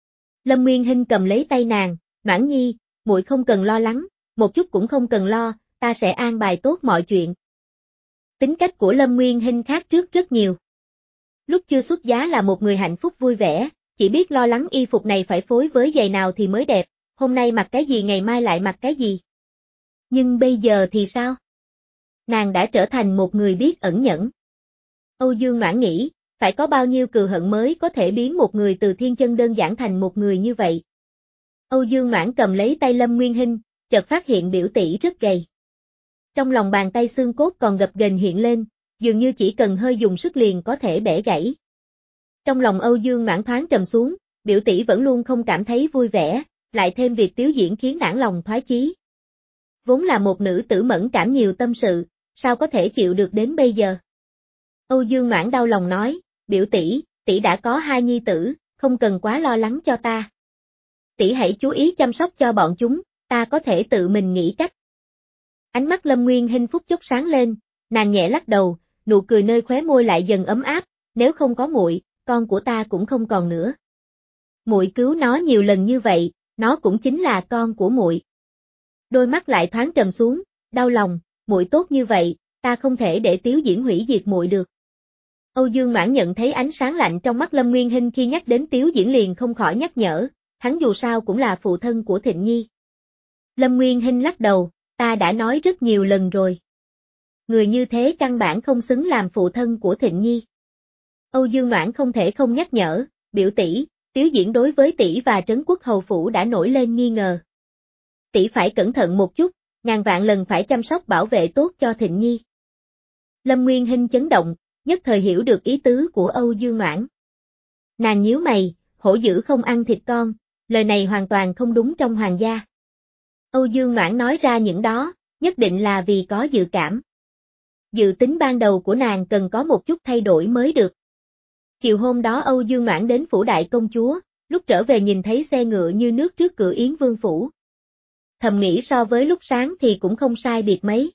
Lâm Nguyên Hinh cầm lấy tay nàng, Noãn nhi, muội không cần lo lắng, một chút cũng không cần lo, ta sẽ an bài tốt mọi chuyện. Tính cách của Lâm Nguyên Hinh khác trước rất nhiều. Lúc chưa xuất giá là một người hạnh phúc vui vẻ, chỉ biết lo lắng y phục này phải phối với giày nào thì mới đẹp, hôm nay mặc cái gì ngày mai lại mặc cái gì. Nhưng bây giờ thì sao? Nàng đã trở thành một người biết ẩn nhẫn. Âu Dương Noãn nghĩ, phải có bao nhiêu cừu hận mới có thể biến một người từ thiên chân đơn giản thành một người như vậy. Âu Dương Noãn cầm lấy tay Lâm Nguyên Hinh, chợt phát hiện biểu tỷ rất gầy. Trong lòng bàn tay xương cốt còn gập ghềnh hiện lên, dường như chỉ cần hơi dùng sức liền có thể bẻ gãy. Trong lòng Âu Dương Noãn thoáng trầm xuống, biểu tỷ vẫn luôn không cảm thấy vui vẻ, lại thêm việc Tiếu Diễn khiến nản lòng thoái chí. Vốn là một nữ tử mẫn cảm nhiều tâm sự, sao có thể chịu được đến bây giờ? Âu Dương Noãn đau lòng nói, biểu tỷ, tỷ đã có hai nhi tử, không cần quá lo lắng cho ta. Tỷ hãy chú ý chăm sóc cho bọn chúng, ta có thể tự mình nghĩ cách. Ánh mắt Lâm Nguyên Hinh phút chốc sáng lên, nàng nhẹ lắc đầu, nụ cười nơi khóe môi lại dần ấm áp, nếu không có muội, con của ta cũng không còn nữa. Muội cứu nó nhiều lần như vậy, nó cũng chính là con của muội. Đôi mắt lại thoáng trầm xuống, đau lòng, muội tốt như vậy, ta không thể để Tiếu Diễn hủy diệt muội được. Âu Dương Noãn nhận thấy ánh sáng lạnh trong mắt Lâm Nguyên Hinh khi nhắc đến Tiếu Diễn liền không khỏi nhắc nhở, hắn dù sao cũng là phụ thân của Thịnh Nhi. Lâm Nguyên Hinh lắc đầu, ta đã nói rất nhiều lần rồi. Người như thế căn bản không xứng làm phụ thân của Thịnh Nhi. Âu Dương Noãn không thể không nhắc nhở, biểu tỷ, Tiếu Diễn đối với tỷ và Trấn Quốc Hầu Phủ đã nổi lên nghi ngờ. Tỷ phải cẩn thận một chút, ngàn vạn lần phải chăm sóc bảo vệ tốt cho Thịnh Nhi. Lâm Nguyên Hinh chấn động, nhất thời hiểu được ý tứ của Âu Dương Noãn. Nàng nhíu mày, hổ dữ không ăn thịt con, lời này hoàn toàn không đúng trong hoàng gia. Âu Dương Noãn nói ra những đó, nhất định là vì có dự cảm. Dự tính ban đầu của nàng cần có một chút thay đổi mới được. Chiều hôm đó Âu Dương Noãn đến phủ đại công chúa, lúc trở về nhìn thấy xe ngựa như nước trước cửa Yến Vương phủ. Thầm nghĩ so với lúc sáng thì cũng không sai biệt mấy.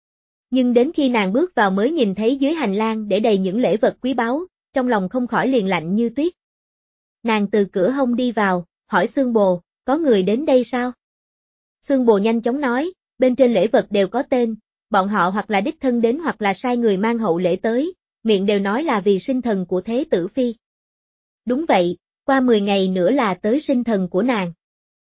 Nhưng đến khi nàng bước vào mới nhìn thấy dưới hành lang để đầy những lễ vật quý báu, trong lòng không khỏi liền lạnh như tuyết. Nàng từ cửa hông đi vào, hỏi Xương Bồ, có người đến đây sao? Xương Bồ nhanh chóng nói, bên trên lễ vật đều có tên, bọn họ hoặc là đích thân đến hoặc là sai người mang hậu lễ tới, miệng đều nói là vì sinh thần của Thế Tử Phi. Đúng vậy, qua mười ngày nữa là tới sinh thần của nàng.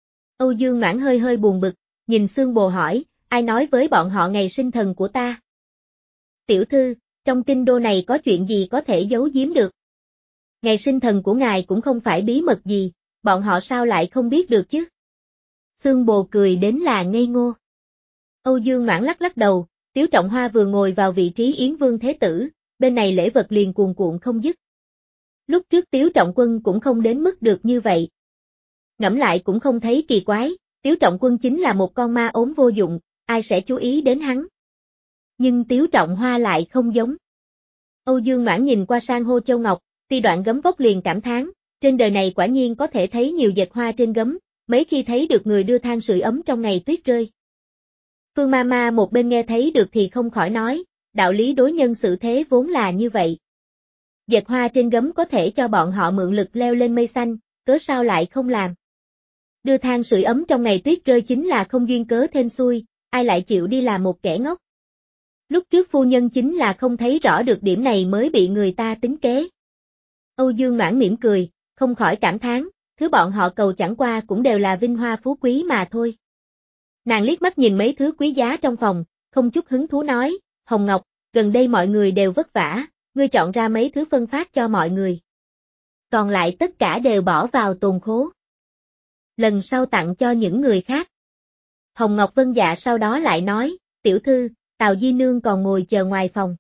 Âu Dương Noãn hơi hơi buồn bực, nhìn Xương Bồ hỏi, ai nói với bọn họ ngày sinh thần của ta? Tiểu thư, trong kinh đô này có chuyện gì có thể giấu giếm được? Ngày sinh thần của ngài cũng không phải bí mật gì, bọn họ sao lại không biết được chứ? Xương Bồ cười đến là ngây ngô. Âu Dương Noãn lắc lắc đầu, Tiếu Trọng Hoa vừa ngồi vào vị trí Yến Vương Thế Tử, bên này lễ vật liền cuồn cuộn không dứt. Lúc trước Tiếu Trọng Quân cũng không đến mức được như vậy. Ngẫm lại cũng không thấy kỳ quái, Tiếu Trọng Quân chính là một con ma ốm vô dụng, ai sẽ chú ý đến hắn. Nhưng Tiếu Trọng Hoa lại không giống. Âu Dương Noãn nhìn qua sang hô Châu Ngọc, ti đoạn gấm vóc liền cảm thán, trên đời này quả nhiên có thể thấy nhiều dệt hoa trên gấm, mấy khi thấy được người đưa than sưởi ấm trong ngày tuyết rơi. Phương Ma Ma một bên nghe thấy được thì không khỏi nói, đạo lý đối nhân xử thế vốn là như vậy. Dệt hoa trên gấm có thể cho bọn họ mượn lực leo lên mây xanh, cớ sao lại không làm. Đưa than sưởi ấm trong ngày tuyết rơi chính là không duyên cớ thêm xui, ai lại chịu đi làm một kẻ ngốc. Lúc trước phu nhân chính là không thấy rõ được điểm này mới bị người ta tính kế. Âu Dương Noãn mỉm cười, không khỏi cảm thán, thứ bọn họ cầu chẳng qua cũng đều là vinh hoa phú quý mà thôi. Nàng liếc mắt nhìn mấy thứ quý giá trong phòng, không chút hứng thú nói, Hồng Ngọc, gần đây mọi người đều vất vả, ngươi chọn ra mấy thứ phân phát cho mọi người. Còn lại tất cả đều bỏ vào tồn khố. Lần sau tặng cho những người khác. Hồng Ngọc vâng dạ sau đó lại nói, tiểu thư, Tào Di Nương còn ngồi chờ ngoài phòng.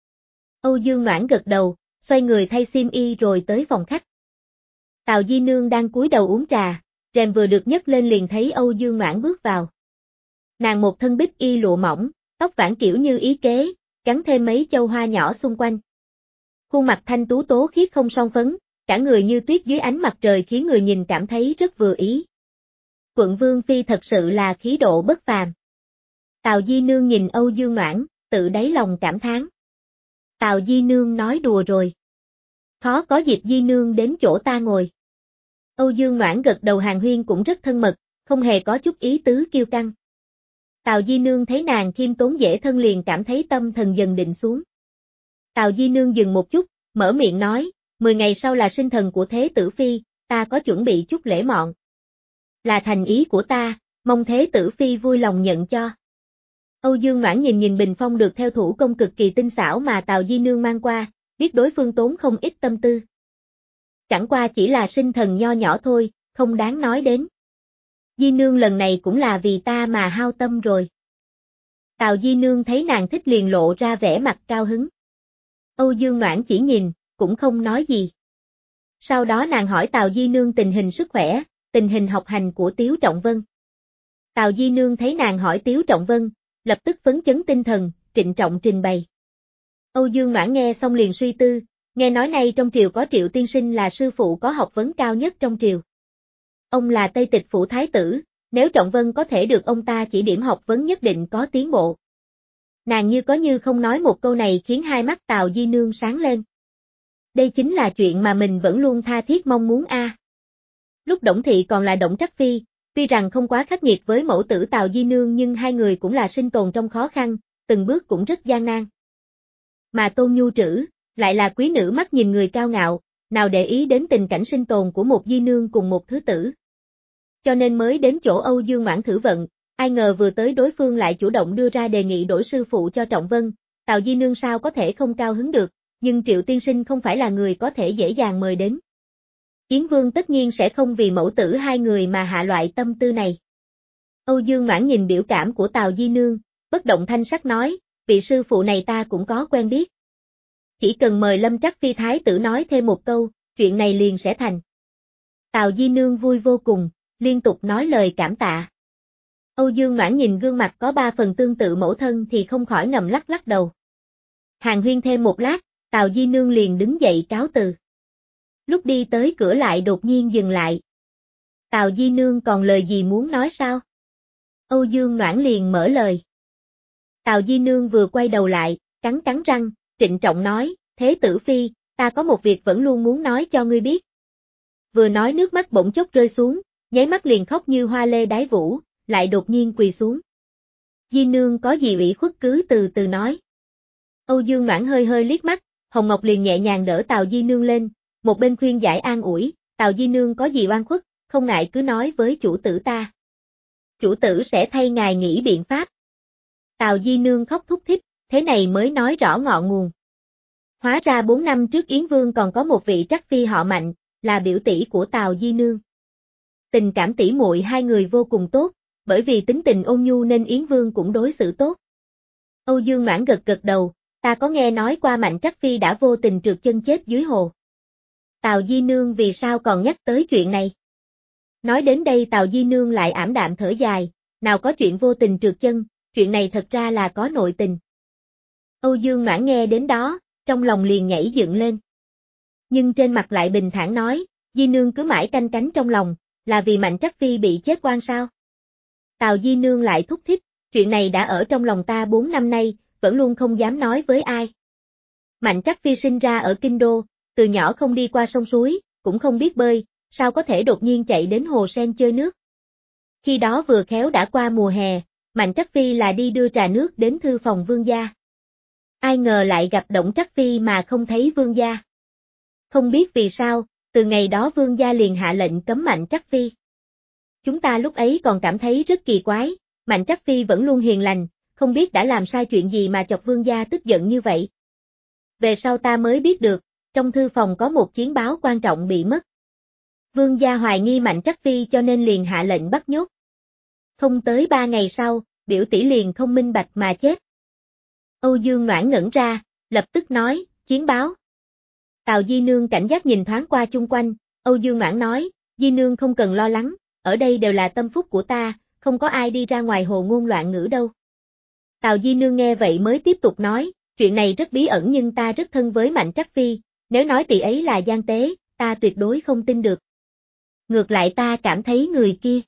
Âu Dương Noãn gật đầu, xoay người thay xiêm y rồi tới phòng khách. Tào Di Nương đang cúi đầu uống trà, rèm vừa được nhấc lên liền thấy Âu Dương Noãn bước vào. Nàng một thân bích y lụa mỏng, tóc vãn kiểu như ý kế, gắn thêm mấy châu hoa nhỏ xung quanh. Khuôn mặt thanh tú tố khiết không son phấn, cả người như tuyết dưới ánh mặt trời khiến người nhìn cảm thấy rất vừa ý. Quận Vương Phi thật sự là khí độ bất phàm. Tào Di Nương nhìn Âu Dương Noãn, tự đáy lòng cảm thán. Tào Di Nương nói đùa rồi. Khó có dịp Di Nương đến chỗ ta ngồi. Âu Dương Noãn gật đầu hàn huyên cũng rất thân mật, không hề có chút ý tứ kiêu căng. Tào Di Nương thấy nàng khiêm tốn dễ thân liền cảm thấy tâm thần dần định xuống. Tào Di Nương dừng một chút, mở miệng nói, mười ngày sau là sinh thần của Thế Tử Phi, ta có chuẩn bị chút lễ mọn. Là thành ý của ta, mong Thế Tử Phi vui lòng nhận cho. Âu Dương Noãn nhìn nhìn bình phong được theo thủ công cực kỳ tinh xảo mà Tào Di Nương mang qua, biết đối phương tốn không ít tâm tư. Chẳng qua chỉ là sinh thần nho nhỏ thôi, không đáng nói đến. Di Nương lần này cũng là vì ta mà hao tâm rồi. Tào Di Nương thấy nàng thích liền lộ ra vẻ mặt cao hứng. Âu Dương Noãn chỉ nhìn, cũng không nói gì. Sau đó nàng hỏi Tào Di Nương tình hình sức khỏe, tình hình học hành của Tiếu Trọng Vân. Tào Di Nương thấy nàng hỏi Tiếu Trọng Vân, lập tức phấn chấn tinh thần, trịnh trọng trình bày. Âu Dương Noãn nghe xong liền suy tư, nghe nói nay trong triều có Triệu tiên sinh là sư phụ có học vấn cao nhất trong triều. Ông là Tây Tịch phủ thái tử, nếu Trọng Vân có thể được ông ta chỉ điểm học vấn nhất định có tiến bộ. Nàng như có như không nói một câu này khiến hai mắt Tào Di Nương sáng lên. Đây chính là chuyện mà mình vẫn luôn tha thiết mong muốn a. À. Lúc Đổng Thị còn là Đổng Trắc Phi, tuy rằng không quá khắc nghiệt với mẫu tử Tào Di Nương nhưng hai người cũng là sinh tồn trong khó khăn, từng bước cũng rất gian nan. Mà Tôn Nhu Trữ, lại là quý nữ mắt nhìn người cao ngạo, nào để ý đến tình cảnh sinh tồn của một Di Nương cùng một thứ tử. Cho nên mới đến chỗ Âu Dương Noãn thử vận, ai ngờ vừa tới đối phương lại chủ động đưa ra đề nghị đổi sư phụ cho Trọng Vân, Tào Di Nương sao có thể không cao hứng được, nhưng Triệu tiên sinh không phải là người có thể dễ dàng mời đến. Yến Vương tất nhiên sẽ không vì mẫu tử hai người mà hạ loại tâm tư này. Âu Dương Noãn nhìn biểu cảm của Tào Di Nương, bất động thanh sắc nói, vị sư phụ này ta cũng có quen biết. Chỉ cần mời Lâm Trắc Phi thái tử nói thêm một câu, chuyện này liền sẽ thành. Tào Di Nương vui vô cùng, liên tục nói lời cảm tạ. Âu Dương Noãn nhìn gương mặt có ba phần tương tự mẫu thân thì không khỏi ngầm lắc lắc đầu. Hàn huyên thêm một lát, Tào Di Nương liền đứng dậy cáo từ. Lúc đi tới cửa lại đột nhiên dừng lại. Tào Di Nương còn lời gì muốn nói sao? Âu Dương Noãn liền mở lời. Tào Di Nương vừa quay đầu lại, cắn cắn răng, trịnh trọng nói, Thế tử phi, ta có một việc vẫn luôn muốn nói cho ngươi biết. Vừa nói nước mắt bỗng chốc rơi xuống, nháy mắt liền khóc như hoa lê đái vũ, lại đột nhiên quỳ xuống. Di Nương có gì ủy khuất cứ từ từ nói. Âu Dương Noãn hơi hơi liếc mắt, Hồng Ngọc liền nhẹ nhàng đỡ Tào Di Nương lên, một bên khuyên giải an ủi, Tào Di Nương có gì oan khuất, không ngại cứ nói với chủ tử ta. Chủ tử sẽ thay ngài nghĩ biện pháp. Tào Di Nương khóc thúc thích, thế này mới nói rõ ngọn nguồn. Hóa ra bốn năm trước Yến Vương còn có một vị Trắc Phi họ Mạnh, là biểu tỷ của Tào Di Nương. Tình cảm tỷ muội hai người vô cùng tốt, bởi vì tính tình ôn nhu nên Yến Vương cũng đối xử tốt. Âu Dương Noãn gật gật đầu, ta có nghe nói qua Mạnh Trắc Phi đã vô tình trượt chân chết dưới hồ. Tào Di Nương vì sao còn nhắc tới chuyện này? Nói đến đây Tào Di Nương lại ảm đạm thở dài, nào có chuyện vô tình trượt chân, chuyện này thật ra là có nội tình. Âu Dương Noãn nghe đến đó, trong lòng liền nhảy dựng lên. Nhưng trên mặt lại bình thản nói, Di Nương cứ mãi canh cánh trong lòng, là vì Mạnh Trắc Phi bị chết oan sao? Tào Di Nương lại thúc thích, chuyện này đã ở trong lòng ta bốn năm nay, vẫn luôn không dám nói với ai. Mạnh Trắc Phi sinh ra ở Kinh Đô, từ nhỏ không đi qua sông suối, cũng không biết bơi, sao có thể đột nhiên chạy đến hồ sen chơi nước. Khi đó vừa khéo đã qua mùa hè, Mạnh Trắc Phi là đi đưa trà nước đến thư phòng vương gia. Ai ngờ lại gặp Đổng Trắc Phi mà không thấy vương gia. Không biết vì sao, từ ngày đó vương gia liền hạ lệnh cấm Mạnh Trắc Phi. Chúng ta lúc ấy còn cảm thấy rất kỳ quái, Mạnh Trắc Phi vẫn luôn hiền lành, không biết đã làm sai chuyện gì mà chọc vương gia tức giận như vậy. Về sau ta mới biết được, trong thư phòng có một chiến báo quan trọng bị mất. Vương gia hoài nghi Mạnh Trắc Phi cho nên liền hạ lệnh bắt nhốt. Không tới ba ngày sau, biểu tỷ liền không minh bạch mà chết. Âu Dương Noãn ngẩn ra, lập tức nói, chiến báo. Tào Di Nương cảnh giác nhìn thoáng qua chung quanh, Âu Dương Noãn nói, Di Nương không cần lo lắng, ở đây đều là tâm phúc của ta, không có ai đi ra ngoài hồ ngôn loạn ngữ đâu. Tào Di Nương nghe vậy mới tiếp tục nói, chuyện này rất bí ẩn nhưng ta rất thân với Mạnh Trắc Phi, nếu nói tỷ ấy là gian tế, ta tuyệt đối không tin được. Ngược lại ta cảm thấy người kia.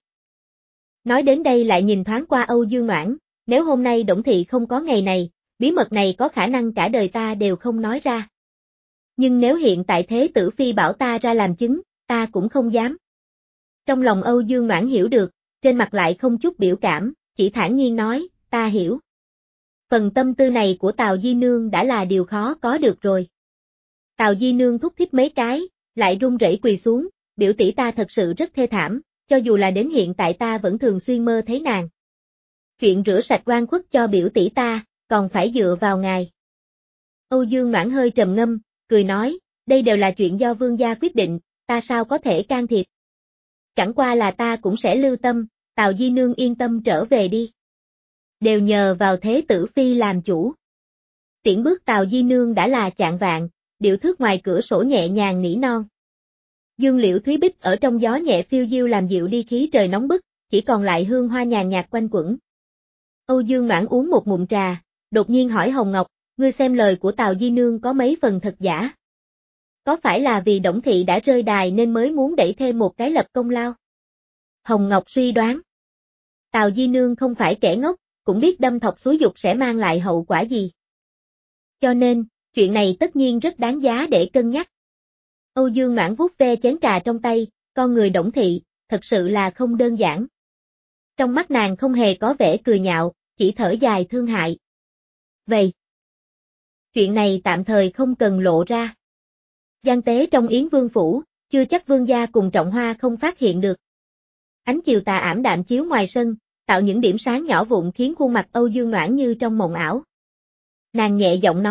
Nói đến đây lại nhìn thoáng qua Âu Dương Noãn, nếu hôm nay Đổng Thị không có ngày này, bí mật này có khả năng cả đời ta đều không nói ra. Nhưng nếu hiện tại Thế tử Phi bảo ta ra làm chứng, ta cũng không dám. Trong lòng Âu Dương Noãn hiểu được, trên mặt lại không chút biểu cảm, chỉ thản nhiên nói, ta hiểu. Phần tâm tư này của Tào Di Nương đã là điều khó có được rồi. Tào Di Nương thúc thích mấy cái, lại run rẩy quỳ xuống, biểu tỷ ta thật sự rất thê thảm, cho dù là đến hiện tại ta vẫn thường xuyên mơ thấy nàng. Chuyện rửa sạch oan khuất cho biểu tỷ ta, còn phải dựa vào ngài. Âu Dương Noãn hơi trầm ngâm, cười nói, đây đều là chuyện do vương gia quyết định, ta sao có thể can thiệp. Chẳng qua là ta cũng sẽ lưu tâm, Tào Di Nương yên tâm trở về đi. Đều nhờ vào Thế tử Phi làm chủ. Tiễn bước Tào Di Nương đã là chạng vạn, điệu thước ngoài cửa sổ nhẹ nhàng nỉ non. Dương liễu thúy bích ở trong gió nhẹ phiêu diêu làm dịu đi khí trời nóng bức, chỉ còn lại hương hoa nhàn nhạt quanh quẩn. Âu Dương Noãn uống một ngụm trà, đột nhiên hỏi Hồng Ngọc, ngươi xem lời của Tào Di Nương có mấy phần thật giả? Có phải là vì Đổng Thị đã rơi đài nên mới muốn đẩy thêm một cái lập công lao? Hồng Ngọc suy đoán. Tào Di Nương không phải kẻ ngốc, cũng biết đâm thọc xúi dục sẽ mang lại hậu quả gì. Cho nên, chuyện này tất nhiên rất đáng giá để cân nhắc. Âu Dương Noãn vuốt ve chén trà trong tay, con người Đổng Thị, thật sự là không đơn giản. Trong mắt nàng không hề có vẻ cười nhạo, chỉ thở dài thương hại. Vậy, chuyện này tạm thời không cần lộ ra. Gian tế trong Yến Vương phủ, chưa chắc vương gia cùng Trọng Hoa không phát hiện được. Ánh chiều tà ảm đạm chiếu ngoài sân, tạo những điểm sáng nhỏ vụn khiến khuôn mặt Âu Dương Noãn như trong mộng ảo. Nàng nhẹ giọng nói,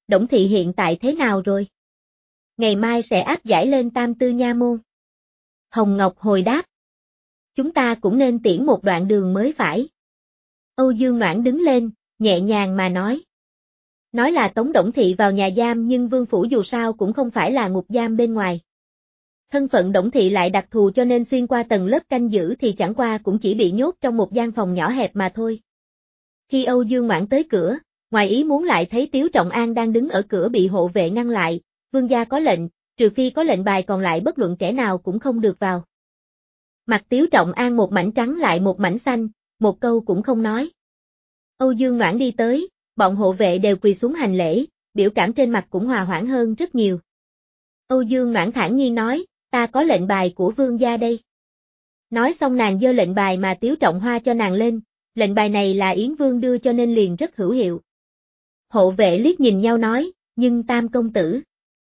Đổng thị hiện tại thế nào rồi? Ngày mai sẽ áp giải lên Tam Tư Nha môn. Hồng Ngọc hồi đáp. Chúng ta cũng nên tiễn một đoạn đường mới phải. Âu Dương Noãn đứng lên, nhẹ nhàng mà nói. Nói là tống Đổng thị vào nhà giam nhưng vương phủ dù sao cũng không phải là ngục giam bên ngoài. Thân phận Đổng thị lại đặc thù cho nên xuyên qua tầng lớp canh giữ thì chẳng qua cũng chỉ bị nhốt trong một gian phòng nhỏ hẹp mà thôi. Khi Âu Dương Noãn tới cửa, ngoài ý muốn lại thấy Tiếu Trọng An đang đứng ở cửa bị hộ vệ ngăn lại, vương gia có lệnh, trừ phi có lệnh bài còn lại bất luận kẻ nào cũng không được vào. Mặt Tiếu Trọng An một mảnh trắng lại một mảnh xanh, một câu cũng không nói. Âu Dương Noãn đi tới, bọn hộ vệ đều quỳ xuống hành lễ, biểu cảm trên mặt cũng hòa hoãn hơn rất nhiều. Âu Dương Noãn thản nhiên nói, ta có lệnh bài của vương gia đây. Nói xong nàng giơ lệnh bài mà Tiếu Trọng Hoa cho nàng lên, lệnh bài này là Yến Vương đưa cho nên liền rất hữu hiệu. Hộ vệ liếc nhìn nhau nói, nhưng Tam công tử.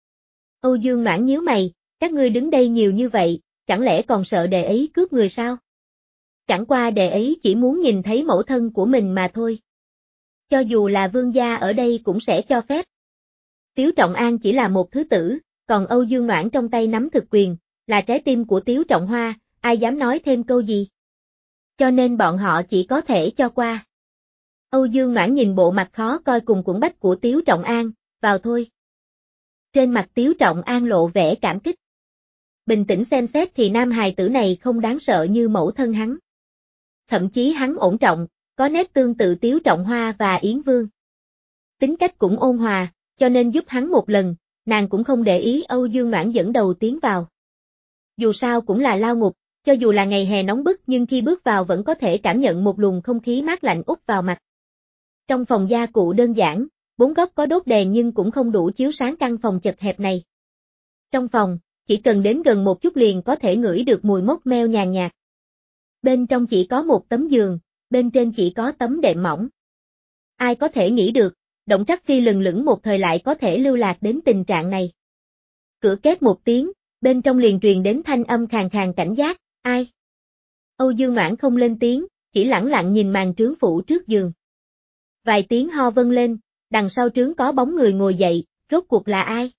Âu Dương Noãn nhíu mày, các ngươi đứng đây nhiều như vậy, chẳng lẽ còn sợ đệ ấy cướp người sao? Chẳng qua đệ ấy chỉ muốn nhìn thấy mẫu thân của mình mà thôi. Cho dù là vương gia ở đây cũng sẽ cho phép. Tiếu Trọng An chỉ là một thứ tử, còn Âu Dương Noãn trong tay nắm thực quyền, là trái tim của Tiếu Trọng Hoa, ai dám nói thêm câu gì. Cho nên bọn họ chỉ có thể cho qua. Âu Dương Noãn nhìn bộ mặt khó coi cùng cuộn bách của Tiếu Trọng An, vào thôi. Trên mặt Tiếu Trọng An lộ vẻ cảm kích. Bình tĩnh xem xét thì nam hài tử này không đáng sợ như mẫu thân hắn. Thậm chí hắn ổn trọng, có nét tương tự Tiếu Trọng Hoa và Yến Vương. Tính cách cũng ôn hòa, cho nên giúp hắn một lần, nàng cũng không để ý Âu Dương Noãn dẫn đầu tiến vào. Dù sao cũng là lao ngục, cho dù là ngày hè nóng bức nhưng khi bước vào vẫn có thể cảm nhận một luồng không khí mát lạnh út vào mặt. Trong phòng gia cụ đơn giản, bốn góc có đốt đèn nhưng cũng không đủ chiếu sáng căn phòng chật hẹp này. Trong phòng, chỉ cần đến gần một chút liền có thể ngửi được mùi mốc meo nhàn nhạt. Bên trong chỉ có một tấm giường, bên trên chỉ có tấm đệm mỏng. Ai có thể nghĩ được, Động Trắc Phi lừng lững một thời lại có thể lưu lạc đến tình trạng này. Cửa két một tiếng, bên trong liền truyền đến thanh âm khàn khàn cảnh giác, ai? Âu Dương Noãn không lên tiếng, chỉ lẳng lặng nhìn màn trướng phủ trước giường. Vài tiếng ho vân lên, đằng sau trướng có bóng người ngồi dậy, rốt cuộc là ai?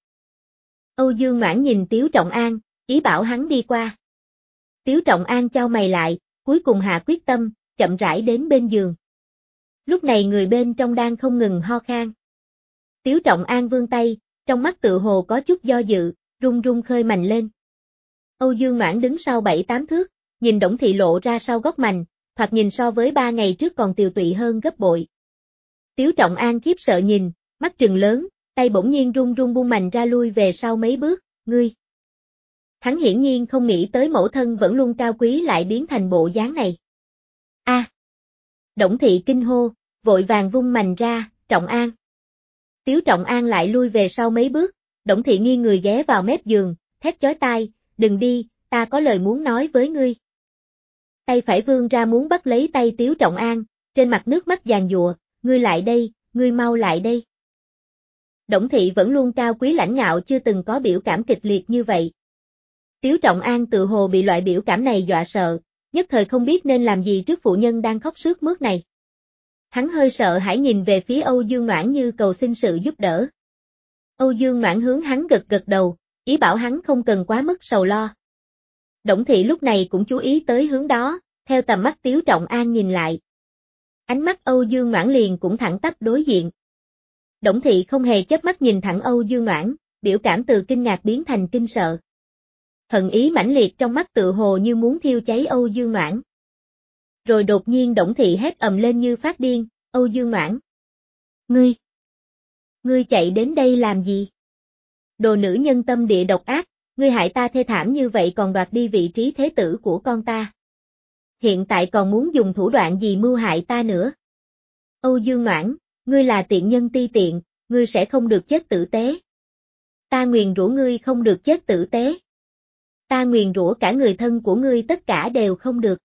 Âu Dương Noãn nhìn Tiếu Trọng An, ý bảo hắn đi qua. Tiếu Trọng An chau mày lại, cuối cùng hạ quyết tâm, chậm rãi đến bên giường. Lúc này người bên trong đang không ngừng ho khan. Tiếu Trọng An vươn tay, trong mắt tự hồ có chút do dự, run run khơi mành lên. Âu Dương Noãn đứng sau bảy tám thước, nhìn Đổng thị lộ ra sau góc mành, thoạt nhìn so với ba ngày trước còn tiều tụy hơn gấp bội. Tiếu Trọng An khiếp sợ nhìn, mắt trừng lớn, tay bỗng nhiên run run buông mành ra lui về sau mấy bước, ngươi. Hắn hiển nhiên không nghĩ tới mẫu thân vẫn luôn cao quý lại biến thành bộ dáng này. A. À. Đổng thị kinh hô, vội vàng vung mành ra, Trọng An. Tiếu Trọng An lại lui về sau mấy bước, Đổng thị nghiêng người ghé vào mép giường, thét chói tai, đừng đi, ta có lời muốn nói với ngươi. Tay phải vươn ra muốn bắt lấy tay Tiếu Trọng An, trên mặt nước mắt giàn giụa, ngươi lại đây, ngươi mau lại đây. Đổng thị vẫn luôn cao quý lãnh ngạo chưa từng có biểu cảm kịch liệt như vậy. Tiếu Trọng An tự hồ bị loại biểu cảm này dọa sợ, nhất thời không biết nên làm gì trước phụ nhân đang khóc sướt mướt này. Hắn hơi sợ hãi nhìn về phía Âu Dương Noãn như cầu xin sự giúp đỡ. Âu Dương Noãn hướng hắn gật gật đầu, ý bảo hắn không cần quá mức sầu lo. Đổng thị lúc này cũng chú ý tới hướng đó, theo tầm mắt Tiếu Trọng An nhìn lại. Ánh mắt Âu Dương Noãn liền cũng thẳng tắp đối diện. Đổng thị không hề chớp mắt nhìn thẳng Âu Dương Noãn, biểu cảm từ kinh ngạc biến thành kinh sợ. Hận ý mãnh liệt trong mắt tự hồ như muốn thiêu cháy Âu Dương Noãn. Rồi đột nhiên Đổng thị hét ầm lên như phát điên, Âu Dương Noãn. Ngươi! Ngươi chạy đến đây làm gì? Đồ nữ nhân tâm địa độc ác, ngươi hại ta thê thảm như vậy còn đoạt đi vị trí thế tử của con ta. Hiện tại còn muốn dùng thủ đoạn gì mưu hại ta nữa? Âu Dương Noãn, ngươi là tiện nhân ti tiện, ngươi sẽ không được chết tử tế. Ta nguyền rủa ngươi không được chết tử tế. Ta nguyền rủa cả người thân của ngươi tất cả đều không được.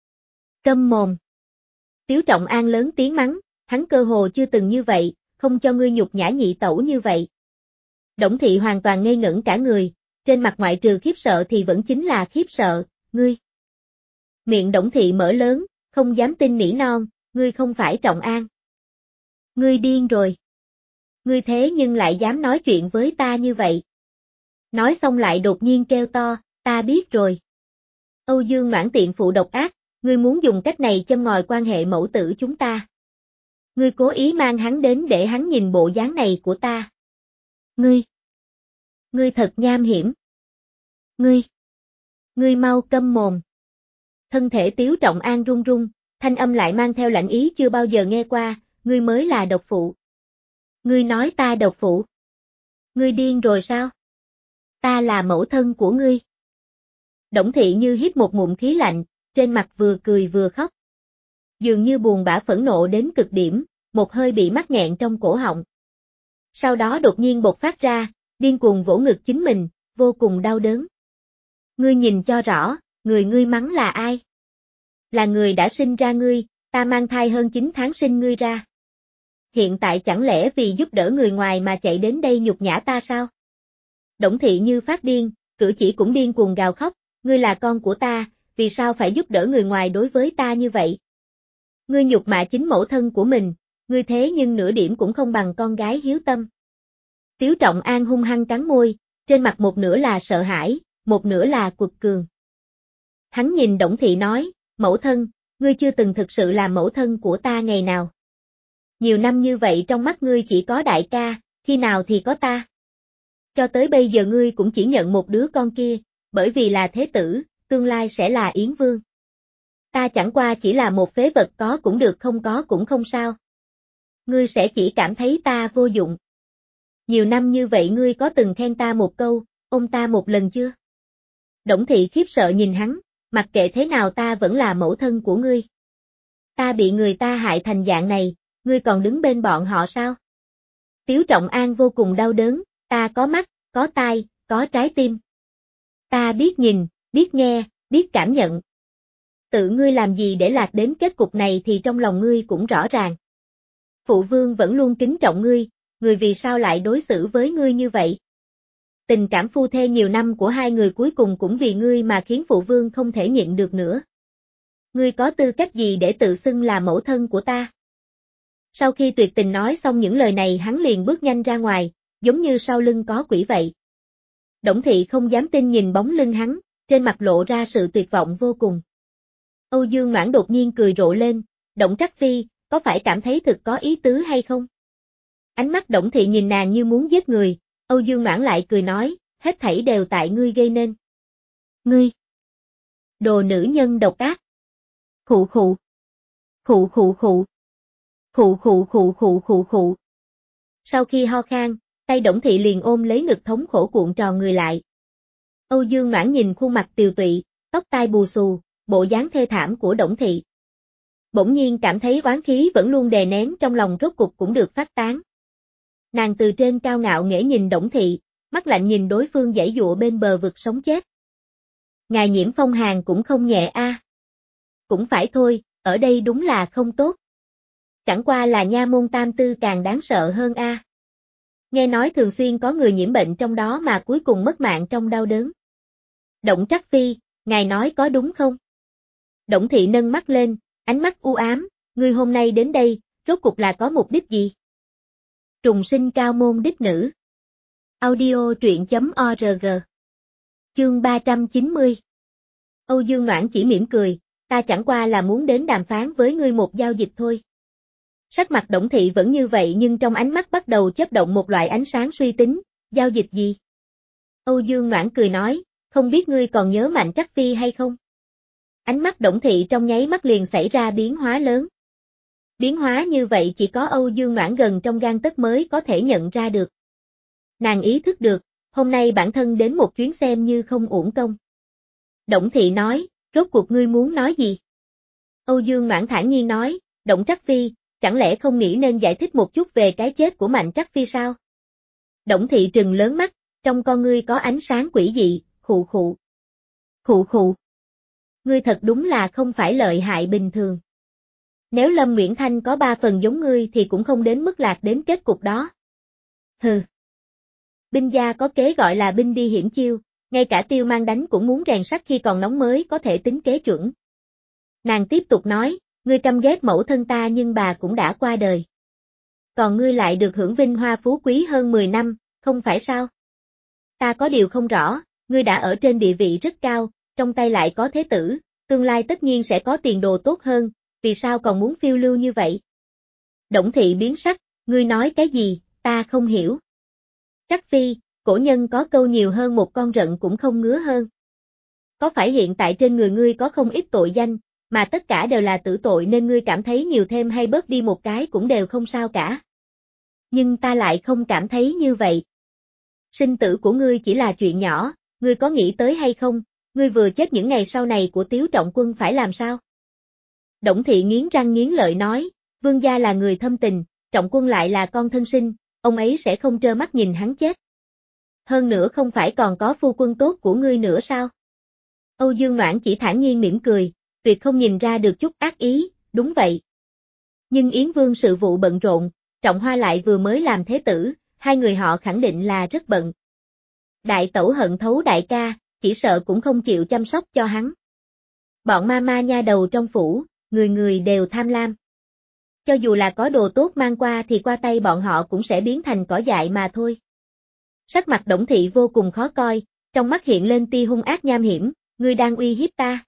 Câm mồm. Tiếu Trọng An lớn tiếng mắng, hắn cơ hồ chưa từng như vậy, không cho ngươi nhục nhã nhị tẩu như vậy. Đổng thị hoàn toàn ngây ngẩn cả người, trên mặt ngoại trừ khiếp sợ thì vẫn chính là khiếp sợ, ngươi. Miệng Đổng thị mở lớn, không dám tin nỉ non, ngươi không phải Trọng An. Ngươi điên rồi. Ngươi thế nhưng lại dám nói chuyện với ta như vậy. Nói xong lại đột nhiên kêu to, ta biết rồi. Âu Dương Noãn tiện phụ độc ác, ngươi muốn dùng cách này châm ngòi quan hệ mẫu tử chúng ta. Ngươi cố ý mang hắn đến để hắn nhìn bộ dáng này của ta. Ngươi, ngươi thật nham hiểm. Ngươi, ngươi mau câm mồm. Thân thể Tiếu Trọng An run run, thanh âm lại mang theo lạnh ý chưa bao giờ nghe qua, ngươi mới là độc phụ. Ngươi nói ta độc phụ. Ngươi điên rồi sao? Ta là mẫu thân của ngươi. Đổng Thị Như hít một ngụm khí lạnh, trên mặt vừa cười vừa khóc. Dường như buồn bã phẫn nộ đến cực điểm, một hơi bị mắc nghẹn trong cổ họng. Sau đó đột nhiên bộc phát ra, điên cuồng vỗ ngực chính mình, vô cùng đau đớn. Ngươi nhìn cho rõ, người ngươi mắng là ai? Là người đã sinh ra ngươi, ta mang thai hơn chín tháng sinh ngươi ra. Hiện tại chẳng lẽ vì giúp đỡ người ngoài mà chạy đến đây nhục nhã ta sao? Đổng Thị Như phát điên, cử chỉ cũng điên cuồng gào khóc, ngươi là con của ta, vì sao phải giúp đỡ người ngoài đối với ta như vậy? Ngươi nhục mạ chính mẫu thân của mình, ngươi thế nhưng nửa điểm cũng không bằng con gái hiếu tâm. Tiếu Trọng An hung hăng cắn môi, trên mặt một nửa là sợ hãi, một nửa là quật cường. Hắn nhìn Đổng Thị nói, mẫu thân, ngươi chưa từng thực sự là mẫu thân của ta ngày nào. Nhiều năm như vậy trong mắt ngươi chỉ có đại ca, khi nào thì có ta. Cho tới bây giờ ngươi cũng chỉ nhận một đứa con kia, bởi vì là thế tử, tương lai sẽ là Yến Vương. Ta chẳng qua chỉ là một phế vật có cũng được không có cũng không sao. Ngươi sẽ chỉ cảm thấy ta vô dụng. Nhiều năm như vậy ngươi có từng khen ta một câu, ôm ta một lần chưa? Đổng Thị khiếp sợ nhìn hắn, mặc kệ thế nào ta vẫn là mẫu thân của ngươi. Ta bị người ta hại thành dạng này, ngươi còn đứng bên bọn họ sao? Tiếu Trọng An vô cùng đau đớn, ta có mắt, có tai, có trái tim. Ta biết nhìn, biết nghe, biết cảm nhận. Tự ngươi làm gì để lạc đến kết cục này thì trong lòng ngươi cũng rõ ràng. Phụ vương vẫn luôn kính trọng ngươi, người vì sao lại đối xử với ngươi như vậy? Tình cảm phu thê nhiều năm của hai người cuối cùng cũng vì ngươi mà khiến phụ vương không thể nhịn được nữa. Ngươi có tư cách gì để tự xưng là mẫu thân của ta? Sau khi tuyệt tình nói xong những lời này hắn liền bước nhanh ra ngoài, giống như sau lưng có quỷ vậy. Đổng Thị không dám tin nhìn bóng lưng hắn, trên mặt lộ ra sự tuyệt vọng vô cùng. Âu Dương Noãn đột nhiên cười rộ lên, Đổng Trắc Phi, có phải cảm thấy thực có ý tứ hay không? Ánh mắt Đổng Thị nhìn nàng như muốn giết người, Âu Dương Noãn lại cười nói, hết thảy đều tại ngươi gây nên. Ngươi! Đồ nữ nhân độc ác! Khụ khụ! Khụ khụ khụ! Khụ khụ khụ khụ khụ khụ! Sau khi ho khan, tay Đổng Thị liền ôm lấy ngực thống khổ cuộn tròn người lại. Âu Dương Noãn nhìn khuôn mặt tiều tụy, tóc tai bù xù, bộ dáng thê thảm của Đổng Thị. Bỗng nhiên cảm thấy oán khí vẫn luôn đè nén trong lòng rốt cục cũng được phát tán. Nàng từ trên cao ngạo nghễ nhìn Đổng Thị, mắt lạnh nhìn đối phương giãy dụa bên bờ vực sống chết. Ngài Nhiễm Phong hàn cũng không nhẹ a. À. Cũng phải thôi, ở đây đúng là không tốt. Chẳng qua là nha môn tam tư càng đáng sợ hơn a. À. Nghe nói thường xuyên có người nhiễm bệnh trong đó mà cuối cùng mất mạng trong đau đớn. Đổng Trắc Phi, ngài nói có đúng không? Đổng Thị nâng mắt lên, ánh mắt u ám, ngươi hôm nay đến đây, rốt cục là có mục đích gì? Trùng sinh cao môn đích nữ. Audio truyện chấm org. Chương ba trăm chín mươi. Âu Dương Noãn chỉ mỉm cười, ta chẳng qua là muốn đến đàm phán với ngươi một giao dịch thôi. Sắc mặt Đổng Thị vẫn như vậy nhưng trong ánh mắt bắt đầu chớp động một loại ánh sáng suy tính, giao dịch gì? Âu Dương Noãn cười nói, không biết ngươi còn nhớ Mạnh Trắc Phi hay không? Ánh mắt Đổng Thị trong nháy mắt liền xảy ra biến hóa lớn. Biến hóa như vậy chỉ có Âu Dương Noãn gần trong gang tấc mới có thể nhận ra được. Nàng ý thức được, hôm nay bản thân đến một chuyến xem như không uổng công. Đổng Thị nói, rốt cuộc ngươi muốn nói gì? Âu Dương Noãn thản nhiên nói, Đổng Trắc Phi, chẳng lẽ không nghĩ nên giải thích một chút về cái chết của Mạnh Trắc Phi sao? Đổng Thị trừng lớn mắt, trong con ngươi có ánh sáng quỷ dị, khụ khụ. Khụ khụ. Ngươi thật đúng là không phải lợi hại bình thường. Nếu Lâm Nguyễn Thanh có ba phần giống ngươi thì cũng không đến mức lạc đến kết cục đó. Hừ. Binh gia có kế gọi là binh đi hiểm chiêu, ngay cả Tiêu Mang đánh cũng muốn rèn sắt khi còn nóng mới có thể tính kế chuẩn. Nàng tiếp tục nói, ngươi căm ghét mẫu thân ta nhưng bà cũng đã qua đời. còn ngươi lại được hưởng vinh hoa phú quý hơn mười năm, không phải sao? Ta có điều không rõ, ngươi đã ở trên địa vị rất cao, trong tay lại có thế tử, tương lai tất nhiên sẽ có tiền đồ tốt hơn, vì sao còn muốn phiêu lưu như vậy? Đổng Thị biến sắc, ngươi nói cái gì, ta không hiểu. Trắc Phi, cổ nhân có câu nhiều hơn một con rận cũng không ngứa hơn. Có phải hiện tại trên người ngươi có không ít tội danh, mà tất cả đều là tử tội nên ngươi cảm thấy nhiều thêm hay bớt đi một cái cũng đều không sao cả? Nhưng ta lại không cảm thấy như vậy. Sinh tử của ngươi chỉ là chuyện nhỏ, ngươi có nghĩ tới hay không, ngươi vừa chết những ngày sau này của Tiếu Trọng Quân phải làm sao? Đổng Thị nghiến răng nghiến lợi nói, vương gia là người thâm tình, Trọng Quân lại là con thân sinh, ông ấy sẽ không trơ mắt nhìn hắn chết. Hơn nữa không phải còn có phu quân tốt của ngươi nữa sao? Âu Dương Noãn chỉ thản nhiên mỉm cười, tuyệt không nhìn ra được chút ác ý, đúng vậy. Nhưng Yến Vương sự vụ bận rộn, Trọng Hoa lại vừa mới làm thế tử, hai người họ khẳng định là rất bận. Đại tẩu hận thấu đại ca, chỉ sợ cũng không chịu chăm sóc cho hắn. Bọn ma ma nha đầu trong phủ, người người đều tham lam. Cho dù là có đồ tốt mang qua thì qua tay bọn họ cũng sẽ biến thành cỏ dại mà thôi. Sắc mặt Đổng Thị vô cùng khó coi, trong mắt hiện lên tia hung ác nham hiểm, ngươi đang uy hiếp ta.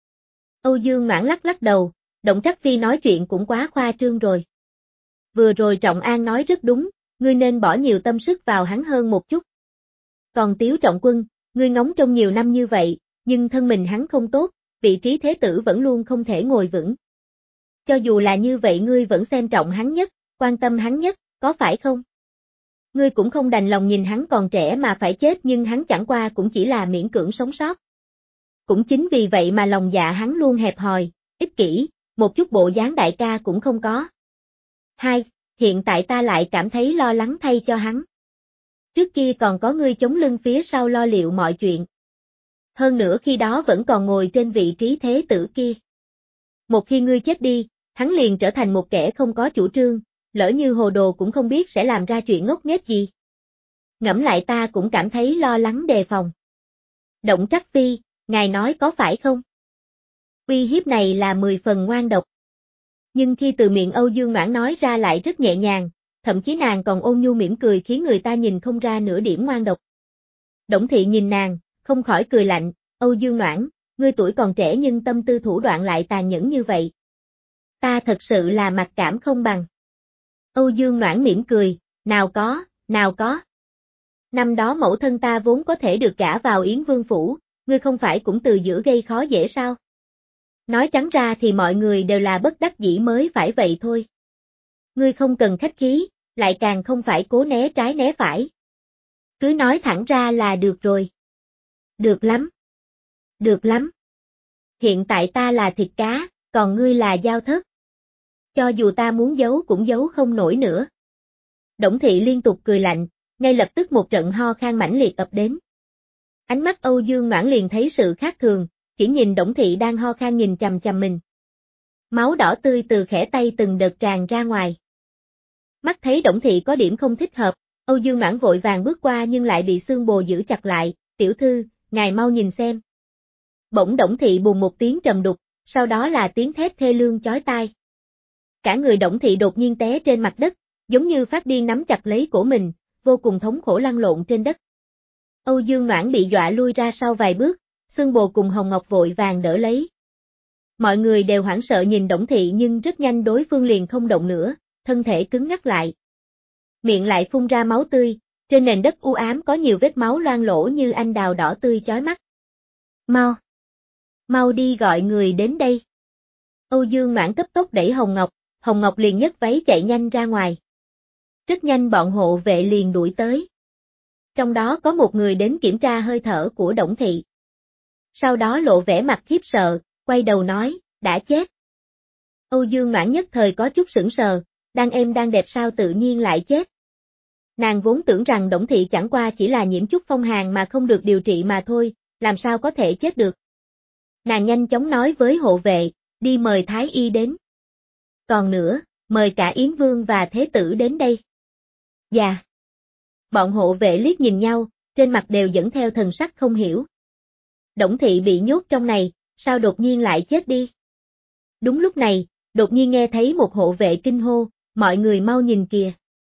Âu Dương Noãn lắc lắc đầu, Đổng Trắc Phi nói chuyện cũng quá khoa trương rồi. Vừa rồi Trọng An nói rất đúng, ngươi nên bỏ nhiều tâm sức vào hắn hơn một chút. Còn Tiếu Trọng Quân, ngươi ngóng trông nhiều năm như vậy, nhưng thân mình hắn không tốt, vị trí thế tử vẫn luôn không thể ngồi vững. Cho dù là như vậy ngươi vẫn xem trọng hắn nhất, quan tâm hắn nhất, có phải không? Ngươi cũng không đành lòng nhìn hắn còn trẻ mà phải chết nhưng hắn chẳng qua cũng chỉ là miễn cưỡng sống sót. Cũng chính vì vậy mà lòng dạ hắn luôn hẹp hòi, ích kỷ, một chút bộ dáng đại ca cũng không có. Hai, hiện tại ta lại cảm thấy lo lắng thay cho hắn. Trước kia còn có ngươi chống lưng phía sau lo liệu mọi chuyện. Hơn nữa khi đó vẫn còn ngồi trên vị trí thế tử kia. Một khi ngươi chết đi, hắn liền trở thành một kẻ không có chủ trương, lỡ như hồ đồ cũng không biết sẽ làm ra chuyện ngốc nghếch gì. Ngẫm lại ta cũng cảm thấy lo lắng đề phòng. Đổng Trắc Phi, ngài nói có phải không? Uy hiếp này là mười phần ngoan độc. Nhưng khi từ miệng Âu Dương Noãn nói ra lại rất nhẹ nhàng, thậm chí nàng còn ôn nhu mỉm cười khiến người ta nhìn không ra nửa điểm ngoan độc. Đổng Thị nhìn nàng, không khỏi cười lạnh, Âu Dương Noãn, ngươi tuổi còn trẻ nhưng tâm tư thủ đoạn lại tàn nhẫn như vậy. Ta thật sự là mặc cảm không bằng. Âu Dương Noãn mỉm cười, nào có, nào có. Năm đó mẫu thân ta vốn có thể được gả vào Yến Vương phủ, ngươi không phải cũng từ giữa gây khó dễ sao? Nói trắng ra thì mọi người đều là bất đắc dĩ mới phải vậy thôi. Ngươi không cần khách khí, lại càng không phải cố né trái né phải. Cứ nói thẳng ra là được rồi. Được lắm. Được lắm. Hiện tại ta là thịt cá, còn ngươi là dao thớt. Cho dù ta muốn giấu cũng giấu không nổi nữa. Đổng Thị liên tục cười lạnh, ngay lập tức một trận ho khan mãnh liệt ập đến. Ánh mắt Âu Dương Noãn liền thấy sự khác thường, chỉ nhìn Đổng Thị đang ho khan nhìn chằm chằm mình. Máu đỏ tươi từ khẽ tay từng đợt tràn ra ngoài. Mắt thấy Đổng Thị có điểm không thích hợp, Âu Dương Noãn vội vàng bước qua nhưng lại bị xương bồ giữ chặt lại, tiểu thư, ngài mau nhìn xem. Bỗng Đổng Thị bùng một tiếng trầm đục, sau đó là tiếng thét thê lương chói tai. Cả người Đổng Thị đột nhiên té trên mặt đất, giống như phát điên nắm chặt lấy cổ mình, vô cùng thống khổ lăn lộn trên đất. Âu Dương Noãn bị dọa lui ra sau vài bước, xương bồ cùng Hồng Ngọc vội vàng đỡ lấy. Mọi người đều hoảng sợ nhìn Đổng Thị nhưng rất nhanh đối phương liền không động nữa, thân thể cứng ngắc lại. Miệng lại phun ra máu tươi, trên nền đất u ám có nhiều vết máu loang lỗ như anh đào đỏ tươi chói mắt. Mau! Mau đi gọi người đến đây! Âu Dương Noãn cấp tốc đẩy Hồng Ngọc, Hồng Ngọc liền nhấc váy chạy nhanh ra ngoài. Rất nhanh bọn hộ vệ liền đuổi tới. Trong đó có một người đến kiểm tra hơi thở của Đổng Thị. Sau đó lộ vẻ mặt khiếp sợ, quay đầu nói, đã chết. Âu Dương Noãn nhất thời có chút sững sờ, đang êm đang đẹp sao tự nhiên lại chết. Nàng vốn tưởng rằng Đổng Thị chẳng qua chỉ là nhiễm chút phong hàn mà không được điều trị mà thôi, làm sao có thể chết được. Nàng nhanh chóng nói với hộ vệ, đi mời Thái Y đến. Còn nữa, mời cả Yến Vương và Thế Tử đến đây. Dạ. Bọn hộ vệ liếc nhìn nhau, trên mặt đều dẫn theo thần sắc không hiểu. Đổng Thị bị nhốt trong này, sao đột nhiên lại chết đi? Đúng lúc này, đột nhiên nghe thấy một hộ vệ kinh hô, mọi người mau nhìn kìa.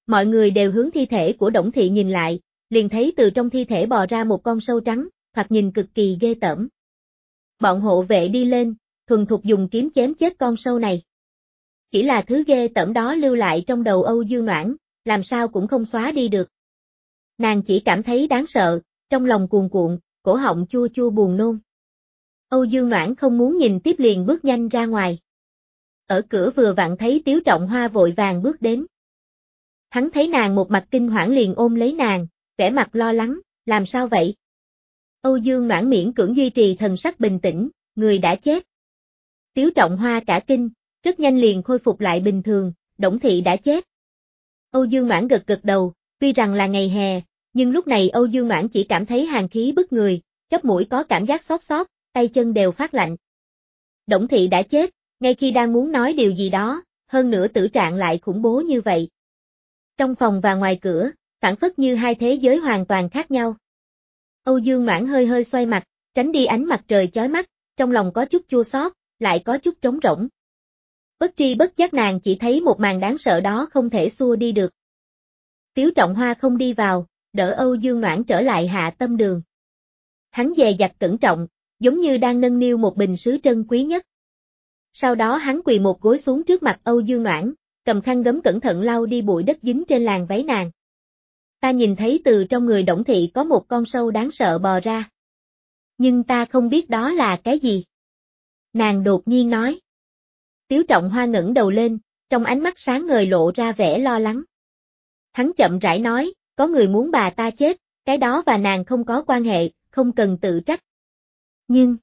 Mọi người đều hướng thi thể của Đổng Thị nhìn lại, liền thấy từ trong thi thể bò ra một con sâu trắng, thoạt nhìn cực kỳ ghê tởm. Bọn hộ vệ đi lên, thuần thục dùng kiếm chém chết con sâu này. Chỉ là thứ ghê tởm đó lưu lại trong đầu Âu Dương Noãn, làm sao cũng không xóa đi được. Nàng chỉ cảm thấy đáng sợ, trong lòng cuồn cuộn, cổ họng chua chua buồn nôn. Âu Dương Noãn không muốn nhìn tiếp liền bước nhanh ra ngoài. Ở cửa vừa vặn thấy Tiếu Trọng Hoa vội vàng bước đến. Hắn thấy nàng một mặt kinh hoảng liền ôm lấy nàng, vẻ mặt lo lắng, làm sao vậy? Âu Dương Noãn miễn cưỡng duy trì thần sắc bình tĩnh, người đã chết. Tiếu Trọng Hoa cả kinh, rất nhanh liền khôi phục lại bình thường, Đổng Thị đã chết. Âu Dương Noãn gật gật đầu, tuy rằng là ngày hè, nhưng lúc này Âu Dương Noãn chỉ cảm thấy hàn khí bức người, chóp mũi có cảm giác xót xót, tay chân đều phát lạnh. Đổng Thị đã chết, ngay khi đang muốn nói điều gì đó, hơn nữa tử trạng lại khủng bố như vậy. Trong phòng và ngoài cửa, phản phất như hai thế giới hoàn toàn khác nhau. Âu Dương Noãn hơi hơi xoay mặt, tránh đi ánh mặt trời chói mắt, trong lòng có chút chua xót, lại có chút trống rỗng. Bất tri bất giác nàng chỉ thấy một màn đáng sợ đó không thể xua đi được. Tiếu Trọng Hoa không đi vào, đỡ Âu Dương Noãn trở lại hạ tâm đường. Hắn dè dặt cẩn trọng, giống như đang nâng niu một bình sứ trân quý nhất. Sau đó hắn quỳ một gối xuống trước mặt Âu Dương Noãn, cầm khăn gấm cẩn thận lau đi bụi đất dính trên làn váy nàng. Ta nhìn thấy từ trong người Đổng Thị có một con sâu đáng sợ bò ra. Nhưng ta không biết đó là cái gì. Nàng đột nhiên nói. Tiếu Trọng Hoa ngẩng đầu lên, trong ánh mắt sáng ngời lộ ra vẻ lo lắng. Hắn chậm rãi nói, có người muốn bà ta chết, cái đó và nàng không có quan hệ, không cần tự trách. Nhưng,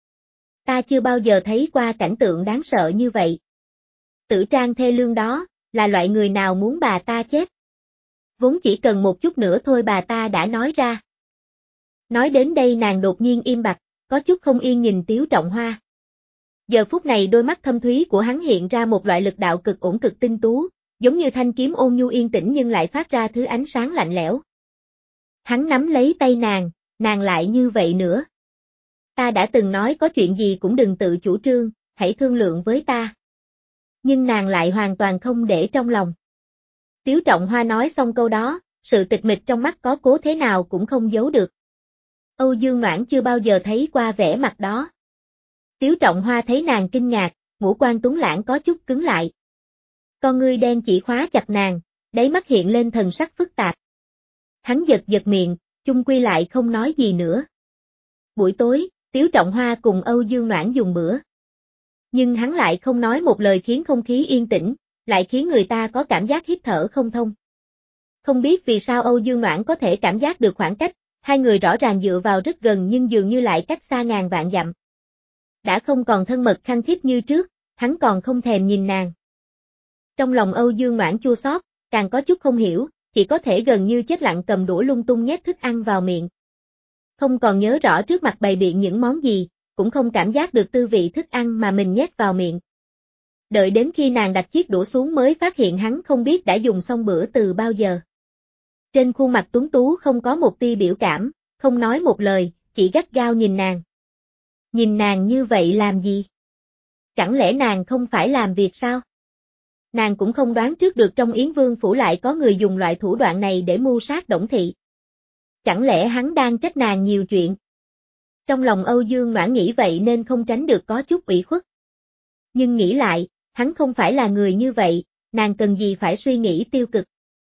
ta chưa bao giờ thấy qua cảnh tượng đáng sợ như vậy. Tử trang thê lương đó, là loại người nào muốn bà ta chết? Vốn chỉ cần một chút nữa thôi bà ta đã nói ra. Nói đến đây nàng đột nhiên im bặt, có chút không yên nhìn Tiếu Trọng Hoa. Giờ phút này đôi mắt thâm thúy của hắn hiện ra một loại lực đạo cực ổn cực tinh tú, giống như thanh kiếm ôn nhu yên tĩnh nhưng lại phát ra thứ ánh sáng lạnh lẽo. Hắn nắm lấy tay nàng, nàng lại như vậy nữa. Ta đã từng nói có chuyện gì cũng đừng tự chủ trương, hãy thương lượng với ta. Nhưng nàng lại hoàn toàn không để trong lòng. Tiếu Trọng Hoa nói xong câu đó, sự tịch mịch trong mắt có cố thế nào cũng không giấu được. Âu Dương Noãn chưa bao giờ thấy qua vẻ mặt đó. Tiếu Trọng Hoa thấy nàng kinh ngạc, ngũ quan tuấn lãng có chút cứng lại. Con ngươi đen chỉ khóa chặt nàng, đáy mắt hiện lên thần sắc phức tạp. Hắn giật giật miệng, chung quy lại không nói gì nữa. Buổi tối, Tiếu Trọng Hoa cùng Âu Dương Noãn dùng bữa. Nhưng hắn lại không nói một lời khiến không khí yên tĩnh, lại khiến người ta có cảm giác hít thở không thông. Không biết vì sao Âu Dương Noãn có thể cảm giác được khoảng cách, hai người rõ ràng dựa vào rất gần nhưng dường như lại cách xa ngàn vạn dặm. Đã không còn thân mật khăng khít như trước, hắn còn không thèm nhìn nàng. Trong lòng Âu Dương Noãn chua xót, càng có chút không hiểu, chỉ có thể gần như chết lặng cầm đũa lung tung nhét thức ăn vào miệng. Không còn nhớ rõ trước mặt bày biện những món gì, cũng không cảm giác được tư vị thức ăn mà mình nhét vào miệng. Đợi đến khi nàng đặt chiếc đũa xuống mới phát hiện hắn không biết đã dùng xong bữa từ bao giờ. Trên khuôn mặt tuấn tú không có một tia biểu cảm, không nói một lời, chỉ gắt gao nhìn nàng. Nhìn nàng như vậy làm gì? Chẳng lẽ nàng không phải làm việc sao? Nàng cũng không đoán trước được trong Yến Vương phủ lại có người dùng loại thủ đoạn này để mưu sát Đổng Thị. Chẳng lẽ hắn đang trách nàng nhiều chuyện? Trong lòng Âu Dương Noãn nghĩ vậy nên không tránh được có chút ủy khuất. Nhưng nghĩ lại, hắn không phải là người như vậy, nàng cần gì phải suy nghĩ tiêu cực.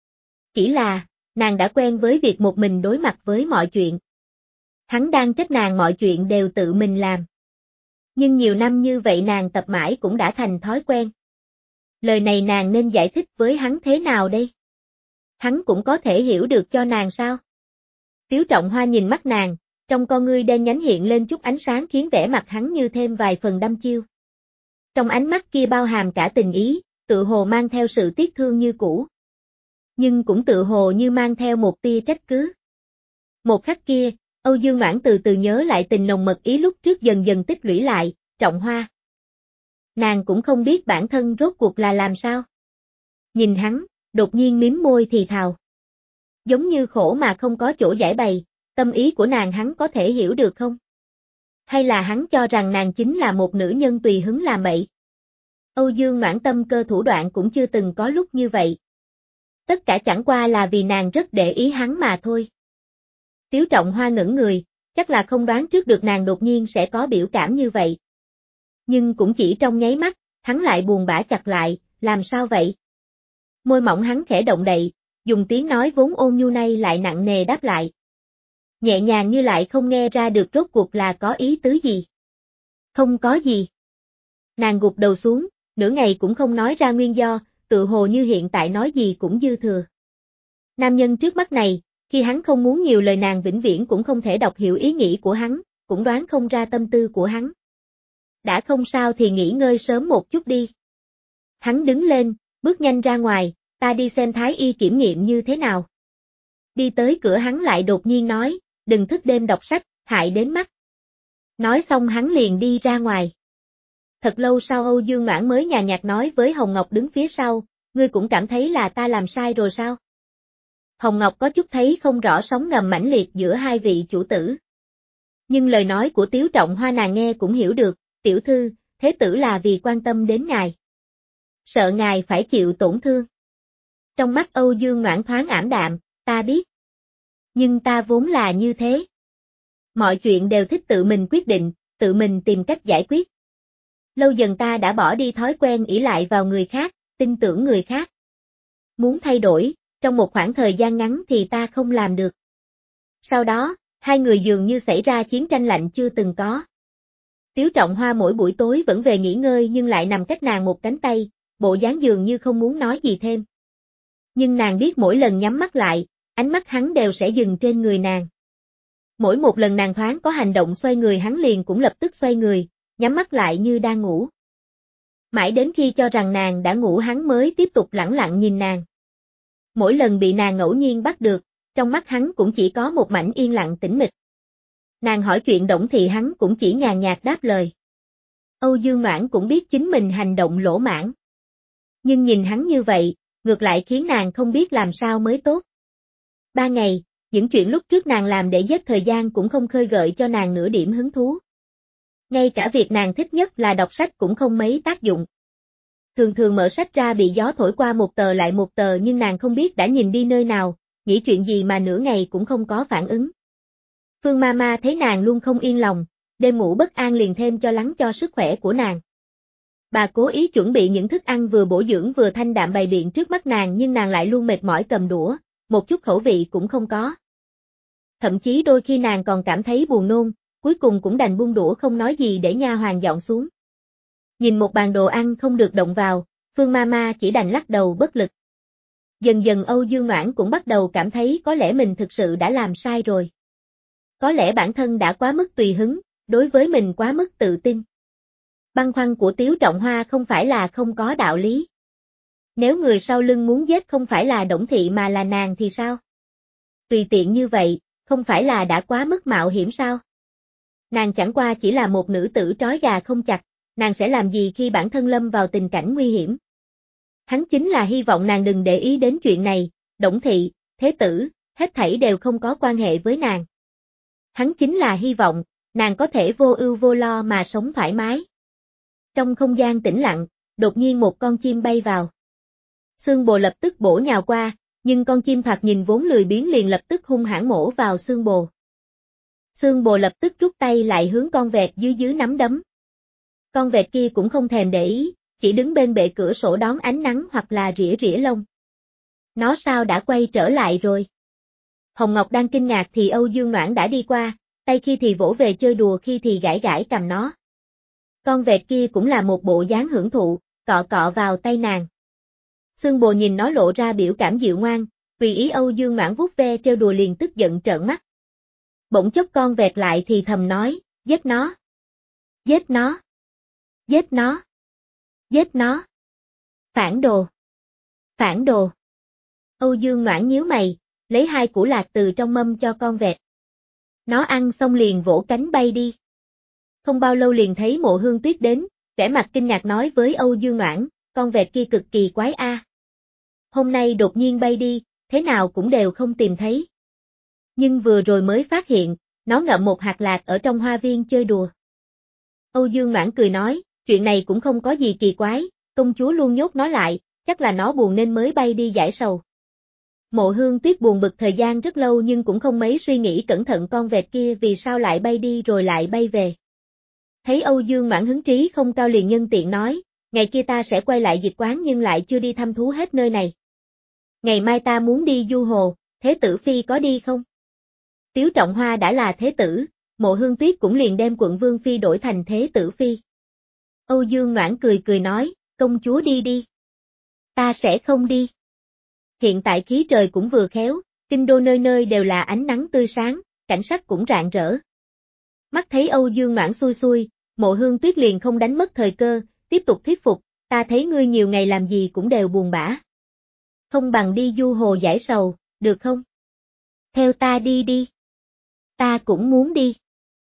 Chỉ là, nàng đã quen với việc một mình đối mặt với mọi chuyện. Hắn đang trách nàng mọi chuyện đều tự mình làm. Nhưng nhiều năm như vậy nàng tập mãi cũng đã thành thói quen. Lời này nàng nên giải thích với hắn thế nào đây? Hắn cũng có thể hiểu được cho nàng sao? Tiếu Trọng Hoa nhìn mắt nàng, trong con ngươi đen nhánh hiện lên chút ánh sáng khiến vẻ mặt hắn như thêm vài phần đăm chiêu. Trong ánh mắt kia bao hàm cả tình ý, tự hồ mang theo sự tiếc thương như cũ. Nhưng cũng tự hồ như mang theo một tia trách cứ. Một khắc kia, Âu Dương Noãn từ từ nhớ lại tình nồng mật ý lúc trước dần dần tích lũy lại, Trọng Hoa. Nàng cũng không biết bản thân rốt cuộc là làm sao. Nhìn hắn, đột nhiên miếm môi thì thào. Giống như khổ mà không có chỗ giải bày, tâm ý của nàng hắn có thể hiểu được không? Hay là hắn cho rằng nàng chính là một nữ nhân tùy hứng làm bậy? Âu Dương Noãn tâm cơ thủ đoạn cũng chưa từng có lúc như vậy. Tất cả chẳng qua là vì nàng rất để ý hắn mà thôi. Tiếu Trọng Hoa ngẩn người, chắc là không đoán trước được nàng đột nhiên sẽ có biểu cảm như vậy. Nhưng cũng chỉ trong nháy mắt, hắn lại buồn bã chặt lại, làm sao vậy? Môi mỏng hắn khẽ động đậy, dùng tiếng nói vốn ôn nhu này lại nặng nề đáp lại. Nhẹ nhàng như lại không nghe ra được rốt cuộc là có ý tứ gì. Không có gì. Nàng gục đầu xuống, nửa ngày cũng không nói ra nguyên do, tự hồ như hiện tại nói gì cũng dư thừa. Nam nhân trước mắt này, khi hắn không muốn nhiều lời nàng vĩnh viễn cũng không thể đọc hiểu ý nghĩ của hắn, cũng đoán không ra tâm tư của hắn. Đã không sao thì nghỉ ngơi sớm một chút đi. Hắn đứng lên, bước nhanh ra ngoài, ta đi xem thái y kiểm nghiệm như thế nào. Đi tới cửa hắn lại đột nhiên nói, đừng thức đêm đọc sách, hại đến mắt. Nói xong hắn liền đi ra ngoài. Thật lâu sau Âu Dương Noãn mới nhàn nhạt nói với Hồng Ngọc đứng phía sau, ngươi cũng cảm thấy là ta làm sai rồi sao? Hồng Ngọc có chút thấy không rõ sóng ngầm mãnh liệt giữa hai vị chủ tử. Nhưng lời nói của Tiếu Trọng Hoa nàng nghe cũng hiểu được, tiểu thư, thế tử là vì quan tâm đến ngài. Sợ ngài phải chịu tổn thương. Trong mắt Âu Dương Noãn thoáng ảm đạm, ta biết. Nhưng ta vốn là như thế. Mọi chuyện đều thích tự mình quyết định, tự mình tìm cách giải quyết. Lâu dần ta đã bỏ đi thói quen ỷ lại vào người khác, tin tưởng người khác. Muốn thay đổi, trong một khoảng thời gian ngắn thì ta không làm được. Sau đó, hai người dường như xảy ra chiến tranh lạnh chưa từng có. Tiếu Trọng Hoa mỗi buổi tối vẫn về nghỉ ngơi nhưng lại nằm cách nàng một cánh tay, bộ dáng dường như không muốn nói gì thêm. Nhưng nàng biết mỗi lần nhắm mắt lại, ánh mắt hắn đều sẽ dừng trên người nàng. Mỗi một lần nàng thoáng có hành động xoay người hắn liền cũng lập tức xoay người, nhắm mắt lại như đang ngủ. Mãi đến khi cho rằng nàng đã ngủ hắn mới tiếp tục lẳng lặng nhìn nàng. Mỗi lần bị nàng ngẫu nhiên bắt được, trong mắt hắn cũng chỉ có một mảnh yên lặng tĩnh mịch. Nàng hỏi chuyện Đổng Thị hắn cũng chỉ nhàn nhạt đáp lời. Âu Dương Noãn cũng biết chính mình hành động lỗ mãng. Nhưng nhìn hắn như vậy, ngược lại khiến nàng không biết làm sao mới tốt. Ba ngày, những chuyện lúc trước nàng làm để giết thời gian cũng không khơi gợi cho nàng nửa điểm hứng thú. Ngay cả việc nàng thích nhất là đọc sách cũng không mấy tác dụng. Thường thường mở sách ra bị gió thổi qua một tờ lại một tờ nhưng nàng không biết đã nhìn đi nơi nào, nghĩ chuyện gì mà nửa ngày cũng không có phản ứng. Phương Mama thấy nàng luôn không yên lòng, đêm ngủ bất an liền thêm cho lắng cho sức khỏe của nàng. Bà cố ý chuẩn bị những thức ăn vừa bổ dưỡng vừa thanh đạm bày biện trước mắt nàng nhưng nàng lại luôn mệt mỏi cầm đũa, một chút khẩu vị cũng không có. Thậm chí đôi khi nàng còn cảm thấy buồn nôn, cuối cùng cũng đành buông đũa không nói gì để nha hoàn dọn xuống. Nhìn một bàn đồ ăn không được động vào, Phương Mama chỉ đành lắc đầu bất lực. Dần dần Âu Dương Noãn cũng bắt đầu cảm thấy có lẽ mình thực sự đã làm sai rồi. Có lẽ bản thân đã quá mức tùy hứng, đối với mình quá mức tự tin. Băn khoăn của Tiếu Trọng Hoa không phải là không có đạo lý. Nếu người sau lưng muốn giết không phải là Đổng Thị mà là nàng thì sao? Tùy tiện như vậy, không phải là đã quá mức mạo hiểm sao? Nàng chẳng qua chỉ là một nữ tử trói gà không chặt, nàng sẽ làm gì khi bản thân lâm vào tình cảnh nguy hiểm? Hắn chính là hy vọng nàng đừng để ý đến chuyện này, Đổng Thị, thế tử, hết thảy đều không có quan hệ với nàng. Hắn chính là hy vọng, nàng có thể vô ưu vô lo mà sống thoải mái. Trong không gian tĩnh lặng, đột nhiên một con chim bay vào. Xương bồ lập tức bổ nhào qua, nhưng con chim thoạt nhìn vốn lười biếng liền lập tức hung hãn mổ vào xương bồ. Xương bồ lập tức rút tay lại hướng con vẹt dưới dưới nắm đấm. Con vẹt kia cũng không thèm để ý, chỉ đứng bên bệ cửa sổ đón ánh nắng hoặc là rỉa rỉa lông. Nó sao đã quay trở lại rồi? Hồng Ngọc đang kinh ngạc thì Âu Dương Noãn đã đi qua, tay khi thì vỗ về chơi đùa khi thì gãi gãi cầm nó. Con vẹt kia cũng là một bộ dáng hưởng thụ, cọ cọ vào tay nàng. Xương bồ nhìn nó lộ ra biểu cảm dịu ngoan, tùy ý Âu Dương Noãn vuốt ve trêu đùa liền tức giận trợn mắt. Bỗng chốc con vẹt lại thì thầm nói, giết nó, giết nó, giết nó, giết nó. Phản đồ, phản đồ. Âu Dương Noãn nhíu mày, lấy hai củ lạc từ trong mâm cho con vẹt. Nó ăn xong liền vỗ cánh bay đi. Không bao lâu liền thấy Mộ Hương Tuyết đến, vẻ mặt kinh ngạc nói với Âu Dương Noãn, con vẹt kia cực kỳ quái a. Hôm nay đột nhiên bay đi, thế nào cũng đều không tìm thấy. Nhưng vừa rồi mới phát hiện, nó ngậm một hạt lạc ở trong hoa viên chơi đùa. Âu Dương Noãn cười nói, chuyện này cũng không có gì kỳ quái, công chúa luôn nhốt nó lại, chắc là nó buồn nên mới bay đi giải sầu. Mộ Hương Tuyết buồn bực thời gian rất lâu nhưng cũng không mấy suy nghĩ cẩn thận con vẹt kia vì sao lại bay đi rồi lại bay về. Thấy Âu Dương Mãn hứng trí không cao liền nhân tiện nói, ngày kia ta sẽ quay lại dịch quán nhưng lại chưa đi thăm thú hết nơi này. Ngày mai ta muốn đi du hồ, Thế tử phi có đi không? Tiếu Trọng Hoa đã là thế tử, Mộ Hương Tuyết cũng liền đem quận vương phi đổi thành thế tử phi. Âu Dương Noãn cười cười nói, công chúa đi đi. Ta sẽ không đi. Hiện tại khí trời cũng vừa khéo, kinh đô nơi nơi đều là ánh nắng tươi sáng, cảnh sắc cũng rạng rỡ. Mắt thấy Âu Dương Noãn xui xui, Mộ Hương Tuyết liền không đánh mất thời cơ, tiếp tục thuyết phục, ta thấy ngươi nhiều ngày làm gì cũng đều buồn bã. Không bằng đi du hồ giải sầu, được không? Theo ta đi đi. Ta cũng muốn đi.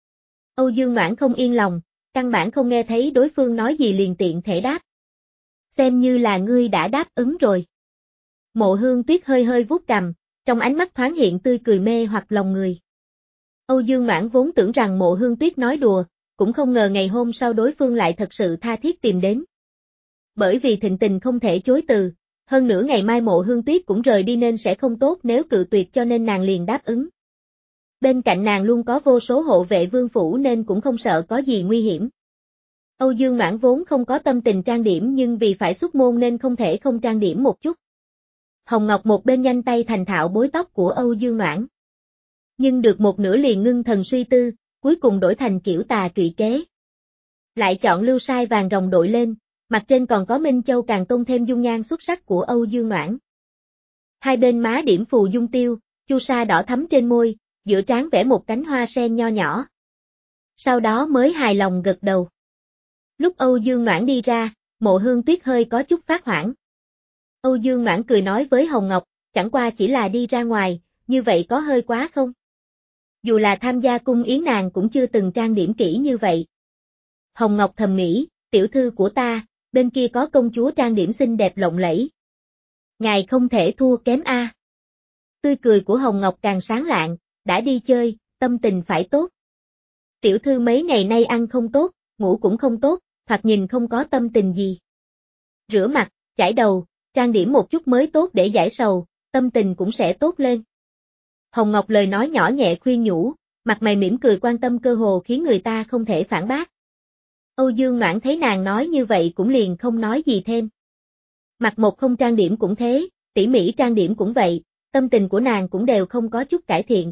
Âu Dương Noãn không yên lòng, căn bản không nghe thấy đối phương nói gì liền tiện thể đáp. Xem như là ngươi đã đáp ứng rồi. Mộ Hương Tuyết hơi hơi vuốt cằm, trong ánh mắt thoáng hiện tươi cười mê hoặc lòng người. Âu Dương Noãn vốn tưởng rằng Mộ Hương Tuyết nói đùa, cũng không ngờ ngày hôm sau đối phương lại thật sự tha thiết tìm đến. Bởi vì thịnh tình không thể chối từ, hơn nữa ngày mai Mộ Hương Tuyết cũng rời đi nên sẽ không tốt nếu cự tuyệt cho nên nàng liền đáp ứng. Bên cạnh nàng luôn có vô số hộ vệ vương phủ nên cũng không sợ có gì nguy hiểm. Âu Dương Noãn vốn không có tâm tình trang điểm nhưng vì phải xuất môn nên không thể không trang điểm một chút. Hồng Ngọc một bên nhanh tay thành thạo bối tóc của Âu Dương Noãn. Nhưng được một nửa liền ngưng thần suy tư, cuối cùng đổi thành kiểu tà trụy kế. Lại chọn lưu sai vàng rồng đội lên, mặt trên còn có Minh Châu càng tôn thêm dung nhan xuất sắc của Âu Dương Noãn. Hai bên má điểm phù dung tiêu, chu sa đỏ thắm trên môi, giữa trán vẽ một cánh hoa sen nho nhỏ. Sau đó mới hài lòng gật đầu. Lúc Âu Dương Noãn đi ra, Mộ Hương Tuyết hơi có chút phát hoảng. Âu Dương Noãn cười nói với Hồng Ngọc, chẳng qua chỉ là đi ra ngoài, như vậy có hơi quá không? Dù là tham gia cung yến nàng cũng chưa từng trang điểm kỹ như vậy. Hồng Ngọc thầm nghĩ, tiểu thư của ta, bên kia có công chúa trang điểm xinh đẹp lộng lẫy. Ngài không thể thua kém a. Tươi cười của Hồng Ngọc càng sáng lạng, đã đi chơi, tâm tình phải tốt. Tiểu thư mấy ngày nay ăn không tốt, ngủ cũng không tốt, hoặc nhìn không có tâm tình gì. Rửa mặt, chải đầu, trang điểm một chút mới tốt để giải sầu, tâm tình cũng sẽ tốt lên. Hồng Ngọc lời nói nhỏ nhẹ khuyên nhủ, mặt mày mỉm cười quan tâm cơ hồ khiến người ta không thể phản bác. Âu Dương Noãn thấy nàng nói như vậy cũng liền không nói gì thêm. Mặt một không trang điểm cũng thế, tỉ mỉ trang điểm cũng vậy, tâm tình của nàng cũng đều không có chút cải thiện.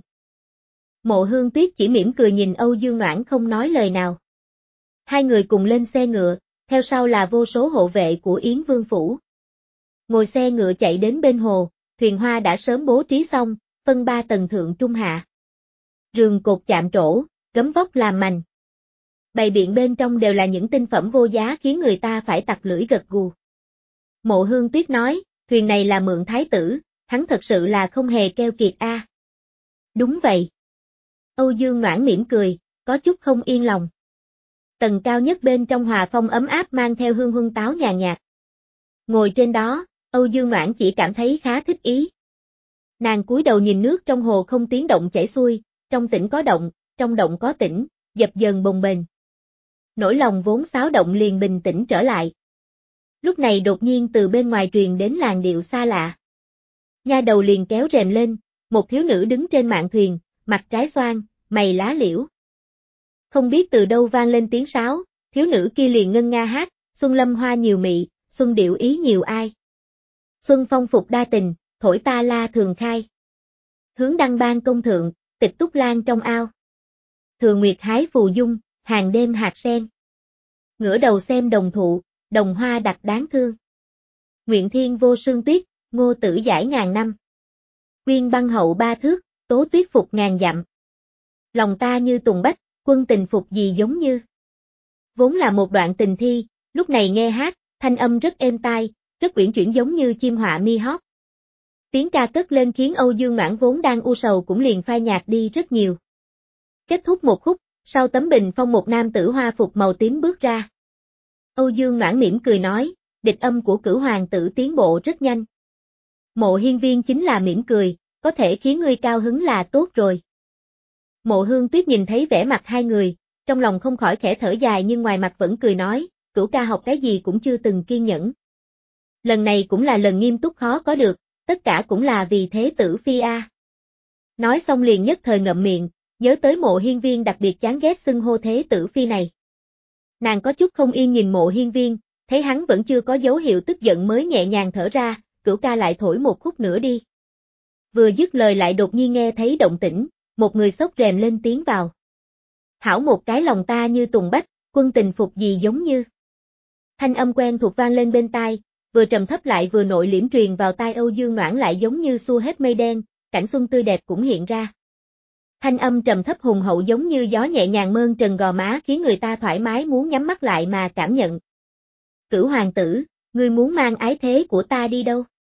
Mộ Hương Tuyết chỉ mỉm cười nhìn Âu Dương Noãn không nói lời nào. Hai người cùng lên xe ngựa, theo sau là vô số hộ vệ của Yến Vương Phủ. Ngồi xe ngựa chạy đến bên hồ, thuyền hoa đã sớm bố trí xong, phân ba tầng thượng trung hạ. Rường cột chạm trổ, gấm vóc làm mành. Bày biện bên trong đều là những tinh phẩm vô giá khiến người ta phải tặc lưỡi gật gù. Mộ Hương Tuyết nói, thuyền này là mượn thái tử, hắn thật sự là không hề keo kiệt a. À. Đúng vậy. Âu Dương Noãn mỉm cười, có chút không yên lòng. Tầng cao nhất bên trong hòa phong ấm áp mang theo hương huân táo nhàn nhạt. Ngồi trên đó, Âu Dương Noãn chỉ cảm thấy khá thích ý. Nàng cúi đầu nhìn nước trong hồ không tiếng động chảy xuôi, trong tĩnh có động, trong động có tĩnh, dập dờn bồng bềnh. Nỗi lòng vốn xáo động liền bình tĩnh trở lại. Lúc này đột nhiên từ bên ngoài truyền đến làn điệu xa lạ. Nha đầu liền kéo rèm lên, một thiếu nữ đứng trên mạn thuyền, mặt trái xoan, mày lá liễu. Không biết từ đâu vang lên tiếng sáo, thiếu nữ kia liền ngân nga hát, xuân lâm hoa nhiều mị, xuân điệu ý nhiều ai. Xuân phong phục đa tình, thổi ta la thường khai. Hướng đăng ban công thượng, tịch túc lan trong ao. Thường nguyệt hái phù dung, hàng đêm hạt sen. Ngửa đầu xem đồng thụ, đồng hoa đặc đáng thương. Nguyện thiên vô sương tuyết, ngô tử giải ngàn năm. Quyên băng hậu ba thước, tố tuyết phục ngàn dặm. Lòng ta như tùng bách, quân tình phục gì giống như. Vốn là một đoạn tình thi, lúc này nghe hát, thanh âm rất êm tai, rất uyển chuyển giống như chim họa mi hót. Tiếng ca cất lên khiến Âu Dương Noãn vốn đang u sầu cũng liền phai nhạt đi rất nhiều. Kết thúc một khúc, sau tấm bình phong một nam tử hoa phục màu tím bước ra. Âu Dương Noãn mỉm cười nói, địch âm của Cửu hoàng tử tiến bộ rất nhanh. Mộ Hiên Viên chính là mỉm cười, có thể khiến ngươi cao hứng là tốt rồi. Mộ Hương Tuyết nhìn thấy vẻ mặt hai người, trong lòng không khỏi khẽ thở dài nhưng ngoài mặt vẫn cười nói, Cửu ca học cái gì cũng chưa từng kiên nhẫn. Lần này cũng là lần nghiêm túc khó có được, tất cả cũng là vì thế tử phi a. Nói xong liền nhất thời ngậm miệng, nhớ tới Mộ Hiên Viên đặc biệt chán ghét xưng hô thế tử phi này. Nàng có chút không yên nhìn Mộ Hiên Viên, thấy hắn vẫn chưa có dấu hiệu tức giận mới nhẹ nhàng thở ra, Cửu ca lại thổi một khúc nữa đi. Vừa dứt lời lại đột nhiên nghe thấy động tĩnh, một người xốc rèm lên tiếng vào. Hảo một cái lòng ta như tùng bách, quân tình phục gì giống như. Thanh âm quen thuộc vang lên bên tai, vừa trầm thấp lại vừa nội liễm truyền vào tai Âu Dương Noãn lại giống như xua hết mây đen, cảnh xuân tươi đẹp cũng hiện ra. Thanh âm trầm thấp hùng hậu giống như gió nhẹ nhàng mơn trần gò má khiến người ta thoải mái muốn nhắm mắt lại mà cảm nhận. Cửu hoàng tử, ngươi muốn mang ái thế của ta đi đâu?